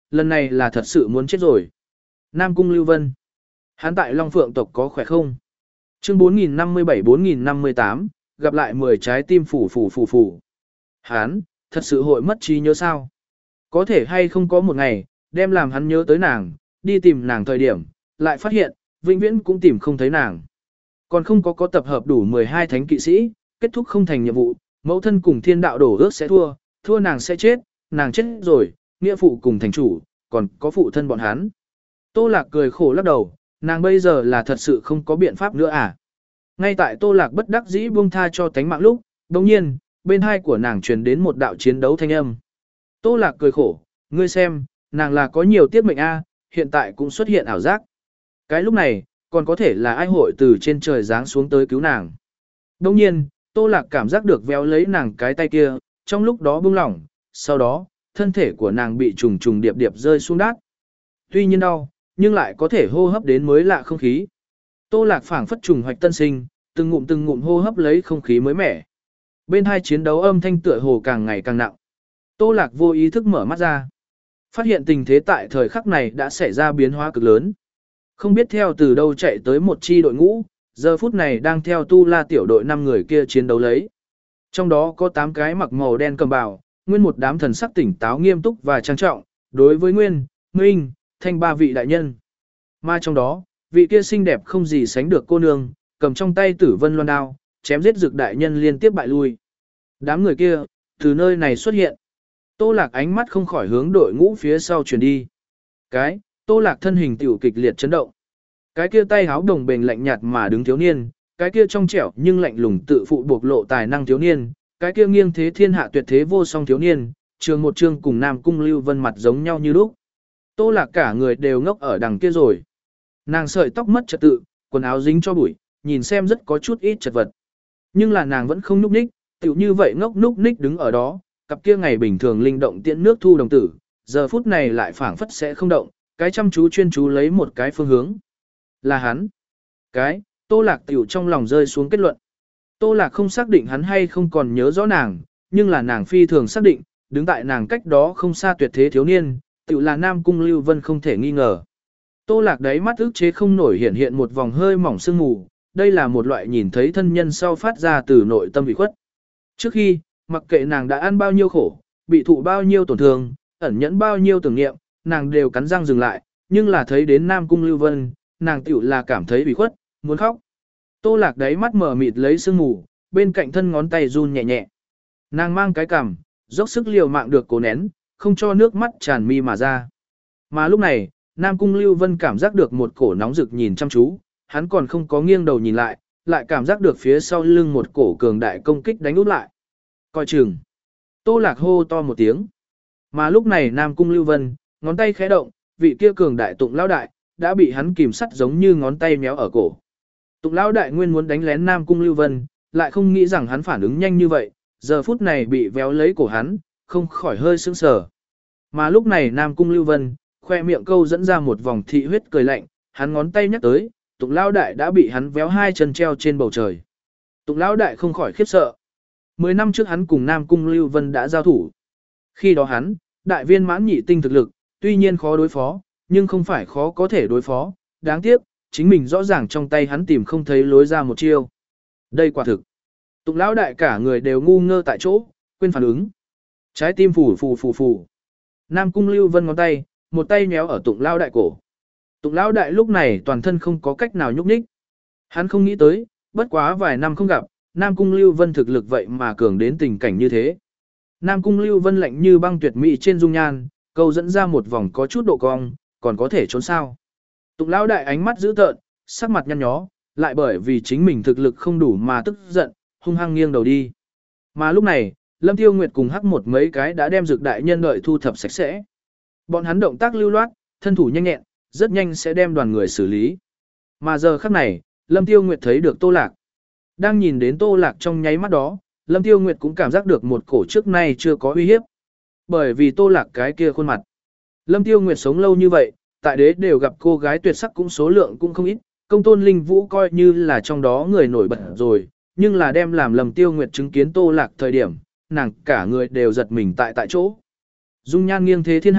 lần này là thật sự muốn chết rồi. Nam Cung Lưu Vân. Hắn tại Long Phượng tộc có khỏe không? Chương bốn nghìn năm mươi bảy bốn nghìn năm mươi tám, gặp lại mười trái tim phủ phủ phủ phủ. Hắn, thật sự hội mất trí nhớ sao? Có thể hay không có một ngày, đem làm hắn nhớ tới nàng, đi tìm nàng thời điểm, lại phát hiện, vĩnh viễn cũng tìm không thấy nàng. Còn không có có tập hợp đủ mười hai thánh kỵ sĩ, kết thúc không thành nhiệm vụ, mẫu thân cùng thiên đạo đổ ước sẽ thua, thua nàng sẽ chết, nàng chết rồi, nghĩa phụ cùng thành chủ, còn có phụ thân bọn hắn. Tô Lạc cười khổ lắc đầu, nàng bây giờ là thật sự không có biện pháp nữa à. Ngay tại Tô Lạc bất đắc dĩ buông tha cho tánh mạng lúc, đồng nhiên, bên hai của nàng truyền đến một đạo chiến đấu thanh âm. Tô Lạc cười khổ, ngươi xem, nàng là có nhiều tiết mệnh a, hiện tại cũng xuất hiện ảo giác. Cái lúc này, còn có thể là ai hội từ trên trời giáng xuống tới cứu nàng. Đồng nhiên, Tô Lạc cảm giác được véo lấy nàng cái tay kia, trong lúc đó buông lỏng, sau đó, thân thể của nàng bị trùng trùng điệp điệp rơi xuống đát. Tuy nhiên đau, nhưng lại có thể hô hấp đến mới lạ không khí. Tô Lạc phảng phất trùng hoạch tân sinh, từng ngụm từng ngụm hô hấp lấy không khí mới mẻ. Bên hai chiến đấu âm thanh tựa hồ càng ngày càng nặng. Tô Lạc vô ý thức mở mắt ra. Phát hiện tình thế tại thời khắc này đã xảy ra biến hóa cực lớn. Không biết theo từ đâu chạy tới một chi đội ngũ, giờ phút này đang theo Tu La tiểu đội năm người kia chiến đấu lấy. Trong đó có tám cái mặc màu đen cầm bào, nguyên một đám thần sắc tỉnh táo nghiêm túc và trang trọng, đối với Nguyên, Minh, Thanh ba vị đại nhân. Mà trong đó, vị kia xinh đẹp không gì sánh được cô nương, cầm trong tay Tử Vân Loan đao, chém giết Dực đại nhân liên tiếp bại lui. Đám người kia, từ nơi này xuất hiện. Tô Lạc ánh mắt không khỏi hướng đội ngũ phía sau chuyển đi. Cái, Tô Lạc thân hình tiểu kịch liệt chấn động. Cái kia tay háo đồng bền lạnh nhạt mà đứng thiếu niên, cái kia trong trẻo nhưng lạnh lùng tự phụ buộc lộ tài năng thiếu niên, cái kia nghiêng thế thiên hạ tuyệt thế vô song thiếu niên, trường một chương cùng Nam Cung Lưu Vân mặt giống nhau như lúc. Tô Lạc cả người đều ngốc ở đằng kia rồi. Nàng sợi tóc mất trật tự, quần áo dính cho bụi, nhìn xem rất có chút ít chật vật. Nhưng là nàng vẫn không núp ních, tiểu như vậy ngốc núp ních đứng ở đó, cặp kia ngày bình thường linh động tiễn nước thu đồng tử, giờ phút này lại phảng phất sẽ không động, cái chăm chú chuyên chú lấy một cái phương hướng. Là hắn. Cái, Tô Lạc tiểu trong lòng rơi xuống kết luận. Tô Lạc không xác định hắn hay không còn nhớ rõ nàng, nhưng là nàng phi thường xác định, đứng tại nàng cách đó không xa tuyệt thế thiếu niên, tiểu là Nam Cung Lưu Vân không thể nghi ngờ. Tô Lạc đáy mắt ức chế không nổi hiện hiện một vòng hơi mỏng sương mù, đây là một loại nhìn thấy thân nhân sau phát ra từ nội tâm ủy khuất. Trước khi, mặc kệ nàng đã ăn bao nhiêu khổ, bị thụ bao nhiêu tổn thương, ẩn nhẫn bao nhiêu tưởng niệm, nàng đều cắn răng dừng lại, nhưng là thấy đến Nam Cung Lưu Vân, nàng tiểu là cảm thấy ủy khuất, muốn khóc. Tô Lạc đáy mắt mở mịt lấy sương mù, bên cạnh thân ngón tay run nhẹ nhẹ. Nàng mang cái cằm, dốc sức liều mạng được cố nén, không cho nước mắt tràn mi mà ra. Mà lúc này, Nam Cung Lưu Vân cảm giác được một cổ nóng rực nhìn chăm chú, hắn còn không có nghiêng đầu nhìn lại, lại cảm giác được phía sau lưng một cổ cường đại công kích đánh úp lại. Coi chừng. Tô Lạc hô to một tiếng. Mà lúc này Nam Cung Lưu Vân, ngón tay khẽ động, vị kia cường đại Tụng lão đại, đã bị hắn kìm sắt giống như ngón tay méo ở cổ. Tụng lão đại nguyên muốn đánh lén Nam Cung Lưu Vân, lại không nghĩ rằng hắn phản ứng nhanh như vậy, giờ phút này bị véo lấy cổ hắn, không khỏi hơi sững sờ. Mà lúc này Nam Cung Lưu Vân, khoe miệng câu dẫn ra một vòng thị huyết cười lạnh, hắn ngón tay nhắc tới, Tụng lão đại đã bị hắn véo hai chân treo trên bầu trời. Tụng lão đại không khỏi khiếp sợ. Mười năm trước hắn cùng Nam Cung Lưu Vân đã giao thủ. Khi đó hắn, đại viên mãn nhị tinh thực lực, tuy nhiên khó đối phó, nhưng không phải khó có thể đối phó, đáng tiếc, chính mình rõ ràng trong tay hắn tìm không thấy lối ra một chiêu. Đây quả thực. Tụng lão đại cả người đều ngu ngơ tại chỗ, quên phản ứng. Trái tim phù phù phù phù. Nam Cung Lưu Vân ngón tay, một tay méo ở Tụng lão đại cổ. Tụng lão đại lúc này toàn thân không có cách nào nhúc nhích. Hắn không nghĩ tới, bất quá vài năm không gặp, Nam Cung Lưu Vân thực lực vậy mà cường đến tình cảnh như thế. Nam Cung Lưu Vân lạnh như băng tuyệt mỹ trên dung nhan, câu dẫn ra một vòng có chút độ cong, còn có thể trốn sao. Tụng lão đại ánh mắt dữ tợn, sắc mặt nhăn nhó, lại bởi vì chính mình thực lực không đủ mà tức giận, hung hăng nghiêng đầu đi. Mà lúc này, Lâm Tiêu Nguyệt cùng hắc một mấy cái đã đem Dực đại nhân đợi thu thập sạch sẽ. Bọn hắn động tác lưu loát, thân thủ nhanh nhẹn, rất nhanh sẽ đem đoàn người xử lý. Mà giờ khắc này, Lâm Tiêu Nguyệt thấy được Tô Lạc. Đang nhìn đến Tô Lạc trong nháy mắt đó, Lâm Tiêu Nguyệt cũng cảm giác được một cổ trước nay chưa có uy hiếp. Bởi vì Tô Lạc cái kia khuôn mặt. Lâm Tiêu Nguyệt sống lâu như vậy, tại đế đều gặp cô gái tuyệt sắc cũng số lượng cũng không ít, công tôn Linh Vũ coi như là trong đó người nổi bật rồi, nhưng là đem làm Lâm Tiêu Nguyệt chứng kiến Tô Lạc thời điểm, nàng cả người đều giật mình tại tại chỗ. Dung nhan nghiêng thế thiên hạ,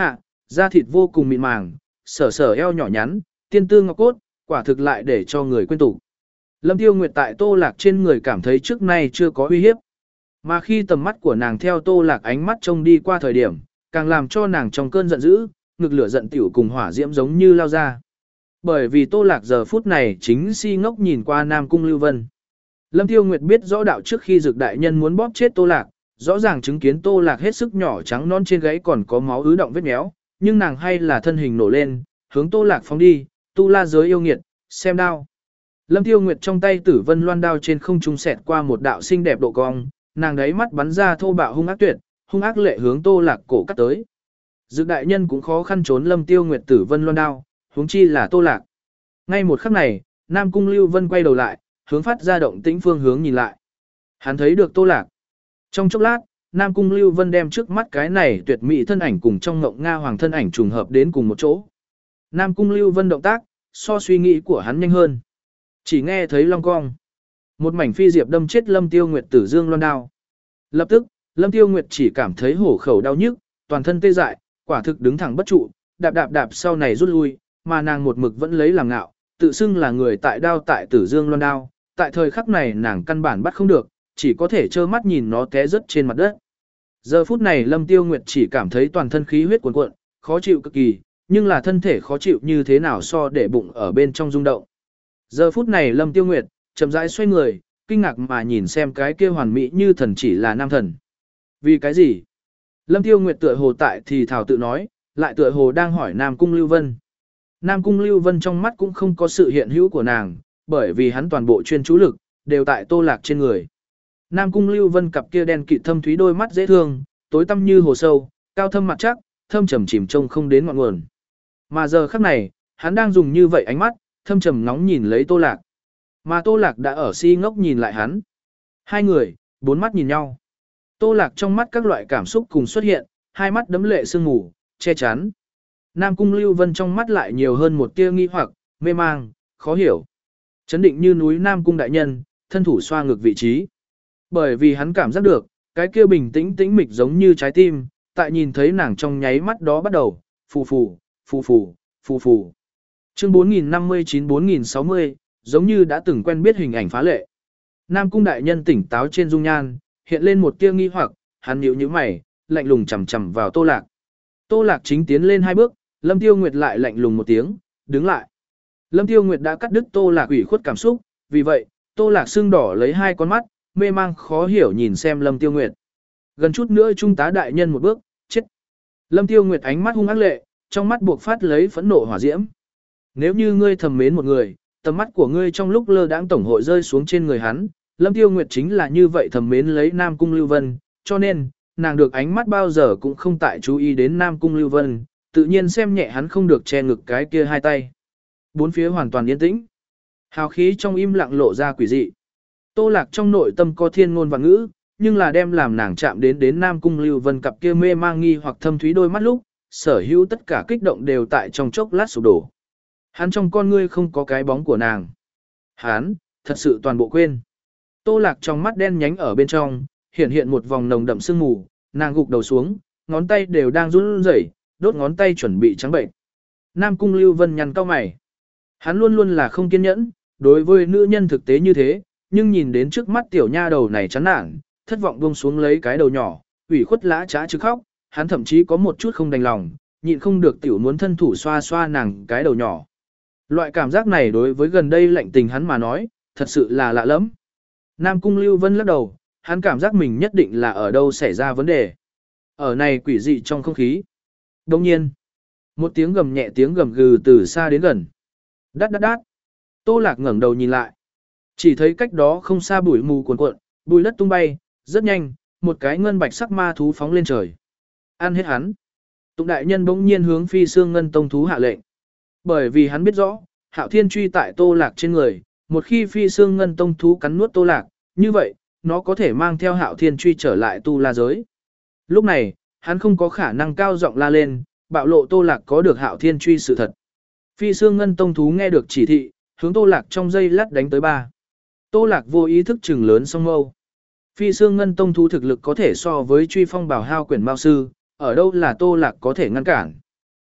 Da thịt vô cùng mịn màng, sở sở eo nhỏ nhắn, tiên tư ngọc cốt, quả thực lại để cho người quên tụ. Lâm Tiêu Nguyệt tại Tô Lạc trên người cảm thấy trước nay chưa có uy hiếp. Mà khi tầm mắt của nàng theo Tô Lạc ánh mắt trông đi qua thời điểm, càng làm cho nàng trong cơn giận dữ, ngực lửa giận tiểu cùng hỏa diễm giống như lao ra. Bởi vì Tô Lạc giờ phút này chính si ngốc nhìn qua Nam Cung Lưu Vân. Lâm Tiêu Nguyệt biết rõ đạo trước khi Dực đại nhân muốn bóp chết Tô Lạc, rõ ràng chứng kiến Tô Lạc hết sức nhỏ trắng non trên gáy còn có máu ứ động vết méo, nhưng nàng hay là thân hình nổ lên, hướng Tô Lạc phóng đi, tu la giới yêu nghiệt, xem đao. Lâm Tiêu Nguyệt trong tay Tử Vân Loan đao trên không trung xẹt qua một đạo xinh đẹp độ cong, nàng đáy mắt bắn ra thô bạo hung ác tuyệt, hung ác lệ hướng Tô Lạc cổ cắt tới. Dực đại nhân cũng khó khăn trốn Lâm Tiêu Nguyệt Tử Vân Loan đao, huống chi là Tô Lạc. Ngay một khắc này, Nam Cung Lưu Vân quay đầu lại, hướng phát ra động tĩnh phương hướng nhìn lại. Hắn thấy được Tô Lạc. Trong chốc lát, Nam Cung Lưu Vân đem trước mắt cái này tuyệt mỹ thân ảnh cùng trong ngộng Nga hoàng thân ảnh trùng hợp đến cùng một chỗ. Nam Cung Lưu Vân động tác, so suy nghĩ của hắn nhanh hơn. Chỉ nghe thấy long cong. Một mảnh phi diệp đâm chết Lâm Tiêu Nguyệt Tử Dương Loan đao. Lập tức, Lâm Tiêu Nguyệt chỉ cảm thấy hổ khẩu đau nhức, toàn thân tê dại, quả thực đứng thẳng bất trụ, đạp đạp đạp sau này rút lui, mà nàng một mực vẫn lấy làm ngạo, tự xưng là người tại đao tại Tử Dương Loan đao, tại thời khắc này nàng căn bản bắt không được, chỉ có thể trơ mắt nhìn nó té rớt trên mặt đất. Giờ phút này Lâm Tiêu Nguyệt chỉ cảm thấy toàn thân khí huyết cuồn cuộn, khó chịu cực kỳ, nhưng là thân thể khó chịu như thế nào so để bụng ở bên trong rung động. Giờ phút này Lâm Tiêu Nguyệt chậm rãi xoay người, kinh ngạc mà nhìn xem cái kia hoàn mỹ như thần chỉ là nam thần. Vì cái gì? Lâm Tiêu Nguyệt tựa hồ tại thì thảo tự nói, lại tựa hồ đang hỏi Nam Cung Lưu Vân. Nam Cung Lưu Vân trong mắt cũng không có sự hiện hữu của nàng, bởi vì hắn toàn bộ chuyên chú lực, đều tại Tô Lạc trên người. Nam Cung Lưu Vân cặp kia đen kịt thâm thúy đôi mắt dễ thương, tối tăm như hồ sâu, cao thâm mặt chắc, thâm trầm chìm trông không đến ngọn nguồn. Mà giờ khắc này, hắn đang dùng như vậy ánh mắt, thâm trầm nóng nhìn lấy Tô Lạc. Mà Tô Lạc đã ở si ngốc nhìn lại hắn. Hai người, bốn mắt nhìn nhau. Tô Lạc trong mắt các loại cảm xúc cùng xuất hiện, hai mắt đấm lệ sương mù, che chắn. Nam Cung Lưu Vân trong mắt lại nhiều hơn một tia nghi hoặc, mê mang, khó hiểu. Chấn định như núi Nam Cung đại nhân, thân thủ xoa ngược vị trí. Bởi vì hắn cảm giác được, cái kia bình tĩnh tĩnh mịch giống như trái tim, tại nhìn thấy nàng trong nháy mắt đó bắt đầu, phù phù, phù phù, phù phù. Chương bốn nghìn năm mươi chín bốn nghìn sáu mươi, giống như đã từng quen biết hình ảnh phá lệ. Nam Cung đại nhân tỉnh táo trên dung nhan, hiện lên một tia nghi hoặc, hắn nhíu nhíu mày, lạnh lùng chằm chằm vào Tô Lạc. Tô Lạc chính tiến lên hai bước, Lâm Tiêu Nguyệt lại lạnh lùng một tiếng, đứng lại. Lâm Tiêu Nguyệt đã cắt đứt Tô Lạc ủy khuất cảm xúc, vì vậy, Tô Lạc sưng đỏ lấy hai con mắt, mê mang khó hiểu nhìn xem Lâm Tiêu Nguyệt. Gần chút nữa trung tá đại nhân một bước, chết. Lâm Tiêu Nguyệt ánh mắt hung ác lệ, trong mắt buộc phát lấy phẫn nộ hỏa diễm. Nếu như ngươi thầm mến một người, tầm mắt của ngươi trong lúc lơ đãng tổng hội rơi xuống trên người hắn, Lâm Tiêu Nguyệt chính là như vậy thầm mến lấy Nam Cung Lưu Vân, cho nên, nàng được ánh mắt bao giờ cũng không tại chú ý đến Nam Cung Lưu Vân, tự nhiên xem nhẹ hắn không được che ngực cái kia hai tay. Bốn phía hoàn toàn yên tĩnh. Hào khí trong im lặng lộ ra quỷ dị. Tô Lạc trong nội tâm có thiên ngôn và ngữ, nhưng là đem làm nàng chạm đến đến Nam Cung Lưu Vân cặp kia mê mang nghi hoặc thâm thúy đôi mắt lúc, sở hữu tất cả kích động đều tại trong chốc lát sụp đổ. Hắn trong con ngươi không có cái bóng của nàng. Hắn, thật sự toàn bộ quên. Tô Lạc trong mắt đen nhánh ở bên trong, hiện hiện một vòng nồng đậm sương mù, nàng gục đầu xuống, ngón tay đều đang run rẩy, đốt ngón tay chuẩn bị trắng bệnh. Nam Cung Lưu Vân nhăn cau mày. Hắn luôn luôn là không kiên nhẫn, đối với nữ nhân thực tế như thế, nhưng nhìn đến trước mắt tiểu nha đầu này chán nản, thất vọng buông xuống lấy cái đầu nhỏ, ủy khuất lã trá chứ khóc, hắn thậm chí có một chút không đành lòng, nhịn không được tiểu muốn thân thủ xoa xoa nàng cái đầu nhỏ. Loại cảm giác này đối với gần đây lạnh tình hắn mà nói, thật sự là lạ lắm. Nam Cung Lưu Vân lắc đầu, hắn cảm giác mình nhất định là ở đâu xảy ra vấn đề. Ở này quỷ dị trong không khí. Đồng nhiên, một tiếng gầm nhẹ tiếng gầm gừ từ xa đến gần. Đát đát đát. Tô Lạc ngẩng đầu nhìn lại. Chỉ thấy cách đó không xa bụi mù cuồn cuộn, bụi đất tung bay, rất nhanh, một cái ngân bạch sắc ma thú phóng lên trời. Ăn hết hắn. Tụng đại nhân bỗng nhiên hướng Phi Xương Ngân Tông thú hạ lệnh. Bởi vì hắn biết rõ, Hạo Thiên truy tại Tô Lạc trên người, một khi Phi Xương Ngân Tông thú cắn nuốt Tô Lạc, như vậy, nó có thể mang theo Hạo Thiên truy trở lại tu la giới. Lúc này, hắn không có khả năng cao giọng la lên, bạo lộ Tô Lạc có được Hạo Thiên truy sự thật. Phi Xương Ngân Tông thú nghe được chỉ thị, hướng Tô Lạc trong giây lát đánh tới ba. Tô Lạc vô ý thức chừng lớn song mâu. Phi Xương Ngân Tông thú thực lực có thể so với truy phong bảo hao quyển mao sư, ở đâu là Tô Lạc có thể ngăn cản.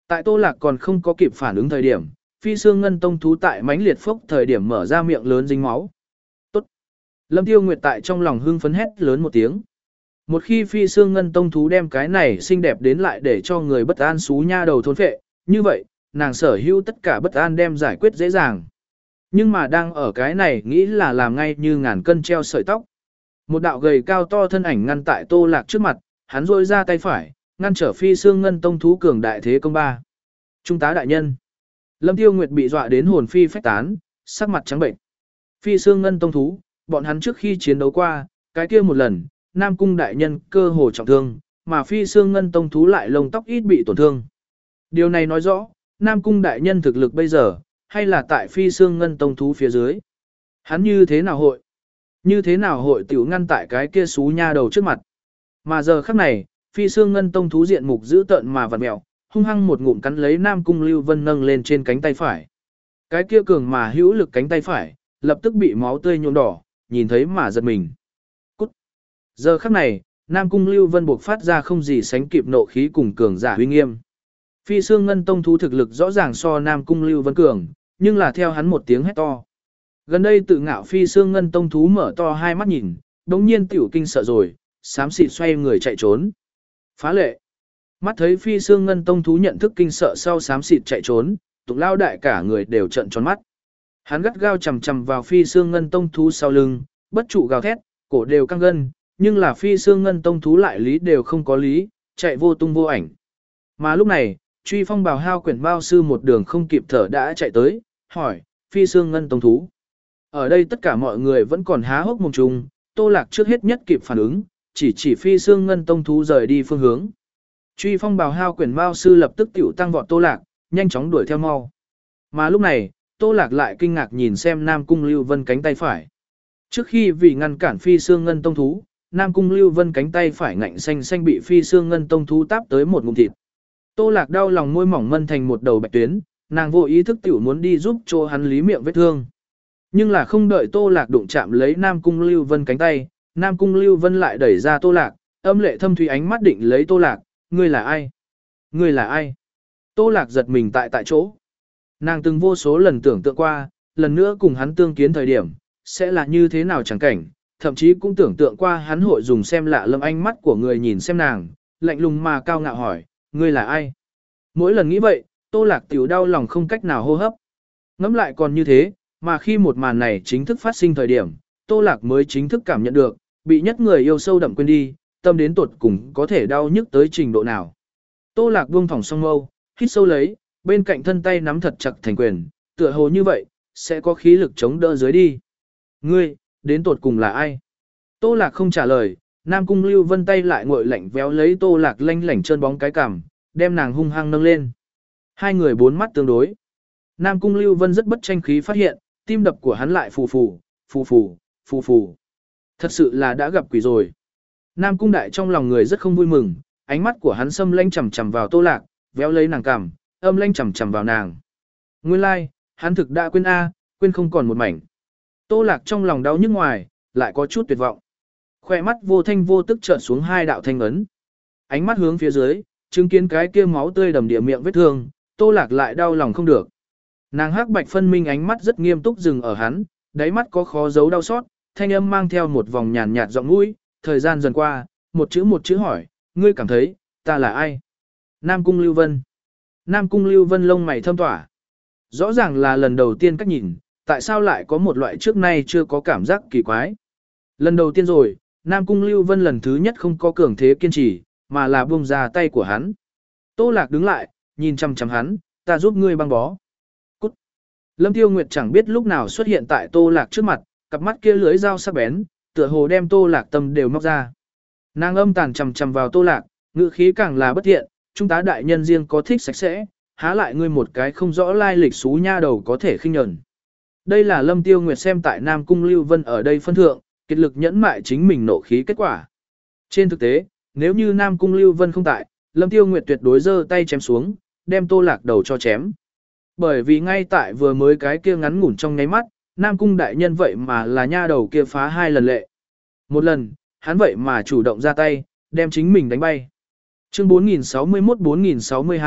Tại Tô Lạc còn không có kịp phản ứng thời điểm, Phi Xương Ngân Tông thú tại mãnh liệt phốc thời điểm mở ra miệng lớn dính máu. Tốt. Lâm Tiêu Nguyệt tại trong lòng hưng phấn hét lớn một tiếng. Một khi Phi Xương Ngân Tông thú đem cái này xinh đẹp đến lại để cho người bất an xú nha đầu thôn phệ, như vậy, nàng sở hữu tất cả bất an đem giải quyết dễ dàng. Nhưng mà đang ở cái này nghĩ là làm ngay như ngàn cân treo sợi tóc. Một đạo gầy cao to thân ảnh ngăn tại Tô Lạc trước mặt, hắn rôi ra tay phải, ngăn trở Phi Xương Ngân Tông thú cường đại thế công ba. Trung tá đại nhân. Lâm Tiêu Nguyệt bị dọa đến hồn phi phách tán, sắc mặt trắng bệnh. Phi Xương Ngân Tông thú, bọn hắn trước khi chiến đấu qua, cái kia một lần, Nam Cung đại nhân cơ hồ trọng thương, mà Phi Xương Ngân Tông thú lại lông tóc ít bị tổn thương. Điều này nói rõ, Nam Cung đại nhân thực lực bây giờ, hay là tại Phi Xương Ngân Tông thú phía dưới. Hắn như thế nào hội? Như thế nào hội tiểu ngăn tại cái kia xú nha đầu trước mặt? Mà giờ khắc này, Phi Xương Ngân Tông thú diện mục dữ tợn mà vặn mèo, hung hăng một ngụm cắn lấy Nam Cung Lưu Vân nâng lên trên cánh tay phải. Cái kia cường mà hữu lực cánh tay phải, lập tức bị máu tươi nhuộm đỏ, nhìn thấy mà giật mình. Cút. Giờ khắc này, Nam Cung Lưu Vân buộc phát ra không gì sánh kịp nộ khí cùng cường giả uy nghiêm. Phi Xương Ngân Tông thú thực lực rõ ràng so Nam Cung Lưu Vân cường, nhưng là theo hắn một tiếng hét to. Gần đây tự ngạo Phi Xương Ngân Tông thú mở to hai mắt nhìn, đống nhiên tiểu kinh sợ rồi, xám xịt xoay người chạy trốn. Phá lệ. Mắt thấy Phi Xương Ngân Tông thú nhận thức kinh sợ sau xám xịt chạy trốn, Tụng Lao đại cả người đều trợn tròn mắt. Hắn gắt gao chầm chầm vào Phi Xương Ngân Tông thú sau lưng, bất trụ gào thét, cổ đều căng gân, nhưng là Phi Xương Ngân Tông thú lại lý đều không có lý, chạy vô tung vô ảnh. Mà lúc này, Truy Phong Bào Hao quyển bao sư một đường không kịp thở đã chạy tới, hỏi, Phi Xương Ngân Tông thú. Ở đây tất cả mọi người vẫn còn há hốc mồm trùng, Tô Lạc trước hết nhất kịp phản ứng, chỉ chỉ Phi Xương Ngân Tông thú rời đi phương hướng. Truy Phong Bào Hao quyển bao sư lập tức tiểu tăng vọt Tô Lạc, nhanh chóng đuổi theo mau. Mà lúc này, Tô Lạc lại kinh ngạc nhìn xem Nam Cung Lưu Vân cánh tay phải. Trước khi vì ngăn cản Phi Xương Ngân Tông thú, Nam Cung Lưu Vân cánh tay phải ngạnh xanh xanh bị Phi Xương Ngân Tông thú táp tới một ngụm thịt. Tô Lạc đau lòng môi mỏng mân thành một đầu bạch tuyến, nàng vô ý thức tiểu muốn đi giúp cho hắn lý miệng vết thương. Nhưng là không đợi Tô Lạc đụng chạm lấy Nam Cung Lưu Vân cánh tay, Nam Cung Lưu Vân lại đẩy ra Tô Lạc, âm lệ thâm thủy ánh mắt định lấy Tô Lạc, ngươi là ai? Ngươi là ai? Tô Lạc giật mình tại tại chỗ. Nàng từng vô số lần tưởng tượng qua, lần nữa cùng hắn tương kiến thời điểm, sẽ là như thế nào chẳng cảnh, thậm chí cũng tưởng tượng qua hắn hội dùng xem lạ lâm ánh mắt của người nhìn xem nàng, lạnh lùng mà cao ngạo hỏi, ngươi là ai? Mỗi lần nghĩ vậy, Tô Lạc tiểu đau lòng không cách nào hô hấp. Ngẫm lại còn như thế, mà khi một màn này chính thức phát sinh thời điểm, Tô Lạc mới chính thức cảm nhận được, bị nhất người yêu sâu đậm quên đi, tâm đến tột cùng có thể đau nhức tới trình độ nào. Tô Lạc buông thỏng song mâu, hít sâu lấy, bên cạnh thân tay nắm thật chặt thành quyền, tựa hồ như vậy, sẽ có khí lực chống đỡ dưới đi. Ngươi, đến tột cùng là ai? Tô Lạc không trả lời, Nam Cung Lưu Vân tay lại nguội lạnh véo lấy Tô Lạc lanh lảnh trơn bóng cái cằm, đem nàng hung hăng nâng lên. Hai người bốn mắt tương đối. Nam Cung Lưu Vân rất bất tranh khí phát hiện, tim đập của hắn lại phù phù, phù phù, phù phù. Thật sự là đã gặp quỷ rồi. Nam Cung Đại trong lòng người rất không vui mừng, ánh mắt của hắn xâm lanh chằm chằm vào Tô Lạc, véo lấy nàng cằm, âm lanh chằm chằm vào nàng. Nguyên lai, like, hắn thực đã quên A, quên không còn một mảnh. Tô Lạc trong lòng đau nhức ngoài, lại có chút tuyệt vọng. Khoe mắt vô thanh vô tức trợn xuống hai đạo thanh ấn. Ánh mắt hướng phía dưới, chứng kiến cái kia máu tươi đầm địa miệng vết thương, Tô Lạc lại đau lòng không được. Nàng hắc bạch phân minh ánh mắt rất nghiêm túc dừng ở hắn, đáy mắt có khó giấu đau xót, thanh âm mang theo một vòng nhàn nhạt giọng mũi, thời gian dần qua, một chữ một chữ hỏi, ngươi cảm thấy, ta là ai? Nam Cung Lưu Vân. Nam Cung Lưu Vân lông mày thâm tỏa. Rõ ràng là lần đầu tiên cách nhìn, tại sao lại có một loại trước nay chưa có cảm giác kỳ quái. Lần đầu tiên rồi, Nam Cung Lưu Vân lần thứ nhất không có cường thế kiên trì, mà là buông ra tay của hắn. Tô Lạc đứng lại, nhìn chăm chăm hắn, ta giúp ngươi băng bó. Cút. Lâm Tiêu Nguyệt chẳng biết lúc nào xuất hiện tại Tô Lạc trước mặt, cặp mắt kia lưới dao sắc bén, tựa hồ đem Tô Lạc tâm đều móc ra. Nàng âm tàn chằm chằm vào Tô Lạc, ngữ khí càng là bất thiện, trung tá đại nhân riêng có thích sạch sẽ, há lại ngươi một cái không rõ lai lịch xú nha đầu có thể khinh nhẫn. Đây là Lâm Tiêu Nguyệt xem tại Nam Cung Lưu Vân ở đây phân thượng, kiệt lực nhẫn mại chính mình nộ khí kết quả. Trên thực tế, nếu như Nam Cung Lưu Vân không tại, Lâm Tiêu Nguyệt tuyệt đối giơ tay chém xuống, đem Tô Lạc đầu cho chém. Bởi vì ngay tại vừa mới cái kia ngắn ngủn trong nháy mắt, Nam Cung đại nhân vậy mà là nha đầu kia phá hai lần lệ. Một lần, hắn vậy mà chủ động ra tay, đem chính mình đánh bay. Chương bốn nghìn sáu mươi mốt bốn nghìn sáu mươi hai,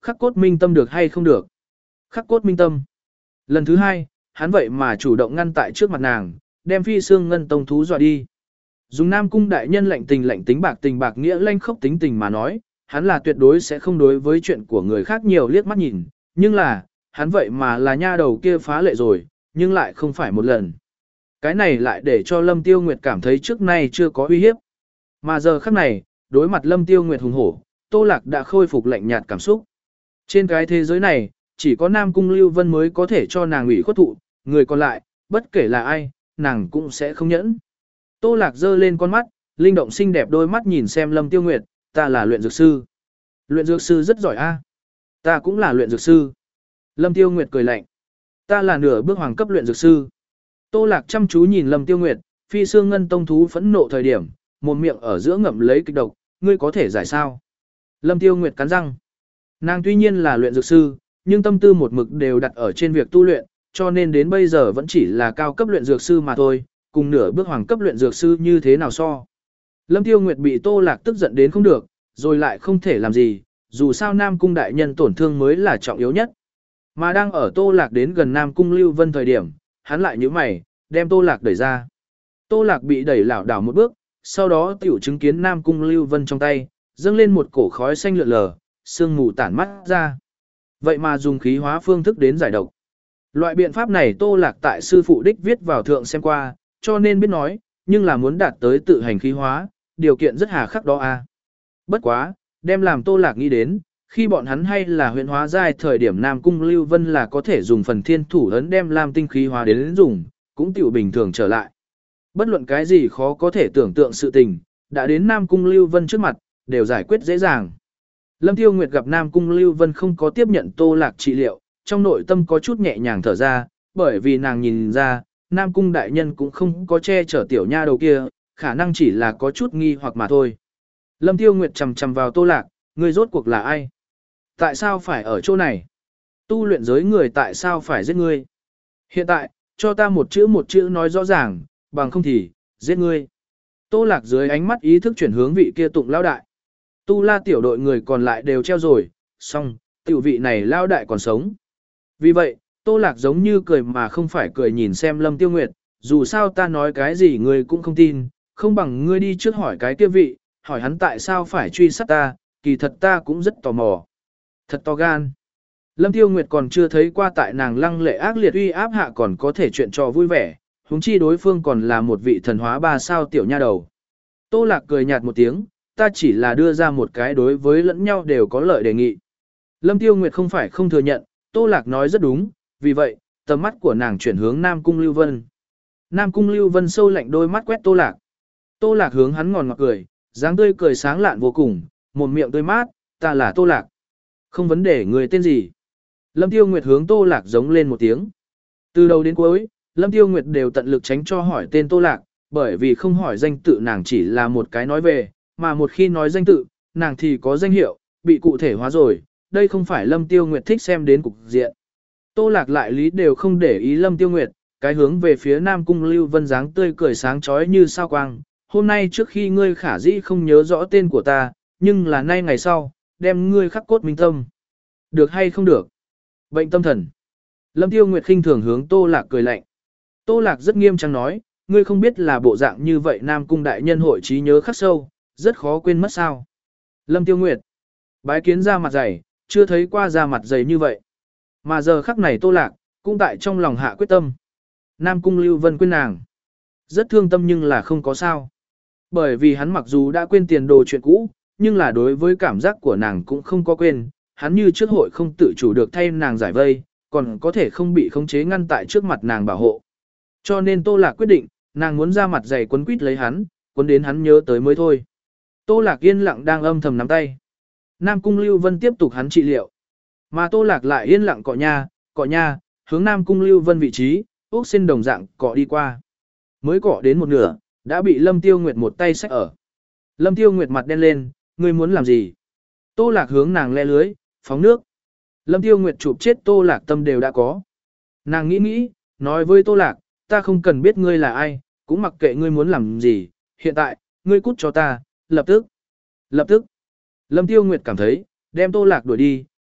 khắc cốt minh tâm được hay không được. Khắc cốt minh tâm. Lần thứ hai, hắn vậy mà chủ động ngăn tại trước mặt nàng, đem phi xương ngân tông thú dọa đi. Dùng Nam Cung đại nhân lạnh tình lạnh tính bạc tình bạc nghĩa lanh khốc tính tình mà nói, hắn là tuyệt đối sẽ không đối với chuyện của người khác nhiều liếc mắt nhìn, nhưng là, hắn vậy mà là nha đầu kia phá lệ rồi, nhưng lại không phải một lần. Cái này lại để cho Lâm Tiêu Nguyệt cảm thấy trước nay chưa có uy hiếp. Mà giờ khắc này, đối mặt Lâm Tiêu Nguyệt hùng hổ, Tô Lạc đã khôi phục lạnh nhạt cảm xúc. Trên cái thế giới này, chỉ có Nam Cung Lưu Vân mới có thể cho nàng ủy khuất thụ, người còn lại, bất kể là ai, nàng cũng sẽ không nhẫn. Tô Lạc giơ lên con mắt, linh động xinh đẹp đôi mắt nhìn xem Lâm Tiêu Nguyệt, ta là luyện dược sư. Luyện dược sư rất giỏi a. Ta cũng là luyện dược sư. Lâm Tiêu Nguyệt cười lạnh. Ta là nửa bước hoàng cấp luyện dược sư. Tô Lạc chăm chú nhìn Lâm Tiêu Nguyệt, phi xương ngân tông thú phẫn nộ thời điểm, một miệng ở giữa ngậm lấy kịch độc, ngươi có thể giải sao? Lâm Tiêu Nguyệt cắn răng. Nàng tuy nhiên là luyện dược sư, nhưng tâm tư một mực đều đặt ở trên việc tu luyện, cho nên đến bây giờ vẫn chỉ là cao cấp luyện dược sư mà thôi, cùng nửa bước hoàng cấp luyện dược sư như thế nào so. Lâm Tiêu Nguyệt bị Tô Lạc tức giận đến không được, rồi lại không thể làm gì, dù sao Nam Cung đại nhân tổn thương mới là trọng yếu nhất. Mà đang ở Tô Lạc đến gần Nam Cung Lưu Vân thời điểm, hắn lại nhíu mày, đem Tô Lạc đẩy ra. Tô Lạc bị đẩy lảo đảo một bước, sau đó tiểu chứng kiến Nam Cung Lưu Vân trong tay, dâng lên một cổ khói xanh lượn lờ, sương mù tản mắt ra. Vậy mà dùng khí hóa phương thức đến giải độc. Loại biện pháp này Tô Lạc tại sư phụ đích viết vào thượng xem qua, cho nên biết nói, nhưng là muốn đạt tới tự hành khí hóa, điều kiện rất hà khắc đó a. Bất quá, đem làm Tô Lạc nghĩ đến, khi bọn hắn hay là huyện hóa giai thời điểm Nam Cung Lưu Vân là có thể dùng phần thiên thủ ấn đem làm tinh khí hóa đến dùng, cũng tiểu bình thường trở lại. Bất luận cái gì khó có thể tưởng tượng sự tình, đã đến Nam Cung Lưu Vân trước mặt, đều giải quyết dễ dàng. Lâm Tiêu Nguyệt gặp Nam Cung Lưu Vân không có tiếp nhận Tô Lạc trị liệu, trong nội tâm có chút nhẹ nhàng thở ra, bởi vì nàng nhìn ra, Nam Cung đại nhân cũng không có che chở tiểu nha đầu kia, khả năng chỉ là có chút nghi hoặc mà thôi. Lâm Tiêu Nguyệt chầm chầm vào Tô Lạc, người rốt cuộc là ai? Tại sao phải ở chỗ này? Tu luyện giới người tại sao phải giết ngươi? Hiện tại, cho ta một chữ một chữ nói rõ ràng, bằng không thì, giết ngươi. Tô Lạc dưới ánh mắt ý thức chuyển hướng vị kia tụng lao đại. Tu La tiểu đội người còn lại đều treo rồi, xong, tiểu vị này lao đại còn sống. Vì vậy, Tô Lạc giống như cười mà không phải cười nhìn xem Lâm Tiêu Nguyệt, dù sao ta nói cái gì ngươi cũng không tin, không bằng ngươi đi trước hỏi cái kia vị, hỏi hắn tại sao phải truy sát ta, kỳ thật ta cũng rất tò mò. Thật to gan. Lâm Tiêu Nguyệt còn chưa thấy qua tại nàng lăng lệ ác liệt uy áp hạ còn có thể chuyện trò vui vẻ, huống chi đối phương còn là một vị thần hóa ba sao tiểu nha đầu. Tô Lạc cười nhạt một tiếng, ta chỉ là đưa ra một cái đối với lẫn nhau đều có lợi đề nghị. Lâm Tiêu Nguyệt không phải không thừa nhận, Tô Lạc nói rất đúng, vì vậy, tầm mắt của nàng chuyển hướng Nam Cung Lưu Vân. Nam Cung Lưu Vân sâu lạnh đôi mắt quét Tô Lạc. Tô Lạc hướng hắn ngòn ngọt cười, dáng tươi cười sáng lạn vô cùng, một miệng tươi mát, ta là Tô Lạc. Không vấn đề người tên gì. Lâm Tiêu Nguyệt hướng Tô Lạc giống lên một tiếng. Từ đầu đến cuối, Lâm Tiêu Nguyệt đều tận lực tránh cho hỏi tên Tô Lạc, bởi vì không hỏi danh tự nàng chỉ là một cái nói về, mà một khi nói danh tự, nàng thì có danh hiệu, bị cụ thể hóa rồi, đây không phải Lâm Tiêu Nguyệt thích xem đến cục diện. Tô Lạc lại lý đều không để ý Lâm Tiêu Nguyệt, cái hướng về phía Nam Cung Lưu Vân dáng tươi cười sáng chói như sao quang, hôm nay trước khi ngươi khả dĩ không nhớ rõ tên của ta, nhưng là nay ngày sau, đem ngươi khắc cốt minh tâm. Được hay không được? Bệnh tâm thần. Lâm Tiêu Nguyệt khinh thường hướng Tô Lạc cười lạnh. Tô Lạc rất nghiêm trang nói, ngươi không biết là bộ dạng như vậy Nam Cung đại nhân hội trí nhớ khắc sâu, rất khó quên mất sao. Lâm Tiêu Nguyệt. Bái kiến ra mặt dày, chưa thấy qua ra mặt dày như vậy. Mà giờ khắc này Tô Lạc, cũng tại trong lòng hạ quyết tâm. Nam Cung Lưu Vân quên nàng. Rất thương tâm nhưng là không có sao. Bởi vì hắn mặc dù đã quên tiền đồ chuyện cũ, nhưng là đối với cảm giác của nàng cũng không có quên. Hắn như trước hội không tự chủ được thay nàng giải vây, còn có thể không bị khống chế ngăn tại trước mặt nàng bảo hộ. Cho nên Tô Lạc quyết định, nàng muốn ra mặt dày quấn quýt lấy hắn, quấn đến hắn nhớ tới mới thôi. Tô Lạc yên lặng đang âm thầm nắm tay. Nam Cung Lưu Vân tiếp tục hắn trị liệu. Mà Tô Lạc lại yên lặng cọ nha, cọ nha, hướng Nam Cung Lưu Vân vị trí, ốc xin đồng dạng cọ đi qua. Mới cọ đến một nửa, đã bị Lâm Tiêu Nguyệt một tay xách ở. Lâm Tiêu Nguyệt mặt đen lên, ngươi muốn làm gì? Tô Lạc hướng nàng le lưới, phóng nước. Lâm Tiêu Nguyệt chụp chết Tô Lạc tâm đều đã có. Nàng nghĩ nghĩ, nói với Tô Lạc, ta không cần biết ngươi là ai, cũng mặc kệ ngươi muốn làm gì, hiện tại, ngươi cút cho ta, lập tức. Lập tức. Lâm Tiêu Nguyệt cảm thấy, đem Tô Lạc đuổi đi,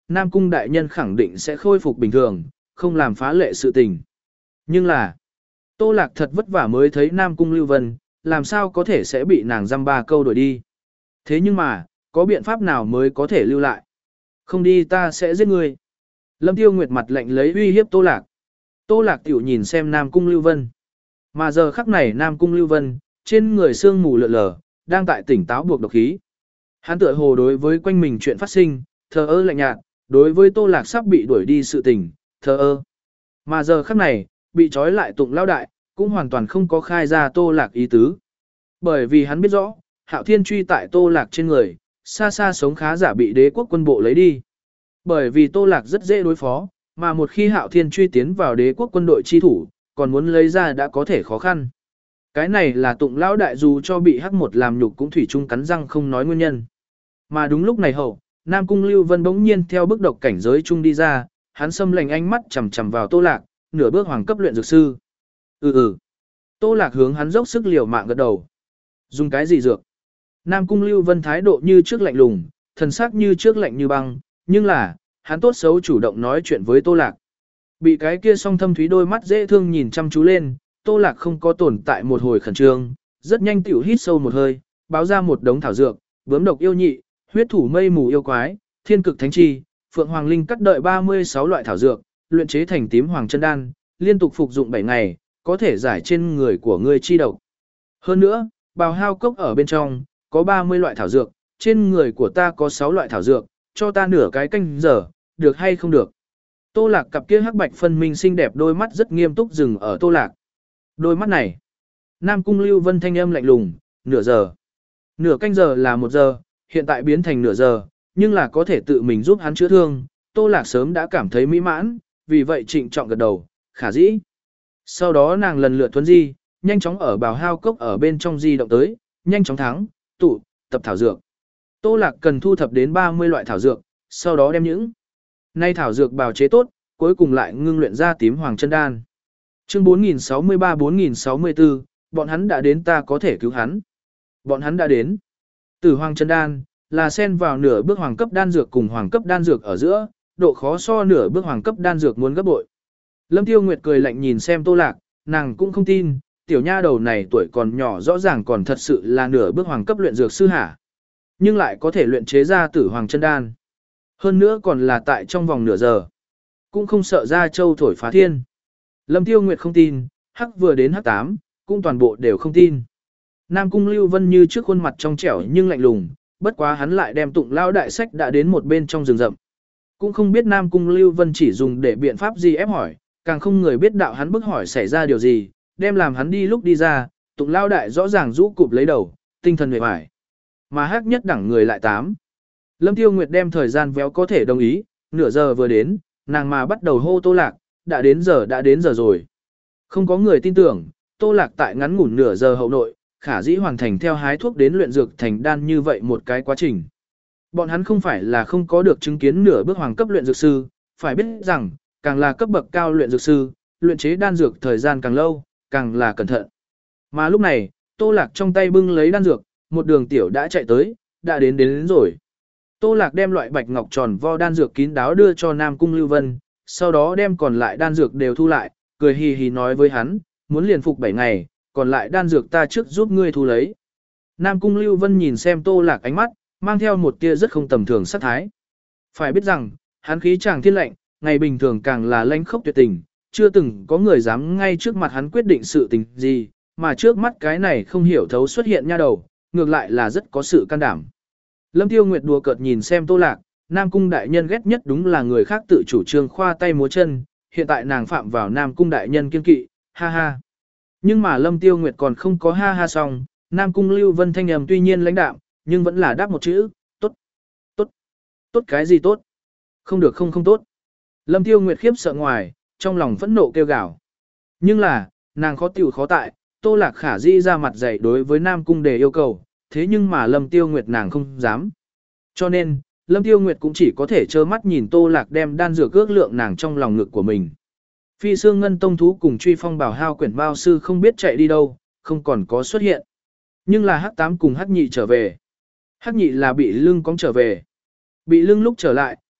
Nam Cung đại nhân khẳng định sẽ khôi phục bình thường, không làm phá lệ sự tình. Nhưng là, Tô Lạc thật vất vả mới thấy Nam Cung Lưu Vân, làm sao có thể sẽ bị nàng dăm ba câu đuổi đi. Thế nhưng mà, có biện pháp nào mới có thể lưu lại? Không đi ta sẽ giết ngươi. Lâm Tiêu Nguyệt mặt lạnh lấy uy hiếp Tô Lạc. Tô Lạc tiểu nhìn xem Nam Cung Lưu Vân. Mà giờ khắc này Nam Cung Lưu Vân, trên người sương mù lượn lờ, đang tại tỉnh táo buộc độc khí. Hắn tựa hồ đối với quanh mình chuyện phát sinh, thờ ơ lạnh nhạt, đối với Tô Lạc sắp bị đuổi đi sự tình, thờ ơ. Mà giờ khắc này, bị trói lại Tụng Lão đại, cũng hoàn toàn không có khai ra Tô Lạc ý tứ. Bởi vì hắn biết rõ, Hạo Thiên truy tại Tô Lạc trên người, xa xa sống khá giả bị đế quốc quân bộ lấy đi. Bởi vì Tô Lạc rất dễ đối phó, mà một khi Hạo Thiên truy tiến vào đế quốc quân đội chi thủ, còn muốn lấy ra đã có thể khó khăn. Cái này là Tụng Lão đại dù cho bị hắc một làm nhục cũng thủy chung cắn răng không nói nguyên nhân. Mà đúng lúc này hậu, Nam Cung Lưu Vân bỗng nhiên theo bức độc cảnh giới chung đi ra, hắn xâm lệnh ánh mắt chằm chằm vào Tô Lạc, nửa bước hoàng cấp luyện dược sư. Ừ ừ. Tô Lạc hướng hắn dốc sức liều mạng gật đầu. Dùng cái gì dược? Nam Cung Lưu Vân thái độ như trước lạnh lùng, thần sắc như trước lạnh như băng, nhưng là, hắn tốt xấu chủ động nói chuyện với Tô Lạc. Bị cái kia song thâm thúy đôi mắt dễ thương nhìn chăm chú lên, Tô Lạc không có tồn tại một hồi khẩn trương, rất nhanh tiểu hít sâu một hơi, báo ra một đống thảo dược, bướm độc yêu nhị, huyết thủ mây mù yêu quái, thiên cực thánh chi, phượng hoàng linh cắt đợi ba mươi sáu loại thảo dược, luyện chế thành tím hoàng chân đan, liên tục phục dụng bảy ngày, có thể giải trên người của ngươi chi độc. Hơn nữa, bào hao cốc ở bên trong, có ba mươi loại thảo dược, trên người của ta có sáu loại thảo dược, cho ta nửa cái canh giờ, được hay không được. Tô Lạc cặp kia hắc bạch phân minh xinh đẹp đôi mắt rất nghiêm túc dừng ở Tô Lạc. Đôi mắt này, Nam Cung Lưu Vân thanh âm lạnh lùng, nửa giờ. Nửa canh giờ là một giờ, hiện tại biến thành nửa giờ, nhưng là có thể tự mình giúp hắn chữa thương, Tô Lạc sớm đã cảm thấy mỹ mãn, vì vậy trịnh trọng gật đầu, khả dĩ. Sau đó nàng lần lượt thuấn di, nhanh chóng ở bào hao cốc ở bên trong di động tới, nhanh chóng thắng, tụ, tập thảo dược. Tô Lạc cần thu thập đến ba mươi loại thảo dược, sau đó đem những nay thảo dược bào chế tốt, cuối cùng lại ngưng luyện ra tím hoàng chân đan. Chương bốn nghìn sáu mươi ba bốn nghìn sáu mươi tư, bọn hắn đã đến ta có thể cứu hắn. Bọn hắn đã đến. Tử hoàng chân đan, là xen vào nửa bước hoàng cấp đan dược cùng hoàng cấp đan dược ở giữa, độ khó so nửa bước hoàng cấp đan dược muốn gấp bội. Lâm Tiêu Nguyệt cười lạnh nhìn xem Tô Lạc, nàng cũng không tin, tiểu nha đầu này tuổi còn nhỏ rõ ràng còn thật sự là nửa bước hoàng cấp luyện dược sư hả. Nhưng lại có thể luyện chế ra tử hoàng chân đan. Hơn nữa còn là tại trong vòng nửa giờ. Cũng không sợ ra châu thổi phá thiên. Lâm Tiêu Nguyệt không tin, hắc vừa đến hắc tám, cũng toàn bộ đều không tin. Nam Cung Lưu Vân như trước khuôn mặt trong trẻo nhưng lạnh lùng, bất quá hắn lại đem Tụng Lão đại sách đã đến một bên trong rừng rậm. Cũng không biết Nam Cung Lưu Vân chỉ dùng để biện pháp gì ép hỏi, càng không người biết đạo hắn bức hỏi xảy ra điều gì, đem làm hắn đi lúc đi ra, Tụng Lão đại rõ ràng rũ cụp lấy đầu, tinh thần mệt mỏi. Mà hắc nhất đẳng người lại tám. Lâm Tiêu Nguyệt đem thời gian véo có thể đồng ý, nửa giờ vừa đến, nàng mà bắt đầu hô Tô Lạc, đã đến giờ đã đến giờ rồi. Không có người tin tưởng, Tô Lạc tại ngắn ngủn nửa giờ hậu nội, khả dĩ hoàn thành theo hái thuốc đến luyện dược thành đan như vậy một cái quá trình. Bọn hắn không phải là không có được chứng kiến nửa bước hoàng cấp luyện dược sư, phải biết rằng, càng là cấp bậc cao luyện dược sư, luyện chế đan dược thời gian càng lâu, càng là cẩn thận. Mà lúc này, Tô Lạc trong tay bưng lấy đan dược, một đường tiểu đã chạy tới, đã đến đến, đến rồi. Tô Lạc đem loại bạch ngọc tròn vo đan dược kín đáo đưa cho Nam Cung Lưu Vân, sau đó đem còn lại đan dược đều thu lại, cười hì hì nói với hắn, muốn liền phục bảy ngày, còn lại đan dược ta trước giúp ngươi thu lấy. Nam Cung Lưu Vân nhìn xem Tô Lạc ánh mắt, mang theo một tia rất không tầm thường sát thái. Phải biết rằng, hắn khí chàng thiên lệnh, ngày bình thường càng là lãnh khốc tuyệt tình, chưa từng có người dám ngay trước mặt hắn quyết định sự tình gì, mà trước mắt cái này không hiểu thấu xuất hiện nha đầu, ngược lại là rất có sự can đảm. Lâm Tiêu Nguyệt đùa cợt nhìn xem Tô Lạc, Nam Cung đại nhân ghét nhất đúng là người khác tự chủ trương khoa tay múa chân, hiện tại nàng phạm vào Nam Cung đại nhân kiên kỵ, ha ha. Nhưng mà Lâm Tiêu Nguyệt còn không có ha ha xong, Nam Cung Lưu Vân thanh âm tuy nhiên lãnh đạm, nhưng vẫn là đáp một chữ, tốt, tốt, tốt cái gì tốt, không được không không tốt. Lâm Tiêu Nguyệt khiếp sợ ngoài, trong lòng phẫn nộ kêu gào. Nhưng là, nàng khó tiểu khó tại, Tô Lạc khả di ra mặt dạy đối với Nam Cung để yêu cầu, thế nhưng mà Lâm Tiêu Nguyệt nàng không dám. Cho nên, Lâm Tiêu Nguyệt cũng chỉ có thể trơ mắt nhìn Tô Lạc đem đan dược ước lượng nàng trong lòng ngực của mình. Phi Xương Ngân Tông thú cùng Truy Phong Bảo Hao quyển bao sư không biết chạy đi đâu, không còn có xuất hiện. Nhưng là hắc tám cùng hắc nhị trở về. Hắc nhị là bị lưng cong trở về. Bị lưng lúc trở lại,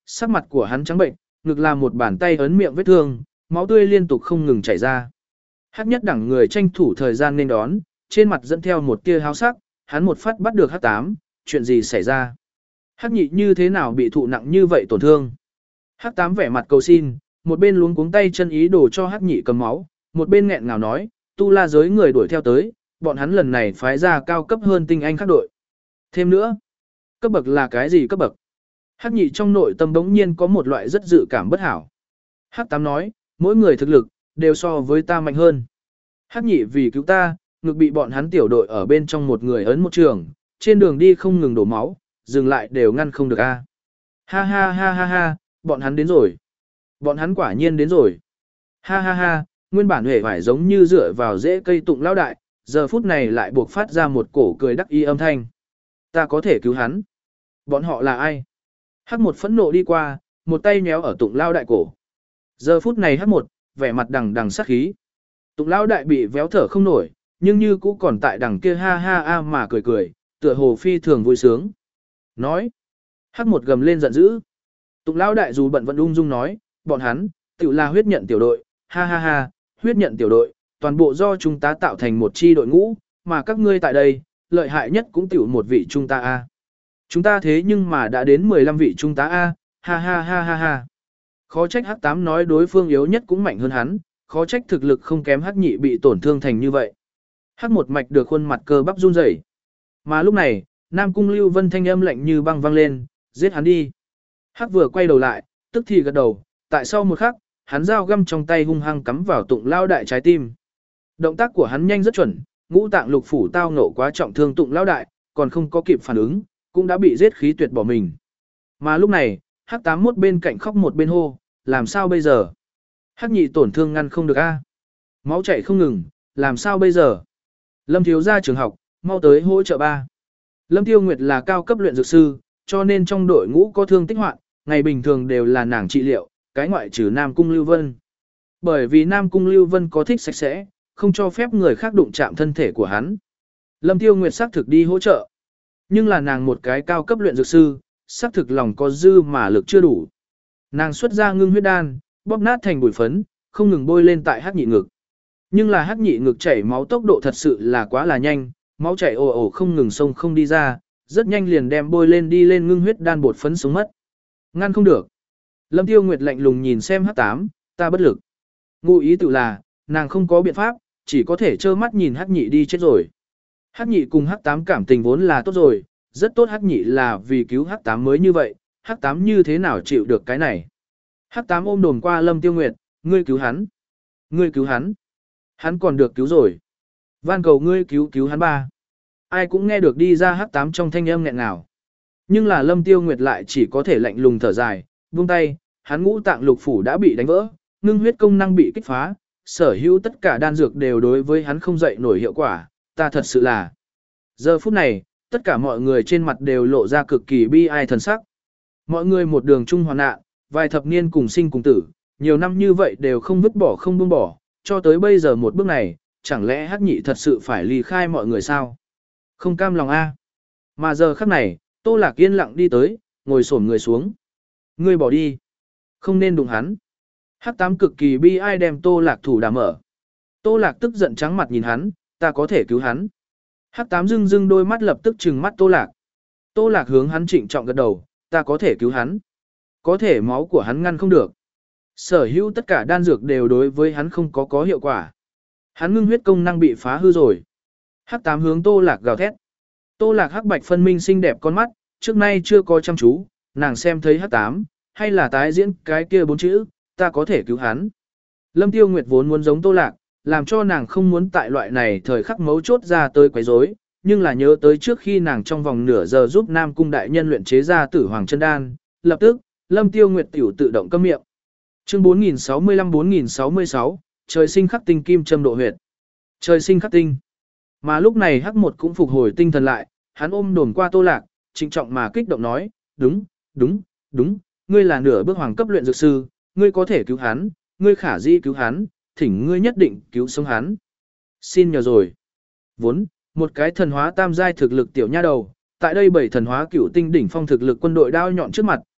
sắc mặt của hắn trắng bệnh, ngực là một bàn tay ấn miệng vết thương, máu tươi liên tục không ngừng chảy ra. Hắc nhất đẳng người tranh thủ thời gian nên đón, trên mặt dẫn theo một tia háo sắc, hắn một phát bắt được Hắc tám, chuyện gì xảy ra? Hắc nhị như thế nào bị thụ nặng như vậy tổn thương? Hắc tám vẻ mặt cầu xin, một bên luống cuống tay chân ý đồ cho Hắc nhị cầm máu, một bên nghẹn ngào nói, tu la giới người đuổi theo tới, bọn hắn lần này phái ra cao cấp hơn tinh anh khác đội. Thêm nữa, cấp bậc là cái gì cấp bậc? Hắc nhị trong nội tâm bỗng nhiên có một loại rất dự cảm bất hảo. Hắc tám nói, mỗi người thực lực, đều so với ta mạnh hơn. Hắc nhị vì cứu ta, ngực bị bọn hắn tiểu đội ở bên trong một người ấn một trường, trên đường đi không ngừng đổ máu, dừng lại đều ngăn không được a. Ha ha ha ha ha, bọn hắn đến rồi. Bọn hắn quả nhiên đến rồi. Ha ha ha, nguyên bản hề vải giống như dựa vào rễ cây tụng lao đại, giờ phút này lại buộc phát ra một cổ cười đắc ý âm thanh. Ta có thể cứu hắn. Bọn họ là ai? Hắc một phẫn nộ đi qua, một tay nhéo ở tụng lao đại cổ. Giờ phút này hắc một, vẻ mặt đằng đằng sát khí. Tụng lao đại bị véo thở không nổi, nhưng như cũ còn tại đằng kia ha ha a mà cười cười, tựa hồ phi thường vui sướng. Nói. Hắc một gầm lên giận dữ. Tụng lao đại dù bận vẫn ung dung nói, bọn hắn, tự là huyết nhận tiểu đội, ha ha ha, huyết nhận tiểu đội, toàn bộ do chúng ta tạo thành một chi đội ngũ, mà các ngươi tại đây, lợi hại nhất cũng tiểu một vị chúng ta a. Chúng ta thế nhưng mà đã đến mười lăm vị chúng ta a, ha ha ha ha ha. Khó trách Hắc tám nói đối phương yếu nhất cũng mạnh hơn hắn, khó trách thực lực không kém Hắc nhị bị tổn thương thành như vậy. Hắc một mạch được khuôn mặt cơ bắp run rẩy. Mà lúc này, Nam Cung Lưu Vân thanh âm lạnh như băng vang lên, giết hắn đi. Hắc vừa quay đầu lại, tức thì gật đầu, tại sau một khắc, hắn dao găm trong tay hung hăng cắm vào tụng lao đại trái tim. Động tác của hắn nhanh rất chuẩn, ngũ tạng lục phủ tao ngộ quá trọng thương tụng lao đại, còn không có kịp phản ứng, cũng đã bị giết khí tuyệt bỏ mình. Mà lúc này, Hắc tám mốt bên cạnh khóc một bên hô, làm sao bây giờ? Hắc nhị tổn thương ngăn không được a, máu chảy không ngừng, làm sao bây giờ? Lâm thiếu gia trường học, mau tới hỗ trợ ba. Lâm Tiêu Nguyệt là cao cấp luyện dược sư, cho nên trong đội ngũ có thương tích hoạn, ngày bình thường đều là nàng trị liệu, cái ngoại trừ Nam Cung Lưu Vân. Bởi vì Nam Cung Lưu Vân có thích sạch sẽ, không cho phép người khác đụng chạm thân thể của hắn. Lâm Tiêu Nguyệt xác thực đi hỗ trợ. Nhưng là nàng một cái cao cấp luyện dược sư, xác thực lòng có dư mà lực chưa đủ. Nàng xuất ra ngưng huyết đan, bóp nát thành bụi phấn, không ngừng bôi lên tại Hắc nhị ngực. Nhưng là Hắc nhị ngực chảy máu tốc độ thật sự là quá là nhanh, máu chảy ồ ồ không ngừng sông không đi ra, rất nhanh liền đem bôi lên đi lên ngưng huyết đan bột phấn xuống mất. Ngăn không được. Lâm Tiêu Nguyệt lạnh lùng nhìn xem Hắc tám, ta bất lực. Ngụ ý tự là, nàng không có biện pháp, chỉ có thể trơ mắt nhìn Hắc nhị đi chết rồi. Hắc nhị cùng Hắc tám cảm tình vốn là tốt rồi, rất tốt. Hắc nhị là vì cứu Hắc tám mới như vậy, Hắc tám như thế nào chịu được cái này. Hắc tám ôm đồn qua Lâm Tiêu Nguyệt, ngươi cứu hắn. Ngươi cứu hắn. Hắn còn được cứu rồi. Van cầu ngươi cứu cứu hắn ba. Ai cũng nghe được đi ra Hắc tám trong thanh âm nghẹn ngào. Nhưng là Lâm Tiêu Nguyệt lại chỉ có thể lạnh lùng thở dài, buông tay, hắn ngũ tạng lục phủ đã bị đánh vỡ, ngưng huyết công năng bị kích phá, sở hữu tất cả đan dược đều đối với hắn không dậy nổi hiệu quả, ta thật sự là. Giờ phút này, tất cả mọi người trên mặt đều lộ ra cực kỳ bi ai thần sắc. Mọi người một đường chung hoàn nạn, vài thập niên cùng sinh cùng tử, nhiều năm như vậy đều không vứt bỏ không buông bỏ, cho tới bây giờ một bước này, chẳng lẽ Hắc nhị thật sự phải ly khai mọi người sao? Không cam lòng a. Mà giờ khắc này, Tô Lạc yên lặng đi tới, ngồi xổm người xuống. Ngươi bỏ đi. Không nên đụng hắn. Hắc tám cực kỳ bi ai đem Tô Lạc thủ đả mở. Tô Lạc tức giận trắng mặt nhìn hắn, ta có thể cứu hắn. Hắc tám dưng dưng đôi mắt lập tức trừng mắt Tô Lạc. Tô Lạc hướng hắn trịnh trọng gật đầu, ta có thể cứu hắn. Có thể máu của hắn ngăn không được. Sở hữu tất cả đan dược đều đối với hắn không có có hiệu quả. Hắn ngưng huyết công năng bị phá hư rồi. Hắc tám hướng Tô Lạc gào thét. Tô Lạc hắc bạch phân minh xinh đẹp con mắt, trước nay chưa có chăm chú, nàng xem thấy Hắc tám, hay là tái diễn cái kia bốn chữ, ta có thể cứu hắn. Lâm Tiêu Nguyệt vốn muốn giống Tô Lạc, làm cho nàng không muốn tại loại này thời khắc mấu chốt ra tới quấy rối, nhưng là nhớ tới trước khi nàng trong vòng nửa giờ giúp Nam Cung đại nhân luyện chế ra Tử Hoàng chân đan, lập tức, Lâm Tiêu Nguyệt tiểu tự động câm miệng. Chương bốn nghìn sáu mươi lăm bốn nghìn sáu mươi sáu, trời sinh khắc tinh kim châm độ huyệt. Trời sinh khắc tinh. Mà lúc này Hắc một cũng phục hồi tinh thần lại, hắn ôm đồn qua Tô Lạc, trịnh trọng mà kích động nói, đúng, đúng, đúng, ngươi là nửa bước hoàng cấp luyện dược sư, ngươi có thể cứu hắn, ngươi khả dĩ cứu hắn, thỉnh ngươi nhất định cứu sống hắn. Xin nhờ rồi. Vốn, một cái thần hóa tam giai thực lực tiểu nha đầu, tại đây bảy thần hóa cửu tinh đỉnh phong thực lực quân đội đao nhọn trước mặt,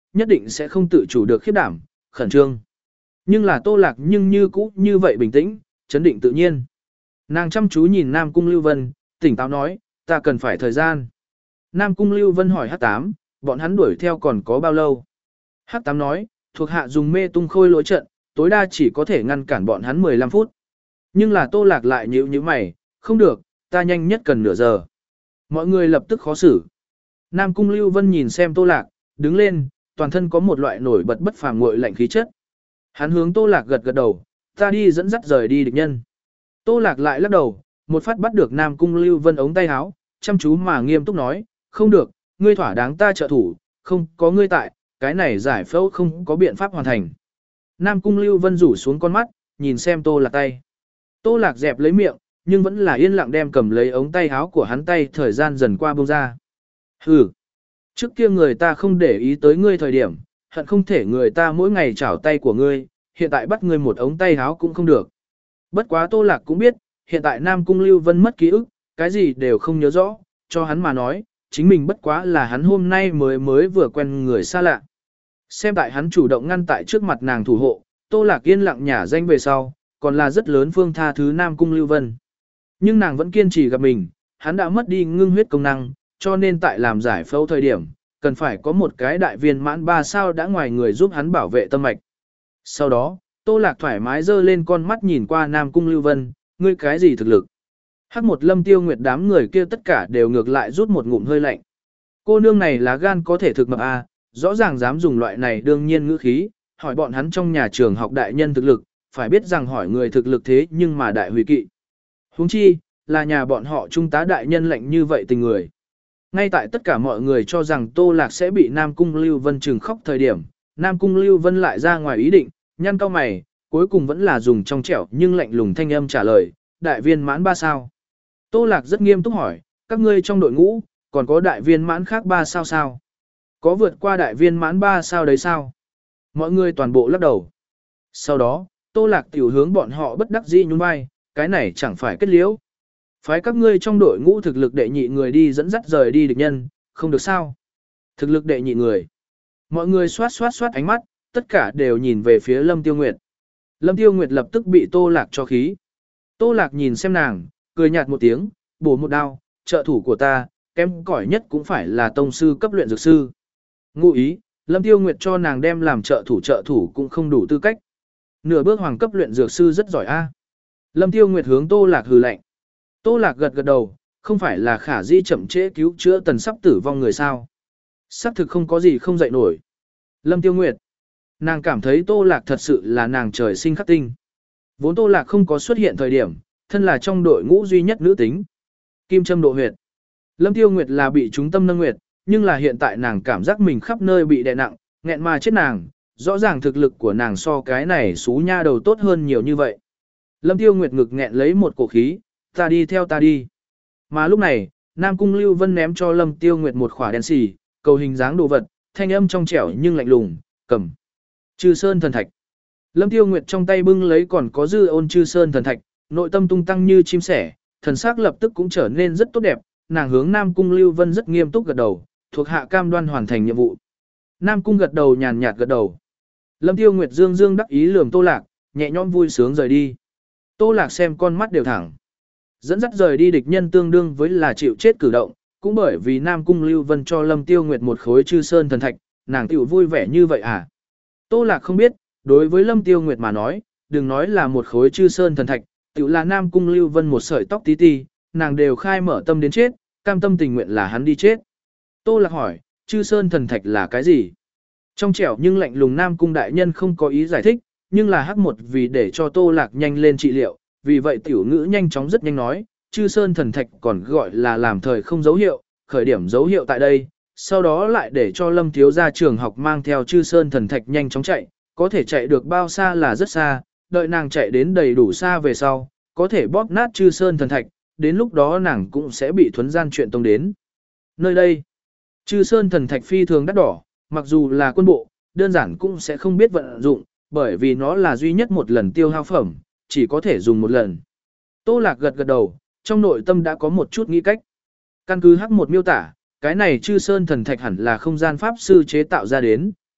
nhất định sẽ không tự chủ được khiếp đảm, khẩn trương. Nhưng là Tô Lạc nhưng như cũ như vậy bình tĩnh, chấn định tự nhiên. Nàng chăm chú nhìn Nam Cung Lưu Vân, tỉnh táo nói, ta cần phải thời gian. Nam Cung Lưu Vân hỏi Hắc Tám, bọn hắn đuổi theo còn có bao lâu? Hắc Tám nói, thuộc hạ dùng mê tung khôi lỗi trận, tối đa chỉ có thể ngăn cản bọn hắn mười lăm phút. Nhưng là Tô Lạc lại nhíu nhíu mày, không được, ta nhanh nhất cần nửa giờ. Mọi người lập tức khó xử. Nam Cung Lưu Vân nhìn xem Tô Lạc, đứng lên, toàn thân có một loại nổi bật bất phàm nguội lạnh khí chất. Hắn hướng Tô Lạc gật gật đầu, ta đi dẫn dắt rời đi địch nhân. Tô Lạc lại lắc đầu, một phát bắt được Nam Cung Lưu Vân ống tay áo, chăm chú mà nghiêm túc nói, không được, ngươi thỏa đáng ta trợ thủ, không có ngươi tại, cái này giải phẫu không có biện pháp hoàn thành. Nam Cung Lưu Vân rủ xuống con mắt, nhìn xem Tô Lạc tay. Tô Lạc dẹp lấy miệng, nhưng vẫn là yên lặng đem cầm lấy ống tay áo của hắn tay thời gian dần qua buông ra. Hừ, trước kia người ta không để ý tới ngươi thời điểm, hận không thể người ta mỗi ngày chảo tay của ngươi, hiện tại bắt ngươi một ống tay áo cũng không được. Bất quá Tô Lạc cũng biết, hiện tại Nam Cung Lưu Vân mất ký ức, cái gì đều không nhớ rõ, cho hắn mà nói, chính mình bất quá là hắn hôm nay mới mới vừa quen người xa lạ. Xem tại hắn chủ động ngăn tại trước mặt nàng thủ hộ, Tô Lạc yên lặng nhả danh về sau, còn là rất lớn phương tha thứ Nam Cung Lưu Vân. Nhưng nàng vẫn kiên trì gặp mình, hắn đã mất đi ngưng huyết công năng, cho nên tại làm giải phẫu thời điểm, cần phải có một cái đại viên mãn ba sao đã ngoài người giúp hắn bảo vệ tâm mạch. Sau đó, Tô Lạc thoải mái dơ lên con mắt nhìn qua Nam Cung Lưu Vân, ngươi cái gì thực lực? Hắc một Lâm Tiêu Nguyệt đám người kia tất cả đều ngược lại rút một ngụm hơi lạnh. Cô nương này lá gan có thể thực mập à, rõ ràng dám dùng loại này đương nhiên ngữ khí, hỏi bọn hắn trong nhà trường học đại nhân thực lực, phải biết rằng hỏi người thực lực thế nhưng mà đại hủy kỵ. Huống chi, là nhà bọn họ trung tá đại nhân lạnh như vậy tình người. Ngay tại tất cả mọi người cho rằng Tô Lạc sẽ bị Nam Cung Lưu Vân trừng khóc thời điểm, Nam Cung Lưu Vân lại ra ngoài ý định, nhăn cau mày, cuối cùng vẫn là dùng trong trẻo nhưng lạnh lùng thanh âm trả lời, đại viên mãn ba sao. Tô Lạc rất nghiêm túc hỏi, các ngươi trong đội ngũ, còn có đại viên mãn khác ba sao sao? Có vượt qua đại viên mãn ba sao đấy sao? Mọi người toàn bộ lắc đầu. Sau đó, Tô Lạc tiểu hướng bọn họ bất đắc dĩ nhún vai, cái này chẳng phải kết liễu. Phái các ngươi trong đội ngũ thực lực đệ nhị người đi dẫn dắt rời đi địch nhân, không được sao? Thực lực đệ nhị người. Mọi người xoát xoát xoát ánh mắt, tất cả đều nhìn về phía Lâm Tiêu Nguyệt. Lâm Tiêu Nguyệt lập tức bị Tô Lạc cho khí. Tô Lạc nhìn xem nàng, cười nhạt một tiếng, bổ một đao, trợ thủ của ta, kém cỏi nhất cũng phải là tông sư cấp luyện dược sư. Ngụ ý, Lâm Tiêu Nguyệt cho nàng đem làm trợ thủ trợ thủ cũng không đủ tư cách. Nửa bước hoàng cấp luyện dược sư rất giỏi a. Lâm Tiêu Nguyệt hướng Tô Lạc hừ lạnh. Tô Lạc gật gật đầu, không phải là khả di chậm trễ cứu chữa tần sắp tử vong người sao. Xác thực không có gì không dậy nổi. Lâm Tiêu Nguyệt. Nàng cảm thấy Tô Lạc thật sự là nàng trời sinh khắc tinh. Vốn Tô Lạc không có xuất hiện thời điểm, thân là trong đội ngũ duy nhất nữ tính. Kim châm độ huyệt. Lâm Tiêu Nguyệt là bị chúng tâm nâng nguyệt, nhưng là hiện tại nàng cảm giác mình khắp nơi bị đè nặng, nghẹn mà chết nàng, rõ ràng thực lực của nàng so cái này xú nha đầu tốt hơn nhiều như vậy. Lâm Tiêu Nguyệt ngực nghẹn lấy một cổ khí, ta đi theo ta đi. Mà lúc này, Nam Cung Lưu Vân ném cho Lâm Tiêu Nguyệt một khỏa đen xì, cầu hình dáng đồ vật, thanh âm trong trẻo nhưng lạnh lùng, cầm. Chư Sơn thần thạch. Lâm Tiêu Nguyệt trong tay bưng lấy còn có dư ôn Chư Sơn thần thạch, nội tâm tung tăng như chim sẻ, thần sắc lập tức cũng trở nên rất tốt đẹp, nàng hướng Nam Cung Lưu Vân rất nghiêm túc gật đầu, thuộc hạ cam đoan hoàn thành nhiệm vụ. Nam Cung gật đầu nhàn nhạt gật đầu. Lâm Tiêu Nguyệt dương dương đắc ý lườm Tô Lạc, nhẹ nhõm vui sướng rời đi. Tô Lạc xem con mắt đều thẳng. Dẫn dắt rời đi địch nhân tương đương với là chịu chết cử động, cũng bởi vì Nam Cung Lưu Vân cho Lâm Tiêu Nguyệt một khối Chư Sơn thần thạch, nàng tiểu vui vẻ như vậy à? Tô Lạc không biết, đối với Lâm Tiêu Nguyệt mà nói, đừng nói là một khối Chư Sơn thần thạch, tiểu là Nam Cung Lưu Vân một sợi tóc tí ti, nàng đều khai mở tâm đến chết, cam tâm tình nguyện là hắn đi chết. Tô Lạc hỏi, Chư Sơn thần thạch là cái gì? Trong trẻo nhưng lạnh lùng Nam Cung đại nhân không có ý giải thích, nhưng là hắc một vì để cho Tô Lạc nhanh lên trị liệu, vì vậy tiểu ngữ nhanh chóng rất nhanh nói, Chư Sơn thần thạch còn gọi là làm thời không dấu hiệu, khởi điểm dấu hiệu tại đây, sau đó lại để cho Lâm thiếu gia trường học mang theo Chư Sơn thần thạch nhanh chóng chạy, có thể chạy được bao xa là rất xa, đợi nàng chạy đến đầy đủ xa về sau, có thể bóp nát Chư Sơn thần thạch, đến lúc đó nàng cũng sẽ bị thuấn gian chuyện tông đến. Nơi đây, Chư Sơn thần thạch phi thường đắt đỏ, mặc dù là quân bộ, đơn giản cũng sẽ không biết vận dụng, bởi vì nó là duy nhất một lần tiêu hao phẩm, chỉ có thể dùng một lần. Tô Lạc gật gật đầu, trong nội tâm đã có một chút nghĩ cách. Căn cứ hắc một miêu tả, cái này Chư Sơn thần thạch hẳn là không gian pháp sư chế tạo ra đến,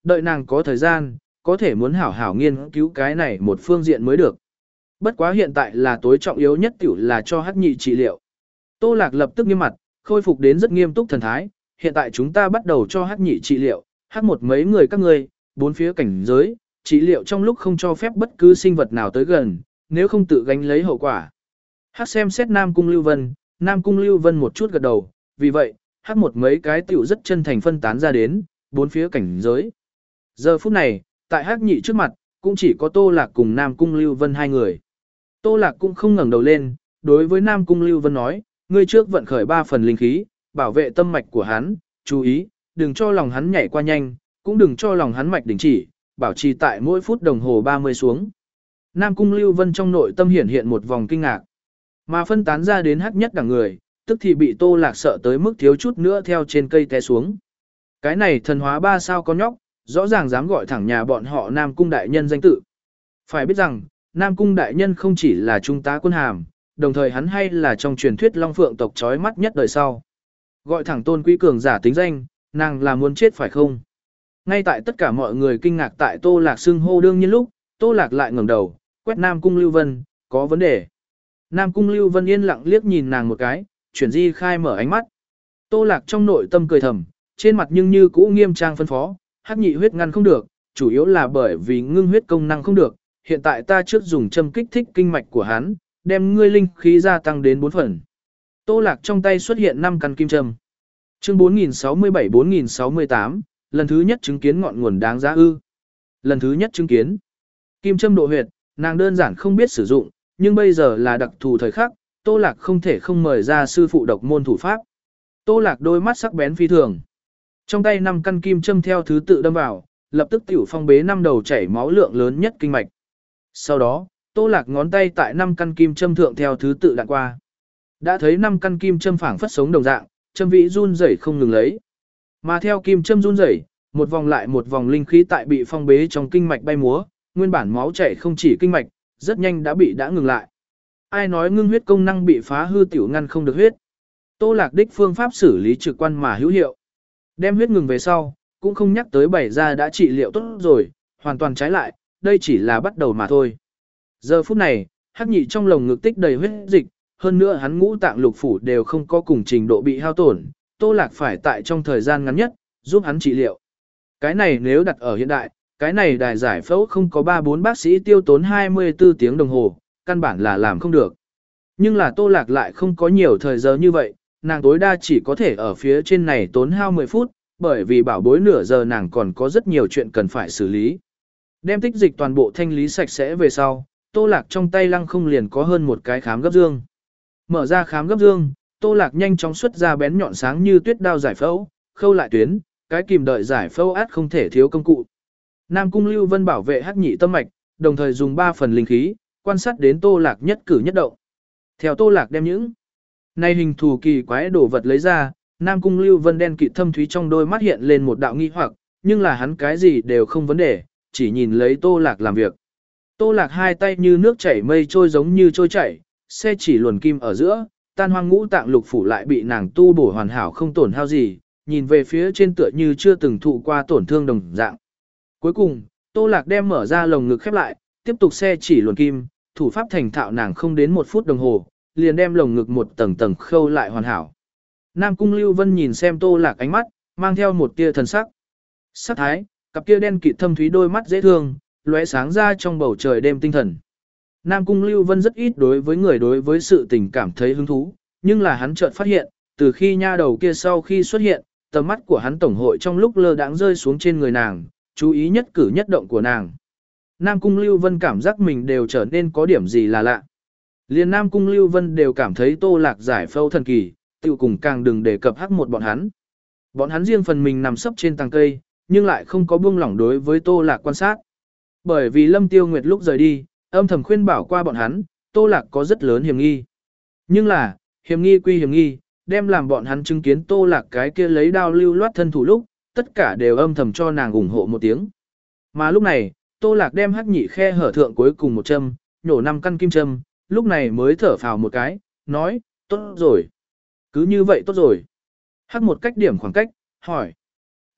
đợi nàng có thời gian, có thể muốn hảo hảo nghiên cứu cái này một phương diện mới được. Bất quá hiện tại là tối trọng yếu nhất tiểu là cho hắc nhị trị liệu. Tô Lạc lập tức nghiêm mặt, khôi phục đến rất nghiêm túc thần thái, hiện tại chúng ta bắt đầu cho hắc nhị trị liệu, hắc một mấy người các ngươi, bốn phía cảnh giới, trị liệu trong lúc không cho phép bất cứ sinh vật nào tới gần, nếu không tự gánh lấy hậu quả. Hắc xem xét Nam Cung Lưu Vân, Nam Cung Lưu Vân một chút gật đầu, vì vậy, hắc một mấy cái tiểu rất chân thành phân tán ra đến, bốn phía cảnh giới. Giờ phút này, tại hắc nhị trước mặt, cũng chỉ có Tô Lạc cùng Nam Cung Lưu Vân hai người. Tô Lạc cũng không ngẩng đầu lên, đối với Nam Cung Lưu Vân nói, ngươi trước vận khởi ba phần linh khí, bảo vệ tâm mạch của hắn, chú ý, đừng cho lòng hắn nhảy qua nhanh, cũng đừng cho lòng hắn mạch đình chỉ, bảo trì tại mỗi phút đồng hồ ba mươi xuống. Nam Cung Lưu Vân trong nội tâm hiện hiện một vòng kinh ngạc, mà phân tán ra đến hắc nhất đẳng người, tức thì bị Tô Lạc sợ tới mức thiếu chút nữa theo trên cây té xuống. Cái này thần hóa ba sao con nhóc, rõ ràng dám gọi thẳng nhà bọn họ Nam Cung đại nhân danh tự. Phải biết rằng, Nam Cung đại nhân không chỉ là trung tá quân hàm, đồng thời hắn hay là trong truyền thuyết Long Phượng tộc chói mắt nhất đời sau. Gọi thẳng tôn quý cường giả tính danh, nàng là muốn chết phải không? Ngay tại tất cả mọi người kinh ngạc tại Tô Lạc xưng hô đương nhiên lúc, Tô Lạc lại ngẩng đầu, quét Nam Cung Lưu Vân, có vấn đề. Nam Cung Lưu Vân yên lặng liếc nhìn nàng một cái, chuyển di khai mở ánh mắt. Tô Lạc trong nội tâm cười thầm, trên mặt nhưng như cũ nghiêm trang phân phó, hắc nhị huyết ngăn không được, chủ yếu là bởi vì ngưng huyết công năng không được, hiện tại ta trước dùng châm kích thích kinh mạch của hắn, đem ngươi linh khí gia tăng đến bốn phần. Tô Lạc trong tay xuất hiện năm căn kim châm. Chương bốn nghìn sáu mươi bảy bốn nghìn sáu mươi tám, lần thứ nhất chứng kiến ngọn nguồn đáng giá ư. Lần thứ nhất chứng kiến. Kim châm độ huyệt, nàng đơn giản không biết sử dụng, nhưng bây giờ là đặc thù thời khắc, Tô Lạc không thể không mời ra sư phụ độc môn thủ pháp. Tô Lạc đôi mắt sắc bén phi thường. Trong tay năm căn kim châm theo thứ tự đâm vào, lập tức tiểu phong bế năm đầu chảy máu lượng lớn nhất kinh mạch. Sau đó, Tô Lạc ngón tay tại năm căn kim châm thượng theo thứ tự đạn qua. Đã thấy năm căn kim châm phảng phất sống đồng dạng, châm vĩ run rẩy không ngừng lấy. Mà theo kim châm run rẩy, một vòng lại một vòng linh khí tại bị phong bế trong kinh mạch bay múa, nguyên bản máu chảy không chỉ kinh mạch, rất nhanh đã bị đã ngừng lại. Ai nói ngưng huyết công năng bị phá hư tiểu ngăn không được huyết. Tô Lạc đích phương pháp xử lý trực quan mà hữu hiệu. Đem huyết ngừng về sau, cũng không nhắc tới bảy ra đã trị liệu tốt rồi, hoàn toàn trái lại, đây chỉ là bắt đầu mà thôi. Giờ phút này, hắc nhị trong lồng ngực tích đầy huyết dịch, hơn nữa hắn ngũ tạng lục phủ đều không có cùng trình độ bị hao tổn, Tô Lạc phải tại trong thời gian ngắn nhất, giúp hắn trị liệu. Cái này nếu đặt ở hiện đại, cái này đài giải phẫu không có ba bốn bác sĩ tiêu tốn hai mươi tư tiếng đồng hồ, căn bản là làm không được. Nhưng là Tô Lạc lại không có nhiều thời giờ như vậy, nàng tối đa chỉ có thể ở phía trên này tốn hao mười phút, bởi vì bảo bối nửa giờ nàng còn có rất nhiều chuyện cần phải xử lý. Đem tích dịch toàn bộ thanh lý sạch sẽ về sau, Tô Lạc trong tay lăng không liền có hơn một cái khám gấp dương. Mở ra khám gấp dương, Tô Lạc nhanh chóng xuất ra bén nhọn sáng như tuyết đao giải phẫu, khâu lại tuyến, cái kìm đợi giải phẫu át không thể thiếu công cụ. Nam Cung Lưu Vân bảo vệ hắc nhị tâm mạch, đồng thời dùng ba phần linh khí, quan sát đến Tô Lạc nhất cử nhất động. Theo Tô Lạc đem những này hình thù kỳ quái đồ vật lấy ra, Nam Cung Lưu Vân đen kịt thâm thúy trong đôi mắt hiện lên một đạo nghi hoặc, nhưng là hắn cái gì đều không vấn đề, chỉ nhìn lấy Tô Lạc làm việc. Tô Lạc hai tay như nước chảy mây trôi giống như trôi chảy, xe chỉ luồn kim ở giữa, tan hoang ngũ tạng lục phủ lại bị nàng tu bổ hoàn hảo không tổn hao gì, nhìn về phía trên tựa như chưa từng thụ qua tổn thương đồng dạng. Cuối cùng, Tô Lạc đem mở ra lồng ngực khép lại, tiếp tục xe chỉ luồn kim, thủ pháp thành thạo nàng không đến một phút đồng hồ, liền đem lồng ngực một tầng tầng khâu lại hoàn hảo. Nam Cung Lưu Vân nhìn xem Tô Lạc ánh mắt, mang theo một tia thần sắc. Sắc thái, cặp kia đen kịt thâm thúy đôi mắt dễ thương, lóe sáng ra trong bầu trời đêm tinh thần. Nam Cung Lưu Vân rất ít đối với người đối với sự tình cảm thấy hứng thú, nhưng là hắn chợt phát hiện, từ khi nha đầu kia sau khi xuất hiện, tầm mắt của hắn tổng hội trong lúc lơ đãng rơi xuống trên người nàng, chú ý nhất cử nhất động của nàng. Nam Cung Lưu Vân cảm giác mình đều trở nên có điểm gì là lạ. Liên Nam Cung Lưu Vân đều cảm thấy Tô Lạc giải phẫu thần kỳ, tiêu cùng càng đừng đề cập hắc một bọn hắn. Bọn hắn riêng phần mình nằm sấp trên tàng cây, nhưng lại không có buông lỏng đối với Tô Lạc quan sát. Bởi vì Lâm Tiêu Nguyệt lúc rời đi, âm thầm khuyên bảo qua bọn hắn, Tô Lạc có rất lớn hiểm nghi. Nhưng là, hiểm nghi quy hiểm nghi, đem làm bọn hắn chứng kiến Tô Lạc cái kia lấy đao lưu loát thân thủ lúc, tất cả đều âm thầm cho nàng ủng hộ một tiếng. Mà lúc này, Tô Lạc đem hắc nhị khe hở thượng cuối cùng một châm, nhổ năm căn kim châm, lúc này mới thở phào một cái, nói, tốt rồi. Cứ như vậy tốt rồi. Hắc một cách điểm khoảng cách, hỏi.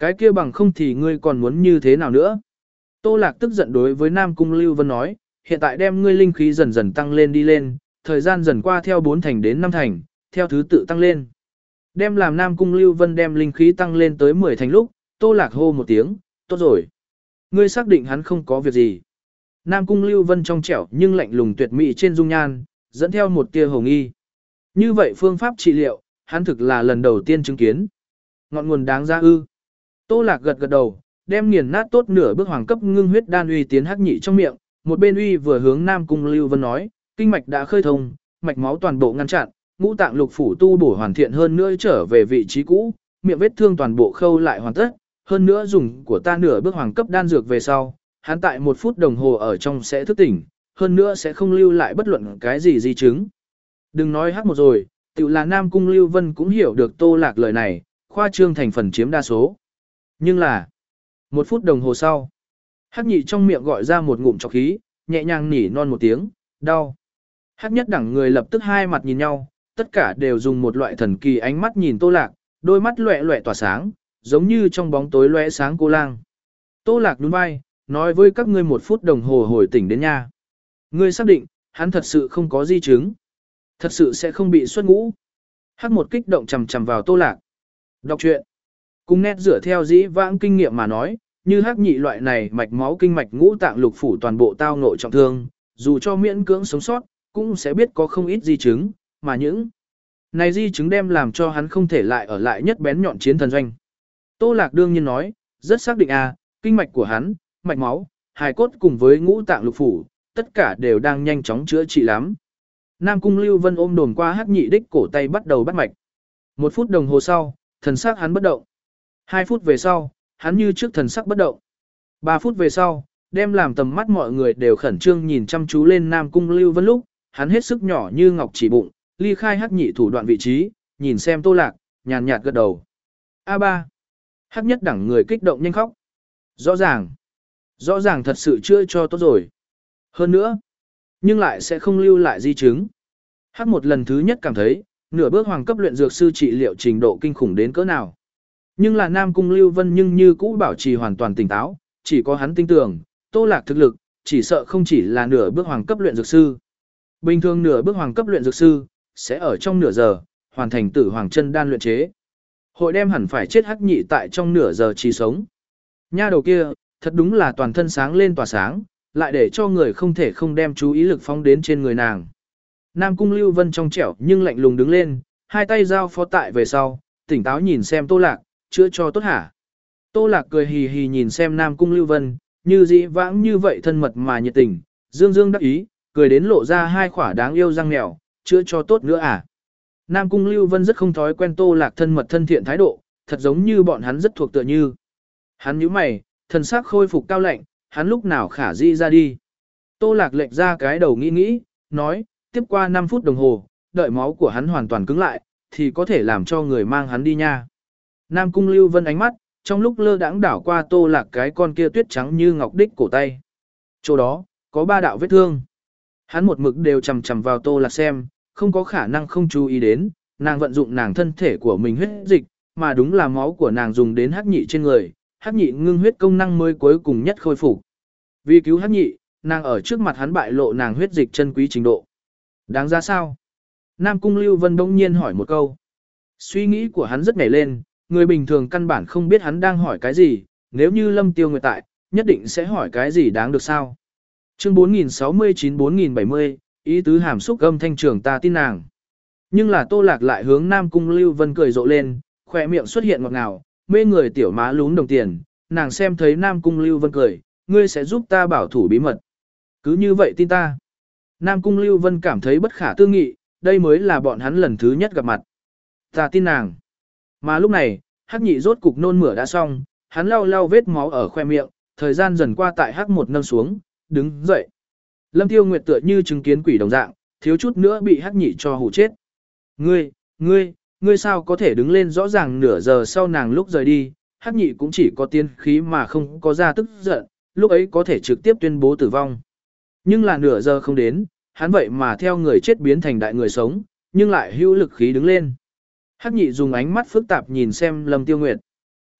Cái kia bằng không thì ngươi còn muốn như thế nào nữa? Tô Lạc tức giận đối với Nam Cung Lưu Vân nói, hiện tại đem ngươi linh khí dần dần tăng lên đi lên, thời gian dần qua theo bốn thành đến năm thành, theo thứ tự tăng lên. Đem làm Nam Cung Lưu Vân đem linh khí tăng lên tới mười thành lúc, Tô Lạc hô một tiếng, tốt rồi. Ngươi xác định hắn không có việc gì. Nam Cung Lưu Vân trong trẻo nhưng lạnh lùng tuyệt mỹ trên dung nhan, dẫn theo một tia hồng nghi. Như vậy phương pháp trị liệu, hắn thực là lần đầu tiên chứng kiến. Ngọn nguồn đáng giá ư. Tô Lạc gật gật đầu, đem nghiền nát tốt nửa bước hoàng cấp ngưng huyết đan uy tiến hắc nhị trong miệng, một bên uy vừa hướng Nam Cung Lưu Vân nói, kinh mạch đã khơi thông, mạch máu toàn bộ ngăn chặn, ngũ tạng lục phủ tu bổ hoàn thiện hơn nữa trở về vị trí cũ, miệng vết thương toàn bộ khâu lại hoàn tất, hơn nữa dùng của ta nửa bước hoàng cấp đan dược về sau, hắn tại một phút đồng hồ ở trong sẽ thức tỉnh, hơn nữa sẽ không lưu lại bất luận cái gì di chứng. Đừng nói hắc một rồi, tự là Nam Cung Lưu Vân cũng hiểu được Tô Lạc lời này, khoa trương thành phần chiếm đa số. Nhưng là, một phút đồng hồ sau, hắc nhị trong miệng gọi ra một ngụm trọc khí, nhẹ nhàng nỉ non một tiếng, đau. Hắc nhất đẳng người lập tức hai mặt nhìn nhau, tất cả đều dùng một loại thần kỳ ánh mắt nhìn Tô Lạc, đôi mắt loẹ loẹ tỏa sáng, giống như trong bóng tối lóe sáng cô lang. Tô Lạc nhún vai, nói với các ngươi một phút đồng hồ hồi tỉnh đến nha. Ngươi xác định, hắn thật sự không có di chứng. Thật sự sẽ không bị xuất ngũ. Hắc một kích động chầm chầm vào Tô Lạc. Đọc truyện. Cùng nét dựa theo dĩ vãng kinh nghiệm mà nói, như hắc nhị loại này mạch máu kinh mạch ngũ tạng lục phủ toàn bộ tao ngộ trọng thương, dù cho miễn cưỡng sống sót, cũng sẽ biết có không ít di chứng, mà những này di chứng đem làm cho hắn không thể lại ở lại nhất bén nhọn chiến thần doanh. Tô Lạc đương nhiên nói, rất xác định à, kinh mạch của hắn, mạch máu, hài cốt cùng với ngũ tạng lục phủ, tất cả đều đang nhanh chóng chữa trị lắm. Nam Cung Lưu Vân ôm đồn qua hắc nhị đích cổ tay bắt đầu bắt mạch. Một phút đồng hồ sau, thần sắc hắn bất động. Hai phút về sau, hắn như trước thần sắc bất động. Ba phút về sau, đem làm tầm mắt mọi người đều khẩn trương nhìn chăm chú lên Nam Cung Lưu Vân lúc, hắn hết sức nhỏ như ngọc chỉ bụng, ly khai hắc nhị thủ đoạn vị trí, nhìn xem Tô Lạc, nhàn nhạt gật đầu. A ba. Hắc nhất đẳng người kích động nhanh khóc. Rõ ràng. Rõ ràng thật sự chưa cho tốt rồi. Hơn nữa, nhưng lại sẽ không lưu lại di chứng. Hắc một lần thứ nhất cảm thấy, nửa bước hoàng cấp luyện dược sư trị liệu trình độ kinh khủng đến cỡ nào. Nhưng là Nam Cung Lưu Vân nhưng như cũ bảo trì hoàn toàn tỉnh táo, chỉ có hắn tin tưởng, Tô Lạc thực lực, chỉ sợ không chỉ là nửa bước hoàng cấp luyện dược sư. Bình thường nửa bước hoàng cấp luyện dược sư, sẽ ở trong nửa giờ, hoàn thành tử hoàng chân đan luyện chế. Hội đem hẳn phải chết hắc nhị tại trong nửa giờ chỉ sống. Nha đầu kia, thật đúng là toàn thân sáng lên tỏa sáng, lại để cho người không thể không đem chú ý lực phóng đến trên người nàng. Nam Cung Lưu Vân trong trẻo nhưng lạnh lùng đứng lên, hai tay giao phó tại về sau, tỉnh táo nhìn xem Tô Lạc, chữa cho tốt hả. Tô Lạc cười hì hì nhìn xem Nam Cung Lưu Vân, như dĩ vãng như vậy thân mật mà nhiệt tình, dương dương đắc ý, cười đến lộ ra hai khỏa đáng yêu răng mèo, chữa cho tốt nữa à. Nam Cung Lưu Vân rất không thói quen Tô Lạc thân mật thân thiện thái độ, thật giống như bọn hắn rất thuộc tựa như. Hắn nhíu mày, thần sắc khôi phục cao lạnh, hắn lúc nào khả di ra đi. Tô Lạc lệch ra cái đầu nghĩ nghĩ, nói, tiếp qua năm phút đồng hồ, đợi máu của hắn hoàn toàn cứng lại, thì có thể làm cho người mang hắn đi nha. Nam Cung Lưu Vân ánh mắt, trong lúc lơ đãng đảo qua Tô Lạc cái con kia tuyết trắng như ngọc đích cổ tay. Chỗ đó, có ba đạo vết thương. Hắn một mực đều chầm chầm vào Tô Lạc xem, không có khả năng không chú ý đến, nàng vận dụng nàng thân thể của mình huyết dịch, mà đúng là máu của nàng dùng đến hắc nhị trên người, hắc nhị ngưng huyết công năng mới cuối cùng nhất khôi phục. Vì cứu hắc nhị, nàng ở trước mặt hắn bại lộ nàng huyết dịch chân quý trình độ. Đáng ra sao? Nam Cung Lưu Vân bỗng nhiên hỏi một câu. Suy nghĩ của hắn rất nhảy lên, người bình thường căn bản không biết hắn đang hỏi cái gì, nếu như Lâm Tiêu Nguyệt tại, nhất định sẽ hỏi cái gì đáng được sao. Chương bốn nghìn sáu mươi chín bốn nghìn bảy mươi, ý tứ hàm xúc âm thanh trường ta tin nàng. Nhưng là Tô Lạc lại hướng Nam Cung Lưu Vân cười rộ lên, khỏe miệng xuất hiện ngọt ngào, mê người tiểu má lún đồng tiền, nàng xem thấy Nam Cung Lưu Vân cười, ngươi sẽ giúp ta bảo thủ bí mật. Cứ như vậy tin ta. Nam Cung Lưu Vân cảm thấy bất khả tư nghị, đây mới là bọn hắn lần thứ nhất gặp mặt. Ta tin nàng. Mà lúc này, hắc nhị rốt cục nôn mửa đã xong, hắn lau lau vết máu ở khoe miệng, thời gian dần qua tại hắc một nâng xuống, đứng dậy. Lâm Tiêu Nguyệt tựa như chứng kiến quỷ đồng dạng, thiếu chút nữa bị hắc nhị cho hù chết. Ngươi, ngươi, ngươi sao có thể đứng lên rõ ràng nửa giờ sau nàng lúc rời đi, hắc nhị cũng chỉ có tiên khí mà không có ra tức giận, lúc ấy có thể trực tiếp tuyên bố tử vong. Nhưng là nửa giờ không đến, hắn vậy mà theo người chết biến thành đại người sống, nhưng lại hữu lực khí đứng lên. Hắc nhị dùng ánh mắt phức tạp nhìn xem Lâm Tiêu Nguyệt.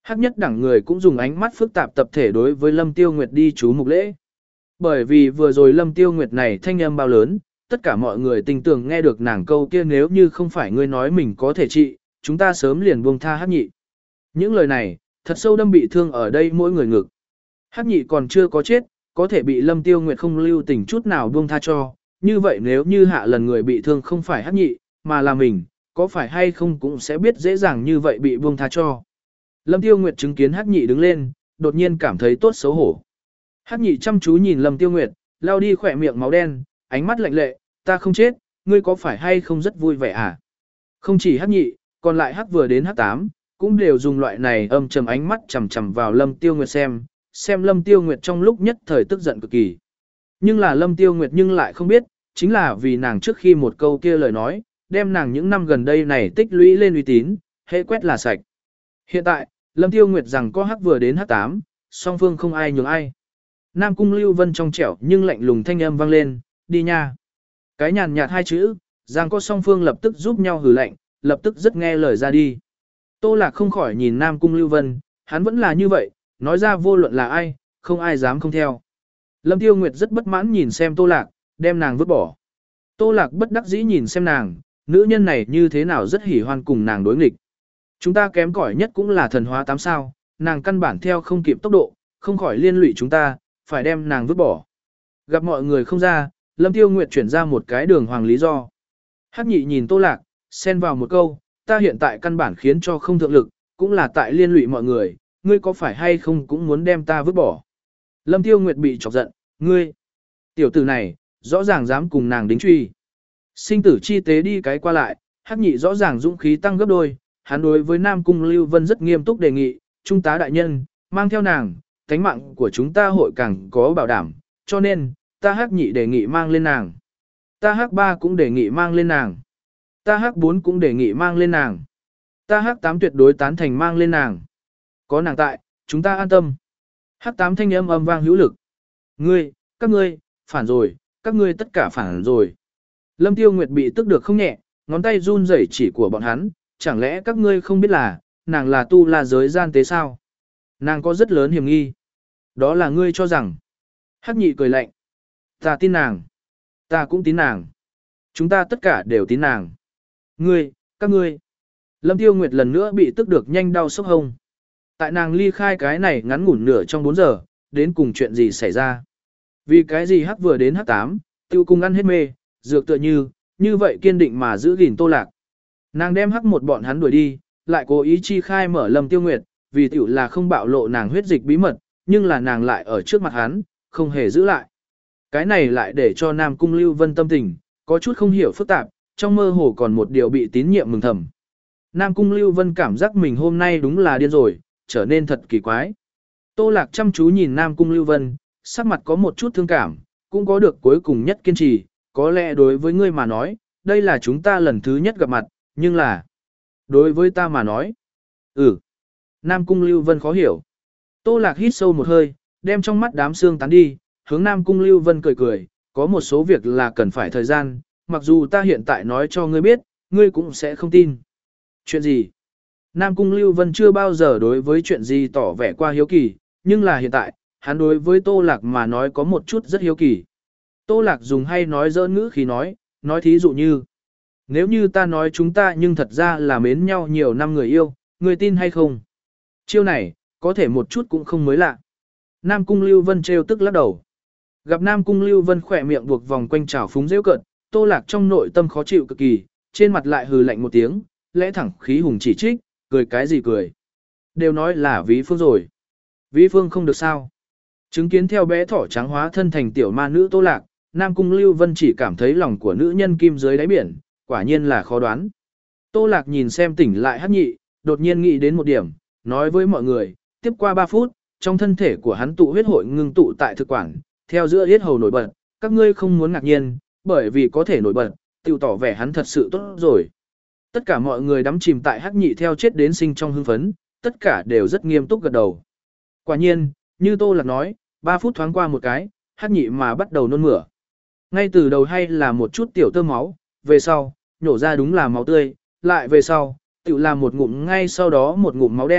Hắc nhất đẳng người cũng dùng ánh mắt phức tạp tập thể đối với Lâm Tiêu Nguyệt đi chú mục lễ. Bởi vì vừa rồi Lâm Tiêu Nguyệt này thanh âm bao lớn, tất cả mọi người tình tưởng nghe được nàng câu kia nếu như không phải ngươi nói mình có thể trị, chúng ta sớm liền buông tha Hắc nhị. Những lời này, thật sâu đâm bị thương ở đây mỗi người ngực. Hắc nhị còn chưa có chết, có thể bị Lâm Tiêu Nguyệt không lưu tình chút nào buông tha cho, như vậy nếu như hạ lần người bị thương không phải Hắc nhị, mà là mình, có phải hay không cũng sẽ biết dễ dàng như vậy bị buông tha cho. Lâm Tiêu Nguyệt chứng kiến Hắc nhị đứng lên, đột nhiên cảm thấy tốt xấu hổ. Hắc nhị chăm chú nhìn Lâm Tiêu Nguyệt, lau đi khỏe miệng máu đen, ánh mắt lạnh lệ, ta không chết, ngươi có phải hay không rất vui vẻ à? Không chỉ Hắc nhị, còn lại Hắc vừa đến Hắc tám, cũng đều dùng loại này âm trầm ánh mắt chằm chằm vào Lâm Tiêu Nguyệt xem, xem Lâm Tiêu Nguyệt trong lúc nhất thời tức giận cực kỳ. Nhưng là Lâm Tiêu Nguyệt nhưng lại không biết, chính là vì nàng trước khi một câu kia lời nói, đem nàng những năm gần đây này tích lũy lên uy tín, hệ quét là sạch. Hiện tại, Lâm Tiêu Nguyệt rằng có Hắc vừa đến Hắc tám, song phương không ai nhường ai. Nam Cung Lưu Vân trong trẻo nhưng lạnh lùng thanh âm vang lên, đi nha. Cái nhàn nhạt hai chữ, rằng có song phương lập tức giúp nhau hừ lạnh, lập tức rất nghe lời ra đi. Tô Lạc không khỏi nhìn Nam Cung Lưu Vân, hắn vẫn là như vậy, nói ra vô luận là ai, không ai dám không theo. Lâm Tiêu Nguyệt rất bất mãn nhìn xem Tô Lạc, đem nàng vứt bỏ. Tô Lạc bất đắc dĩ nhìn xem nàng, nữ nhân này như thế nào rất hỉ hoan cùng nàng đối nghịch. Chúng ta kém cỏi nhất cũng là thần hóa tám sao, nàng căn bản theo không kịp tốc độ, không khỏi liên lụy chúng ta, phải đem nàng vứt bỏ. Gặp mọi người không ra, Lâm Tiêu Nguyệt chuyển ra một cái đường hoàng lý do. Hắc nhị nhìn Tô Lạc, xen vào một câu, ta hiện tại căn bản khiến cho không thượng lực, cũng là tại liên lụy mọi người, ngươi có phải hay không cũng muốn đem ta vứt bỏ. Lâm Tiêu Nguyệt bị chọc giận, ngươi, tiểu tử này, rõ ràng dám cùng nàng đính truy. Sinh tử chi tế đi cái qua lại, Hắc nhị rõ ràng dũng khí tăng gấp đôi, hắn đối với Nam Cung Lưu Vân rất nghiêm túc đề nghị, trung tá đại nhân, mang theo nàng, tánh mạng của chúng ta hội càng có bảo đảm, cho nên, ta Hắc nhị đề nghị mang lên nàng. Ta Hắc ba cũng đề nghị mang lên nàng. Ta Hắc bốn cũng đề nghị mang lên nàng. Ta Hắc tám tuyệt đối tán thành mang lên nàng. Có nàng tại, chúng ta an tâm. Hắc tám thanh âm âm vang hữu lực. Ngươi, các ngươi, phản rồi, các ngươi tất cả phản rồi. Lâm Tiêu Nguyệt bị tức được không nhẹ, ngón tay run rẩy chỉ của bọn hắn, chẳng lẽ các ngươi không biết là, nàng là tu la giới gian tế sao? Nàng có rất lớn hiểm nghi. Đó là ngươi cho rằng. Hắc nhị cười lạnh. Ta tin nàng. Ta cũng tín nàng. Chúng ta tất cả đều tín nàng. Ngươi, các ngươi. Lâm Tiêu Nguyệt lần nữa bị tức được nhanh đau sốc hông. Tại nàng ly khai cái này ngắn ngủn nửa trong bốn giờ, đến cùng chuyện gì xảy ra. Vì cái gì Hắc vừa đến Hắc tám, tiêu cung ăn hết mê, dược tựa như, như vậy kiên định mà giữ gìn Tô Lạc. Nàng đem Hắc một bọn hắn đuổi đi, lại cố ý chi khai mở Lâm Tiêu Nguyệt, vì tiểu là không bạo lộ nàng huyết dịch bí mật, nhưng là nàng lại ở trước mặt hắn, không hề giữ lại. Cái này lại để cho Nam Cung Lưu Vân tâm tình, có chút không hiểu phức tạp, trong mơ hồ còn một điều bị tín nhiệm mừng thầm. Nam Cung Lưu Vân cảm giác mình hôm nay đúng là điên rồi, trở nên thật kỳ quái. Tô Lạc chăm chú nhìn Nam Cung Lưu Vân, sắc mặt có một chút thương cảm, cũng có được cuối cùng nhất kiên trì, có lẽ đối với ngươi mà nói, đây là chúng ta lần thứ nhất gặp mặt, nhưng là đối với ta mà nói. Ừ. Nam Cung Lưu Vân khó hiểu. Tô Lạc hít sâu một hơi, đem trong mắt đám xương tán đi, hướng Nam Cung Lưu Vân cười cười, có một số việc là cần phải thời gian, mặc dù ta hiện tại nói cho ngươi biết, ngươi cũng sẽ không tin. Chuyện gì? Nam Cung Lưu Vân chưa bao giờ đối với chuyện gì tỏ vẻ qua hiếu kỳ, nhưng là hiện tại, hắn đối với Tô Lạc mà nói có một chút rất hiếu kỳ. Tô Lạc dùng hay nói giỡn ngữ khi nói, nói thí dụ như, nếu như ta nói chúng ta nhưng thật ra là mến nhau nhiều năm người yêu, ngươi tin hay không? Chiêu này, có thể một chút cũng không mới lạ. Nam Cung Lưu Vân trêu tức lắc đầu. Gặp Nam Cung Lưu Vân khỏe miệng buộc vòng quanh trào phúng rêu cợt, Tô Lạc trong nội tâm khó chịu cực kỳ, trên mặt lại hừ lạnh một tiếng, lẽ thẳng khí hùng chỉ trích, cười cái gì cười. Đều nói là Ví Phương rồi. Ví Phương không được sao. Chứng kiến theo bé thỏ trắng hóa thân thành tiểu ma nữ Tô Lạc, Nam Cung Lưu Vân chỉ cảm thấy lòng của nữ nhân kim dưới đáy biển, quả nhiên là khó đoán. Tô Lạc nhìn xem tỉnh lại Hắc nhị, đột nhiên nghĩ đến một điểm, nói với mọi người, tiếp qua ba phút, trong thân thể của hắn tụ huyết hội ngưng tụ tại thực quản, theo giữa yết hầu nổi bật, các ngươi không muốn ngạc nhiên, bởi vì có thể nổi bật, tiểu tỏ vẻ hắn thật sự tốt rồi. Tất cả mọi người đắm chìm tại Hắc nhị theo chết đến sinh trong hưng phấn, tất cả đều rất nghiêm túc gật đầu. Quả nhiên, như Tô Lạc nói, ba phút thoáng qua một cái, Hắc nhị mà bắt đầu nôn mửa. Ngay từ đầu hay là một chút tiểu tơ máu, về sau, nhổ ra đúng là máu tươi, lại về sau, tiểu là một ngụm ngay sau đó một ngụm máu đen,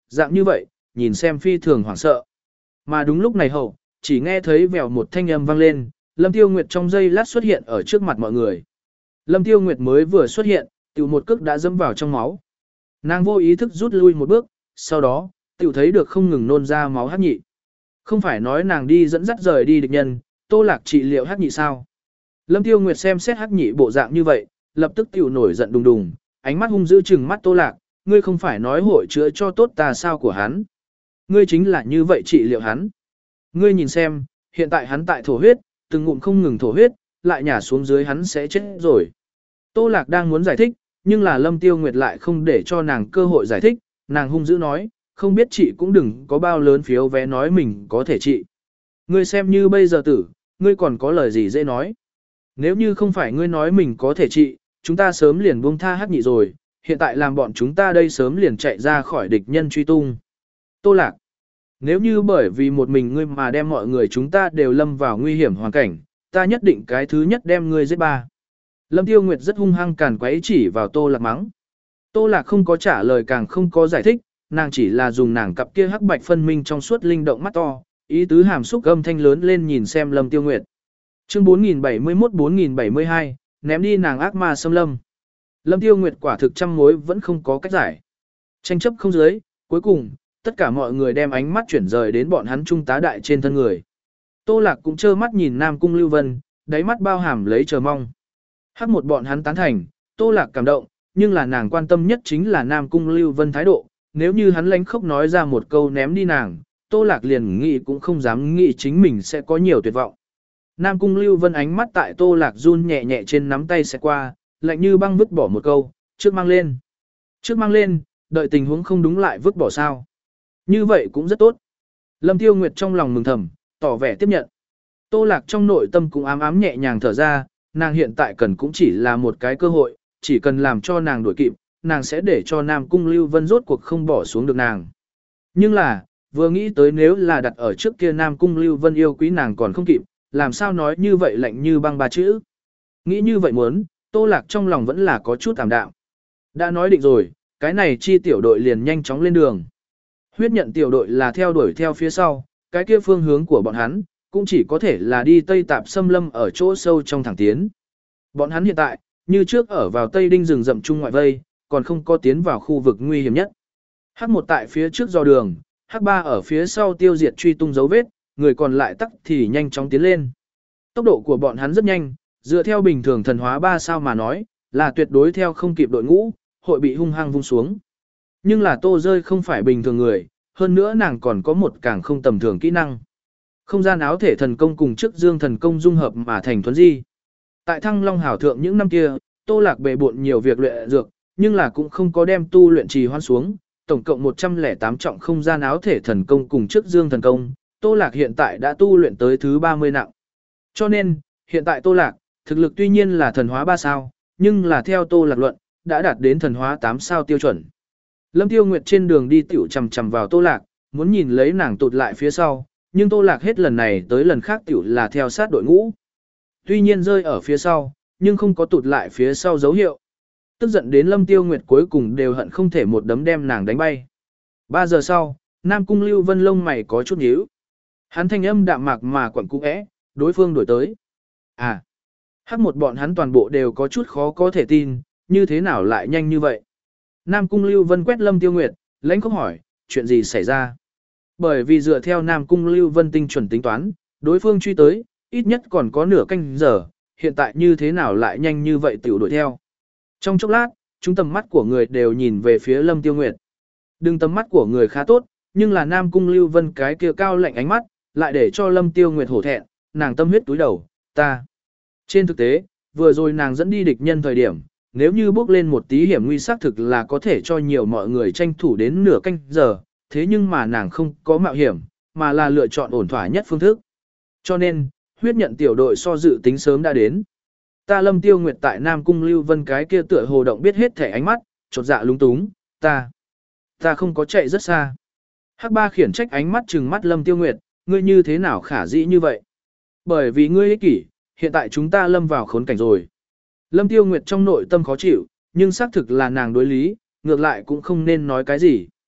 dạng như vậy, nhìn xem phi thường hoảng sợ. Mà đúng lúc này hậu, chỉ nghe thấy vèo một thanh âm vang lên, Lâm Tiêu Nguyệt trong giây lát xuất hiện ở trước mặt mọi người. Lâm Tiêu Nguyệt mới vừa xuất hiện, tiểu một cước đã dẫm vào trong máu. Nàng vô ý thức rút lui một bước, sau đó, tiểu thấy được không ngừng nôn ra máu hắc nhị. Không phải nói nàng đi dẫn dắt rời đi địch nhân, Tô Lạc trị liệu hắc nhị sao? Lâm Tiêu Nguyệt xem xét hắc nhị bộ dạng như vậy, lập tức tiểu nổi giận đùng đùng, ánh mắt hung dữ trừng mắt Tô Lạc, ngươi không phải nói hội chữa cho tốt tà sao của hắn. Ngươi chính là như vậy trị liệu hắn. Ngươi nhìn xem, hiện tại hắn tại thổ huyết, từng ngụm không ngừng thổ huyết, lại nhả xuống dưới hắn sẽ chết rồi. Tô Lạc đang muốn giải thích, nhưng là Lâm Tiêu Nguyệt lại không để cho nàng cơ hội giải thích, nàng hung dữ nói, không biết chị cũng đừng có bao lớn phiếu vé nói mình có thể trị. Ngươi xem như bây giờ tử, ngươi còn có lời gì dễ nói. Nếu như không phải ngươi nói mình có thể trị, chúng ta sớm liền buông tha hắc nhị rồi, hiện tại làm bọn chúng ta đây sớm liền chạy ra khỏi địch nhân truy tung. Tô Lạc, nếu như bởi vì một mình ngươi mà đem mọi người chúng ta đều lâm vào nguy hiểm hoàn cảnh, ta nhất định cái thứ nhất đem ngươi giết ba. Lâm Tiêu Nguyệt rất hung hăng càn quấy chỉ vào Tô Lạc mắng. Tô Lạc không có trả lời càng không có giải thích, nàng chỉ là dùng nàng cặp kia hắc bạch phân minh trong suốt linh động mắt to, ý tứ hàm xúc âm thanh lớn lên nhìn xem Lâm Tiêu Nguyệt. Chương bốn nghìn bảy mươi mốt bốn nghìn bảy mươi hai, ném đi nàng ác ma xâm lâm. Lâm Tiêu Nguyệt quả thực trăm mối vẫn không có cách giải. Tranh chấp không dưới, cuối cùng, tất cả mọi người đem ánh mắt chuyển rời đến bọn hắn trung tá đại trên thân người. Tô Lạc cũng trơ mắt nhìn Nam Cung Lưu Vân, đáy mắt bao hàm lấy chờ mong. Hắc một bọn hắn tán thành, Tô Lạc cảm động, nhưng là nàng quan tâm nhất chính là Nam Cung Lưu Vân thái độ, nếu như hắn lánh khóc nói ra một câu ném đi nàng, Tô Lạc liền nghĩ cũng không dám nghĩ chính mình sẽ có nhiều tuyệt vọng. Nam Cung Lưu Vân ánh mắt tại Tô Lạc run nhẹ nhẹ trên nắm tay sẽ qua, lạnh như băng vứt bỏ một câu, trước mang lên. Trước mang lên, đợi tình huống không đúng lại vứt bỏ sao. Như vậy cũng rất tốt. Lâm Tiêu Nguyệt trong lòng mừng thầm, tỏ vẻ tiếp nhận. Tô Lạc trong nội tâm cũng ám ám nhẹ nhàng thở ra, nàng hiện tại cần cũng chỉ là một cái cơ hội, chỉ cần làm cho nàng đuổi kịp, nàng sẽ để cho Nam Cung Lưu Vân rốt cuộc không bỏ xuống được nàng. Nhưng là, vừa nghĩ tới nếu là đặt ở trước kia Nam Cung Lưu Vân yêu quý nàng còn không kịp, làm sao nói như vậy lạnh như băng ba chữ. Nghĩ như vậy muốn, Tô Lạc trong lòng vẫn là có chút tạm đạm. Đã nói định rồi, cái này chi tiểu đội liền nhanh chóng lên đường. Huyết nhận tiểu đội là theo đuổi theo phía sau, cái kia phương hướng của bọn hắn, cũng chỉ có thể là đi Tây Tạp Xâm Lâm ở chỗ sâu trong thẳng tiến. Bọn hắn hiện tại, như trước ở vào Tây Đinh rừng rậm trung ngoại vây, còn không có tiến vào khu vực nguy hiểm nhất. Hắc một tại phía trước do đường, Hắc ba ở phía sau tiêu diệt truy tung dấu vết, người còn lại tắc thì nhanh chóng tiến lên. Tốc độ của bọn hắn rất nhanh, dựa theo bình thường thần hóa ba sao mà nói, là tuyệt đối theo không kịp đội ngũ, hội bị hung hăng vung xuống. Nhưng là Tô Rơi không phải bình thường người, hơn nữa nàng còn có một càng không tầm thường kỹ năng. Không gian áo thể thần công cùng trước dương thần công dung hợp mà thành thuấn di. Tại Thăng Long Hảo Thượng những năm kia, Tô Lạc bề bộn nhiều việc luyện dược, nhưng là cũng không có đem tu luyện trì hoãn xuống, tổng cộng một trăm lẻ tám trọng không gian áo thể thần công cùng trước dương thần công, Tô Lạc hiện tại đã tu luyện tới thứ ba mươi nặng. Cho nên, hiện tại Tô Lạc, thực lực tuy nhiên là thần hóa ba sao, nhưng là theo Tô Lạc luận, đã đạt đến thần hóa tám sao tiêu chuẩn. Lâm Tiêu Nguyệt trên đường đi tiểu chằm chằm vào Tô Lạc, muốn nhìn lấy nàng tụt lại phía sau, nhưng Tô Lạc hết lần này tới lần khác tiểu là theo sát đội ngũ. Tuy nhiên rơi ở phía sau, nhưng không có tụt lại phía sau dấu hiệu. Tức giận đến Lâm Tiêu Nguyệt cuối cùng đều hận không thể một đấm đem nàng đánh bay. Ba giờ sau, Nam Cung Lưu Vân lông mày có chút nhíu. Hắn thanh âm đạm mạc mà quẩn cung ẽ, đối phương đổi tới. À, hắc một bọn hắn toàn bộ đều có chút khó có thể tin, như thế nào lại nhanh như vậy. Nam Cung Lưu Vân quét Lâm Tiêu Nguyệt, lãnh khóc hỏi, chuyện gì xảy ra? Bởi vì dựa theo Nam Cung Lưu Vân tinh chuẩn tính toán, đối phương truy tới, ít nhất còn có nửa canh giờ, hiện tại như thế nào lại nhanh như vậy tiểu đuổi theo. Trong chốc lát, chúng tầm mắt của người đều nhìn về phía Lâm Tiêu Nguyệt. Đừng tầm mắt của người khá tốt, nhưng là Nam Cung Lưu Vân cái kia cao lạnh ánh mắt, lại để cho Lâm Tiêu Nguyệt hổ thẹn, nàng tâm huyết túi đầu, ta. Trên thực tế, vừa rồi nàng dẫn đi địch nhân thời điểm, nếu như bước lên một tí hiểm nguy xác thực là có thể cho nhiều mọi người tranh thủ đến nửa canh giờ, thế nhưng mà nàng không có mạo hiểm, mà là lựa chọn ổn thỏa nhất phương thức. Cho nên, huyết nhận tiểu đội so dự tính sớm đã đến. Ta Lâm Tiêu Nguyệt tại Nam Cung Lưu Vân cái kia tựa hồ động biết hết thể ánh mắt, chột dạ lúng túng, ta, ta không có chạy rất xa. Hắc ba khiển trách ánh mắt trừng mắt Lâm Tiêu Nguyệt, ngươi như thế nào khả dĩ như vậy? Bởi vì ngươi ích kỷ, hiện tại chúng ta lâm vào khốn cảnh rồi. Lâm Tiêu Nguyệt trong nội tâm khó chịu, nhưng xác thực là nàng đối lý, ngược lại cũng không nên nói cái gì.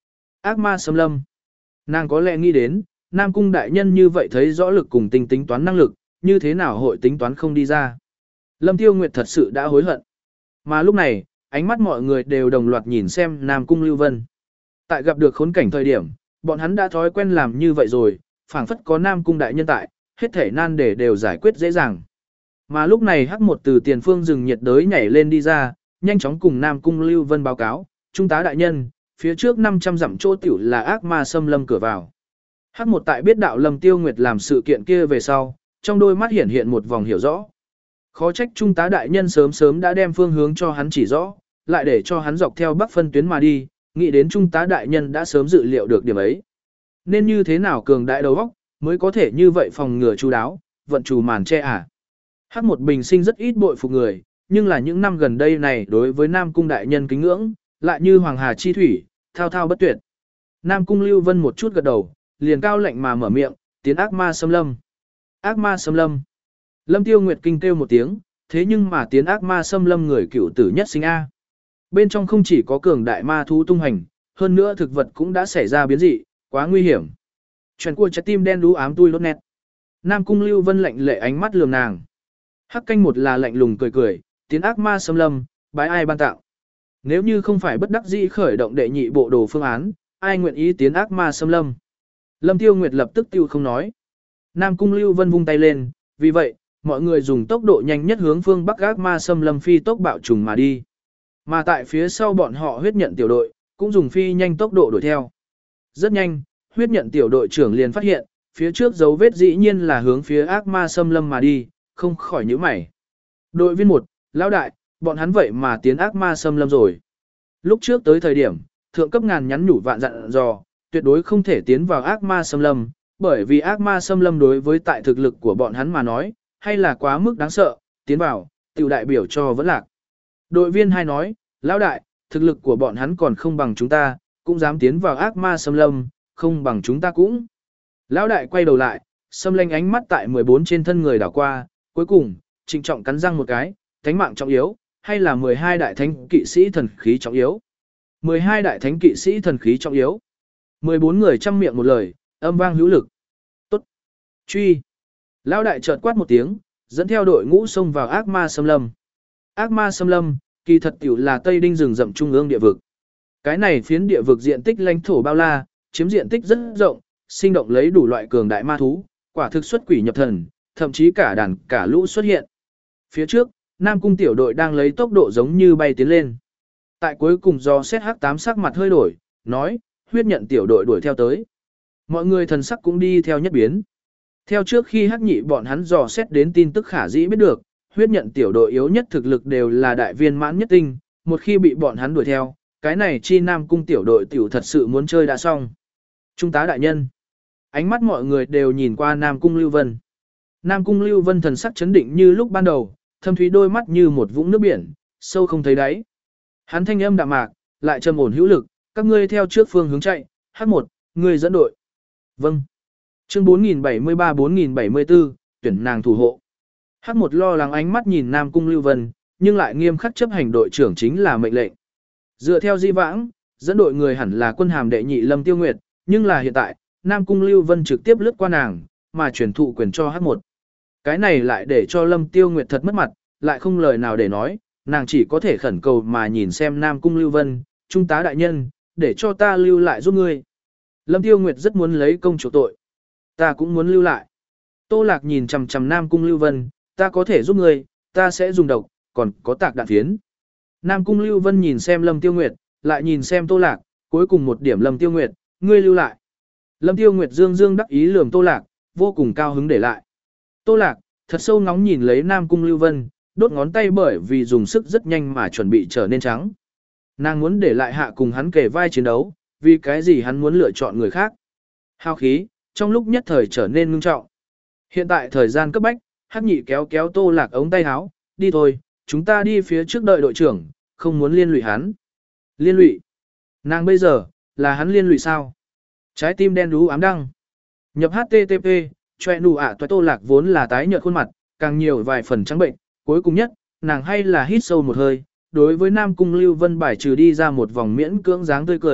Ác ma xâm lâm. Nàng có lẽ nghĩ đến, Nam Cung đại nhân như vậy thấy rõ lực cùng tính tính toán năng lực, như thế nào hội tính toán không đi ra. Lâm Tiêu Nguyệt thật sự đã hối hận. Mà lúc này, ánh mắt mọi người đều đồng loạt nhìn xem Nam Cung Lưu Vân. Tại gặp được khốn cảnh thời điểm, bọn hắn đã thói quen làm như vậy rồi, phảng phất có Nam Cung đại nhân tại, hết thể nan để đều giải quyết dễ dàng. Mà lúc này hắc một từ tiền phương rừng nhiệt đới nhảy lên đi ra, nhanh chóng cùng Nam Cung Lưu Vân báo cáo, trung tá đại nhân, phía trước năm trăm dặm chỗ tiểu là ác ma xâm lâm cửa vào. Hắc một tại biết đạo Lâm Tiêu Nguyệt làm sự kiện kia về sau, trong đôi mắt hiển hiện một vòng hiểu rõ. Khó trách trung tá đại nhân sớm sớm đã đem phương hướng cho hắn chỉ rõ, lại để cho hắn dọc theo bắc phân tuyến mà đi, nghĩ đến trung tá đại nhân đã sớm dự liệu được điểm ấy. Nên như thế nào cường đại đầu óc mới có thể như vậy phòng ngừa chu đáo, vận trù màn che à. Hắc một bình sinh rất ít bội phục người, nhưng là những năm gần đây này đối với Nam Cung đại nhân kính ngưỡng, lại như hoàng hà chi thủy, thao thao bất tuyệt. Nam Cung Lưu Vân một chút gật đầu, liền cao lạnh mà mở miệng, tiến ác ma xâm lâm. Ác ma xâm lâm. Lâm Tiêu Nguyệt kinh kêu một tiếng, thế nhưng mà tiến ác ma xâm lâm người cựu tử nhất sinh A. Bên trong không chỉ có cường đại ma thú tung hành, hơn nữa thực vật cũng đã xảy ra biến dị, quá nguy hiểm. Chuyện của trái tim đen đú ám tui lốt nét. Nam Cung Lưu Vân lạnh lệ ánh mắt lườm nàng. Hắc canh một là lạnh lùng cười cười, tiến ác ma xâm lâm, bái ai ban tạo. Nếu như không phải bất đắc dĩ khởi động đệ nhị bộ đồ phương án, ai nguyện ý tiến ác ma xâm lâm. Lâm Tiêu Nguyệt lập tức tiêu không nói. Nam Cung Lưu Vân vung tay lên, vì vậy, mọi người dùng tốc độ nhanh nhất hướng phương Bắc ác ma xâm lâm phi tốc bạo trùng mà đi. Mà tại phía sau bọn họ huyết nhận tiểu đội, cũng dùng phi nhanh tốc độ đuổi theo. Rất nhanh, huyết nhận tiểu đội trưởng liền phát hiện, phía trước dấu vết dĩ nhiên là hướng phía ác ma xâm lâm mà đi, không khỏi nhíu mày. Đội viên một, lão đại, bọn hắn vậy mà tiến ác ma xâm lâm rồi. Lúc trước tới thời điểm, thượng cấp ngàn nhắn nhủ vạn dặn dò, tuyệt đối không thể tiến vào ác ma xâm lâm, bởi vì ác ma xâm lâm đối với tại thực lực của bọn hắn mà nói, hay là quá mức đáng sợ, tiến vào, tiểu đại biểu cho vẫn lạc. Đội viên hai nói, lão đại, thực lực của bọn hắn còn không bằng chúng ta, cũng dám tiến vào ác ma xâm lâm, không bằng chúng ta cũng. Lão đại quay đầu lại, xâm lanh ánh mắt tại mười bốn trên thân người đảo qua, cuối cùng, trịnh trọng cắn răng một cái, thánh mạng trọng yếu, hay là mười hai đại thánh kỵ sĩ thần khí trọng yếu. mười hai đại thánh kỵ sĩ thần khí trọng yếu. mười bốn người chăm miệng một lời, âm vang hữu lực. Tốt. Truy. Lão đại chợt quát một tiếng, dẫn theo đội ngũ xông vào ác ma xâm lâm. Ác ma xâm lâm, kỳ thật tiểu là Tây Đinh rừng rậm trung ương địa vực. Cái này phiến địa vực diện tích lãnh thổ bao la, chiếm diện tích rất rộng, sinh động lấy đủ loại cường đại ma thú, quả thực xuất quỷ nhập thần, thậm chí cả đàn cả lũ xuất hiện. Phía trước, Nam Cung tiểu đội đang lấy tốc độ giống như bay tiến lên. Tại cuối cùng do xét hắc tám sắc mặt hơi đổi, nói, huyết nhận tiểu đội đuổi theo tới. Mọi người thần sắc cũng đi theo nhất biến. Theo trước khi hắc nhị bọn hắn dò xét đến tin tức khả dĩ biết được, huyết nhận tiểu đội yếu nhất thực lực đều là đại viên mãn nhất tinh, một khi bị bọn hắn đuổi theo, cái này chi Nam Cung tiểu đội tiểu thật sự muốn chơi đã xong. Trung tá đại nhân. Ánh mắt mọi người đều nhìn qua Nam Cung Lưu Vân. Nam Cung Lưu Vân thần sắc chấn định như lúc ban đầu, thâm thúy đôi mắt như một vũng nước biển, sâu không thấy đáy. Hắn thanh âm đạm mạc, lại trầm ổn hữu lực, các ngươi theo trước phương hướng chạy, hát một, ngươi dẫn đội. Vâng. Chương bốn nghìn bảy mươi ba bốn nghìn bảy mươi bốn, tuyển nàng thủ hộ. hát một lo lắng ánh mắt nhìn Nam Cung Lưu Vân, nhưng lại nghiêm khắc chấp hành đội trưởng chính là mệnh lệnh. Dựa theo di vãng, dẫn đội người hẳn là quân hàm đệ nhị Lâm Tiêu Nguyệt, nhưng là hiện tại, Nam Cung Lưu Vân trực tiếp lướt qua nàng, mà chuyển thụ quyền cho hát một. Cái này lại để cho Lâm Tiêu Nguyệt thật mất mặt, lại không lời nào để nói, nàng chỉ có thể khẩn cầu mà nhìn xem Nam Cung Lưu Vân, trung tá đại nhân, để cho ta lưu lại giúp ngươi. Lâm Tiêu Nguyệt rất muốn lấy công chủ tội. Ta cũng muốn lưu lại. Tô Lạc nhìn chằm chằm Nam Cung Lưu Vân, ta có thể giúp ngươi, ta sẽ dùng độc, còn có tạc đạn phiến. Nam Cung Lưu Vân nhìn xem Lâm Tiêu Nguyệt, lại nhìn xem Tô Lạc, cuối cùng một điểm Lâm Tiêu Nguyệt, ngươi lưu lại. Lâm Tiêu Nguyệt dương dương đắc ý lườm Tô Lạc, vô cùng cao hứng để lại. Tô Lạc, thật sâu ngóng nhìn lấy Nam Cung Lưu Vân, đốt ngón tay bởi vì dùng sức rất nhanh mà chuẩn bị trở nên trắng. Nàng muốn để lại hạ cùng hắn kề vai chiến đấu, vì cái gì hắn muốn lựa chọn người khác. Hao khí, trong lúc nhất thời trở nên ngưng trọng. Hiện tại thời gian cấp bách, Hắc Nhị kéo kéo Tô Lạc ống tay áo, đi thôi, chúng ta đi phía trước đợi đội trưởng, không muốn liên lụy hắn. Liên lụy? Nàng bây giờ, là hắn liên lụy sao? Trái tim đen đú ám đăng. Nhập hát tê tê pê, choe nụ ạ toại Tô Lạc vốn là tái nhợt khuôn mặt, càng nhiều vài phần trắng bệnh, cuối cùng nhất, nàng hay là hít sâu một hơi, đối với Nam Cung Lưu Vân bài trừ đi ra một vòng miễn cưỡng dáng tươi cười,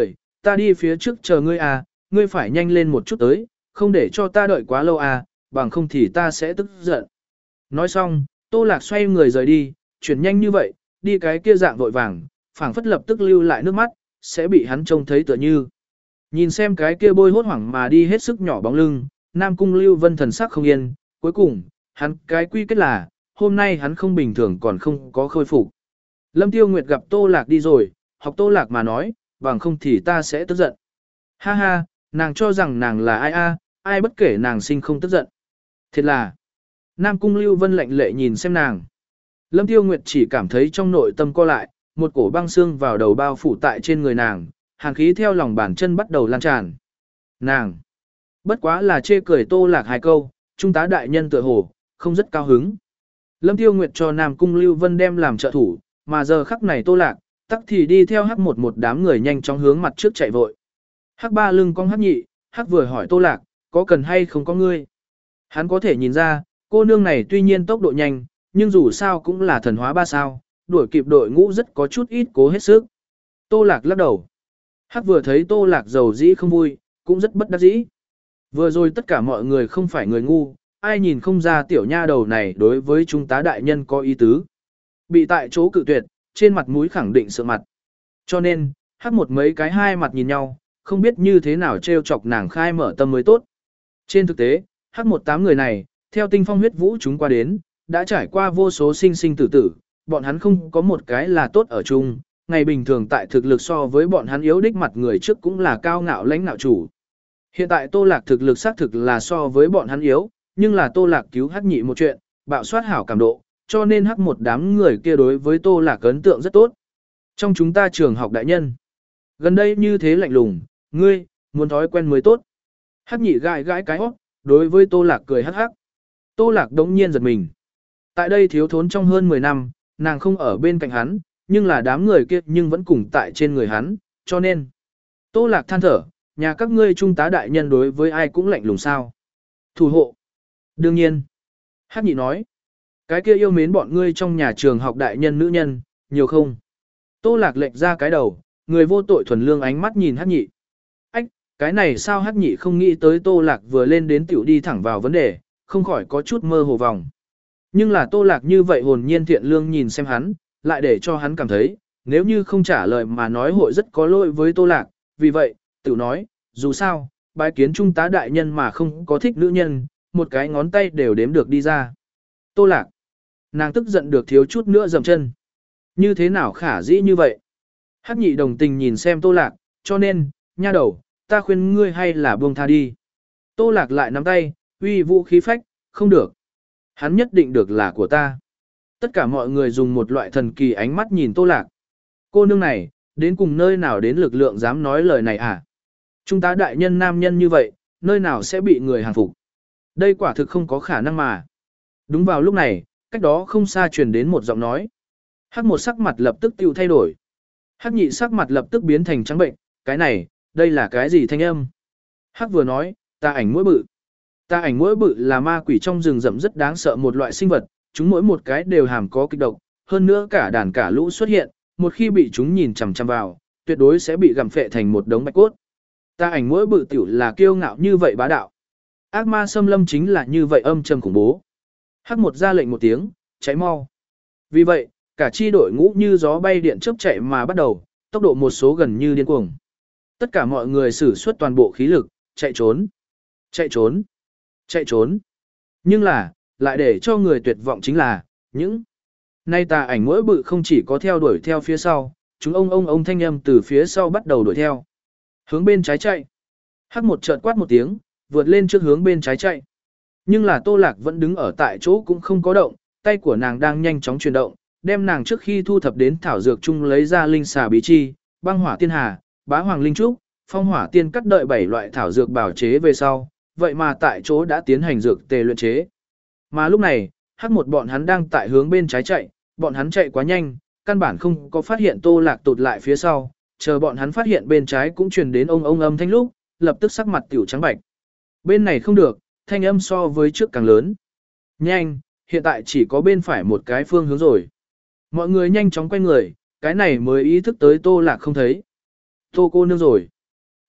ta đi phía trước chờ ngươi à, ngươi phải nhanh lên một chút tới, không để cho ta đợi quá lâu à, bằng không thì ta sẽ tức giận. Nói xong, Tô Lạc xoay người rời đi, chuyển nhanh như vậy, đi cái kia dạng vội vàng, phảng phất lập tức lưu lại nước mắt, sẽ bị hắn trông thấy tựa như. Nhìn xem cái kia bôi hốt hoảng mà đi hết sức nhỏ bóng lưng, Nam Cung Lưu Vân thần sắc không yên, cuối cùng, hắn cái quy kết là, hôm nay hắn không bình thường còn không có khôi phục. Lâm Tiêu Nguyệt gặp Tô Lạc đi rồi, học Tô Lạc mà nói, bằng không thì ta sẽ tức giận. Ha ha, nàng cho rằng nàng là ai a, ai bất kể nàng sinh không tức giận. Thiệt là, Nam Cung Lưu Vân lạnh lệ nhìn xem nàng. Lâm Tiêu Nguyệt chỉ cảm thấy trong nội tâm co lại, một cổ băng xương vào đầu bao phủ tại trên người nàng, hàn khí theo lòng bàn chân bắt đầu lan tràn. Nàng, bất quá là chê cười Tô Lạc hai câu, trung tá đại nhân tựa hồ, không rất cao hứng. Lâm Tiêu Nguyệt cho Nam Cung Lưu Vân đem làm trợ thủ, mà giờ khắc này Tô Lạc, tắc thì đi theo hắc một một đám người nhanh chóng hướng mặt trước chạy vội. Hắc ba lưng cong hắc nhị, hắc vừa hỏi Tô Lạc, có cần hay không có ngươi? Hắn có thể nhìn ra, cô nương này tuy nhiên tốc độ nhanh, nhưng dù sao cũng là thần hóa ba sao, đuổi kịp đội ngũ rất có chút ít cố hết sức. Tô Lạc lắc đầu. Hắc vừa thấy Tô Lạc giàu dĩ không vui, cũng rất bất đắc dĩ. Vừa rồi tất cả mọi người không phải người ngu, ai nhìn không ra tiểu nha đầu này đối với trung tá đại nhân có ý tứ. Bị tại chỗ cự tuyệt, trên mặt mũi khẳng định sợ mặt. Cho nên, Hắc một mấy cái hai mặt nhìn nhau, không biết như thế nào trêu chọc nàng khai mở tâm mới tốt. Trên thực tế, Hắc một tám người này, theo tinh phong huyết vũ chúng qua đến, đã trải qua vô số sinh sinh tử tử, bọn hắn không có một cái là tốt ở chung, ngày bình thường tại thực lực so với bọn hắn yếu đích mặt người trước cũng là cao ngạo lãnh ngạo chủ. Hiện tại Tô Lạc thực lực xác thực là so với bọn hắn yếu, nhưng là Tô Lạc cứu Hắc nhị một chuyện, bạo soát hảo cảm độ, cho nên Hắc một đám người kia đối với Tô Lạc ấn tượng rất tốt. Trong chúng ta trường học đại nhân, gần đây như thế lạnh lùng, ngươi, muốn thói quen mới tốt. Hắc nhị gãi gãi cái hót, đối với Tô Lạc cười hắc hắc. Tô Lạc đống nhiên giật mình. Tại đây thiếu thốn trong hơn mười năm, nàng không ở bên cạnh hắn, nhưng là đám người kia nhưng vẫn cùng tại trên người hắn, cho nên. Tô Lạc than thở, nhà các ngươi trung tá đại nhân đối với ai cũng lạnh lùng sao. Thủ hộ. Đương nhiên. Hắc nhị nói. Cái kia yêu mến bọn ngươi trong nhà trường học đại nhân nữ nhân, nhiều không? Tô Lạc lệch ra cái đầu, người vô tội thuần lương ánh mắt nhìn Hắc nhị. Ách, cái này sao Hắc nhị không nghĩ tới Tô Lạc vừa lên đến tiểu đi thẳng vào vấn đề, không khỏi có chút mơ hồ vòng. Nhưng là Tô Lạc như vậy hồn nhiên thiện lương nhìn xem hắn, lại để cho hắn cảm thấy, nếu như không trả lời mà nói hội rất có lỗi với Tô Lạc, vì vậy, tiểu nói, dù sao, bái kiến trung tá đại nhân mà không có thích nữ nhân, một cái ngón tay đều đếm được đi ra. Tô Lạc, nàng tức giận được thiếu chút nữa dầm chân. Như thế nào khả dĩ như vậy? Hắc nhị đồng tình nhìn xem Tô Lạc, cho nên, nha đầu, ta khuyên ngươi hay là buông tha đi. Tô Lạc lại nắm tay, uy vũ khí phách, không được. Hắn nhất định được là của ta. Tất cả mọi người dùng một loại thần kỳ ánh mắt nhìn Tô Lạc. Cô nương này, đến cùng nơi nào đến lực lượng dám nói lời này à? Trung tá đại nhân nam nhân như vậy, nơi nào sẽ bị người hàng phục? Đây quả thực không có khả năng mà. Đúng vào lúc này, cách đó không xa truyền đến một giọng nói. Hắc một sắc mặt lập tức tiêu thay đổi. Hắc nhị sắc mặt lập tức biến thành trắng bệnh, cái này, đây là cái gì thanh âm? Hắc vừa nói, ta ảnh mũi bự. Ta ảnh mũi bự là ma quỷ trong rừng rậm rất đáng sợ một loại sinh vật, chúng mỗi một cái đều hàm có kịch độc, hơn nữa cả đàn cả lũ xuất hiện, một khi bị chúng nhìn chằm chằm vào, tuyệt đối sẽ bị gặm phệ thành một đống bạch cốt. Ta ảnh mũi bự tiểu là kiêu ngạo như vậy bá đạo. Ác ma xâm lâm chính là như vậy âm trầm khủng bố. Hắc một ra lệnh một tiếng, cháy mau. Vì vậy, cả chi đội ngũ như gió bay điện chớp chạy mà bắt đầu, tốc độ một số gần như điên cuồng. Tất cả mọi người sử xuất toàn bộ khí lực, chạy trốn, chạy trốn, chạy trốn. Nhưng là, lại để cho người tuyệt vọng chính là, những nay tà ảnh mỗi bự không chỉ có theo đuổi theo phía sau, chúng ông ông ông thanh âm từ phía sau bắt đầu đuổi theo. Hướng bên trái chạy. Hắc một chợt quát một tiếng, vượt lên trước hướng bên trái chạy. Nhưng là Tô Lạc vẫn đứng ở tại chỗ cũng không có động, tay của nàng đang nhanh chóng chuyển động, đem nàng trước khi thu thập đến thảo dược chung lấy ra linh xà bí chi, băng hỏa tiên hà, bá hoàng linh trúc, phong hỏa tiên cắt đợi bảy loại thảo dược bảo chế về sau, vậy mà tại chỗ đã tiến hành dược tề luyện chế. Mà lúc này, Hắc một bọn hắn đang tại hướng bên trái chạy, bọn hắn chạy quá nhanh, căn bản không có phát hiện Tô Lạc tụt lại phía sau, chờ bọn hắn phát hiện bên trái cũng truyền đến ông ông âm thanh lúc, lập tức sắc mặt tiểu trắng bạch. Bên này không được, thanh âm so với trước càng lớn. Nhanh, hiện tại chỉ có bên phải một cái phương hướng rồi. Mọi người nhanh chóng quay người, cái này mới ý thức tới Tô Lạc không thấy. Tô cô nương rồi.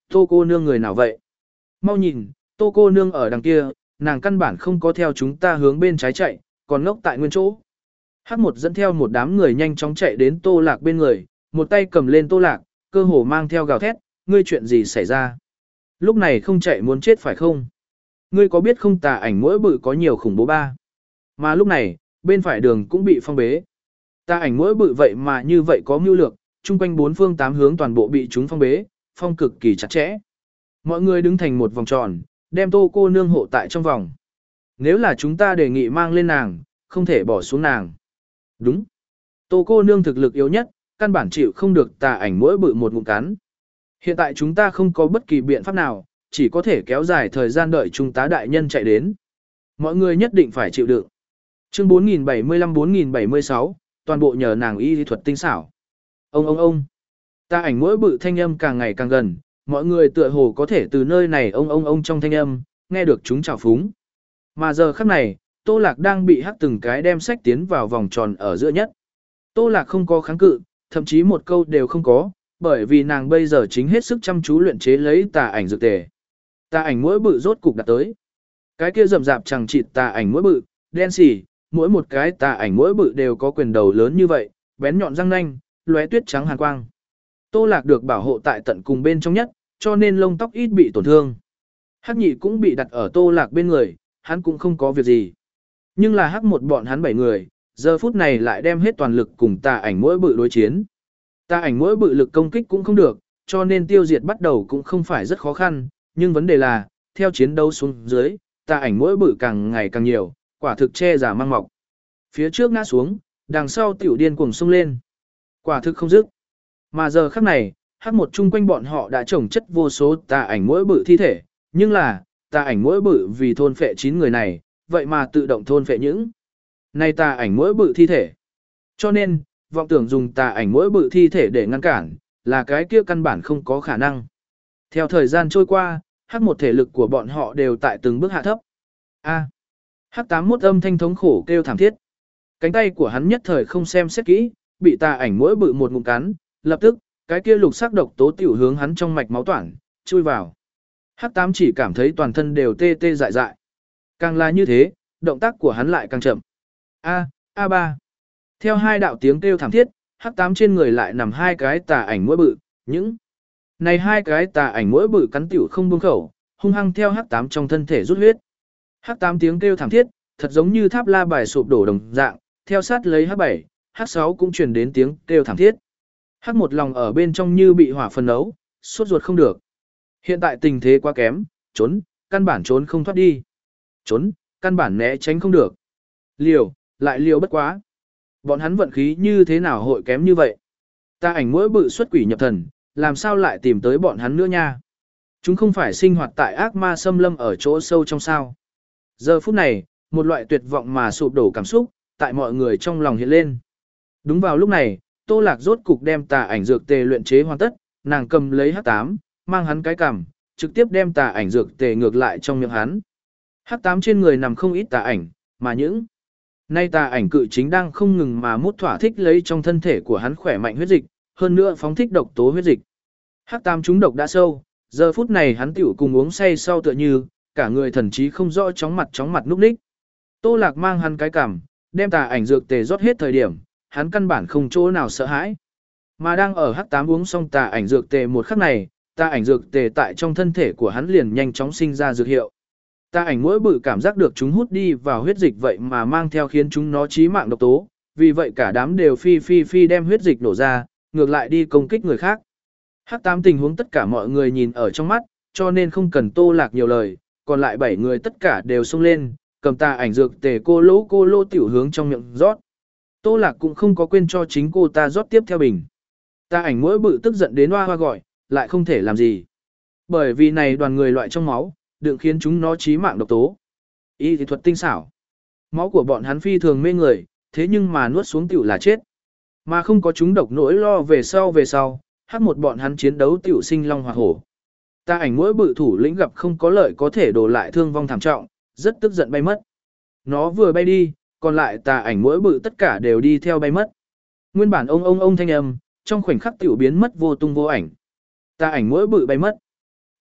Tô cô nương người nào vậy? Mau nhìn, tô cô nương ở đằng kia, nàng căn bản không có theo chúng ta hướng bên trái chạy, còn ngốc tại nguyên chỗ. Hắc một dẫn theo một đám người nhanh chóng chạy đến tô lạc bên người, một tay cầm lên tô lạc, cơ hồ mang theo gào thét, ngươi chuyện gì xảy ra? Lúc này không chạy muốn chết phải không? Ngươi có biết không tà ảnh mỗi bự có nhiều khủng bố ba? Mà lúc này, bên phải đường cũng bị phong bế. Tà ảnh mỗi bự vậy mà như vậy có mưu lược, chung quanh bốn phương tám hướng toàn bộ bị chúng phong bế, phong cực kỳ chặt chẽ. Mọi người đứng thành một vòng tròn, đem tô cô nương hộ tại trong vòng. Nếu là chúng ta đề nghị mang lên nàng, không thể bỏ xuống nàng. Đúng. Tô cô nương thực lực yếu nhất, căn bản chịu không được tà ảnh mỗi bự một ngụm cắn. Hiện tại chúng ta không có bất kỳ biện pháp nào, chỉ có thể kéo dài thời gian đợi trung tá đại nhân chạy đến. Mọi người nhất định phải chịu đựng. Chương bốn nghìn bảy mươi lăm bốn nghìn bảy mươi sáu, toàn bộ nhờ nàng y lý thuật tinh xảo. Ông ông ông. Tà ảnh mỗi bự thanh âm càng ngày càng gần, mọi người tựa hồ có thể từ nơi này ông ông ông trong thanh âm, nghe được chúng chào phúng. Mà giờ khắc này, Tô Lạc đang bị hắc từng cái đem sách tiến vào vòng tròn ở giữa nhất. Tô Lạc không có kháng cự, thậm chí một câu đều không có, bởi vì nàng bây giờ chính hết sức chăm chú luyện chế lấy tà ảnh dược tề. Tà ảnh mỗi bự rốt cục đặt tới. Cái kia rậm rạp chẳng chịt tà ảnh mỗi bự, đen xỉ, mỗi một cái tà ảnh mỗi bự đều có quyền đầu lớn như vậy, bén nhọn răng nanh, lóe tuyết trắng hàn quang. Tô Lạc được bảo hộ tại tận cùng bên trong nhất, cho nên lông tóc ít bị tổn thương. Hắc nhị cũng bị đặt ở Tô Lạc bên người, hắn cũng không có việc gì. Nhưng là hắc một bọn hắn bảy người, giờ phút này lại đem hết toàn lực cùng tà ảnh mỗi bự đối chiến. Tà ảnh mỗi bự lực công kích cũng không được, cho nên tiêu diệt bắt đầu cũng không phải rất khó khăn, nhưng vấn đề là, theo chiến đấu xuống dưới, tà ảnh mỗi bự càng ngày càng nhiều, quả thực che giả mang mọc. Phía trước ngã xuống, đằng sau tiểu điên cuồng xông lên. Quả thực không dứt. Mà giờ khắc này, hắc một chung quanh bọn họ đã trồng chất vô số tà ảnh mỗi bự thi thể, nhưng là, tà ảnh mỗi bự vì thôn phệ chín người này, vậy mà tự động thôn phệ những này tà ảnh mỗi bự thi thể. Cho nên, vọng tưởng dùng tà ảnh mỗi bự thi thể để ngăn cản, là cái kia căn bản không có khả năng. Theo thời gian trôi qua, hắc một thể lực của bọn họ đều tại từng bước hạ thấp. A. Hắc tám mốt âm thanh thống khổ kêu thảm thiết. Cánh tay của hắn nhất thời không xem xét kỹ, bị tà ảnh mỗi bự một ngụm cắn, lập tức, cái kia lục sắc độc tố tiểu hướng hắn trong mạch máu toản, chui vào. Hắc tám chỉ cảm thấy toàn thân đều tê tê dại dại. Càng là như thế, động tác của hắn lại càng chậm. A, A ba. Theo hai đạo tiếng kêu thảm thiết, hắc tám trên người lại nằm hai cái tà ảnh mỗi bự, những này hai cái tà ảnh mỗi bự cắn tiểu không buông khẩu, hung hăng theo hắc tám trong thân thể rút huyết. Hắc tám tiếng kêu thảm thiết, thật giống như tháp la bài sụp đổ đồng dạng, theo sát lấy hắc bảy, hắc sáu cũng truyền đến tiếng kêu thảm thiết. Hắc một lòng ở bên trong như bị hỏa phần nấu, sốt ruột không được. Hiện tại tình thế quá kém, trốn, căn bản trốn không thoát đi. Trốn, căn bản né tránh không được. Liều, lại liều bất quá. Bọn hắn vận khí như thế nào hội kém như vậy? Ta ảnh mỗi bự xuất quỷ nhập thần, làm sao lại tìm tới bọn hắn nữa nha? Chúng không phải sinh hoạt tại ác ma xâm lâm ở chỗ sâu trong sao. Giờ phút này, một loại tuyệt vọng mà sụp đổ cảm xúc, tại mọi người trong lòng hiện lên. Đúng vào lúc này, Tô Lạc rốt cục đem tà ảnh dược tề luyện chế hoàn tất, nàng cầm lấy hắc tám, mang hắn cái cằm, trực tiếp đem tà ảnh dược tề ngược lại trong miệng hắn. hắc tám trên người nằm không ít tà ảnh, mà những nay tà ảnh cự chính đang không ngừng mà mút thỏa thích lấy trong thân thể của hắn khỏe mạnh huyết dịch, hơn nữa phóng thích độc tố huyết dịch. hắc tám trúng độc đã sâu, giờ phút này hắn tiểu cùng uống say sau tựa như, cả người thần trí không rõ chóng mặt chóng mặt núp ních. Tô Lạc mang hắn cái cằm, đem tà ảnh dược tề rót hết thời điểm, hắn căn bản không chỗ nào sợ hãi. Mà đang ở hắc tám uống xong tà ảnh dược tề một khắc này, tà ảnh dược tề tại trong thân thể của hắn liền nhanh chóng sinh ra dược hiệu. Tà ảnh mỗi bự cảm giác được chúng hút đi vào huyết dịch vậy mà mang theo khiến chúng nó chí mạng độc tố, vì vậy cả đám đều phi phi phi đem huyết dịch nổ ra, ngược lại đi công kích người khác. hắc tám tình huống tất cả mọi người nhìn ở trong mắt, cho nên không cần Tô Lạc nhiều lời, còn lại bảy người tất cả đều xông lên, cầm tà ảnh dược tề cô lỗ cô lỗ tiểu hướng trong miệng rót. Tô Lạc cũng không có quên cho chính cô ta rót tiếp theo bình. Tà ảnh mỗi bự tức giận đến hoa hoa gọi, lại không thể làm gì. Bởi vì này đoàn người loại trong máu, đừng khiến chúng nó chí mạng độc tố. Y thì thuật tinh xảo. Máu của bọn hắn phi thường mê người, thế nhưng mà nuốt xuống tiểu là chết. Mà không có chúng độc nỗi lo về sau về sau, hắc một bọn hắn chiến đấu tiểu sinh long hoạt hổ. Tà ảnh mỗi bự thủ lĩnh gặp không có lợi có thể đổ lại thương vong thảm trọng, rất tức giận bay mất. Nó vừa bay đi, còn lại tà ảnh mỗi bự tất cả đều đi theo bay mất. Nguyên bản ông ông ông thanh âm, trong khoảnh khắc tiểu biến mất vô tung vô ảnh. Tà ảnh mỗi bự bay mất.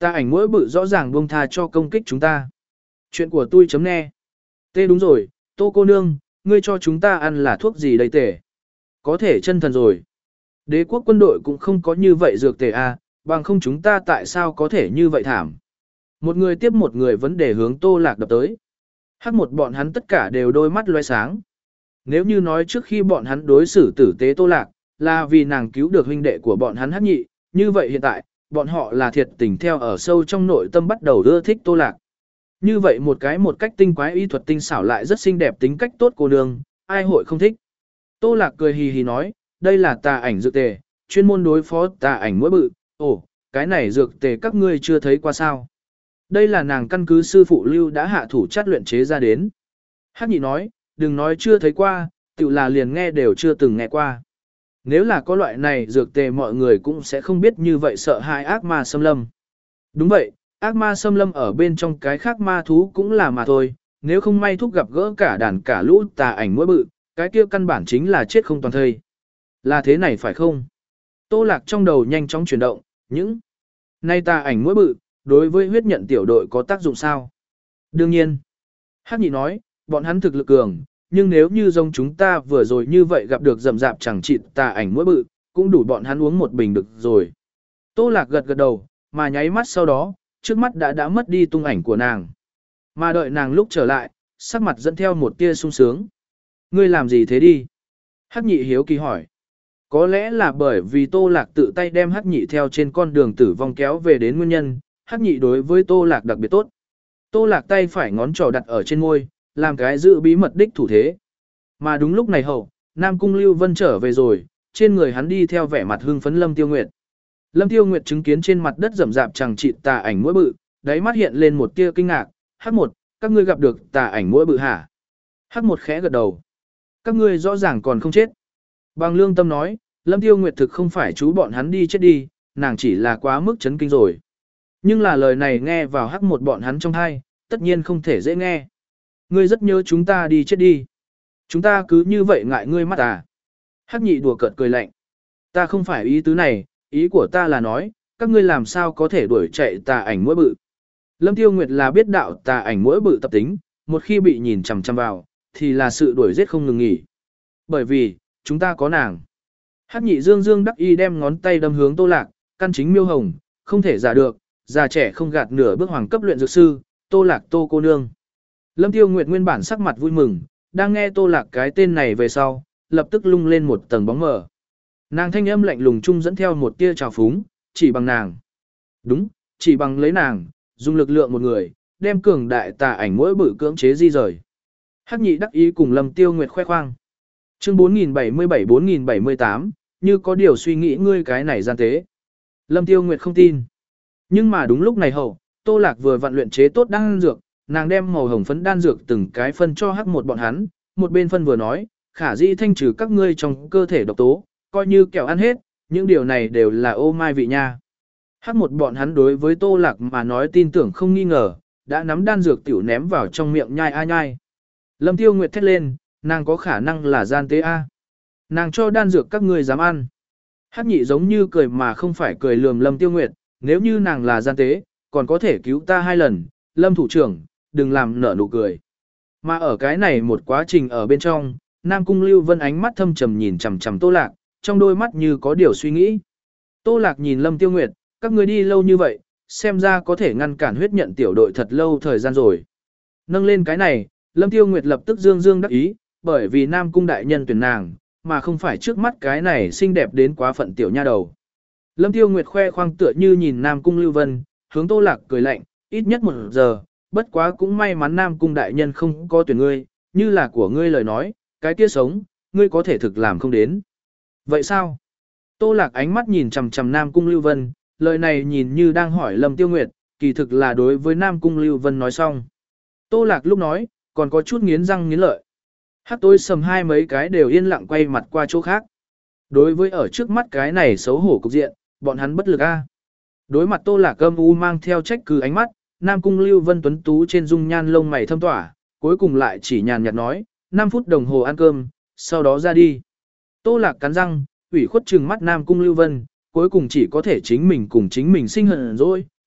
Ta ảnh mỗi bự rõ ràng buông tha cho công kích chúng ta. Chuyện của tôi chấm nghe. Tê đúng rồi, Tô cô nương, ngươi cho chúng ta ăn là thuốc gì đây tể? Có thể chân thần rồi. Đế quốc quân đội cũng không có như vậy dược tể à, bằng không chúng ta tại sao có thể như vậy thảm. Một người tiếp một người vấn đề hướng Tô Lạc đập tới. Hắc một bọn hắn tất cả đều đôi mắt loe sáng. Nếu như nói trước khi bọn hắn đối xử tử tế Tô Lạc, là vì nàng cứu được huynh đệ của bọn hắn Hắc nhị, như vậy hiện tại, bọn họ là thiệt tình theo ở sâu trong nội tâm bắt đầu ưa thích Tô Lạc. Như vậy một cái một cách tinh quái y thuật tinh xảo lại rất xinh đẹp tính cách tốt cô nương, ai hội không thích. Tô Lạc cười hì hì nói, đây là tà ảnh dược tề, chuyên môn đối phó tà ảnh mỗi bự, ồ, cái này dược tề các ngươi chưa thấy qua sao. Đây là nàng căn cứ sư phụ lưu đã hạ thủ chắt luyện chế ra đến. Hắc nhị nói, đừng nói chưa thấy qua, tự là liền nghe đều chưa từng nghe qua. Nếu là có loại này dược tề mọi người cũng sẽ không biết như vậy sợ hãi ác ma xâm lâm. Đúng vậy, ác ma xâm lâm ở bên trong cái khác ma thú cũng là mà thôi, nếu không may thúc gặp gỡ cả đàn cả lũ tà ảnh mỗi bự, cái kia căn bản chính là chết không toàn thây. Là thế này phải không? Tô Lạc trong đầu nhanh chóng chuyển động, những nay tà ảnh mỗi bự, đối với huyết nhận tiểu đội có tác dụng sao? Đương nhiên. Hắc nhị nói, bọn hắn thực lực cường, nhưng nếu như giống chúng ta vừa rồi như vậy gặp được rầm rạp chẳng chịt tà ảnh mỗi bự, cũng đủ bọn hắn uống một bình được rồi. Tô Lạc gật gật đầu, mà nháy mắt sau đó, trước mắt đã đã mất đi tung ảnh của nàng. Mà đợi nàng lúc trở lại, sắc mặt dẫn theo một tia sung sướng. Ngươi làm gì thế đi? Hắc nhị hiếu kỳ hỏi. Có lẽ là bởi vì Tô Lạc tự tay đem Hắc nhị theo trên con đường tử vong kéo về đến nguyên nhân, Hắc nhị đối với Tô Lạc đặc biệt tốt. Tô Lạc tay phải ngón trỏ đặt ở trên môi, làm cái giữ bí mật đích thủ thế. Mà đúng lúc này hậu, Nam Cung Lưu Vân trở về rồi, trên người hắn đi theo vẻ mặt hưng phấn Lâm Tiêu Nguyệt. Lâm Tiêu Nguyệt chứng kiến trên mặt đất rậm rạp chẳng chịt tà ảnh mỗi bự, đáy mắt hiện lên một tia kinh ngạc, Hắc một, các ngươi gặp được tà ảnh mỗi bự hả? Hắc một khẽ gật đầu. Các ngươi rõ ràng còn không chết. Bằng lương tâm nói, Lâm Tiêu Nguyệt thực không phải chú bọn hắn đi chết đi, nàng chỉ là quá mức chấn kinh rồi. Nhưng là lời này nghe vào Hắc một bọn hắn trong tai, tất nhiên không thể dễ nghe. Ngươi rất nhớ chúng ta đi chết đi. Chúng ta cứ như vậy ngại ngươi mắt à? Hắc nhị đùa cợt cười lạnh. Ta không phải ý tứ này, ý của ta là nói, các ngươi làm sao có thể đuổi chạy tà ảnh mỗi bự. Lâm Tiêu Nguyệt là biết đạo tà ảnh mỗi bự tập tính, một khi bị nhìn chằm chằm vào, thì là sự đuổi giết không ngừng nghỉ. Bởi vì, chúng ta có nàng. Hắc nhị dương dương đắc y đem ngón tay đâm hướng Tô Lạc, căn chính miêu hồng, không thể giả được, già trẻ không gạt nửa bước hoàng cấp luyện dược sư, Tô Lạc Tô cô nương. Lâm Tiêu Nguyệt nguyên bản sắc mặt vui mừng, đang nghe Tô Lạc cái tên này về sau, lập tức lung lên một tầng bóng mờ. Nàng thanh âm lạnh lùng chung dẫn theo một tia trào phúng, chỉ bằng nàng. Đúng, chỉ bằng lấy nàng, dùng lực lượng một người, đem cường đại tà ảnh mỗi bự cưỡng chế di rời. Hắc nhị đắc ý cùng Lâm Tiêu Nguyệt khoe khoang. Chương bốn nghìn bảy mươi bảy bốn nghìn bảy mươi tám, như có điều suy nghĩ ngươi cái này gian tế. Lâm Tiêu Nguyệt không tin. Nhưng mà đúng lúc này hậu, Tô Lạc vừa vận luyện chế tốt đan dược, nàng đem màu hồng phấn đan dược từng cái phân cho Hắc một bọn hắn, một bên phân vừa nói, khả dĩ thanh trừ các ngươi trong cơ thể độc tố, coi như kẹo ăn hết, những điều này đều là ô mai vị nha. Hắc một bọn hắn đối với Tô Lạc mà nói tin tưởng không nghi ngờ, đã nắm đan dược tiểu ném vào trong miệng nhai a nhai. Lâm Tiêu Nguyệt thét lên, nàng có khả năng là gian tế a. Nàng cho đan dược các ngươi dám ăn. Hắc nhị giống như cười mà không phải cười lườm Lâm Tiêu Nguyệt, nếu như nàng là gian tế, còn có thể cứu ta hai lần, Lâm thủ trưởng, đừng làm nở nụ cười. Mà ở cái này một quá trình ở bên trong, Nam Cung Lưu Vân ánh mắt thâm trầm nhìn chằm chằm Tô Lạc, trong đôi mắt như có điều suy nghĩ. Tô Lạc nhìn Lâm Tiêu Nguyệt, các ngươi đi lâu như vậy, xem ra có thể ngăn cản huyết nhận tiểu đội thật lâu thời gian rồi. Nâng lên cái này, Lâm Tiêu Nguyệt lập tức dương dương đắc ý, bởi vì Nam Cung đại nhân tuyển nàng, mà không phải trước mắt cái này xinh đẹp đến quá phận tiểu nha đầu. Lâm Tiêu Nguyệt khoe khoang tựa như nhìn Nam Cung Lưu Vân, hướng Tô Lạc cười lạnh, ít nhất một giờ, bất quá cũng may mắn Nam Cung đại nhân không có tuyển ngươi, như là của ngươi lời nói, cái kia sống, ngươi có thể thực làm không đến. Vậy sao? Tô Lạc ánh mắt nhìn chằm chằm Nam Cung Lưu Vân, lời này nhìn như đang hỏi Lâm Tiêu Nguyệt, kỳ thực là đối với Nam Cung Lưu Vân nói xong. Tô Lạc lúc nói, còn có chút nghiến răng nghiến lợi. Hắc tối sầm hai mấy cái đều yên lặng quay mặt qua chỗ khác. Đối với ở trước mắt cái này xấu hổ cục diện, bọn hắn bất lực a. Đối mặt Tô Lạc âm u mang theo trách cứ ánh mắt, Nam Cung Lưu Vân tuấn tú trên dung nhan lông mày thâm tỏa, cuối cùng lại chỉ nhàn nhạt nói, năm phút đồng hồ ăn cơm, sau đó ra đi. Tô Lạc cắn răng, ủy khuất trừng mắt Nam Cung Lưu Vân, cuối cùng chỉ có thể chính mình cùng chính mình sinh hận rồi,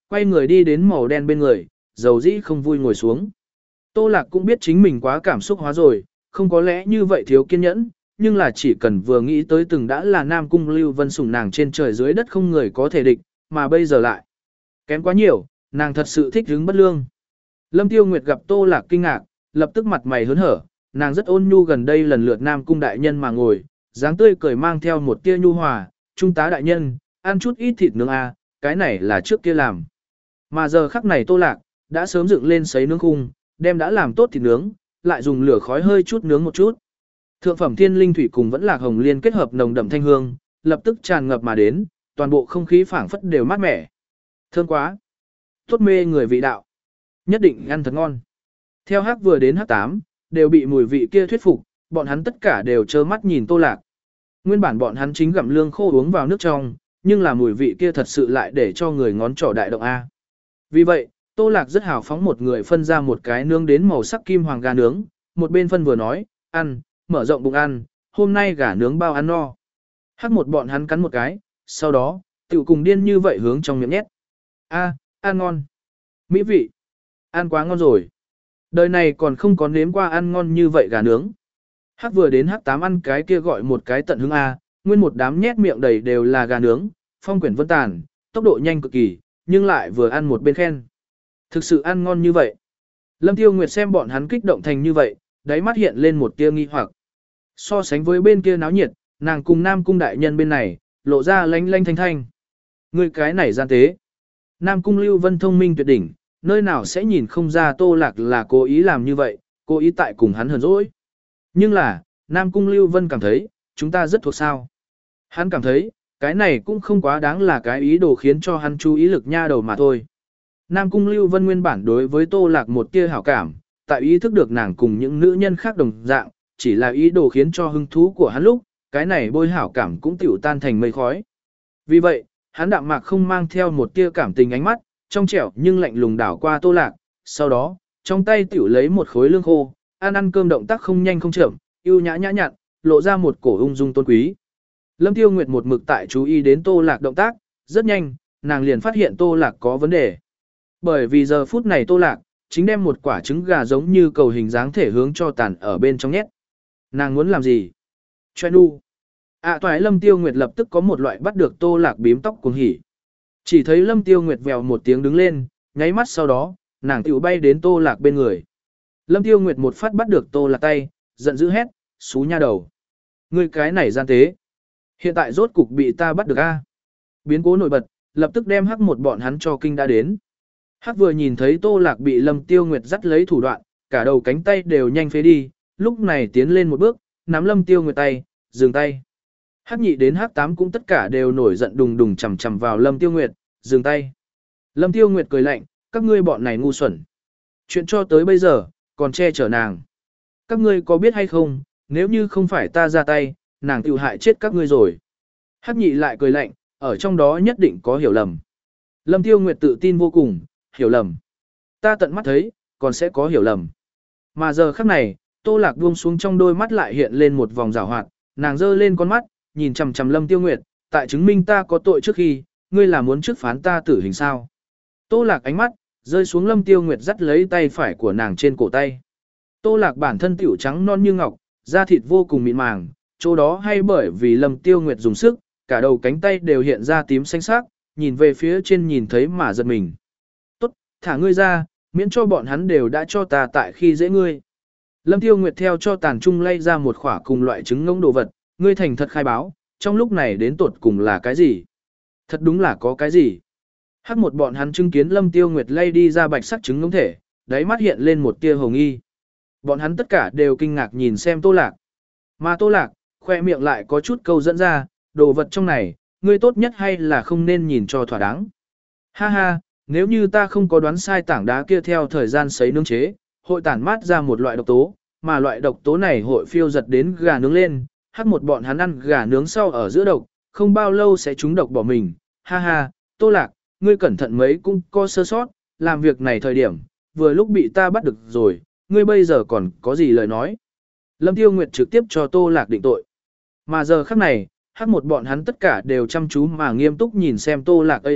quay người đi đến màu đen bên người, dầu dĩ không vui ngồi xuống. Tô Lạc cũng biết chính mình quá cảm xúc hóa rồi, không có lẽ như vậy thiếu kiên nhẫn, nhưng là chỉ cần vừa nghĩ tới từng đã là Nam Cung Lưu Vân sủng nàng trên trời dưới đất không người có thể địch, mà bây giờ lại kém quá nhiều, nàng thật sự thích hứng bất lương. Lâm Tiêu Nguyệt gặp Tô Lạc kinh ngạc, lập tức mặt mày hớn hở, nàng rất ôn nhu gần đây lần lượt Nam Cung đại nhân mà ngồi, dáng tươi cười mang theo một tia nhu hòa, trung tá đại nhân, ăn chút ít thịt nướng a, cái này là trước kia làm. Mà giờ khắc này Tô Lạc đã sớm dựng lên sấy nướng khung, đem đã làm tốt thịt nướng, lại dùng lửa khói hơi chút nướng một chút. Thượng phẩm thiên linh thủy cùng vẫn lạc hồng liên kết hợp nồng đậm thanh hương, lập tức tràn ngập mà đến, toàn bộ không khí phảng phất đều mát mẻ. Thơm quá. Tốt mê người vị đạo. Nhất định ăn thật ngon. Theo Hắc vừa đến Hắc tám, đều bị mùi vị kia thuyết phục, bọn hắn tất cả đều trơ mắt nhìn Tô Lạc. Nguyên bản bọn hắn chính gặm lương khô uống vào nước trong, nhưng là mùi vị kia thật sự lại để cho người ngón trỏ đại động A. Vì vậy, Tô Lạc rất hào phóng một người phân ra một cái nướng đến màu sắc kim hoàng gà nướng, một bên phân vừa nói, ăn, mở rộng bụng ăn, hôm nay gà nướng bao ăn no. Hắc một bọn hắn cắn một cái, sau đó, tiểu cùng điên như vậy hướng trong miệng nhét. A, ăn ngon. Mỹ vị. Ăn quá ngon rồi. Đời này còn không có nếm qua ăn ngon như vậy gà nướng. Hắc vừa đến Hắc tám ăn cái kia gọi một cái tận hứng A, nguyên một đám nhét miệng đầy đều là gà nướng, phong quyển vân tàn, tốc độ nhanh cực kỳ, nhưng lại vừa ăn một bên khen. Thực sự ăn ngon như vậy. Lâm Tiêu Nguyệt xem bọn hắn kích động thành như vậy, đáy mắt hiện lên một tia nghi hoặc. So sánh với bên kia náo nhiệt, nàng cùng Nam Cung đại nhân bên này, lộ ra lánh lánh thanh thanh. Người cái này gian tế. Nam Cung Lưu Vân thông minh tuyệt đỉnh, nơi nào sẽ nhìn không ra Tô Lạc là cố ý làm như vậy, cố ý tại cùng hắn hờn dỗi. Nhưng là, Nam Cung Lưu Vân cảm thấy, chúng ta rất thuộc sao. Hắn cảm thấy, cái này cũng không quá đáng là cái ý đồ khiến cho hắn chú ý lực nha đầu mà thôi. Nam Cung Lưu Vân nguyên bản đối với Tô Lạc một tia hảo cảm, tại ý thức được nàng cùng những nữ nhân khác đồng dạng, chỉ là ý đồ khiến cho hứng thú của hắn lúc, cái này bôi hảo cảm cũng tiểu tan thành mây khói. Vì vậy, hắn đạm mạc không mang theo một tia cảm tình ánh mắt, trong trẻo nhưng lạnh lùng đảo qua Tô Lạc, sau đó, trong tay tiểu lấy một khối lương khô, ăn ăn cơm động tác không nhanh không chậm, yêu nhã nhã nhặn, lộ ra một cổ ung dung tôn quý. Lâm Tiêu Nguyệt một mực tại chú ý đến Tô Lạc động tác, rất nhanh, nàng liền phát hiện Tô Lạc có vấn đề. Bởi vì giờ phút này Tô Lạc, chính đem một quả trứng gà giống như cầu hình dáng thể hướng cho tàn ở bên trong nhét. Nàng muốn làm gì? Choe nu. À toái Lâm Tiêu Nguyệt lập tức có một loại bắt được Tô Lạc bím tóc cuồng hỉ. Chỉ thấy Lâm Tiêu Nguyệt vèo một tiếng đứng lên, nháy mắt sau đó, nàng tiểu bay đến Tô Lạc bên người. Lâm Tiêu Nguyệt một phát bắt được Tô Lạc tay, giận dữ hét, xú nha đầu. Ngươi cái này gian tế. Hiện tại rốt cục bị ta bắt được a. Biến cố nổi bật, lập tức đem Hắc một bọn hắn cho kinh đã đến. Hắc vừa nhìn thấy Tô Lạc bị Lâm Tiêu Nguyệt dắt lấy thủ đoạn, cả đầu cánh tay đều nhanh phế đi, lúc này tiến lên một bước, nắm Lâm Tiêu Nguyệt tay, dừng tay. Hắc nhị đến Hắc tám cũng tất cả đều nổi giận đùng đùng chầm chầm vào Lâm Tiêu Nguyệt, dừng tay. Lâm Tiêu Nguyệt cười lạnh, các ngươi bọn này ngu xuẩn. Chuyện cho tới bây giờ, còn che chở nàng. Các ngươi có biết hay không, nếu như không phải ta ra tay, nàng tiểu hại chết các ngươi rồi. Hắc nhị lại cười lạnh, ở trong đó nhất định có hiểu lầm. Lâm Tiêu Nguyệt tự tin vô cùng, hiểu lầm. Ta tận mắt thấy, còn sẽ có hiểu lầm. Mà giờ khắc này, Tô Lạc buông xuống trong đôi mắt lại hiện lên một vòng rào hoạt, nàng giơ lên con mắt, nhìn chằm chằm Lâm Tiêu Nguyệt, tại chứng minh ta có tội trước khi, ngươi là muốn trước phán ta tử hình sao. Tô Lạc ánh mắt, rơi xuống Lâm Tiêu Nguyệt dắt lấy tay phải của nàng trên cổ tay. Tô Lạc bản thân tiểu trắng non như ngọc, da thịt vô cùng mịn màng, chỗ đó hay bởi vì Lâm Tiêu Nguyệt dùng sức, cả đầu cánh tay đều hiện ra tím xanh sắc, nhìn về phía trên nhìn thấy mà giật mình. Tốt, thả ngươi ra, miễn cho bọn hắn đều đã cho ta tại khi dễ ngươi. Lâm Tiêu Nguyệt theo cho tàn trung lay ra một khỏa cùng loại trứng ngỗng đồ vật, ngươi thành thật khai báo, trong lúc này đến tột cùng là cái gì? Thật đúng là có cái gì? Hắc một bọn hắn chứng kiến Lâm Tiêu Nguyệt lay đi ra bạch sắc trứng ngỗng thể, đáy mắt hiện lên một tia hồng nghi. Bọn hắn tất cả đều kinh ngạc nhìn xem Tô Lạc. Mà Tô Lạc, khoe miệng lại có chút câu dẫn ra, đồ vật trong này, ngươi tốt nhất hay là không nên nhìn cho thỏa đáng. Ha ha, nếu như ta không có đoán sai tảng đá kia theo thời gian sấy nướng chế, hội tản mát ra một loại độc tố, mà loại độc tố này hội phiêu giật đến gà nướng lên, hắc một bọn hắn ăn gà nướng sau ở giữa độc, không bao lâu sẽ trúng độc bỏ mình. Ha ha, Tô Lạc, ngươi cẩn thận mấy cũng có sơ sót, làm việc này thời điểm, vừa lúc bị ta bắt được rồi, ngươi bây giờ còn có gì lời nói. Lâm Tiêu Nguyệt trực tiếp cho Tô Lạc định tội. Mà giờ khắc này, hắc một bọn hắn tất cả đều chăm chú mà nghiêm túc nhìn xem Tô Lạc ây ư,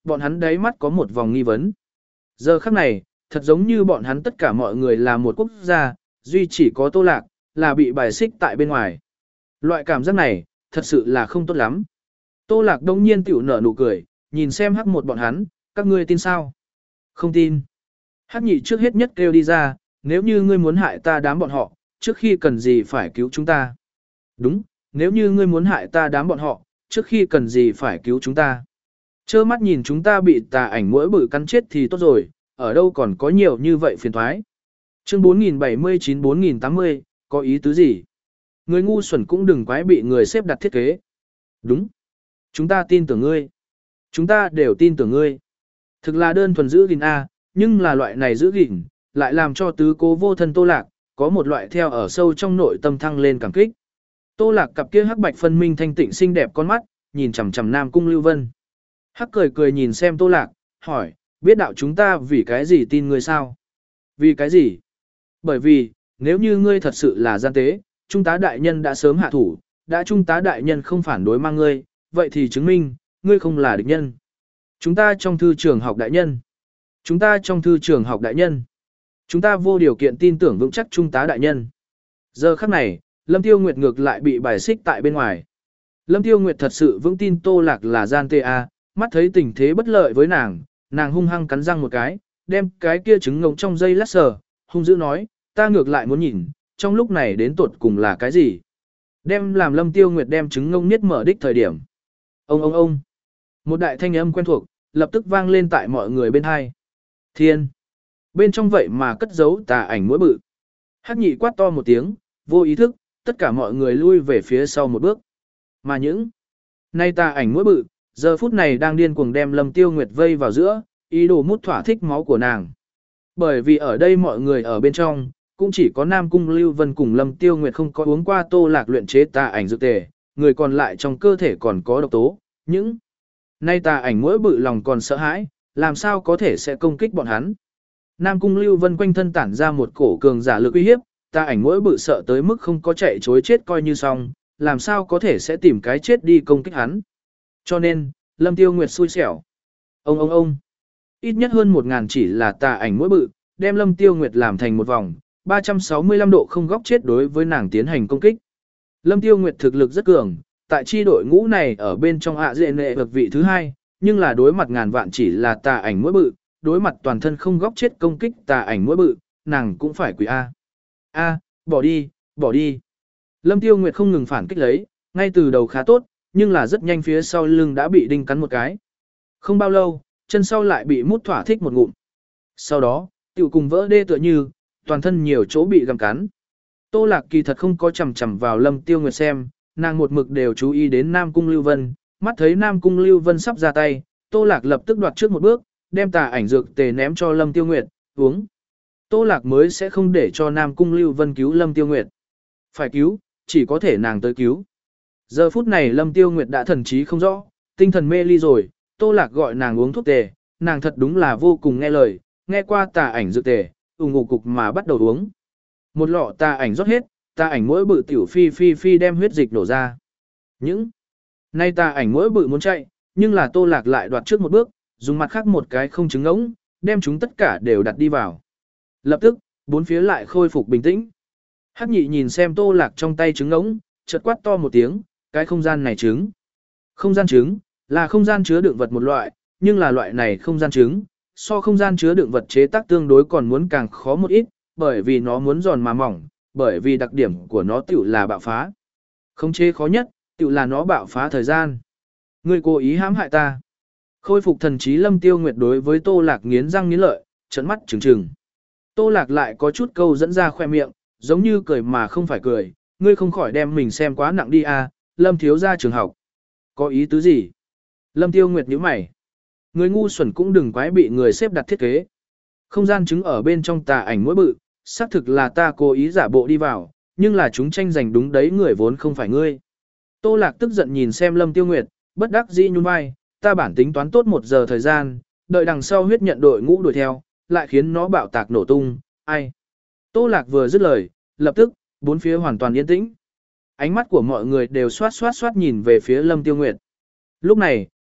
bọn hắn đáy mắt có một vòng nghi vấn. Giờ khắc này, thật giống như bọn hắn tất cả mọi người là một quốc gia, duy chỉ có Tô Lạc, là bị bài xích tại bên ngoài. Loại cảm giác này, thật sự là không tốt lắm. Tô Lạc đông nhiên tiểu nở nụ cười, nhìn xem hắc một bọn hắn, các ngươi tin sao? Không tin. Hắc nhị trước hết nhất kêu đi ra, nếu như ngươi muốn hại ta đám bọn họ, trước khi cần gì phải cứu chúng ta? Đúng, nếu như ngươi muốn hại ta đám bọn họ, trước khi cần gì phải cứu chúng ta? Chơ mắt nhìn chúng ta bị tà ảnh muỗi bự cắn chết thì tốt rồi, ở đâu còn có nhiều như vậy phiền thoái. Chương bốn nghìn bảy mươi chín bốn nghìn tám mươi, có ý tứ gì? Người ngu xuẩn cũng đừng quái bị người xếp đặt thiết kế. Đúng. Chúng ta tin tưởng ngươi. Chúng ta đều tin tưởng ngươi. Thực là đơn thuần giữ gìn A, nhưng là loại này giữ gìn, lại làm cho tứ cố vô thân Tô Lạc, có một loại theo ở sâu trong nội tâm thăng lên cảm kích. Tô Lạc cặp kia hắc bạch phân minh thanh tịnh xinh đẹp con mắt, nhìn chằm chằm Nam Cung Lưu Vân. Hắc cười cười nhìn xem Tô Lạc, hỏi, biết đạo chúng ta vì cái gì tin ngươi sao? Vì cái gì? Bởi vì, nếu như ngươi thật sự là gian tế, Trung tá đại nhân đã sớm hạ thủ, đã Trung tá đại nhân không phản đối mang ngươi, vậy thì chứng minh, ngươi không là địch nhân. Chúng ta trong thư trường học đại nhân. Chúng ta trong thư trường học đại nhân. Chúng ta vô điều kiện tin tưởng vững chắc Trung tá đại nhân. Giờ khắc này, Lâm Tiêu Nguyệt ngược lại bị bài xích tại bên ngoài. Lâm Tiêu Nguyệt thật sự vững tin Tô Lạc là gian tê a, mắt thấy tình thế bất lợi với nàng, nàng hung hăng cắn răng một cái, đem cái kia trứng ngỗng trong dây lát sờ, hung dữ nói, ta ngược lại muốn nhìn, trong lúc này đến tuột cùng là cái gì? Đem làm Lâm Tiêu Nguyệt đem trứng ngỗng niết mở đích thời điểm. Ông ông ông. Một đại thanh âm quen thuộc, lập tức vang lên tại mọi người bên hai. Thiên. Bên trong vậy mà cất giấu tà ảnh muỗi bự. Hắc nhị quát to một tiếng, vô ý thức, tất cả mọi người lui về phía sau một bước. Mà những nay tà ảnh muỗi bự, giờ phút này đang điên cuồng đem Lâm Tiêu Nguyệt vây vào giữa, ý đồ mút thỏa thích máu của nàng. Bởi vì ở đây mọi người ở bên trong, cũng chỉ có Nam Cung Lưu Vân cùng Lâm Tiêu Nguyệt không có uống qua Tô Lạc luyện chế tà ảnh dược tề, người còn lại trong cơ thể còn có độc tố, những nay tà ảnh muỗi bự lòng còn sợ hãi, làm sao có thể sẽ công kích bọn hắn. Nam Cung Lưu Vân quanh thân tản ra một cổ cường giả lực uy hiếp, tà ảnh muỗi bự sợ tới mức không có chạy chối chết coi như xong, làm sao có thể sẽ tìm cái chết đi công kích hắn. Cho nên, Lâm Tiêu Nguyệt xui xẻo. Ông ông ông. Ít nhất hơn một ngàn chỉ là tà ảnh muỗi bự, đem Lâm Tiêu Nguyệt làm thành một vòng, ba trăm sáu mươi lăm độ không góc chết đối với nàng tiến hành công kích. Lâm Tiêu Nguyệt thực lực rất cường, tại chi đội ngũ này ở bên trong ạ dệ nệ vực vị thứ hai, nhưng là đối mặt ngàn vạn chỉ là tà ảnh muỗi bự, đối mặt toàn thân không góc chết công kích tà ảnh muỗi bự, nàng cũng phải quỳ A. A, bỏ đi, bỏ đi. Lâm Tiêu Nguyệt không ngừng phản kích lấy, ngay từ đầu khá tốt, nhưng là rất nhanh phía sau lưng đã bị đinh cắn một cái. Không bao lâu, chân sau lại bị mút thỏa thích một ngụm. Sau đó, tiểu cùng vỡ đê tựa như, toàn thân nhiều chỗ bị gặm cắn. Tô Lạc kỳ thật không có chầm chầm vào Lâm Tiêu Nguyệt xem, nàng một mực đều chú ý đến Nam Cung Lưu Vân, mắt thấy Nam Cung Lưu Vân sắp ra tay, Tô Lạc lập tức đoạt trước một bước, đem tà ảnh dược tề ném cho Lâm Tiêu Nguyệt, uống. Tô Lạc mới sẽ không để cho Nam Cung Lưu Vân cứu Lâm Tiêu Nguyệt. Phải cứu, chỉ có thể nàng tới cứu. Giờ phút này Lâm Tiêu Nguyệt đã thần trí không rõ, tinh thần mê ly rồi, Tô Lạc gọi nàng uống thuốc tề, nàng thật đúng là vô cùng nghe lời, nghe qua tà ảnh dược tề, ủng ngủ cục mà bắt đầu uống. Một lọ tà ảnh rót hết, tà ảnh mỗi bự tiểu phi phi phi đem huyết dịch đổ ra. Những nay tà ảnh mỗi bự muốn chạy, nhưng là Tô Lạc lại đoạt trước một bước, dùng mặt khác một cái không trứng ngỗng, đem chúng tất cả đều đặt đi vào. Lập tức, bốn phía lại khôi phục bình tĩnh. Hắc nhị nhìn xem Tô Lạc trong tay trứng ngỗng, chợt quát to một tiếng, cái không gian này trứng. Không gian trứng, là không gian chứa đựng vật một loại, nhưng là loại này không gian trứng, so không gian chứa đựng vật chế tác tương đối còn muốn càng khó một ít, bởi vì nó muốn giòn mà mỏng, bởi vì đặc điểm của nó tiểu là bạo phá. Không chế khó nhất, tiểu là nó bạo phá thời gian. Ngươi cố ý hãm hại ta. Khôi phục thần trí Lâm Tiêu Nguyệt đối với Tô Lạc nghiến răng nghiến lợi, trợn mắt trừng trừng. Tô Lạc lại có chút câu dẫn ra khoe miệng, giống như cười mà không phải cười, ngươi không khỏi đem mình xem quá nặng đi à, Lâm thiếu gia trường học. Có ý tứ gì? Lâm Tiêu Nguyệt nhíu mày. Người ngu xuẩn cũng đừng quái bị người xếp đặt thiết kế. Không gian chứng ở bên trong tà ảnh muỗi bự, xác thực là ta cố ý giả bộ đi vào, nhưng là chúng tranh giành đúng đấy người vốn không phải ngươi. Tô Lạc tức giận nhìn xem Lâm Tiêu Nguyệt, bất đắc dĩ nhún vai, ta bản tính toán tốt một giờ thời gian, đợi đằng sau huyết nhận đội ngũ đuổi theo, lại khiến nó bạo tạc nổ tung, ai. Tô Lạc vừa dứt lời, lập tức, bốn phía hoàn toàn yên tĩnh. Ánh mắt của mọi người đều xoát xoát xoát nhìn về phía Lâm Tiêu Nguyệt. Lúc này,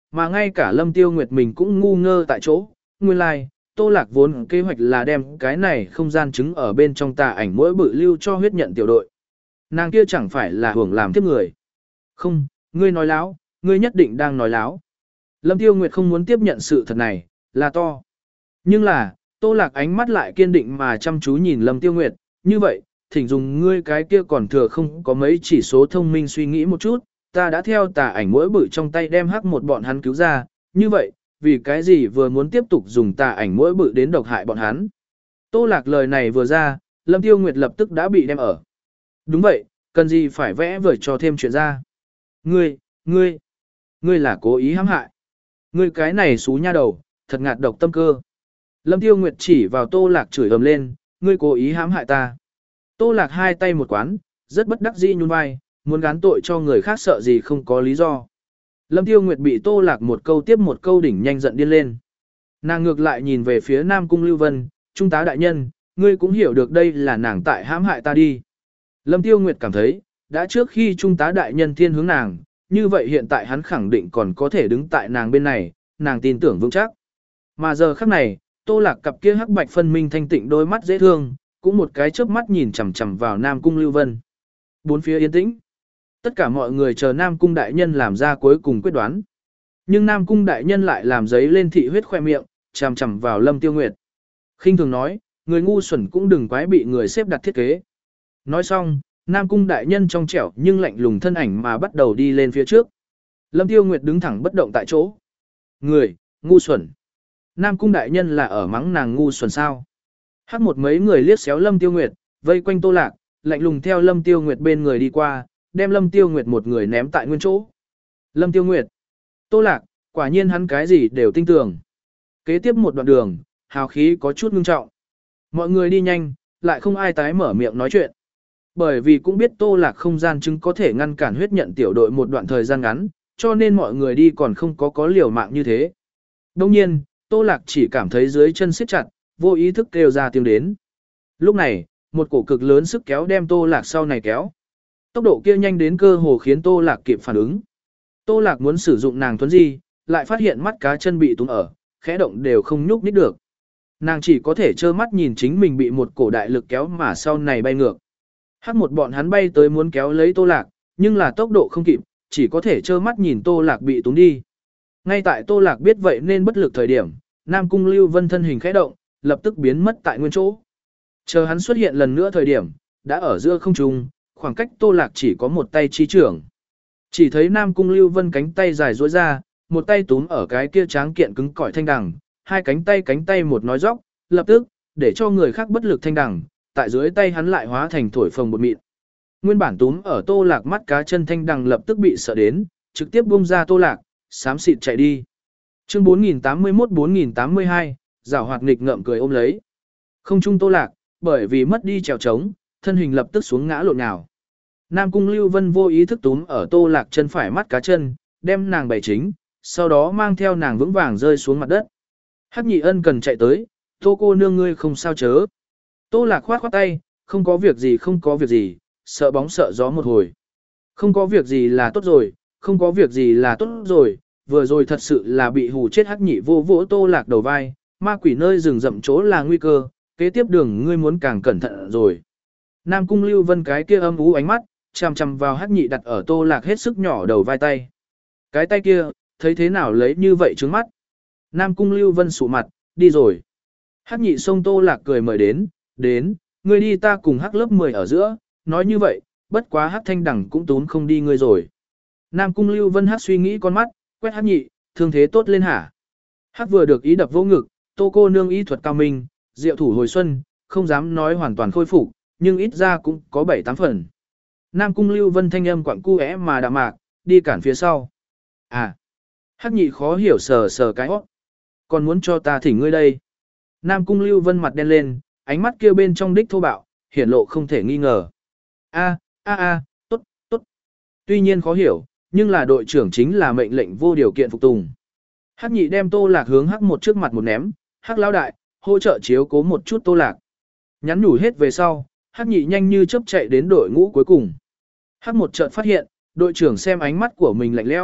mà ngay cả Lâm Tiêu Nguyệt mình cũng ngu ngơ tại chỗ, nguyên lai, like, Tô Lạc vốn kế hoạch là đem cái này không gian trứng ở bên trong tà ảnh mỗi bự lưu cho huyết nhận tiểu đội. Nàng kia chẳng phải là hưởng làm tiếp người. Không, ngươi nói láo, ngươi nhất định đang nói láo. Lâm Tiêu Nguyệt không muốn tiếp nhận sự thật này, là to. Nhưng là, Tô Lạc ánh mắt lại kiên định mà chăm chú nhìn Lâm Tiêu Nguyệt, như vậy, thỉnh dùng ngươi cái kia còn thừa không có mấy chỉ số thông minh suy nghĩ một chút, ta đã theo tà ảnh mỗi bự trong tay đem hắc một bọn hắn cứu ra, như vậy, vì cái gì vừa muốn tiếp tục dùng tà ảnh mỗi bự đến độc hại bọn hắn. Tô Lạc lời này vừa ra, Lâm Tiêu Nguyệt lập tức đã bị đem ở. Đúng vậy, cần gì phải vẽ vời cho thêm chuyện ra. Ngươi, ngươi, ngươi là cố ý hãm hại. Ngươi cái này xú nha đầu, thật ngạt độc tâm cơ. Lâm Tiêu Nguyệt chỉ vào Tô Lạc chửi ầm lên, ngươi cố ý hãm hại ta. Tô Lạc hai tay một quán, rất bất đắc dĩ nhún vai, muốn gán tội cho người khác sợ gì không có lý do. Lâm Tiêu Nguyệt bị Tô Lạc một câu tiếp một câu đỉnh nhanh giận điên lên. Nàng ngược lại nhìn về phía Nam Cung Lưu Vân, trung tá đại nhân, ngươi cũng hiểu được đây là nàng tại hãm hại ta đi. Lâm Tiêu Nguyệt cảm thấy, đã trước khi trung tá đại nhân thiên hướng nàng, như vậy hiện tại hắn khẳng định còn có thể đứng tại nàng bên này, nàng tin tưởng vững chắc. Mà giờ khắc này, Tô Lạc cặp kia hắc bạch phân minh thanh tịnh đôi mắt dễ thương, cũng một cái chớp mắt nhìn chằm chằm vào Nam Cung Lưu Vân. Bốn phía yên tĩnh. Tất cả mọi người chờ Nam Cung đại nhân làm ra cuối cùng quyết đoán. Nhưng Nam Cung đại nhân lại làm giấy lên thị huyết khoe miệng, chằm chằm vào Lâm Tiêu Nguyệt. Khinh thường nói, người ngu xuẩn cũng đừng quái bị người xếp đặt thiết kế. Nói xong, Nam Cung đại nhân trong trẻo nhưng lạnh lùng thân ảnh mà bắt đầu đi lên phía trước. Lâm Tiêu Nguyệt đứng thẳng bất động tại chỗ. Người, ngu xuẩn. Nam Cung đại nhân là ở mắng nàng ngu xuẩn sao? Hắc một mấy người liếc xéo Lâm Tiêu Nguyệt, vây quanh Tô Lạc, lạnh lùng theo Lâm Tiêu Nguyệt bên người đi qua, đem Lâm Tiêu Nguyệt một người ném tại nguyên chỗ. Lâm Tiêu Nguyệt, Tô Lạc, quả nhiên hắn cái gì đều tinh tường. Kế tiếp một đoạn đường, hào khí có chút ngưng trọng. Mọi người đi nhanh, lại không ai tái mở miệng nói chuyện. Bởi vì cũng biết Tô Lạc không gian chứng có thể ngăn cản huyết nhận tiểu đội một đoạn thời gian ngắn, cho nên mọi người đi còn không có có liều mạng như thế. Đồng nhiên, Tô Lạc chỉ cảm thấy dưới chân siết chặt, vô ý thức kêu ra tiếng đến. Lúc này, một cổ cực lớn sức kéo đem Tô Lạc sau này kéo. Tốc độ kia nhanh đến cơ hồ khiến Tô Lạc kịp phản ứng. Tô Lạc muốn sử dụng nàng thuấn di, lại phát hiện mắt cá chân bị túm ở, khẽ động đều không nhúc nhích được. Nàng chỉ có thể trơ mắt nhìn chính mình bị một cổ đại lực kéo mà sau này bay ngược. Hắc một bọn hắn bay tới muốn kéo lấy Tô Lạc, nhưng là tốc độ không kịp, chỉ có thể trơ mắt nhìn Tô Lạc bị túm đi. Ngay tại Tô Lạc biết vậy nên bất lực thời điểm, Nam Cung Lưu Vân thân hình khẽ động, lập tức biến mất tại nguyên chỗ. Chờ hắn xuất hiện lần nữa thời điểm, đã ở giữa không trung, khoảng cách Tô Lạc chỉ có một tay chi trưởng. Chỉ thấy Nam Cung Lưu Vân cánh tay dài duỗi ra, một tay túm ở cái kia tráng kiện cứng cỏi thanh đằng, hai cánh tay cánh tay một nói dốc, lập tức, để cho người khác bất lực thanh đằng, tại dưới tay hắn lại hóa thành thổi phồng bột mịn. Nguyên bản túm ở Tô Lạc mắt cá chân thanh đằng lập tức bị sợ đến, trực tiếp bung ra Tô Lạc, xám xịt chạy đi. Chương bốn nghìn tám mươi mốt bốn nghìn tám mươi hai, giảo hoạt nghịch ngợm cười ôm lấy. Không trung Tô Lạc, bởi vì mất đi trèo trống, thân hình lập tức xuống ngã lộn nhào. Nam Cung Lưu Vân vô ý thức túm ở Tô Lạc chân phải mắt cá chân, đem nàng bày chính, sau đó mang theo nàng vững vàng rơi xuống mặt đất. Hắc Nhị Ân cần chạy tới, Tô cô nương ngươi không sao chớ. Tô Lạc khoát khoát tay, không có việc gì không có việc gì, sợ bóng sợ gió một hồi. Không có việc gì là tốt rồi, không có việc gì là tốt rồi, vừa rồi thật sự là bị hù chết. Hắc Nhị vô vỗ Tô Lạc đầu vai, ma quỷ nơi rừng rậm chỗ là nguy cơ, kế tiếp đường ngươi muốn càng cẩn thận rồi. Nam Cung Lưu Vân cái kia âm ú ánh mắt, chằm chằm vào Hắc Nhị đặt ở Tô Lạc hết sức nhỏ đầu vai tay. Cái tay kia, thấy thế nào lấy như vậy trướng mắt. Nam Cung Lưu Vân sụ mặt, đi rồi. Hắc Nhị xông Tô Lạc cười mời đến, đến, ngươi đi ta cùng Hắc lớp mười ở giữa, nói như vậy, bất quá Hắc Thanh Đẳng cũng tốn không đi ngươi rồi. Nam Cung Lưu Vân Hắc suy nghĩ con mắt, quét Hắc Nhị, thương thế tốt lên hả? Hắc vừa được ý đập vô ngực, Tô cô nương y thuật cao minh, diệu thủ hồi xuân, không dám nói hoàn toàn khôi phục, nhưng ít ra cũng có bảy tám phần. Nam Cung Lưu Vân thanh âm quặng cu é mà đạm mạc, đi cản phía sau. À, Hắc Nhị khó hiểu sờ sờ cái hót. Còn muốn cho ta thỉnh ngươi đây. Nam Cung Lưu Vân mặt đen lên, ánh mắt kia bên trong đích thô bạo, hiển lộ không thể nghi ngờ. A, a a, tốt, tốt. Tuy nhiên khó hiểu, nhưng là đội trưởng chính là mệnh lệnh vô điều kiện phục tùng. Hắc Nhị đem Tô Lạc hướng Hắc một trước mặt một ném, Hắc lão đại, hỗ trợ chiếu cố một chút Tô Lạc. Nhắn nhủ hết về sau, Hắc Nhị nhanh như chớp chạy đến đội ngũ cuối cùng. Hắc một chợt phát hiện, đội trưởng xem ánh mắt của mình lạnh lẽo,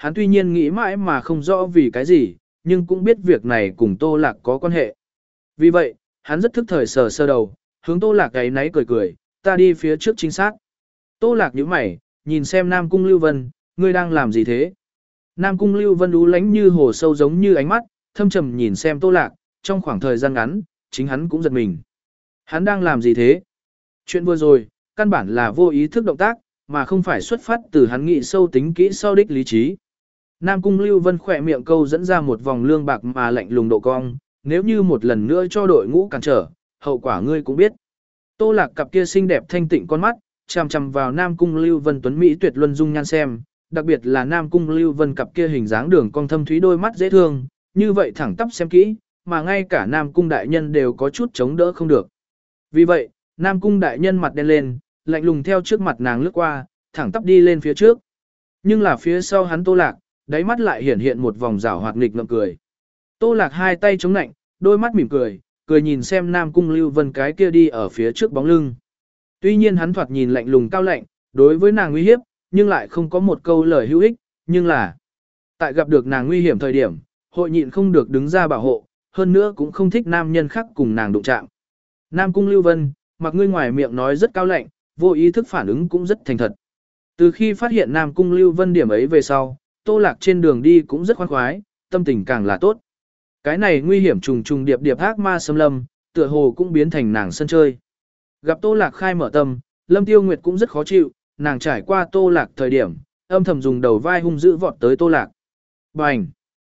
hắn tuy nhiên nghĩ mãi mà không rõ vì cái gì, nhưng cũng biết việc này cùng Tô Lạc có quan hệ. Vì vậy, hắn rất thức thời sờ sơ đầu, hướng Tô Lạc gáy náy cười cười, ta đi phía trước chính xác. Tô Lạc nhíu mày, nhìn xem Nam Cung Lưu Vân, ngươi đang làm gì thế? Nam Cung Lưu Vân đú lánh như hồ sâu giống như ánh mắt, thâm trầm nhìn xem Tô Lạc, trong khoảng thời gian ngắn, chính hắn cũng giật mình. Hắn đang làm gì thế? Chuyện vừa rồi, căn bản là vô ý thức động tác, mà không phải xuất phát từ hắn nghĩ sâu tính kỹ sau đích lý trí. Nam Cung Lưu Vân khỏe miệng câu dẫn ra một vòng lương bạc mà lạnh lùng độ cong, nếu như một lần nữa cho đội ngũ cản trở, hậu quả ngươi cũng biết. Tô Lạc cặp kia xinh đẹp thanh tịnh con mắt, chằm chằm vào Nam Cung Lưu Vân tuấn mỹ tuyệt luân dung nhan xem, đặc biệt là Nam Cung Lưu Vân cặp kia hình dáng đường cong thâm thúy đôi mắt dễ thương, như vậy thẳng tắp xem kỹ, mà ngay cả Nam Cung đại nhân đều có chút chống đỡ không được. Vì vậy, Nam Cung đại nhân mặt đen lên, lạnh lùng theo trước mặt nàng lướt qua, thẳng tắp đi lên phía trước. Nhưng là phía sau hắn Tô Lạc, đáy mắt lại hiển hiện một vòng rảo hoạt nghịch ngợm cười. Tô Lạc hai tay chống nạnh, đôi mắt mỉm cười, cười nhìn xem Nam Cung Lưu Vân cái kia đi ở phía trước bóng lưng. Tuy nhiên hắn thoạt nhìn lạnh lùng cao lạnh, đối với nàng nguy hiếp, nhưng lại không có một câu lời hữu ích, nhưng là tại gặp được nàng nguy hiểm thời điểm, hội nhịn không được đứng ra bảo hộ, hơn nữa cũng không thích nam nhân khác cùng nàng đụng chạm. Nam Cung Lưu Vân, mặc ngươi ngoài miệng nói rất cao lạnh, vô ý thức phản ứng cũng rất thành thật. Từ khi phát hiện Nam Cung Lưu Vân điểm ấy về sau, Tô Lạc trên đường đi cũng rất khoan khoái, tâm tình càng là tốt. Cái này nguy hiểm trùng trùng điệp điệp ác ma xâm lâm, tựa hồ cũng biến thành nàng sân chơi. Gặp Tô Lạc khai mở tâm, Lâm Tiêu Nguyệt cũng rất khó chịu, nàng trải qua Tô Lạc thời điểm, âm thầm dùng đầu vai hung dữ vọt tới Tô Lạc. Bành!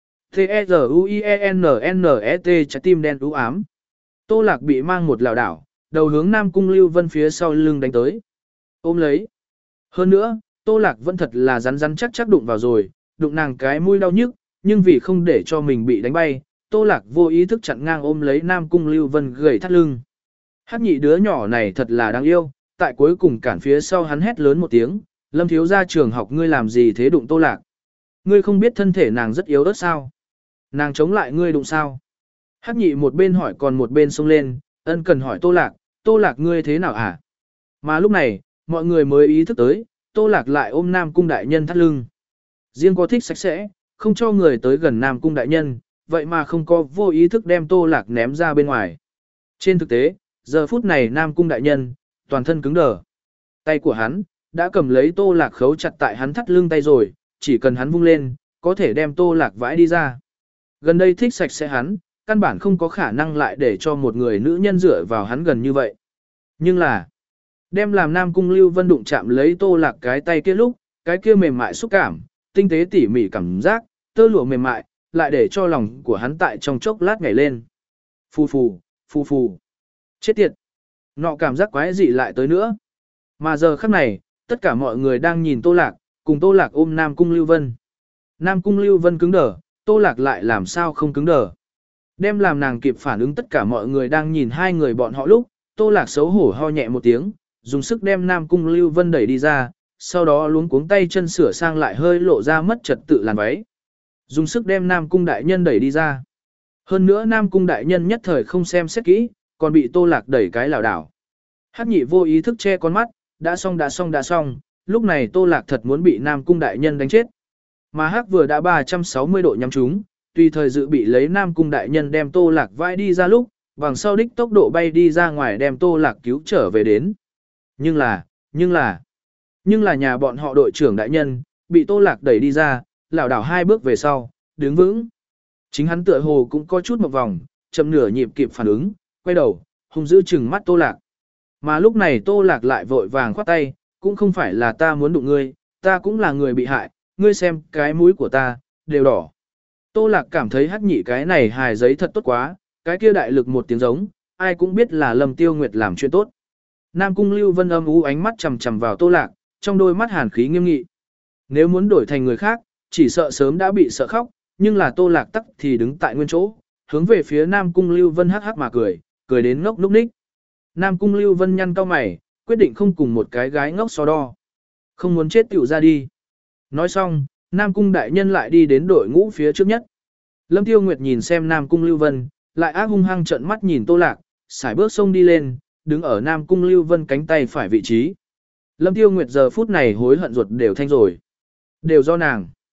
T-E-Z-U-I-E-N-N-E-T trái tim đen u ám. Tô Lạc bị mang một lảo đảo, đầu hướng Nam Cung Lưu Vân phía sau lưng đánh tới. Ôm lấy. Hơn nữa, Tô Lạc vẫn thật là rắn rắn chắc chắc đụng vào rồi, đụng nàng cái mũi đau nhức, nhưng vì không để cho mình bị đánh bay, Tô Lạc vô ý thức chặn ngang ôm lấy Nam Cung Lưu Vân gầy thắt lưng. Hắc nhị đứa nhỏ này thật là đáng yêu, tại cuối cùng cản phía sau hắn hét lớn một tiếng, Lâm thiếu gia trường học ngươi làm gì thế đụng Tô Lạc? Ngươi không biết thân thể nàng rất yếu ớt sao? Nàng chống lại ngươi đụng sao? Hắc nhị một bên hỏi còn một bên xông lên, ân cần hỏi Tô Lạc, Tô Lạc ngươi thế nào hả? Mà lúc này, mọi người mới ý thức tới, Tô Lạc lại ôm Nam Cung đại nhân thắt lưng. Riêng có thích sạch sẽ, không cho người tới gần Nam Cung đại nhân, vậy mà không có vô ý thức đem Tô Lạc ném ra bên ngoài. Trên thực tế, giờ phút này Nam Cung đại nhân, toàn thân cứng đờ. Tay của hắn, đã cầm lấy Tô Lạc khấu chặt tại hắn thắt lưng tay rồi, chỉ cần hắn vung lên, có thể đem Tô Lạc vãi đi ra. Gần đây thích sạch sẽ hắn, căn bản không có khả năng lại để cho một người nữ nhân dựa vào hắn gần như vậy. Nhưng là, đem làm Nam Cung Lưu Vân đụng chạm lấy Tô Lạc cái tay kia lúc, cái kia mềm mại xúc cảm, tinh tế tỉ mỉ cảm giác, tơ lụa mềm mại, lại để cho lòng của hắn tại trong chốc lát nhảy lên. Phù phù, phù phù. Chết tiệt. Nọ cảm giác quái dị lại tới nữa. Mà giờ khắc này, tất cả mọi người đang nhìn Tô Lạc, cùng Tô Lạc ôm Nam Cung Lưu Vân. Nam Cung Lưu Vân cứng đờ, Tô Lạc lại làm sao không cứng đờ. Đem làm nàng kịp phản ứng tất cả mọi người đang nhìn hai người bọn họ lúc, Tô Lạc xấu hổ ho nhẹ một tiếng, dùng sức đem Nam Cung Lưu Vân đẩy đi ra, sau đó luống cuống tay chân sửa sang lại hơi lộ ra mất trật tự làn váy. Dùng sức đem Nam Cung đại nhân đẩy đi ra. Hơn nữa Nam Cung đại nhân nhất thời không xem xét kỹ, còn bị Tô Lạc đẩy cái lảo đảo. Hắc nhị vô ý thức che con mắt, đã xong đã xong đã xong, lúc này Tô Lạc thật muốn bị Nam Cung đại nhân đánh chết. Mà Hắc vừa đã ba trăm sáu mươi độ nhắm trúng, tùy thời dự bị lấy Nam Cung đại nhân đem Tô Lạc vai đi ra lúc, bằng sau đích tốc độ bay đi ra ngoài đem Tô Lạc cứu trở về đến. Nhưng là, nhưng là, nhưng là nhà bọn họ đội trưởng đại nhân, bị Tô Lạc đẩy đi ra, lảo đảo hai bước về sau, đứng vững. Chính hắn tựa hồ cũng có chút một vòng, chậm nửa nhịp kịp phản ứng, quay đầu, hung dữ chừng mắt Tô Lạc. Mà lúc này Tô Lạc lại vội vàng khoát tay, cũng không phải là ta muốn đụng ngươi, ta cũng là người bị hại, ngươi xem cái mũi của ta, đều đỏ. Tô Lạc cảm thấy Hắc nhị cái này hài giấy thật tốt quá, cái kia đại lực một tiếng giống, ai cũng biết là Lâm Tiêu Nguyệt làm chuyện tốt. Nam Cung Lưu Vân âm u ánh mắt chằm chằm vào Tô Lạc, trong đôi mắt hàn khí nghiêm nghị. Nếu muốn đổi thành người khác, chỉ sợ sớm đã bị sợ khóc, nhưng là Tô Lạc tắc thì đứng tại nguyên chỗ, hướng về phía Nam Cung Lưu Vân hắc hắc mà cười, cười đến ngốc núc ních. Nam Cung Lưu Vân nhăn cau mày, quyết định không cùng một cái gái ngốc so đo. Không muốn chết tiểu ra đi. Nói xong, Nam Cung đại nhân lại đi đến đội ngũ phía trước nhất. Lâm Tiêu Nguyệt nhìn xem Nam Cung Lưu Vân, lại ác hung hăng trợn mắt nhìn Tô Lạc, sải bước sông đi lên, đứng ở Nam Cung Lưu Vân cánh tay phải vị trí. Lâm Tiêu Nguyệt giờ phút này hối hận ruột đều thanh rồi. Đều do nàng.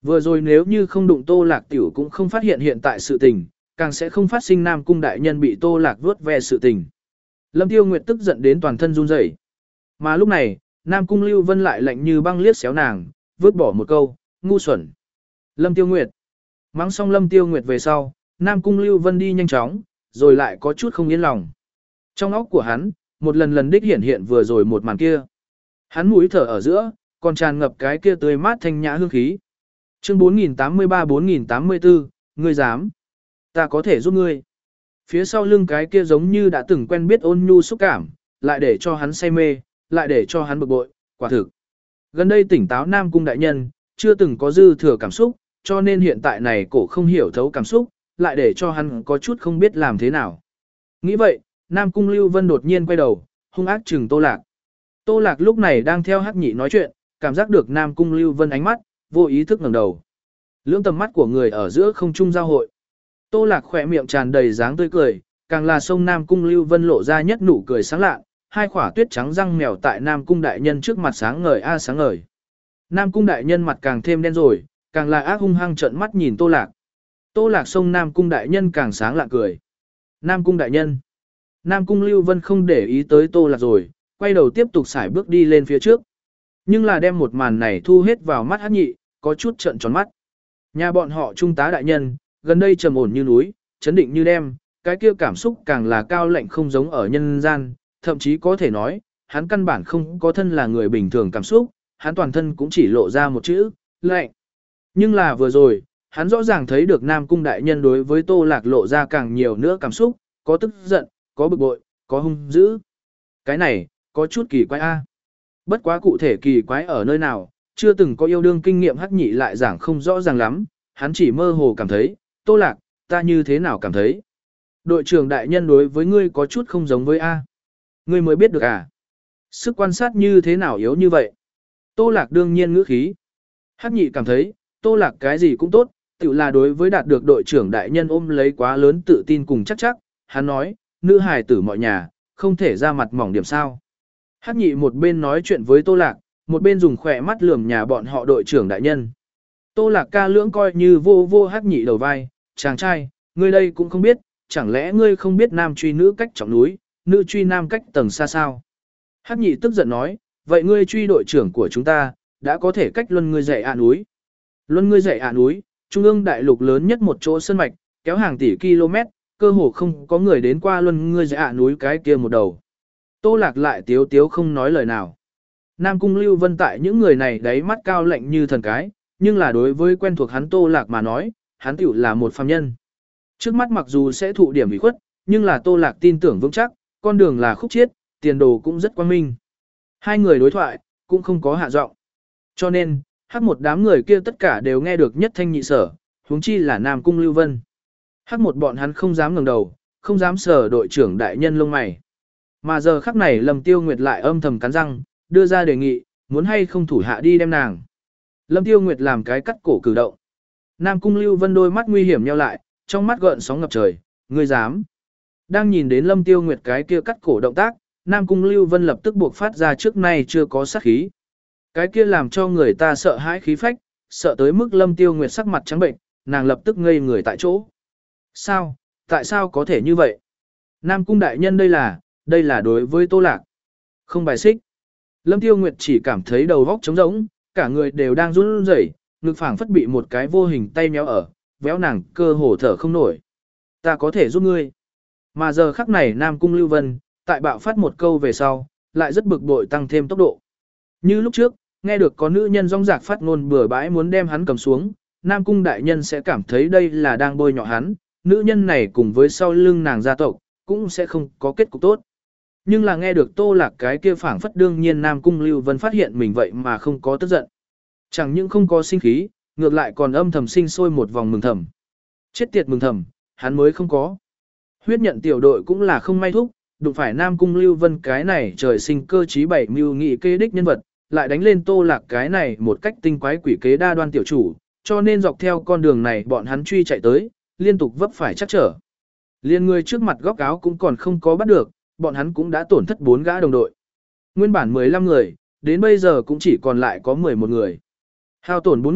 Vừa rồi nếu như không đụng Tô Lạc tiểu cũng không phát hiện hiện tại sự tình, càng sẽ không phát sinh Nam Cung đại nhân bị Tô Lạc vuốt ve sự tình. Lâm Tiêu Nguyệt tức giận đến toàn thân run rẩy. Mà lúc này, Nam Cung Lưu Vân lại lạnh như băng liếc xéo nàng, vứt bỏ một câu, ngu xuẩn. Lâm Tiêu Nguyệt. Mắng xong Lâm Tiêu Nguyệt về sau, Nam Cung Lưu Vân đi nhanh chóng, rồi lại có chút không yên lòng. Trong óc của hắn, một lần lần đích hiện hiện vừa rồi một màn kia. Hắn mũi thở ở giữa, còn tràn ngập cái kia tươi mát thanh nhã hương khí. Chương bốn nghìn tám mươi ba bốn nghìn tám mươi tư, ngươi dám. Ta có thể giúp ngươi. Phía sau lưng cái kia giống như đã từng quen biết ôn nhu xúc cảm, lại để cho hắn say mê, lại để cho hắn bực bội, quả thực. Gần đây tỉnh táo Nam Cung đại nhân, chưa từng có dư thừa cảm xúc, cho nên hiện tại này cổ không hiểu thấu cảm xúc, lại để cho hắn có chút không biết làm thế nào. Nghĩ vậy, Nam Cung Lưu Vân đột nhiên quay đầu, hung ác trừng Tô Lạc. Tô Lạc lúc này đang theo Hắc Nhị nói chuyện, cảm giác được Nam Cung Lưu Vân ánh mắt, vô ý thức ngẩng đầu. Lưỡng tầm mắt của người ở giữa không trung giao hội. Tô Lạc khỏe miệng tràn đầy dáng tươi cười, càng là sông Nam Cung Lưu Vân lộ ra nhất nụ cười sáng lạ, hai khỏa tuyết trắng răng mèo tại Nam Cung đại nhân trước mặt sáng ngời a sáng ngời. Nam Cung đại nhân mặt càng thêm đen rồi, càng là ác hung hăng trợn mắt nhìn Tô Lạc. Tô Lạc sông Nam Cung đại nhân càng sáng lạ cười. Nam Cung đại nhân. Nam Cung Lưu Vân không để ý tới Tô Lạc rồi, quay đầu tiếp tục xài bước đi lên phía trước. Nhưng là đem một màn này thu hết vào mắt Hắc Nhị, có chút trợn tròn mắt. Nhà bọn họ trung tá đại nhân, gần đây trầm ổn như núi, chấn định như đêm, cái kia cảm xúc càng là cao lạnh không giống ở nhân gian, thậm chí có thể nói, hắn căn bản không có thân là người bình thường cảm xúc, hắn toàn thân cũng chỉ lộ ra một chữ, lạnh. Nhưng là vừa rồi, hắn rõ ràng thấy được Nam Cung đại nhân đối với Tô Lạc lộ ra càng nhiều nữa cảm xúc, có tức giận, có bực bội, có hung dữ. Cái này, có chút kỳ quái a. Bất quá cụ thể kỳ quái ở nơi nào, chưa từng có yêu đương kinh nghiệm Hắc Nhị lại giảng không rõ ràng lắm, hắn chỉ mơ hồ cảm thấy, Tô Lạc, ta như thế nào cảm thấy. Đội trưởng đại nhân đối với ngươi có chút không giống với A. Ngươi mới biết được à? Sức quan sát như thế nào yếu như vậy? Tô Lạc đương nhiên ngữ khí. Hắc Nhị cảm thấy, Tô Lạc cái gì cũng tốt, tự là đối với đạt được đội trưởng đại nhân ôm lấy quá lớn tự tin cùng chắc chắc. Hắn nói, nữ hài tử mọi nhà, không thể ra mặt mỏng điểm sao. Hắc Nhị một bên nói chuyện với Tô Lạc, một bên dùng khỏe mắt lườm nhà bọn họ đội trưởng đại nhân. Tô Lạc ca lưỡng coi như vô vô Hắc Nhị đầu vai, chàng trai, ngươi đây cũng không biết, chẳng lẽ ngươi không biết nam truy nữ cách trọng núi, nữ truy nam cách tầng xa sao? Hắc Nhị tức giận nói, vậy ngươi truy đội trưởng của chúng ta, đã có thể cách luân ngươi dạy ạ núi. Luân ngươi dạy ạ núi, trung ương đại lục lớn nhất một chỗ sơn mạch, kéo hàng tỷ km, cơ hồ không có người đến qua luân ngươi dạy ạ núi cái kia một đầu. Tô Lạc lại tiếu tiếu không nói lời nào. Nam Cung Lưu Vân tại những người này đáy mắt cao lạnh như thần cái, nhưng là đối với quen thuộc hắn Tô Lạc mà nói, hắn tiểu là một phàm nhân. Trước mắt mặc dù sẽ thụ điểm ủy khuất, nhưng là Tô Lạc tin tưởng vững chắc, con đường là khúc chiết, tiền đồ cũng rất quang minh. Hai người đối thoại, cũng không có hạ giọng. Cho nên, hắc một đám người kia tất cả đều nghe được nhất thanh nhị sở, huống chi là Nam Cung Lưu Vân. Hắc một bọn hắn không dám ngẩng đầu, không dám sờ đội trưởng đại nhân lông mày. Mà giờ khắc này Lâm Tiêu Nguyệt lại âm thầm cắn răng, đưa ra đề nghị, muốn hay không thủ hạ đi đem nàng. Lâm Tiêu Nguyệt làm cái cắt cổ cử động. Nam Cung Lưu Vân đôi mắt nguy hiểm nheo lại, trong mắt gợn sóng ngập trời, ngươi dám. Đang nhìn đến Lâm Tiêu Nguyệt cái kia cắt cổ động tác, Nam Cung Lưu Vân lập tức buộc phát ra trước nay chưa có sát khí. Cái kia làm cho người ta sợ hãi khí phách, sợ tới mức Lâm Tiêu Nguyệt sắc mặt trắng bệnh, nàng lập tức ngây người tại chỗ. Sao, tại sao có thể như vậy? Nam Cung đại nhân đây là, đây là đối với Tô Lạc. Không bài xích. Lâm Tiêu Nguyệt chỉ cảm thấy đầu óc trống rỗng, cả người đều đang run rẩy, ngực phảng phất bị một cái vô hình tay méo ở, véo nàng cơ hồ thở không nổi. Ta có thể giúp ngươi. Mà giờ khắc này Nam Cung Lưu Vân, tại bạo phát một câu về sau, lại rất bực bội tăng thêm tốc độ. Như lúc trước, nghe được có nữ nhân rong rạc phát ngôn bừa bãi muốn đem hắn cầm xuống, Nam Cung đại nhân sẽ cảm thấy đây là đang bôi nhọ hắn, nữ nhân này cùng với sau lưng nàng gia tộc, cũng sẽ không có kết cục tốt. Nhưng là nghe được Tô Lạc cái kia phảng phất đương nhiên Nam Cung Lưu Vân phát hiện mình vậy mà không có tức giận. Chẳng những không có sinh khí, ngược lại còn âm thầm sinh sôi một vòng mừng thầm. Chết tiệt mừng thầm, hắn mới không có. Huyết nhận tiểu đội cũng là không may thúc, đụng phải Nam Cung Lưu Vân cái này trời sinh cơ trí bảy mưu nghị kế đích nhân vật, lại đánh lên Tô Lạc cái này một cách tinh quái quỷ kế đa đoan tiểu chủ, cho nên dọc theo con đường này bọn hắn truy chạy tới, liên tục vấp phải chắc trở. Liên người trước mặt góc áo cũng còn không có bắt được, bọn hắn cũng đã tổn thất bốn gã đồng đội. Nguyên bản mười lăm người, đến bây giờ cũng chỉ còn lại có mười một người. Hao tổn bốn người,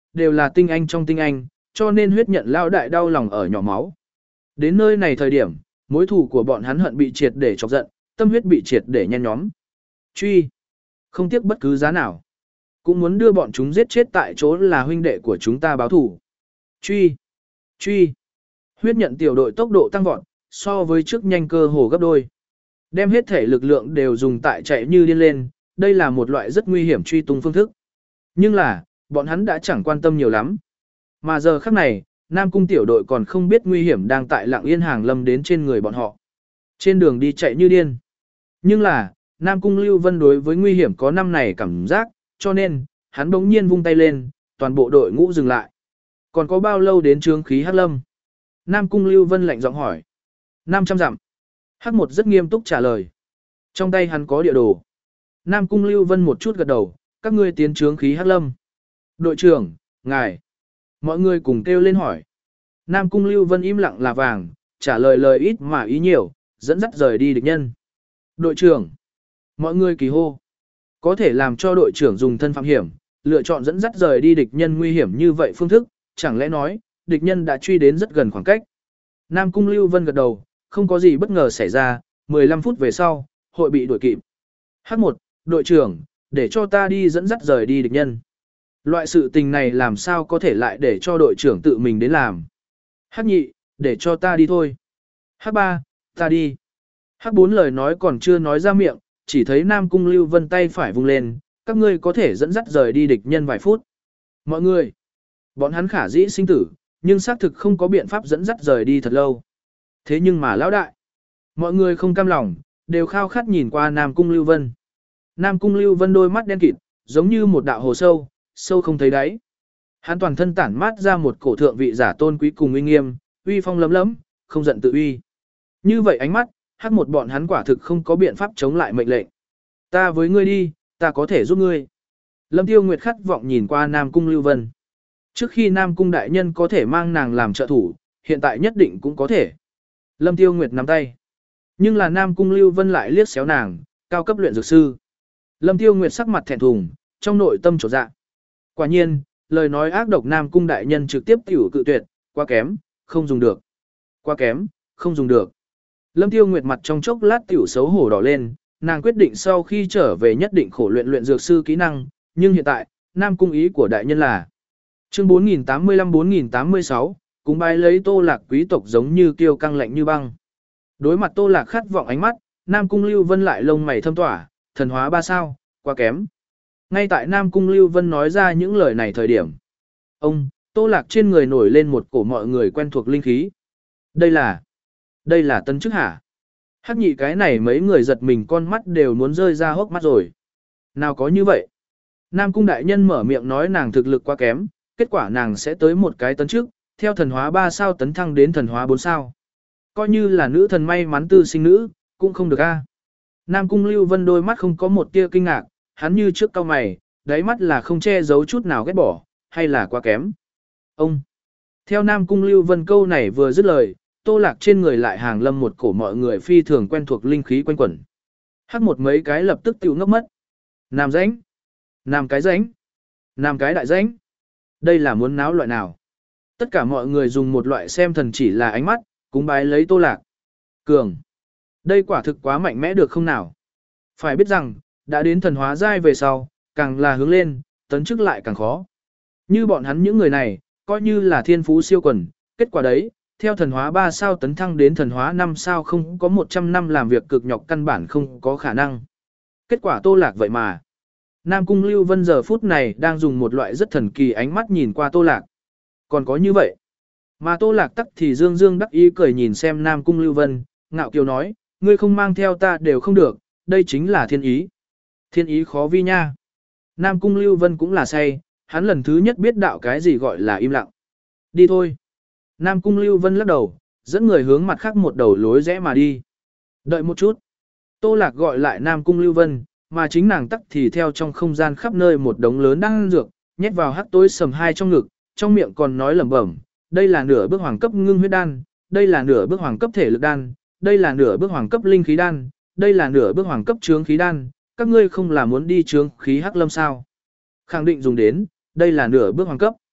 đều là tinh anh trong tinh anh, cho nên huyết nhận lao đại đau lòng ở nhỏ máu. Đến nơi này thời điểm, mối thù của bọn hắn hận bị triệt để chọc giận, tâm huyết bị triệt để nhen nhóm. Truy, không tiếc bất cứ giá nào, cũng muốn đưa bọn chúng giết chết tại chỗ là huynh đệ của chúng ta báo thù. Truy, truy, huyết nhận tiểu đội tốc độ tăng vọt, so với trước nhanh cơ hồ gấp đôi. Đem hết thể lực lượng đều dùng tại chạy như điên lên, đây là một loại rất nguy hiểm truy tung phương thức. Nhưng là, bọn hắn đã chẳng quan tâm nhiều lắm. Mà giờ khắc này, Nam Cung tiểu đội còn không biết nguy hiểm đang tại Lặng Yên hàng lâm đến trên người bọn họ. Trên đường đi chạy như điên. Nhưng là, Nam Cung Lưu Vân đối với nguy hiểm có năm này cảm giác, cho nên, hắn bỗng nhiên vung tay lên, toàn bộ đội ngũ dừng lại. Còn có bao lâu đến chướng khí Hắc Lâm? Nam Cung Lưu Vân lạnh giọng hỏi. năm trăm dặm. Hắc một rất nghiêm túc trả lời. Trong tay hắn có địa đồ. Nam Cung Lưu Vân một chút gật đầu, các ngươi tiến chướng khí Hắc Lâm. Đội trưởng, ngài. Mọi người cùng kêu lên hỏi. Nam Cung Lưu Vân im lặng là vàng, trả lời lời ít mà ý nhiều, dẫn dắt rời đi địch nhân. Đội trưởng. Mọi người kỳ hô. Có thể làm cho đội trưởng dùng thân phạm hiểm, lựa chọn dẫn dắt rời đi địch nhân nguy hiểm như vậy phương thức, chẳng lẽ nói, địch nhân đã truy đến rất gần khoảng cách. Nam Cung Lưu Vân gật đầu, không có gì bất ngờ xảy ra, mười lăm phút về sau, hội bị đuổi kịp. H một, đội trưởng, để cho ta đi dẫn dắt rời đi địch nhân. Loại sự tình này làm sao có thể lại để cho đội trưởng tự mình đến làm. H nhị, để cho ta đi thôi. H ba, ta đi. H bốn lời nói còn chưa nói ra miệng, chỉ thấy Nam Cung Lưu Vân tay phải vung lên, các ngươi có thể dẫn dắt rời đi địch nhân vài phút. Mọi người, bọn hắn khả dĩ sinh tử, nhưng xác thực không có biện pháp dẫn dắt rời đi thật lâu. Thế nhưng mà lão đại, mọi người không cam lòng, đều khao khát nhìn qua Nam Cung Lưu Vân. Nam Cung Lưu Vân đôi mắt đen kịt, giống như một đạo hồ sâu, sâu không thấy đáy. Hắn toàn thân tản mát ra một cổ thượng vị giả tôn quý cùng uy nghiêm, uy phong lấm lấm, không giận tự uy. Như vậy ánh mắt, hắc một bọn hắn quả thực không có biện pháp chống lại mệnh lệnh. Ta với ngươi đi, ta có thể giúp ngươi. Lâm Tiêu Nguyệt khát vọng nhìn qua Nam Cung Lưu Vân. Trước khi Nam Cung đại nhân có thể mang nàng làm trợ thủ, hiện tại nhất định cũng có thể. Lâm Tiêu Nguyệt nắm tay. Nhưng là Nam Cung Lưu Vân lại liếc xéo nàng, cao cấp luyện dược sư. Lâm Tiêu Nguyệt sắc mặt thẹn thùng, trong nội tâm chột dạ. Quả nhiên, lời nói ác độc Nam Cung đại nhân trực tiếp tiểu cự tuyệt, quá kém, không dùng được. Quá kém, không dùng được. Lâm Tiêu Nguyệt mặt trong chốc lát tiểu xấu hổ đỏ lên, nàng quyết định sau khi trở về nhất định khổ luyện luyện dược sư kỹ năng, nhưng hiện tại, Nam Cung ý của đại nhân là chương bốn nghìn tám mươi lăm bốn nghìn tám mươi sáu, cùng bái lấy Tô Lạc quý tộc giống như kiêu căng lạnh như băng. Đối mặt Tô Lạc khát vọng ánh mắt, Nam Cung Lưu Vân lại lông mày thâm tỏa, thần hóa ba sao, quá kém. Ngay tại Nam Cung Lưu Vân nói ra những lời này thời điểm, ông, Tô Lạc trên người nổi lên một cổ mọi người quen thuộc linh khí. Đây là, đây là tân chức hả? Hắc nhị cái này mấy người giật mình con mắt đều muốn rơi ra hốc mắt rồi. Nào có như vậy? Nam Cung đại nhân mở miệng nói nàng thực lực quá kém, kết quả nàng sẽ tới một cái tấn chức, theo thần hóa ba sao tấn thăng đến thần hóa bốn sao. Coi như là nữ thần may mắn tư sinh nữ, cũng không được a. Nam Cung Lưu Vân đôi mắt không có một tia kinh ngạc, hắn như trước cau mày, đáy mắt là không che giấu chút nào ghét bỏ, hay là quá kém. Ông! Theo Nam Cung Lưu Vân câu này vừa dứt lời, Tô Lạc trên người lại hàng lâm một cổ mọi người phi thường quen thuộc linh khí quanh quẩn. Hắc một mấy cái lập tức tiểu ngốc mất. Nam rãnh! Nam cái rãnh! Nam cái đại rãnh! Đây là muốn náo loại nào? Tất cả mọi người dùng một loại xem thần chỉ là ánh mắt, cúng bái lấy Tô Lạc. Cường! Đây quả thực quá mạnh mẽ được không nào? Phải biết rằng, đã đến thần hóa giai về sau, càng là hướng lên, tấn chức lại càng khó. Như bọn hắn những người này, coi như là thiên phú siêu quần, kết quả đấy, theo thần hóa ba sao tấn thăng đến thần hóa năm sao không có một trăm năm làm việc cực nhọc căn bản không có khả năng. Kết quả Tô Lạc vậy mà. Nam Cung Lưu Vân giờ phút này đang dùng một loại rất thần kỳ ánh mắt nhìn qua Tô Lạc. Còn có như vậy. Mà Tô Lạc tắc thì dương dương đắc ý cười nhìn xem Nam Cung Lưu Vân, ngạo kiều nói, ngươi không mang theo ta đều không được, đây chính là thiên ý. Thiên ý khó vi nha. Nam Cung Lưu Vân cũng là say, hắn lần thứ nhất biết đạo cái gì gọi là im lặng. Đi thôi. Nam Cung Lưu Vân lắc đầu, dẫn người hướng mặt khác một đầu lối rẽ mà đi. Đợi một chút. Tô Lạc gọi lại Nam Cung Lưu Vân, mà chính nàng tắc thì theo trong không gian khắp nơi một đống lớn đang dược, nhét vào hắc tối sầm hai trong ngực, trong miệng còn nói lẩm bẩm, đây là nửa bước hoàng cấp ngưng huyết đan, đây là nửa bước hoàng cấp thể lực đan, đây là nửa bước hoàng cấp linh khí đan, đây là nửa bước hoàng cấp chướng khí đan, các ngươi không là muốn đi chướng khí hắc lâm sao? Khẳng định dùng đến, đây là nửa bước hoàng cấp.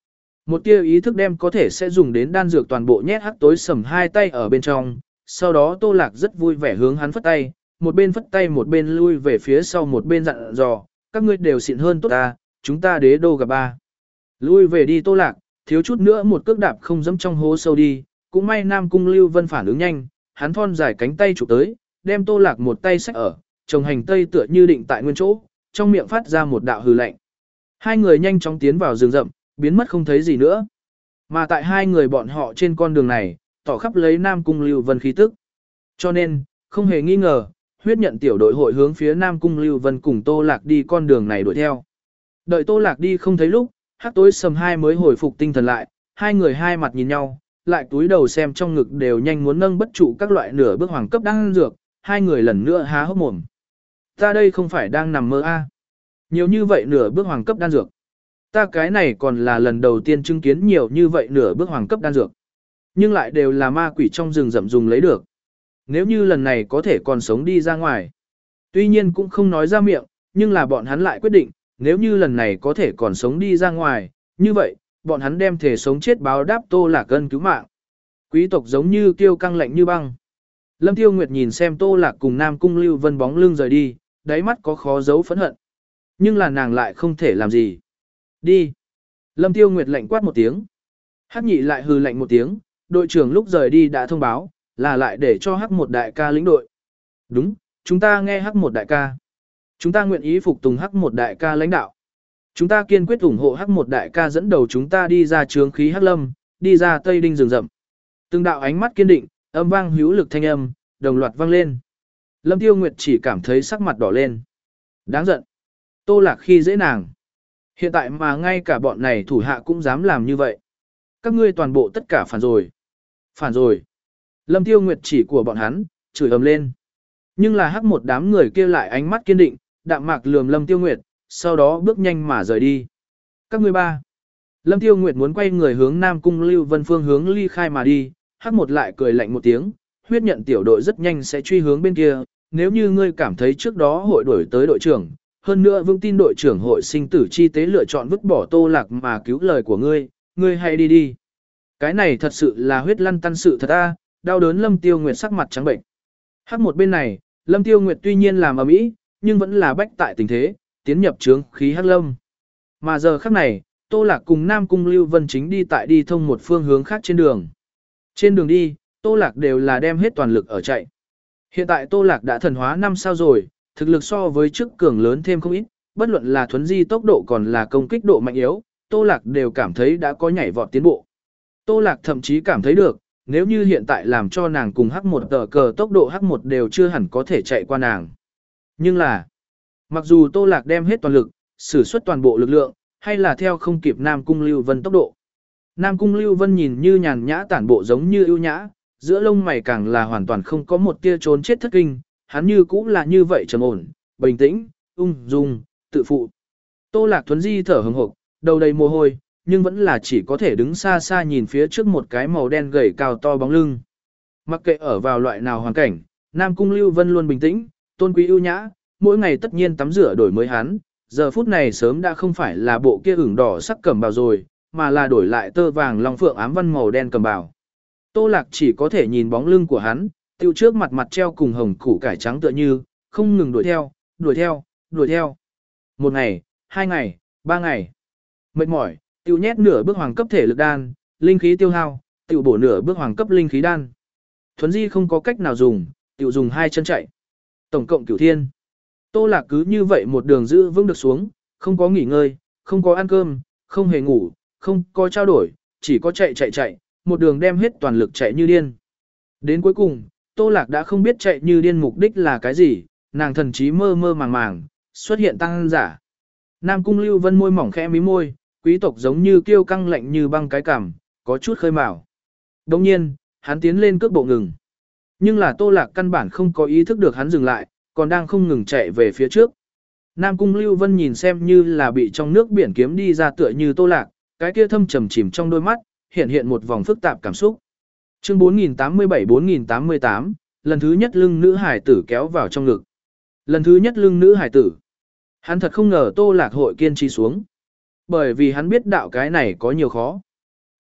Một tia ý thức đem có thể sẽ dùng đến đan dược toàn bộ nhét hắc tối sầm hai tay ở bên trong, sau đó Tô Lạc rất vui vẻ hướng hắn phất tay, một bên phất tay một bên lui về phía sau một bên dặn dò, các ngươi đều xịn hơn tốt ta, chúng ta đế đô gặp ba. Lui về đi Tô Lạc, thiếu chút nữa một cước đạp không dẫm trong hố sâu đi, cũng may Nam Cung Lưu Vân phản ứng nhanh, hắn thon dài cánh tay chụp tới, đem Tô Lạc một tay xách ở, trồng hành tây tựa như định tại nguyên chỗ, trong miệng phát ra một đạo hừ lạnh. Hai người nhanh chóng tiến vào rừng rậm, biến mất không thấy gì nữa. Mà tại hai người bọn họ trên con đường này, tỏ khắp lấy Nam Cung Lưu Vân khí tức. Cho nên, không hề nghi ngờ, huyết nhận tiểu đội hội hướng phía Nam Cung Lưu Vân cùng Tô Lạc đi con đường này đuổi theo. Đợi Tô Lạc đi không thấy lúc, hắc tối sầm hai mới hồi phục tinh thần lại, hai người hai mặt nhìn nhau, lại túi đầu xem trong ngực đều nhanh muốn nâng bất trụ các loại nửa bước hoàng cấp đang dược, hai người lần nữa há hốc mồm. Ta đây không phải đang nằm mơ a? Nhiều như vậy nửa bước hoàng cấp đan dược. Ta cái này còn là lần đầu tiên chứng kiến nhiều như vậy nửa bước hoàng cấp đan dược. Nhưng lại đều là ma quỷ trong rừng rậm dùng lấy được. Nếu như lần này có thể còn sống đi ra ngoài. Tuy nhiên cũng không nói ra miệng, nhưng là bọn hắn lại quyết định, nếu như lần này có thể còn sống đi ra ngoài, như vậy, bọn hắn đem thể sống chết báo đáp Tô Lạc ân cứu mạng. Quý tộc giống như kiêu căng lạnh như băng. Lâm Tiêu Nguyệt nhìn xem Tô Lạc cùng Nam Cung Lưu Vân bóng lưng rời đi, đáy mắt có khó giấu phẫn hận. Nhưng là nàng lại không thể làm gì. Đi. Lâm Tiêu Nguyệt lạnh quát một tiếng. Hắc nhị lại hừ lạnh một tiếng, đội trưởng lúc rời đi đã thông báo, là lại để cho Hắc một đại ca lĩnh đội. Đúng, chúng ta nghe Hắc một đại ca. Chúng ta nguyện ý phục tùng Hắc một đại ca lãnh đạo. Chúng ta kiên quyết ủng hộ Hắc một đại ca dẫn đầu chúng ta đi ra trướng khí Hắc Lâm, đi ra Tây Đinh rừng rậm. Từng đạo ánh mắt kiên định, âm vang hữu lực thanh âm, đồng loạt vang lên. Lâm Tiêu Nguyệt chỉ cảm thấy sắc mặt đỏ lên. Đáng giận. Tô Lạc khi dễ nàng. Hiện tại mà ngay cả bọn này thủ hạ cũng dám làm như vậy. Các ngươi toàn bộ tất cả phản rồi. Phản rồi. Lâm Tiêu Nguyệt chỉ của bọn hắn, chửi ầm lên. Nhưng là hắc một đám người kia lại ánh mắt kiên định, đạm mạc lườm Lâm Tiêu Nguyệt, sau đó bước nhanh mà rời đi. Các ngươi ba. Lâm Tiêu Nguyệt muốn quay người hướng Nam Cung Lưu Vân phương hướng ly khai mà đi, hắc một lại cười lạnh một tiếng, huyết nhận tiểu đội rất nhanh sẽ truy hướng bên kia, nếu như ngươi cảm thấy trước đó hội đuổi tới đội trưởng, hơn nữa vững tin đội trưởng hội sinh tử chi tế lựa chọn vứt bỏ Tô Lạc mà cứu lời của ngươi, ngươi hãy đi đi. Cái này thật sự là huyết lăn tăn sự thật a, đau đớn Lâm Tiêu Nguyệt sắc mặt trắng bệnh. Hắc một bên này, Lâm Tiêu Nguyệt tuy nhiên làm ầm ĩ, nhưng vẫn là bách tại tình thế, tiến nhập trướng khí Hắc Lâm. Mà giờ khắc này, Tô Lạc cùng Nam Cung Lưu Vân chính đi tại đi thông một phương hướng khác trên đường. Trên đường đi, Tô Lạc đều là đem hết toàn lực ở chạy. Hiện tại Tô Lạc đã thần hóa năm sao rồi, thực lực so với trước cường lớn thêm không ít, bất luận là thuấn di tốc độ còn là công kích độ mạnh yếu, Tô Lạc đều cảm thấy đã có nhảy vọt tiến bộ. Tô Lạc thậm chí cảm thấy được, nếu như hiện tại làm cho nàng cùng Hắc một tờ cờ tốc độ Hắc một đều chưa hẳn có thể chạy qua nàng. Nhưng là, mặc dù Tô Lạc đem hết toàn lực, sử xuất toàn bộ lực lượng, hay là theo không kịp Nam Cung Lưu Vân tốc độ. Nam Cung Lưu Vân nhìn như nhàn nhã tản bộ giống như ưu nhã, giữa lông mày càng là hoàn toàn không có một tia trốn chết thất kinh, hắn như cũng là như vậy trầm ổn, bình tĩnh, ung dung, tự phụ. Tô Lạc thuấn di thở hừng hực, đầu đầy mồ hôi, nhưng vẫn là chỉ có thể đứng xa xa nhìn phía trước một cái màu đen gầy cao to bóng lưng. Mặc kệ ở vào loại nào hoàn cảnh, Nam Cung Lưu Vân luôn bình tĩnh, tôn quý ưu nhã, mỗi ngày tất nhiên tắm rửa đổi mới hắn, giờ phút này sớm đã không phải là bộ kia ửng đỏ sắc cẩm bào rồi, mà là đổi lại tơ vàng long phượng ám văn màu đen cẩm bào. Tô Lạc chỉ có thể nhìn bóng lưng của hắn, tiêu trước mặt mặt treo cùng hồng củ cải trắng tựa như, không ngừng đuổi theo, đuổi theo, đuổi theo. Một ngày, hai ngày, ba ngày. Mệt mỏi, tiêu nhét nửa bước hoàng cấp thể lực đan, linh khí tiêu hao, tiêu bổ nửa bước hoàng cấp linh khí đan. Thuấn di không có cách nào dùng, tiêu dùng hai chân chạy. Tổng cộng cửu thiên. Tô Lạc cứ như vậy một đường giữ vững được xuống, không có nghỉ ngơi, không có ăn cơm, không hề ngủ, không có trao đổi, chỉ có chạy chạy chạy, một đường đem hết toàn lực chạy như điên. Đến cuối cùng, Tô Lạc đã không biết chạy như điên mục đích là cái gì, nàng thần trí mơ mơ màng màng, xuất hiện tăng giả. Nam Cung Lưu Vân môi mỏng khẽ mí môi, quý tộc giống như kiêu căng lạnh như băng cái cằm, có chút khơi mào. Đồng nhiên, hắn tiến lên cước bộ ngừng. Nhưng là Tô Lạc căn bản không có ý thức được hắn dừng lại, còn đang không ngừng chạy về phía trước. Nam Cung Lưu Vân nhìn xem như là bị trong nước biển kiếm đi ra tựa như Tô Lạc, cái kia thâm trầm chìm trong đôi mắt, hiện hiện một vòng phức tạp cảm xúc. Chương bốn nghìn tám mươi bảy bốn nghìn tám mươi tám, lần thứ nhất lưng nữ hải tử kéo vào trong ngực. Lần thứ nhất lưng nữ hải tử. Hắn thật không ngờ Tô Lạc hội kiên trì xuống. Bởi vì hắn biết đạo cái này có nhiều khó.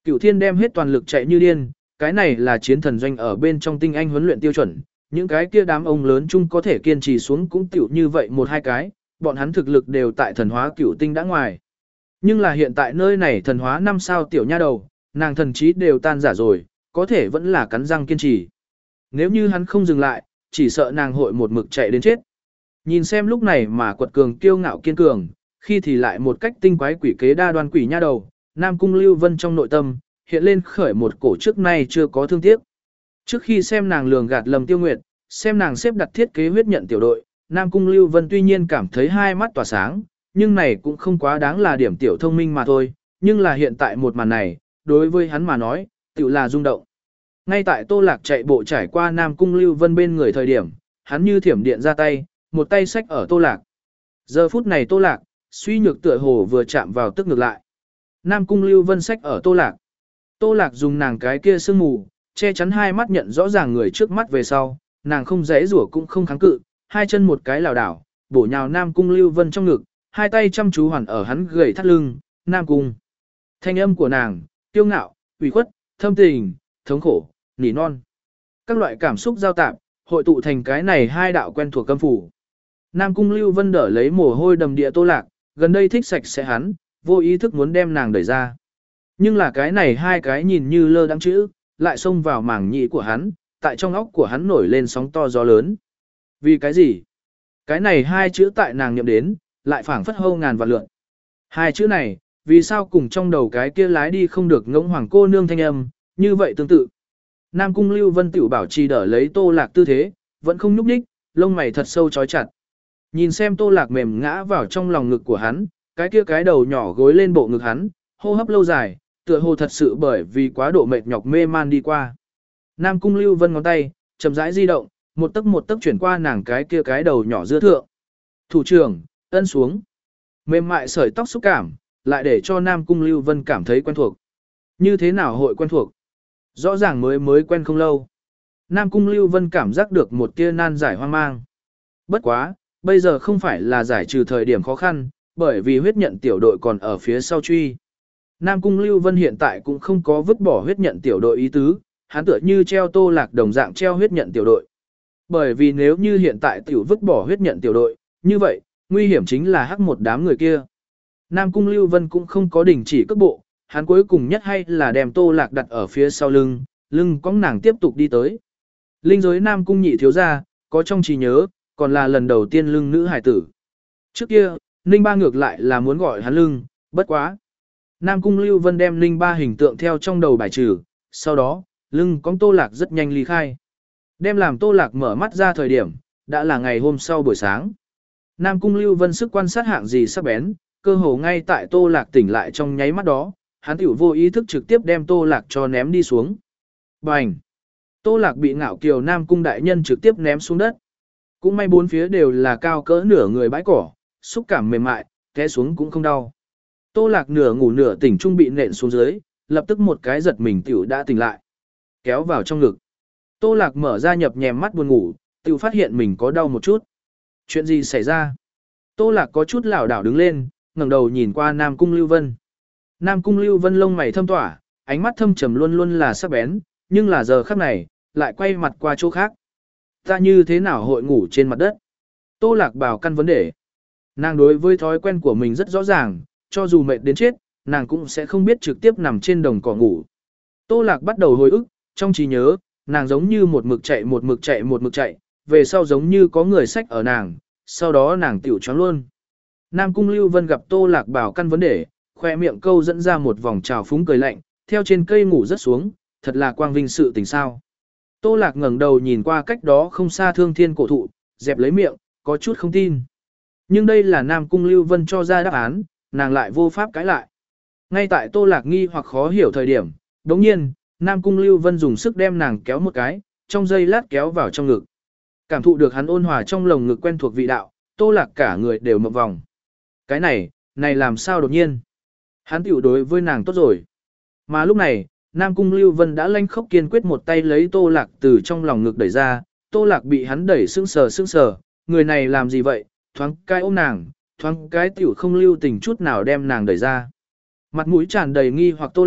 Cửu Thiên đem hết toàn lực chạy như điên, cái này là chiến thần doanh ở bên trong tinh anh huấn luyện tiêu chuẩn, những cái kia đám ông lớn chung có thể kiên trì xuống cũng tiểu như vậy một hai cái, bọn hắn thực lực đều tại thần hóa cửu tinh đã ngoài. Nhưng là hiện tại nơi này thần hóa năm sao tiểu nha đầu, nàng thần trí đều tan giả rồi, có thể vẫn là cắn răng kiên trì. Nếu như hắn không dừng lại, chỉ sợ nàng hội một mực chạy đến chết. Nhìn xem lúc này mà quật cường kiêu ngạo kiên cường, khi thì lại một cách tinh quái quỷ kế đa đoan quỷ nha đầu, Nam Cung Lưu Vân trong nội tâm, hiện lên khởi một cổ trước nay chưa có thương tiếc. Trước khi xem nàng lường gạt Lâm Tiêu Nguyệt, xem nàng xếp đặt thiết kế huyết nhận tiểu đội, Nam Cung Lưu Vân tuy nhiên cảm thấy hai mắt tỏa sáng, nhưng này cũng không quá đáng là điểm tiểu thông minh mà thôi, nhưng là hiện tại một màn này, đối với hắn mà nói, tiểu là rung động. Ngay tại Tô Lạc chạy bộ trải qua Nam Cung Lưu Vân bên người thời điểm, hắn như thiểm điện ra tay, một tay xách ở Tô Lạc. Giờ phút này Tô Lạc, suy nhược tựa hồ vừa chạm vào tức ngược lại. Nam Cung Lưu Vân xách ở Tô Lạc. Tô Lạc dùng nàng cái kia sương mù, che chắn hai mắt nhận rõ ràng người trước mắt về sau, nàng không dễ rủa cũng không kháng cự, hai chân một cái lảo đảo, bổ nhào Nam Cung Lưu Vân trong ngực, hai tay chăm chú hoàn ở hắn gầy thắt lưng, Nam Cung. Thanh âm của nàng, tiêu ngạo, ủy khuất, thâm tình, thống khổ, nỉ non. Các loại cảm xúc giao tạp, hội tụ thành cái này hai đạo quen thuộc câm phủ. Nam Cung Lưu Vân đỡ lấy mồ hôi đầm địa Tô Lạc, gần đây thích sạch sẽ hắn, vô ý thức muốn đem nàng đẩy ra. Nhưng là cái này hai cái nhìn như lơ đãng chữ, lại xông vào màng nhĩ của hắn, tại trong óc của hắn nổi lên sóng to gió lớn. Vì cái gì? Cái này hai chữ tại nàng niệm đến, lại phảng phất hâu ngàn vạn lượn. Hai chữ này, vì sao cùng trong đầu cái kia lái đi không được ngỗng hoàng cô nương thanh âm, như vậy tương tự. Nam Cung Lưu Vân tiểu bảo trì đỡ lấy Tô Lạc tư thế, vẫn không nhúc nhích, lông mày thật sâu chói chặt. Nhìn xem Tô Lạc mềm ngã vào trong lòng ngực của hắn, cái kia cái đầu nhỏ gối lên bộ ngực hắn, hô hấp lâu dài, tựa hồ thật sự bởi vì quá độ mệt nhọc mê man đi qua. Nam Cung Lưu Vân ngón tay, chậm rãi di động, một tấc một tấc chuyển qua nàng cái kia cái đầu nhỏ giữa thượng. Thủ trưởng, ân xuống. Mềm mại sợi tóc xúc cảm, lại để cho Nam Cung Lưu Vân cảm thấy quen thuộc. Như thế nào hội quen thuộc? Rõ ràng mới mới quen không lâu. Nam Cung Lưu Vân cảm giác được một tia nan giải hoang mang. Bất quá, bây giờ không phải là giải trừ thời điểm khó khăn, bởi vì huyết nhận tiểu đội còn ở phía sau truy. Nam Cung Lưu Vân hiện tại cũng không có vứt bỏ huyết nhận tiểu đội ý tứ, hắn tựa như treo Tô Lạc đồng dạng treo huyết nhận tiểu đội. Bởi vì nếu như hiện tại tiểu vứt bỏ huyết nhận tiểu đội, như vậy, nguy hiểm chính là hắc một đám người kia. Nam Cung Lưu Vân cũng không có đình chỉ cước bộ, hắn cuối cùng nhất hay là đem Tô Lạc đặt ở phía sau lưng, lưng cõng nàng tiếp tục đi tới. Linh giới Nam Cung nhị thiếu gia, có trong trí nhớ, còn là lần đầu tiên lưng nữ hải tử. Trước kia, Ninh Ba ngược lại là muốn gọi hắn lưng, bất quá. Nam Cung Lưu Vân đem Ninh Ba hình tượng theo trong đầu bài trừ, sau đó, lưng cõng Tô Lạc rất nhanh ly khai. Đem làm Tô Lạc mở mắt ra thời điểm, đã là ngày hôm sau buổi sáng. Nam Cung Lưu Vân sức quan sát hạng gì sắc bén, cơ hồ ngay tại Tô Lạc tỉnh lại trong nháy mắt đó, hắn tiểu vô ý thức trực tiếp đem Tô Lạc cho ném đi xuống. Bành! Tô Lạc bị ngạo kiều Nam Cung đại nhân trực tiếp ném xuống đất. Cũng may bốn phía đều là cao cỡ nửa người bãi cỏ, xúc cảm mềm mại, té xuống cũng không đau. Tô Lạc nửa ngủ nửa tỉnh trung bị nện xuống dưới, lập tức một cái giật mình tiểu đã tỉnh lại. Kéo vào trong ngực. Tô Lạc mở ra nhập nhèm mắt buồn ngủ, tiểu phát hiện mình có đau một chút. Chuyện gì xảy ra? Tô Lạc có chút lảo đảo đứng lên, ngẩng đầu nhìn qua Nam Cung Lưu Vân. Nam Cung Lưu Vân lông mày thâm tỏa, ánh mắt thâm trầm luôn luôn là sắc bén, nhưng là giờ khắc này, lại quay mặt qua chỗ khác. Ta như thế nào hội ngủ trên mặt đất? Tô Lạc bảo căn vấn đề. Nàng đối với thói quen của mình rất rõ ràng, cho dù mệt đến chết, nàng cũng sẽ không biết trực tiếp nằm trên đồng cỏ ngủ. Tô Lạc bắt đầu hồi ức, trong trí nhớ, nàng giống như một mực chạy một mực chạy một mực chạy, về sau giống như có người xách ở nàng, sau đó nàng tiểu choáng luôn. Nam Cung Lưu Vân gặp Tô Lạc bảo căn vấn đề, khoe miệng câu dẫn ra một vòng trào phúng cười lạnh, theo trên cây ngủ rất xuống, thật là quang vinh sự tình sao. Tô Lạc ngẩng đầu nhìn qua cách đó không xa Thương Thiên cổ thụ, dẹp lấy miệng, có chút không tin. Nhưng đây là Nam Cung Lưu Vân cho ra đáp án, nàng lại vô pháp cãi lại. Ngay tại Tô Lạc nghi hoặc khó hiểu thời điểm, đống nhiên, Nam Cung Lưu Vân dùng sức đem nàng kéo một cái, trong giây lát kéo vào trong ngực. Cảm thụ được hắn ôn hòa trong lồng ngực quen thuộc vị đạo, Tô Lạc cả người đều mộng vòng. Cái này, này làm sao đột nhiên? Hắn tiểu đối với nàng tốt rồi. Mà lúc này, Nam Cung Lưu Vân đã lanh khốc kiên quyết một tay lấy Tô Lạc từ trong lòng ngực đẩy ra, Tô Lạc bị hắn đẩy sững sờ sững sờ, người này làm gì vậy, thoáng cái ôm nàng, thoáng cái tiểu không lưu tình chút nào đem nàng đẩy ra. Mặt mũi tràn đầy nghi hoặc Tô Lạc,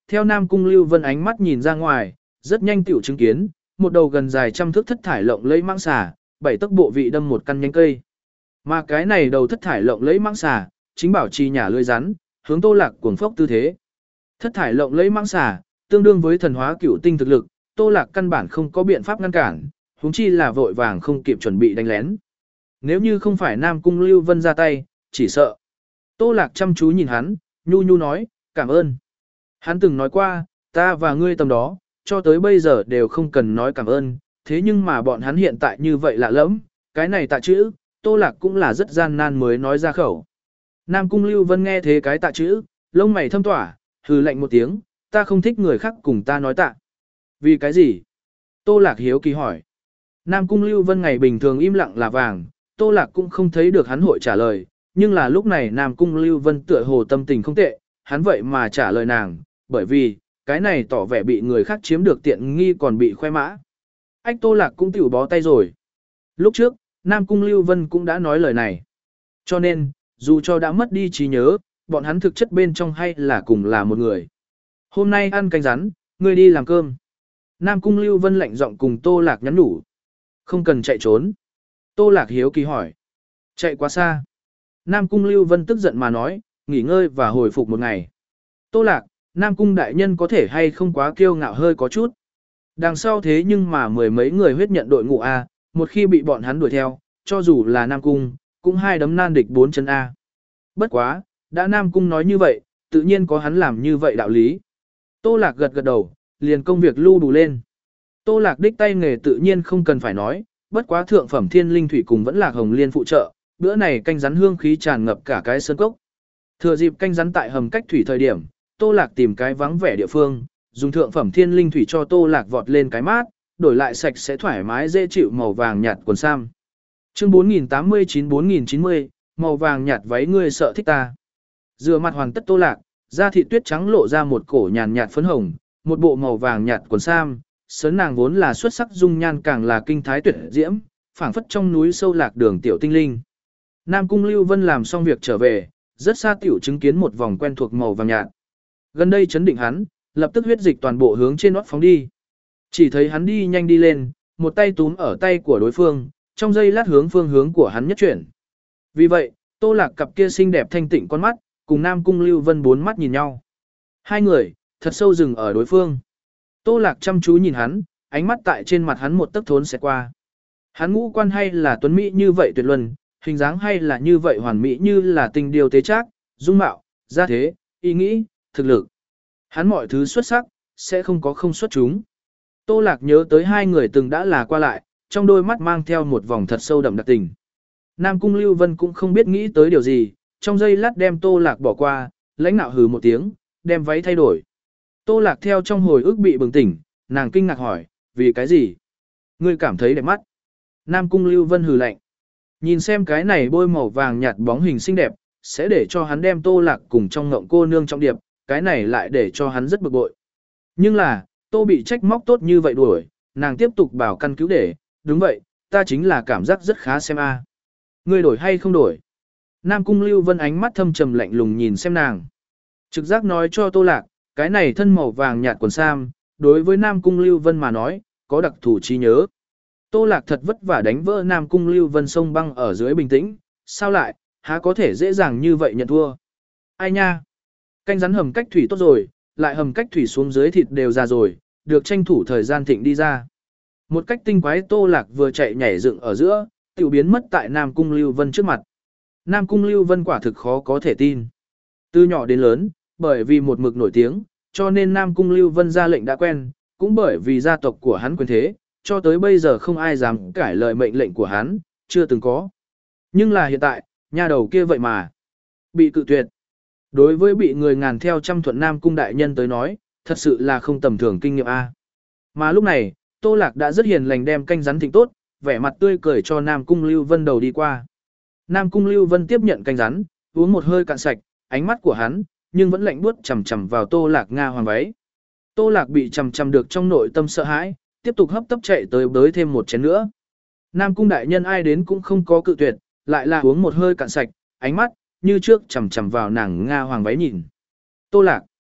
theo Nam Cung Lưu Vân ánh mắt nhìn ra ngoài, rất nhanh tiểu chứng kiến, một đầu gần dài trăm thước thất thải lộng lẫy mãng xà, bảy tấc bộ vị đâm một căn nhánh cây. Mà cái này đầu thất thải lộng lẫy mãng xà, chính bảo trì nhả lưỡi rắn, hướng Tô Lạc cuồng phốc tư thế. Thất thải lộng lẫy mãng xà, tương đương với thần hóa cửu tinh thực lực, Tô Lạc căn bản không có biện pháp ngăn cản, huống chi là vội vàng không kịp chuẩn bị đánh lén. Nếu như không phải Nam Cung Lưu Vân ra tay, chỉ sợ. Tô Lạc chăm chú nhìn hắn, nhu nhu nói, cảm ơn. Hắn từng nói qua, ta và ngươi tầm đó, cho tới bây giờ đều không cần nói cảm ơn, thế nhưng mà bọn hắn hiện tại như vậy lạ lẫm, cái này tạ chữ, Tô Lạc cũng là rất gian nan mới nói ra khẩu. Nam Cung Lưu Vân nghe thế cái tạ chữ, lông mày thâm tỏa, hừ lạnh một tiếng, ta không thích người khác cùng ta nói tạ. Vì cái gì? Tô Lạc hiếu kỳ hỏi. Nam Cung Lưu Vân ngày bình thường im lặng là vàng, Tô Lạc cũng không thấy được hắn hội trả lời, nhưng là lúc này Nam Cung Lưu Vân tựa hồ tâm tình không tệ, hắn vậy mà trả lời nàng, bởi vì, cái này tỏ vẻ bị người khác chiếm được tiện nghi còn bị khoe mã. Ách Tô Lạc cũng tiểu bó tay rồi. Lúc trước, Nam Cung Lưu Vân cũng đã nói lời này. Cho nên, dù cho đã mất đi trí nhớ, bọn hắn thực chất bên trong hay là cùng là một người. Hôm nay ăn canh rắn, ngươi đi làm cơm. Nam Cung Lưu Vân lạnh giọng cùng Tô Lạc nhắn nhủ. Không cần chạy trốn. Tô Lạc hiếu kỳ hỏi. Chạy quá xa. Nam Cung Lưu Vân tức giận mà nói, nghỉ ngơi và hồi phục một ngày. Tô Lạc, Nam Cung đại nhân có thể hay không quá kiêu ngạo hơi có chút. Đằng sau thế nhưng mà mười mấy người huyết nhận đội ngũ A, một khi bị bọn hắn đuổi theo, cho dù là Nam Cung, cũng hai đấm nan địch bốn chân A. Bất quá, đã Nam Cung nói như vậy, tự nhiên có hắn làm như vậy đạo lý. Tô Lạc gật gật đầu, liền công việc lưu đủ lên. Tô Lạc đích tay nghề tự nhiên không cần phải nói, bất quá thượng phẩm thiên linh thủy cùng vẫn là hồng liên phụ trợ, bữa này canh rắn hương khí tràn ngập cả cái sơn cốc. Thừa dịp canh rắn tại hầm cách thủy thời điểm, Tô Lạc tìm cái vắng vẻ địa phương, dùng thượng phẩm thiên linh thủy cho Tô Lạc vọt lên cái mát, đổi lại sạch sẽ thoải mái dễ chịu màu vàng nhạt quần sam. Chương bốn nghìn tám mươi chín bốn nghìn chín mươi, màu vàng nhạt váy ngươi sợ thích ta. Rửa mặt hoàn tất Tô Lạc, da thịt tuyết trắng lộ ra một cổ nhàn nhạt phấn hồng, một bộ màu vàng nhạt quần sam, sớn nàng vốn là xuất sắc dung nhan càng là kinh thái tuyệt diễm, phảng phất trong núi sâu lạc đường tiểu tinh linh. Nam Cung Lưu Vân làm xong việc trở về, rất xa tiểu chứng kiến một vòng quen thuộc màu vàng nhạt. Gần đây chấn định hắn, lập tức huyết dịch toàn bộ hướng trên nót phóng đi. Chỉ thấy hắn đi nhanh đi lên, một tay túm ở tay của đối phương, trong giây lát hướng phương hướng của hắn nhất chuyển. Vì vậy, Tô Lạc cặp kia xinh đẹp thanh tịnh con mắt, cùng Nam Cung Lưu Vân bốn mắt nhìn nhau. Hai người, thật sâu dừng ở đối phương. Tô Lạc chăm chú nhìn hắn, ánh mắt tại trên mặt hắn một tấc thốn sẽ qua. Hắn ngũ quan hay là tuấn mỹ như vậy tuyệt luân, hình dáng hay là như vậy hoàn mỹ như là tình điều tế trác, dung mạo, gia thế, ý nghĩ, thực lực. Hắn mọi thứ xuất sắc, sẽ không có không xuất chúng. Tô Lạc nhớ tới hai người từng đã là qua lại, trong đôi mắt mang theo một vòng thật sâu đậm đặc tình. Nam Cung Lưu Vân cũng không biết nghĩ tới điều gì, trong giây lát đem Tô Lạc bỏ qua, lãnh nạo hừ một tiếng, đem váy thay đổi. Tô Lạc theo trong hồi ức bị bừng tỉnh, nàng kinh ngạc hỏi, vì cái gì? Ngươi cảm thấy đẹp mắt. Nam Cung Lưu Vân hừ lạnh. Nhìn xem cái này bôi màu vàng nhạt bóng hình xinh đẹp, sẽ để cho hắn đem Tô Lạc cùng trong ngộng cô nương trong điệp, cái này lại để cho hắn rất bực bội. Nhưng là, Tô bị trách móc tốt như vậy đuổi, nàng tiếp tục bảo căn cứ để, đúng vậy, ta chính là cảm giác rất khá xem a. Ngươi đổi hay không đổi? Nam Cung Lưu Vân ánh mắt thâm trầm lạnh lùng nhìn xem nàng. Trực giác nói cho Tô Lạc, cái này thân màu vàng nhạt quần sam, đối với Nam Cung Lưu Vân mà nói, có đặc thù trí nhớ. Tô Lạc thật vất vả đánh vỡ Nam Cung Lưu Vân sông băng ở dưới bình tĩnh, sao lại, há có thể dễ dàng như vậy nhận thua. Ai nha? Canh rắn hầm cách thủy tốt rồi, lại hầm cách thủy xuống dưới thịt đều ra rồi, được tranh thủ thời gian thịnh đi ra. Một cách tinh quái Tô Lạc vừa chạy nhảy dựng ở giữa, tiểu biến mất tại Nam Cung Lưu Vân trước mặt. Nam Cung Lưu Vân quả thực khó có thể tin. Từ nhỏ đến lớn, bởi vì một mực nổi tiếng, cho nên Nam Cung Lưu Vân ra lệnh đã quen, cũng bởi vì gia tộc của hắn quyền thế, cho tới bây giờ không ai dám cãi lời mệnh lệnh của hắn, chưa từng có. Nhưng là hiện tại, nhà đầu kia vậy mà bị cự tuyệt. Đối với bị người ngàn theo trăm thuận Nam Cung đại nhân tới nói, thật sự là không tầm thường kinh nghiệm A. Mà lúc này, Tô Lạc đã rất hiền lành đem canh rắn thịnh tốt, vẻ mặt tươi cười cho Nam Cung Lưu Vân đầu đi qua. Nam Cung Lưu Vân tiếp nhận canh rắn, uống một hơi cạn sạch, ánh mắt của hắn, nhưng vẫn lạnh buốt chằm chằm vào Tô Lạc Nga hoàng váy. Tô Lạc bị chằm chằm được trong nội tâm sợ hãi, tiếp tục hấp tấp chạy tới bới thêm một chén nữa. Nam Cung đại nhân ai đến cũng không có cự tuyệt, lại là uống một hơi cạn sạch, ánh mắt như trước chằm chằm vào nàng Nga hoàng váy nhìn. Tô Lạc,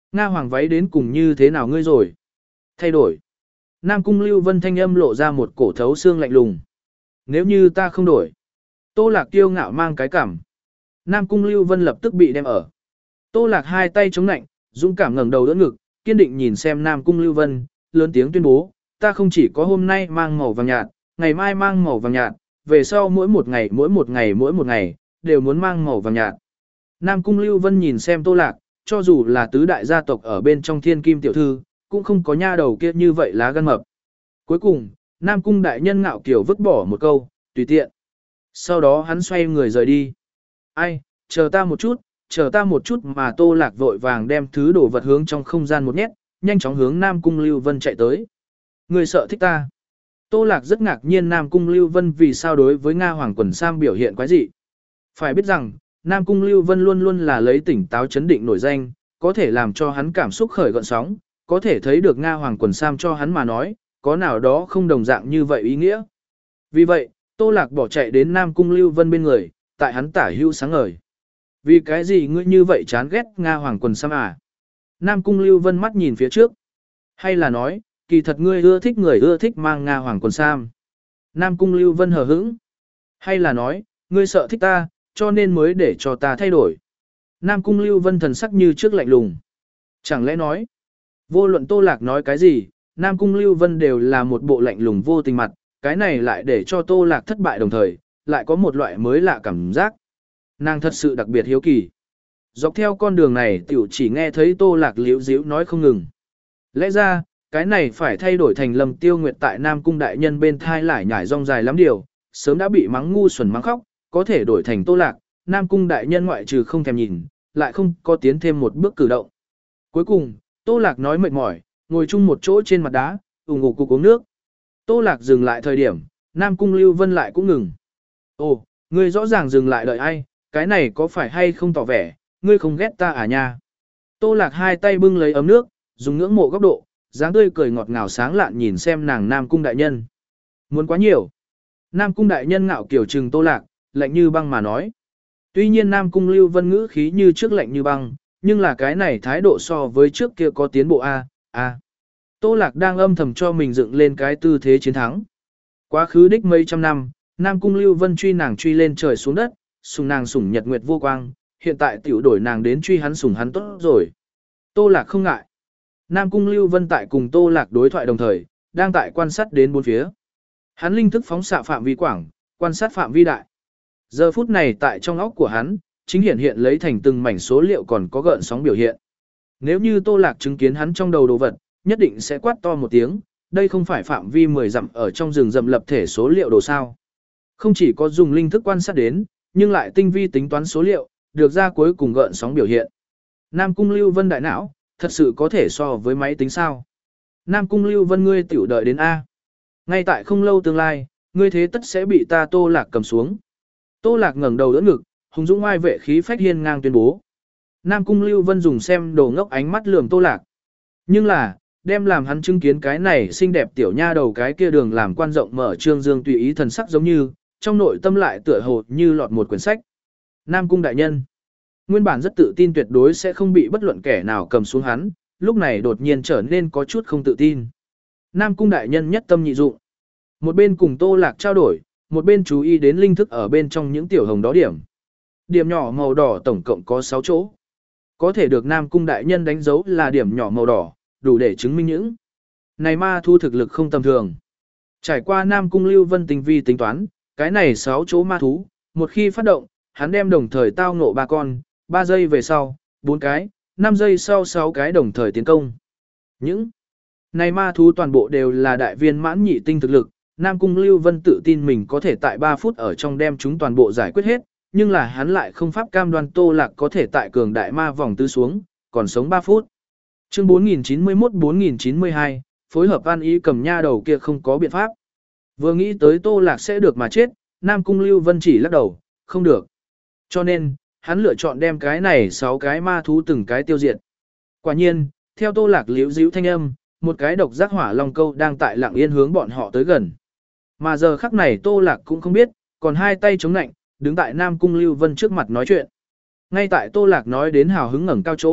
Nga Hoàng váy đến cùng như thế nào ngươi rồi? Thay đổi. Nam Cung Lưu Vân thanh âm lộ ra một cổ thấu xương lạnh lùng. Nếu như ta không đổi. Tô Lạc kiêu ngạo mang cái cảm. Nam Cung Lưu Vân lập tức bị đem ở. Tô Lạc hai tay chống nạnh, dũng cảm ngẩng đầu đỡ ngực, kiên định nhìn xem Nam Cung Lưu Vân, lớn tiếng tuyên bố, ta không chỉ có hôm nay mang màu vàng nhạt, ngày mai mang màu vàng nhạt, về sau mỗi một ngày mỗi một ngày mỗi một ngày, đều muốn mang màu vàng nhạt. Nam Cung Lưu Vân nhìn xem Tô Lạc, cho dù là tứ đại gia tộc ở bên trong thiên kim tiểu thư, cũng không có nha đầu kia như vậy lá gan mập. Cuối cùng, Nam Cung đại nhân ngạo kiểu vứt bỏ một câu, tùy tiện. Sau đó hắn xoay người rời đi. Ai, chờ ta một chút, chờ ta một chút mà Tô Lạc vội vàng đem thứ đồ vật hướng trong không gian một nhét, nhanh chóng hướng Nam Cung Lưu Vân chạy tới. Người sợ thích ta. Tô Lạc rất ngạc nhiên Nam Cung Lưu Vân vì sao đối với Nga Hoàng quần sam biểu hiện quái dị. Phải biết rằng, Nam Cung Lưu Vân luôn luôn là lấy tỉnh táo chấn định nổi danh, có thể làm cho hắn cảm xúc khởi gợn sóng, có thể thấy được Nga Hoàng quần sam cho hắn mà nói, có nào đó không đồng dạng như vậy ý nghĩa. Vì vậy, Tô Lạc bỏ chạy đến Nam Cung Lưu Vân bên người, tại hắn tả hữu sáng ngời. Vì cái gì ngươi như vậy chán ghét Nga Hoàng quần sam à? Nam Cung Lưu Vân mắt nhìn phía trước. Hay là nói, kỳ thật ngươi ưa thích người ưa thích mang Nga Hoàng quần sam. Nam Cung Lưu Vân hờ hững. Hay là nói, ngươi sợ thích ta, cho nên mới để cho ta thay đổi. Nam Cung Lưu Vân thần sắc như trước lạnh lùng. Chẳng lẽ nói, vô luận Tô Lạc nói cái gì, Nam Cung Lưu Vân đều là một bộ lạnh lùng vô tình mặt, cái này lại để cho Tô Lạc thất bại đồng thời, lại có một loại mới lạ cảm giác. Nàng thật sự đặc biệt hiếu kỳ. Dọc theo con đường này tiểu chỉ nghe thấy Tô Lạc liễu díu nói không ngừng. Lẽ ra, cái này phải thay đổi thành Lâm Tiêu Nguyệt tại Nam Cung đại nhân bên thai lại nhảy rong dài lắm điều, sớm đã bị mắng ngu xuẩn mắng khóc, có thể đổi thành Tô Lạc, Nam Cung đại nhân ngoại trừ không thèm nhìn, lại không có tiến thêm một bước cử động. Cuối cùng, Tô Lạc nói mệt mỏi, ngồi chung một chỗ trên mặt đá, ủng ngủ cục uống nước. Tô Lạc dừng lại thời điểm, Nam Cung Lưu Vân lại cũng ngừng. Ồ, ngươi rõ ràng dừng lại đợi ai, cái này có phải hay không tỏ vẻ, ngươi không ghét ta à nha. Tô Lạc hai tay bưng lấy ấm nước, dùng ngưỡng mộ góc độ, dáng tươi cười ngọt ngào sáng lạn nhìn xem nàng Nam Cung đại nhân. Muốn quá nhiều. Nam Cung đại nhân ngạo kiểu trừng Tô Lạc, lạnh như băng mà nói. Tuy nhiên Nam Cung Lưu Vân ngữ khí như trước lạnh như băng, nhưng là cái này thái độ so với trước kia có tiến bộ a, a. Tô Lạc đang âm thầm cho mình dựng lên cái tư thế chiến thắng. Quá khứ đích mấy trăm năm, Nam Cung Lưu Vân truy nàng truy lên trời xuống đất, sùng nàng sủng nhật nguyệt vô quang, hiện tại tiểu đổi nàng đến truy hắn sủng hắn tốt rồi. Tô Lạc không ngại. Nam Cung Lưu Vân tại cùng Tô Lạc đối thoại đồng thời, đang tại quan sát đến bốn phía. Hắn linh thức phóng xạ phạm vi quảng, quan sát phạm vi đại. Giờ phút này tại trong óc của hắn, chính hiện hiện lấy thành từng mảnh số liệu còn có gợn sóng biểu hiện. Nếu như Tô Lạc chứng kiến hắn trong đầu đồ vật, nhất định sẽ quát to một tiếng, đây không phải phạm vi mười dặm ở trong rừng rậm lập thể số liệu đồ sao. Không chỉ có dùng linh thức quan sát đến, nhưng lại tinh vi tính toán số liệu, được ra cuối cùng gợn sóng biểu hiện. Nam Cung Lưu Vân đại não, thật sự có thể so với máy tính sao. Nam Cung Lưu Vân ngươi tiểu đợi đến A. Ngay tại không lâu tương lai, ngươi thế tất sẽ bị ta Tô Lạc cầm xuống. Tô Lạc ngẩng đầu đỡ ngực, hùng dũng oai vệ khí phách hiên ngang tuyên bố. Nam Cung Lưu Vân dùng xem đồ ngốc ánh mắt lườm Tô Lạc. Nhưng là, đem làm hắn chứng kiến cái này xinh đẹp tiểu nha đầu cái kia đường làm quan rộng mở trương dương tùy ý thần sắc giống như, trong nội tâm lại tựa hồ như lọt một quyển sách. Nam Cung đại nhân, nguyên bản rất tự tin tuyệt đối sẽ không bị bất luận kẻ nào cầm xuống hắn, lúc này đột nhiên trở nên có chút không tự tin. Nam Cung đại nhân nhất tâm nhị dụng. Một bên cùng Tô Lạc trao đổi, một bên chú ý đến linh thức ở bên trong những tiểu hồng đó điểm. Điểm nhỏ màu đỏ tổng cộng có sáu chỗ. Có thể được Nam Cung đại nhân đánh dấu là điểm nhỏ màu đỏ, đủ để chứng minh những này ma thu thực lực không tầm thường. Trải qua Nam Cung Lưu Vân tinh vi tính toán, cái này sáu chỗ ma thú, một khi phát động, hắn đem đồng thời tao ngộ ba con, ba giây về sau, bốn cái, năm giây sau sáu cái đồng thời tiến công. Những này ma thú toàn bộ đều là đại viên mãn nhị tinh thực lực, Nam Cung Lưu Vân tự tin mình có thể tại ba phút ở trong đem chúng toàn bộ giải quyết hết, nhưng là hắn lại không pháp cam đoan Tô Lạc có thể tại cường đại ma vòng tứ xuống, còn sống ba phút. Chương bốn nghìn chín mươi mốt bốn nghìn chín mươi hai, phối hợp an ý cầm nha đầu kia không có biện pháp. Vừa nghĩ tới Tô Lạc sẽ được mà chết, Nam Cung Lưu Vân chỉ lắc đầu, không được. Cho nên, hắn lựa chọn đem cái này sáu cái ma thú từng cái tiêu diệt. Quả nhiên, theo Tô Lạc liễu díu thanh âm, một cái độc giác hỏa long câu đang tại lặng yên hướng bọn họ tới gần. Mà giờ khắc này Tô Lạc cũng không biết, còn hai tay chống nạnh, đứng tại Nam Cung Lưu Vân trước mặt nói chuyện. Ngay tại Tô Lạc nói đến hào hứng ngẩng cao chỗ,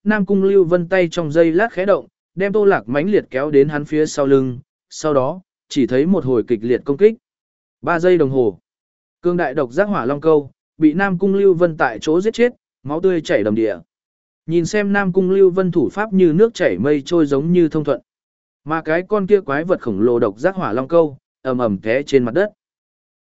Nam Cung Lưu Vân tay trong dây lát khẽ động, đem Tô Lạc mãnh liệt kéo đến hắn phía sau lưng, sau đó, chỉ thấy một hồi kịch liệt công kích. Ba giây đồng hồ. Cương đại độc giác hỏa long câu, bị Nam Cung Lưu Vân tại chỗ giết chết, máu tươi chảy đầm địa. Nhìn xem Nam Cung Lưu Vân thủ pháp như nước chảy mây trôi giống như thông thuận. Mà cái con kia quái vật khổng lồ độc giác hỏa long câu, ầm ầm té trên mặt đất.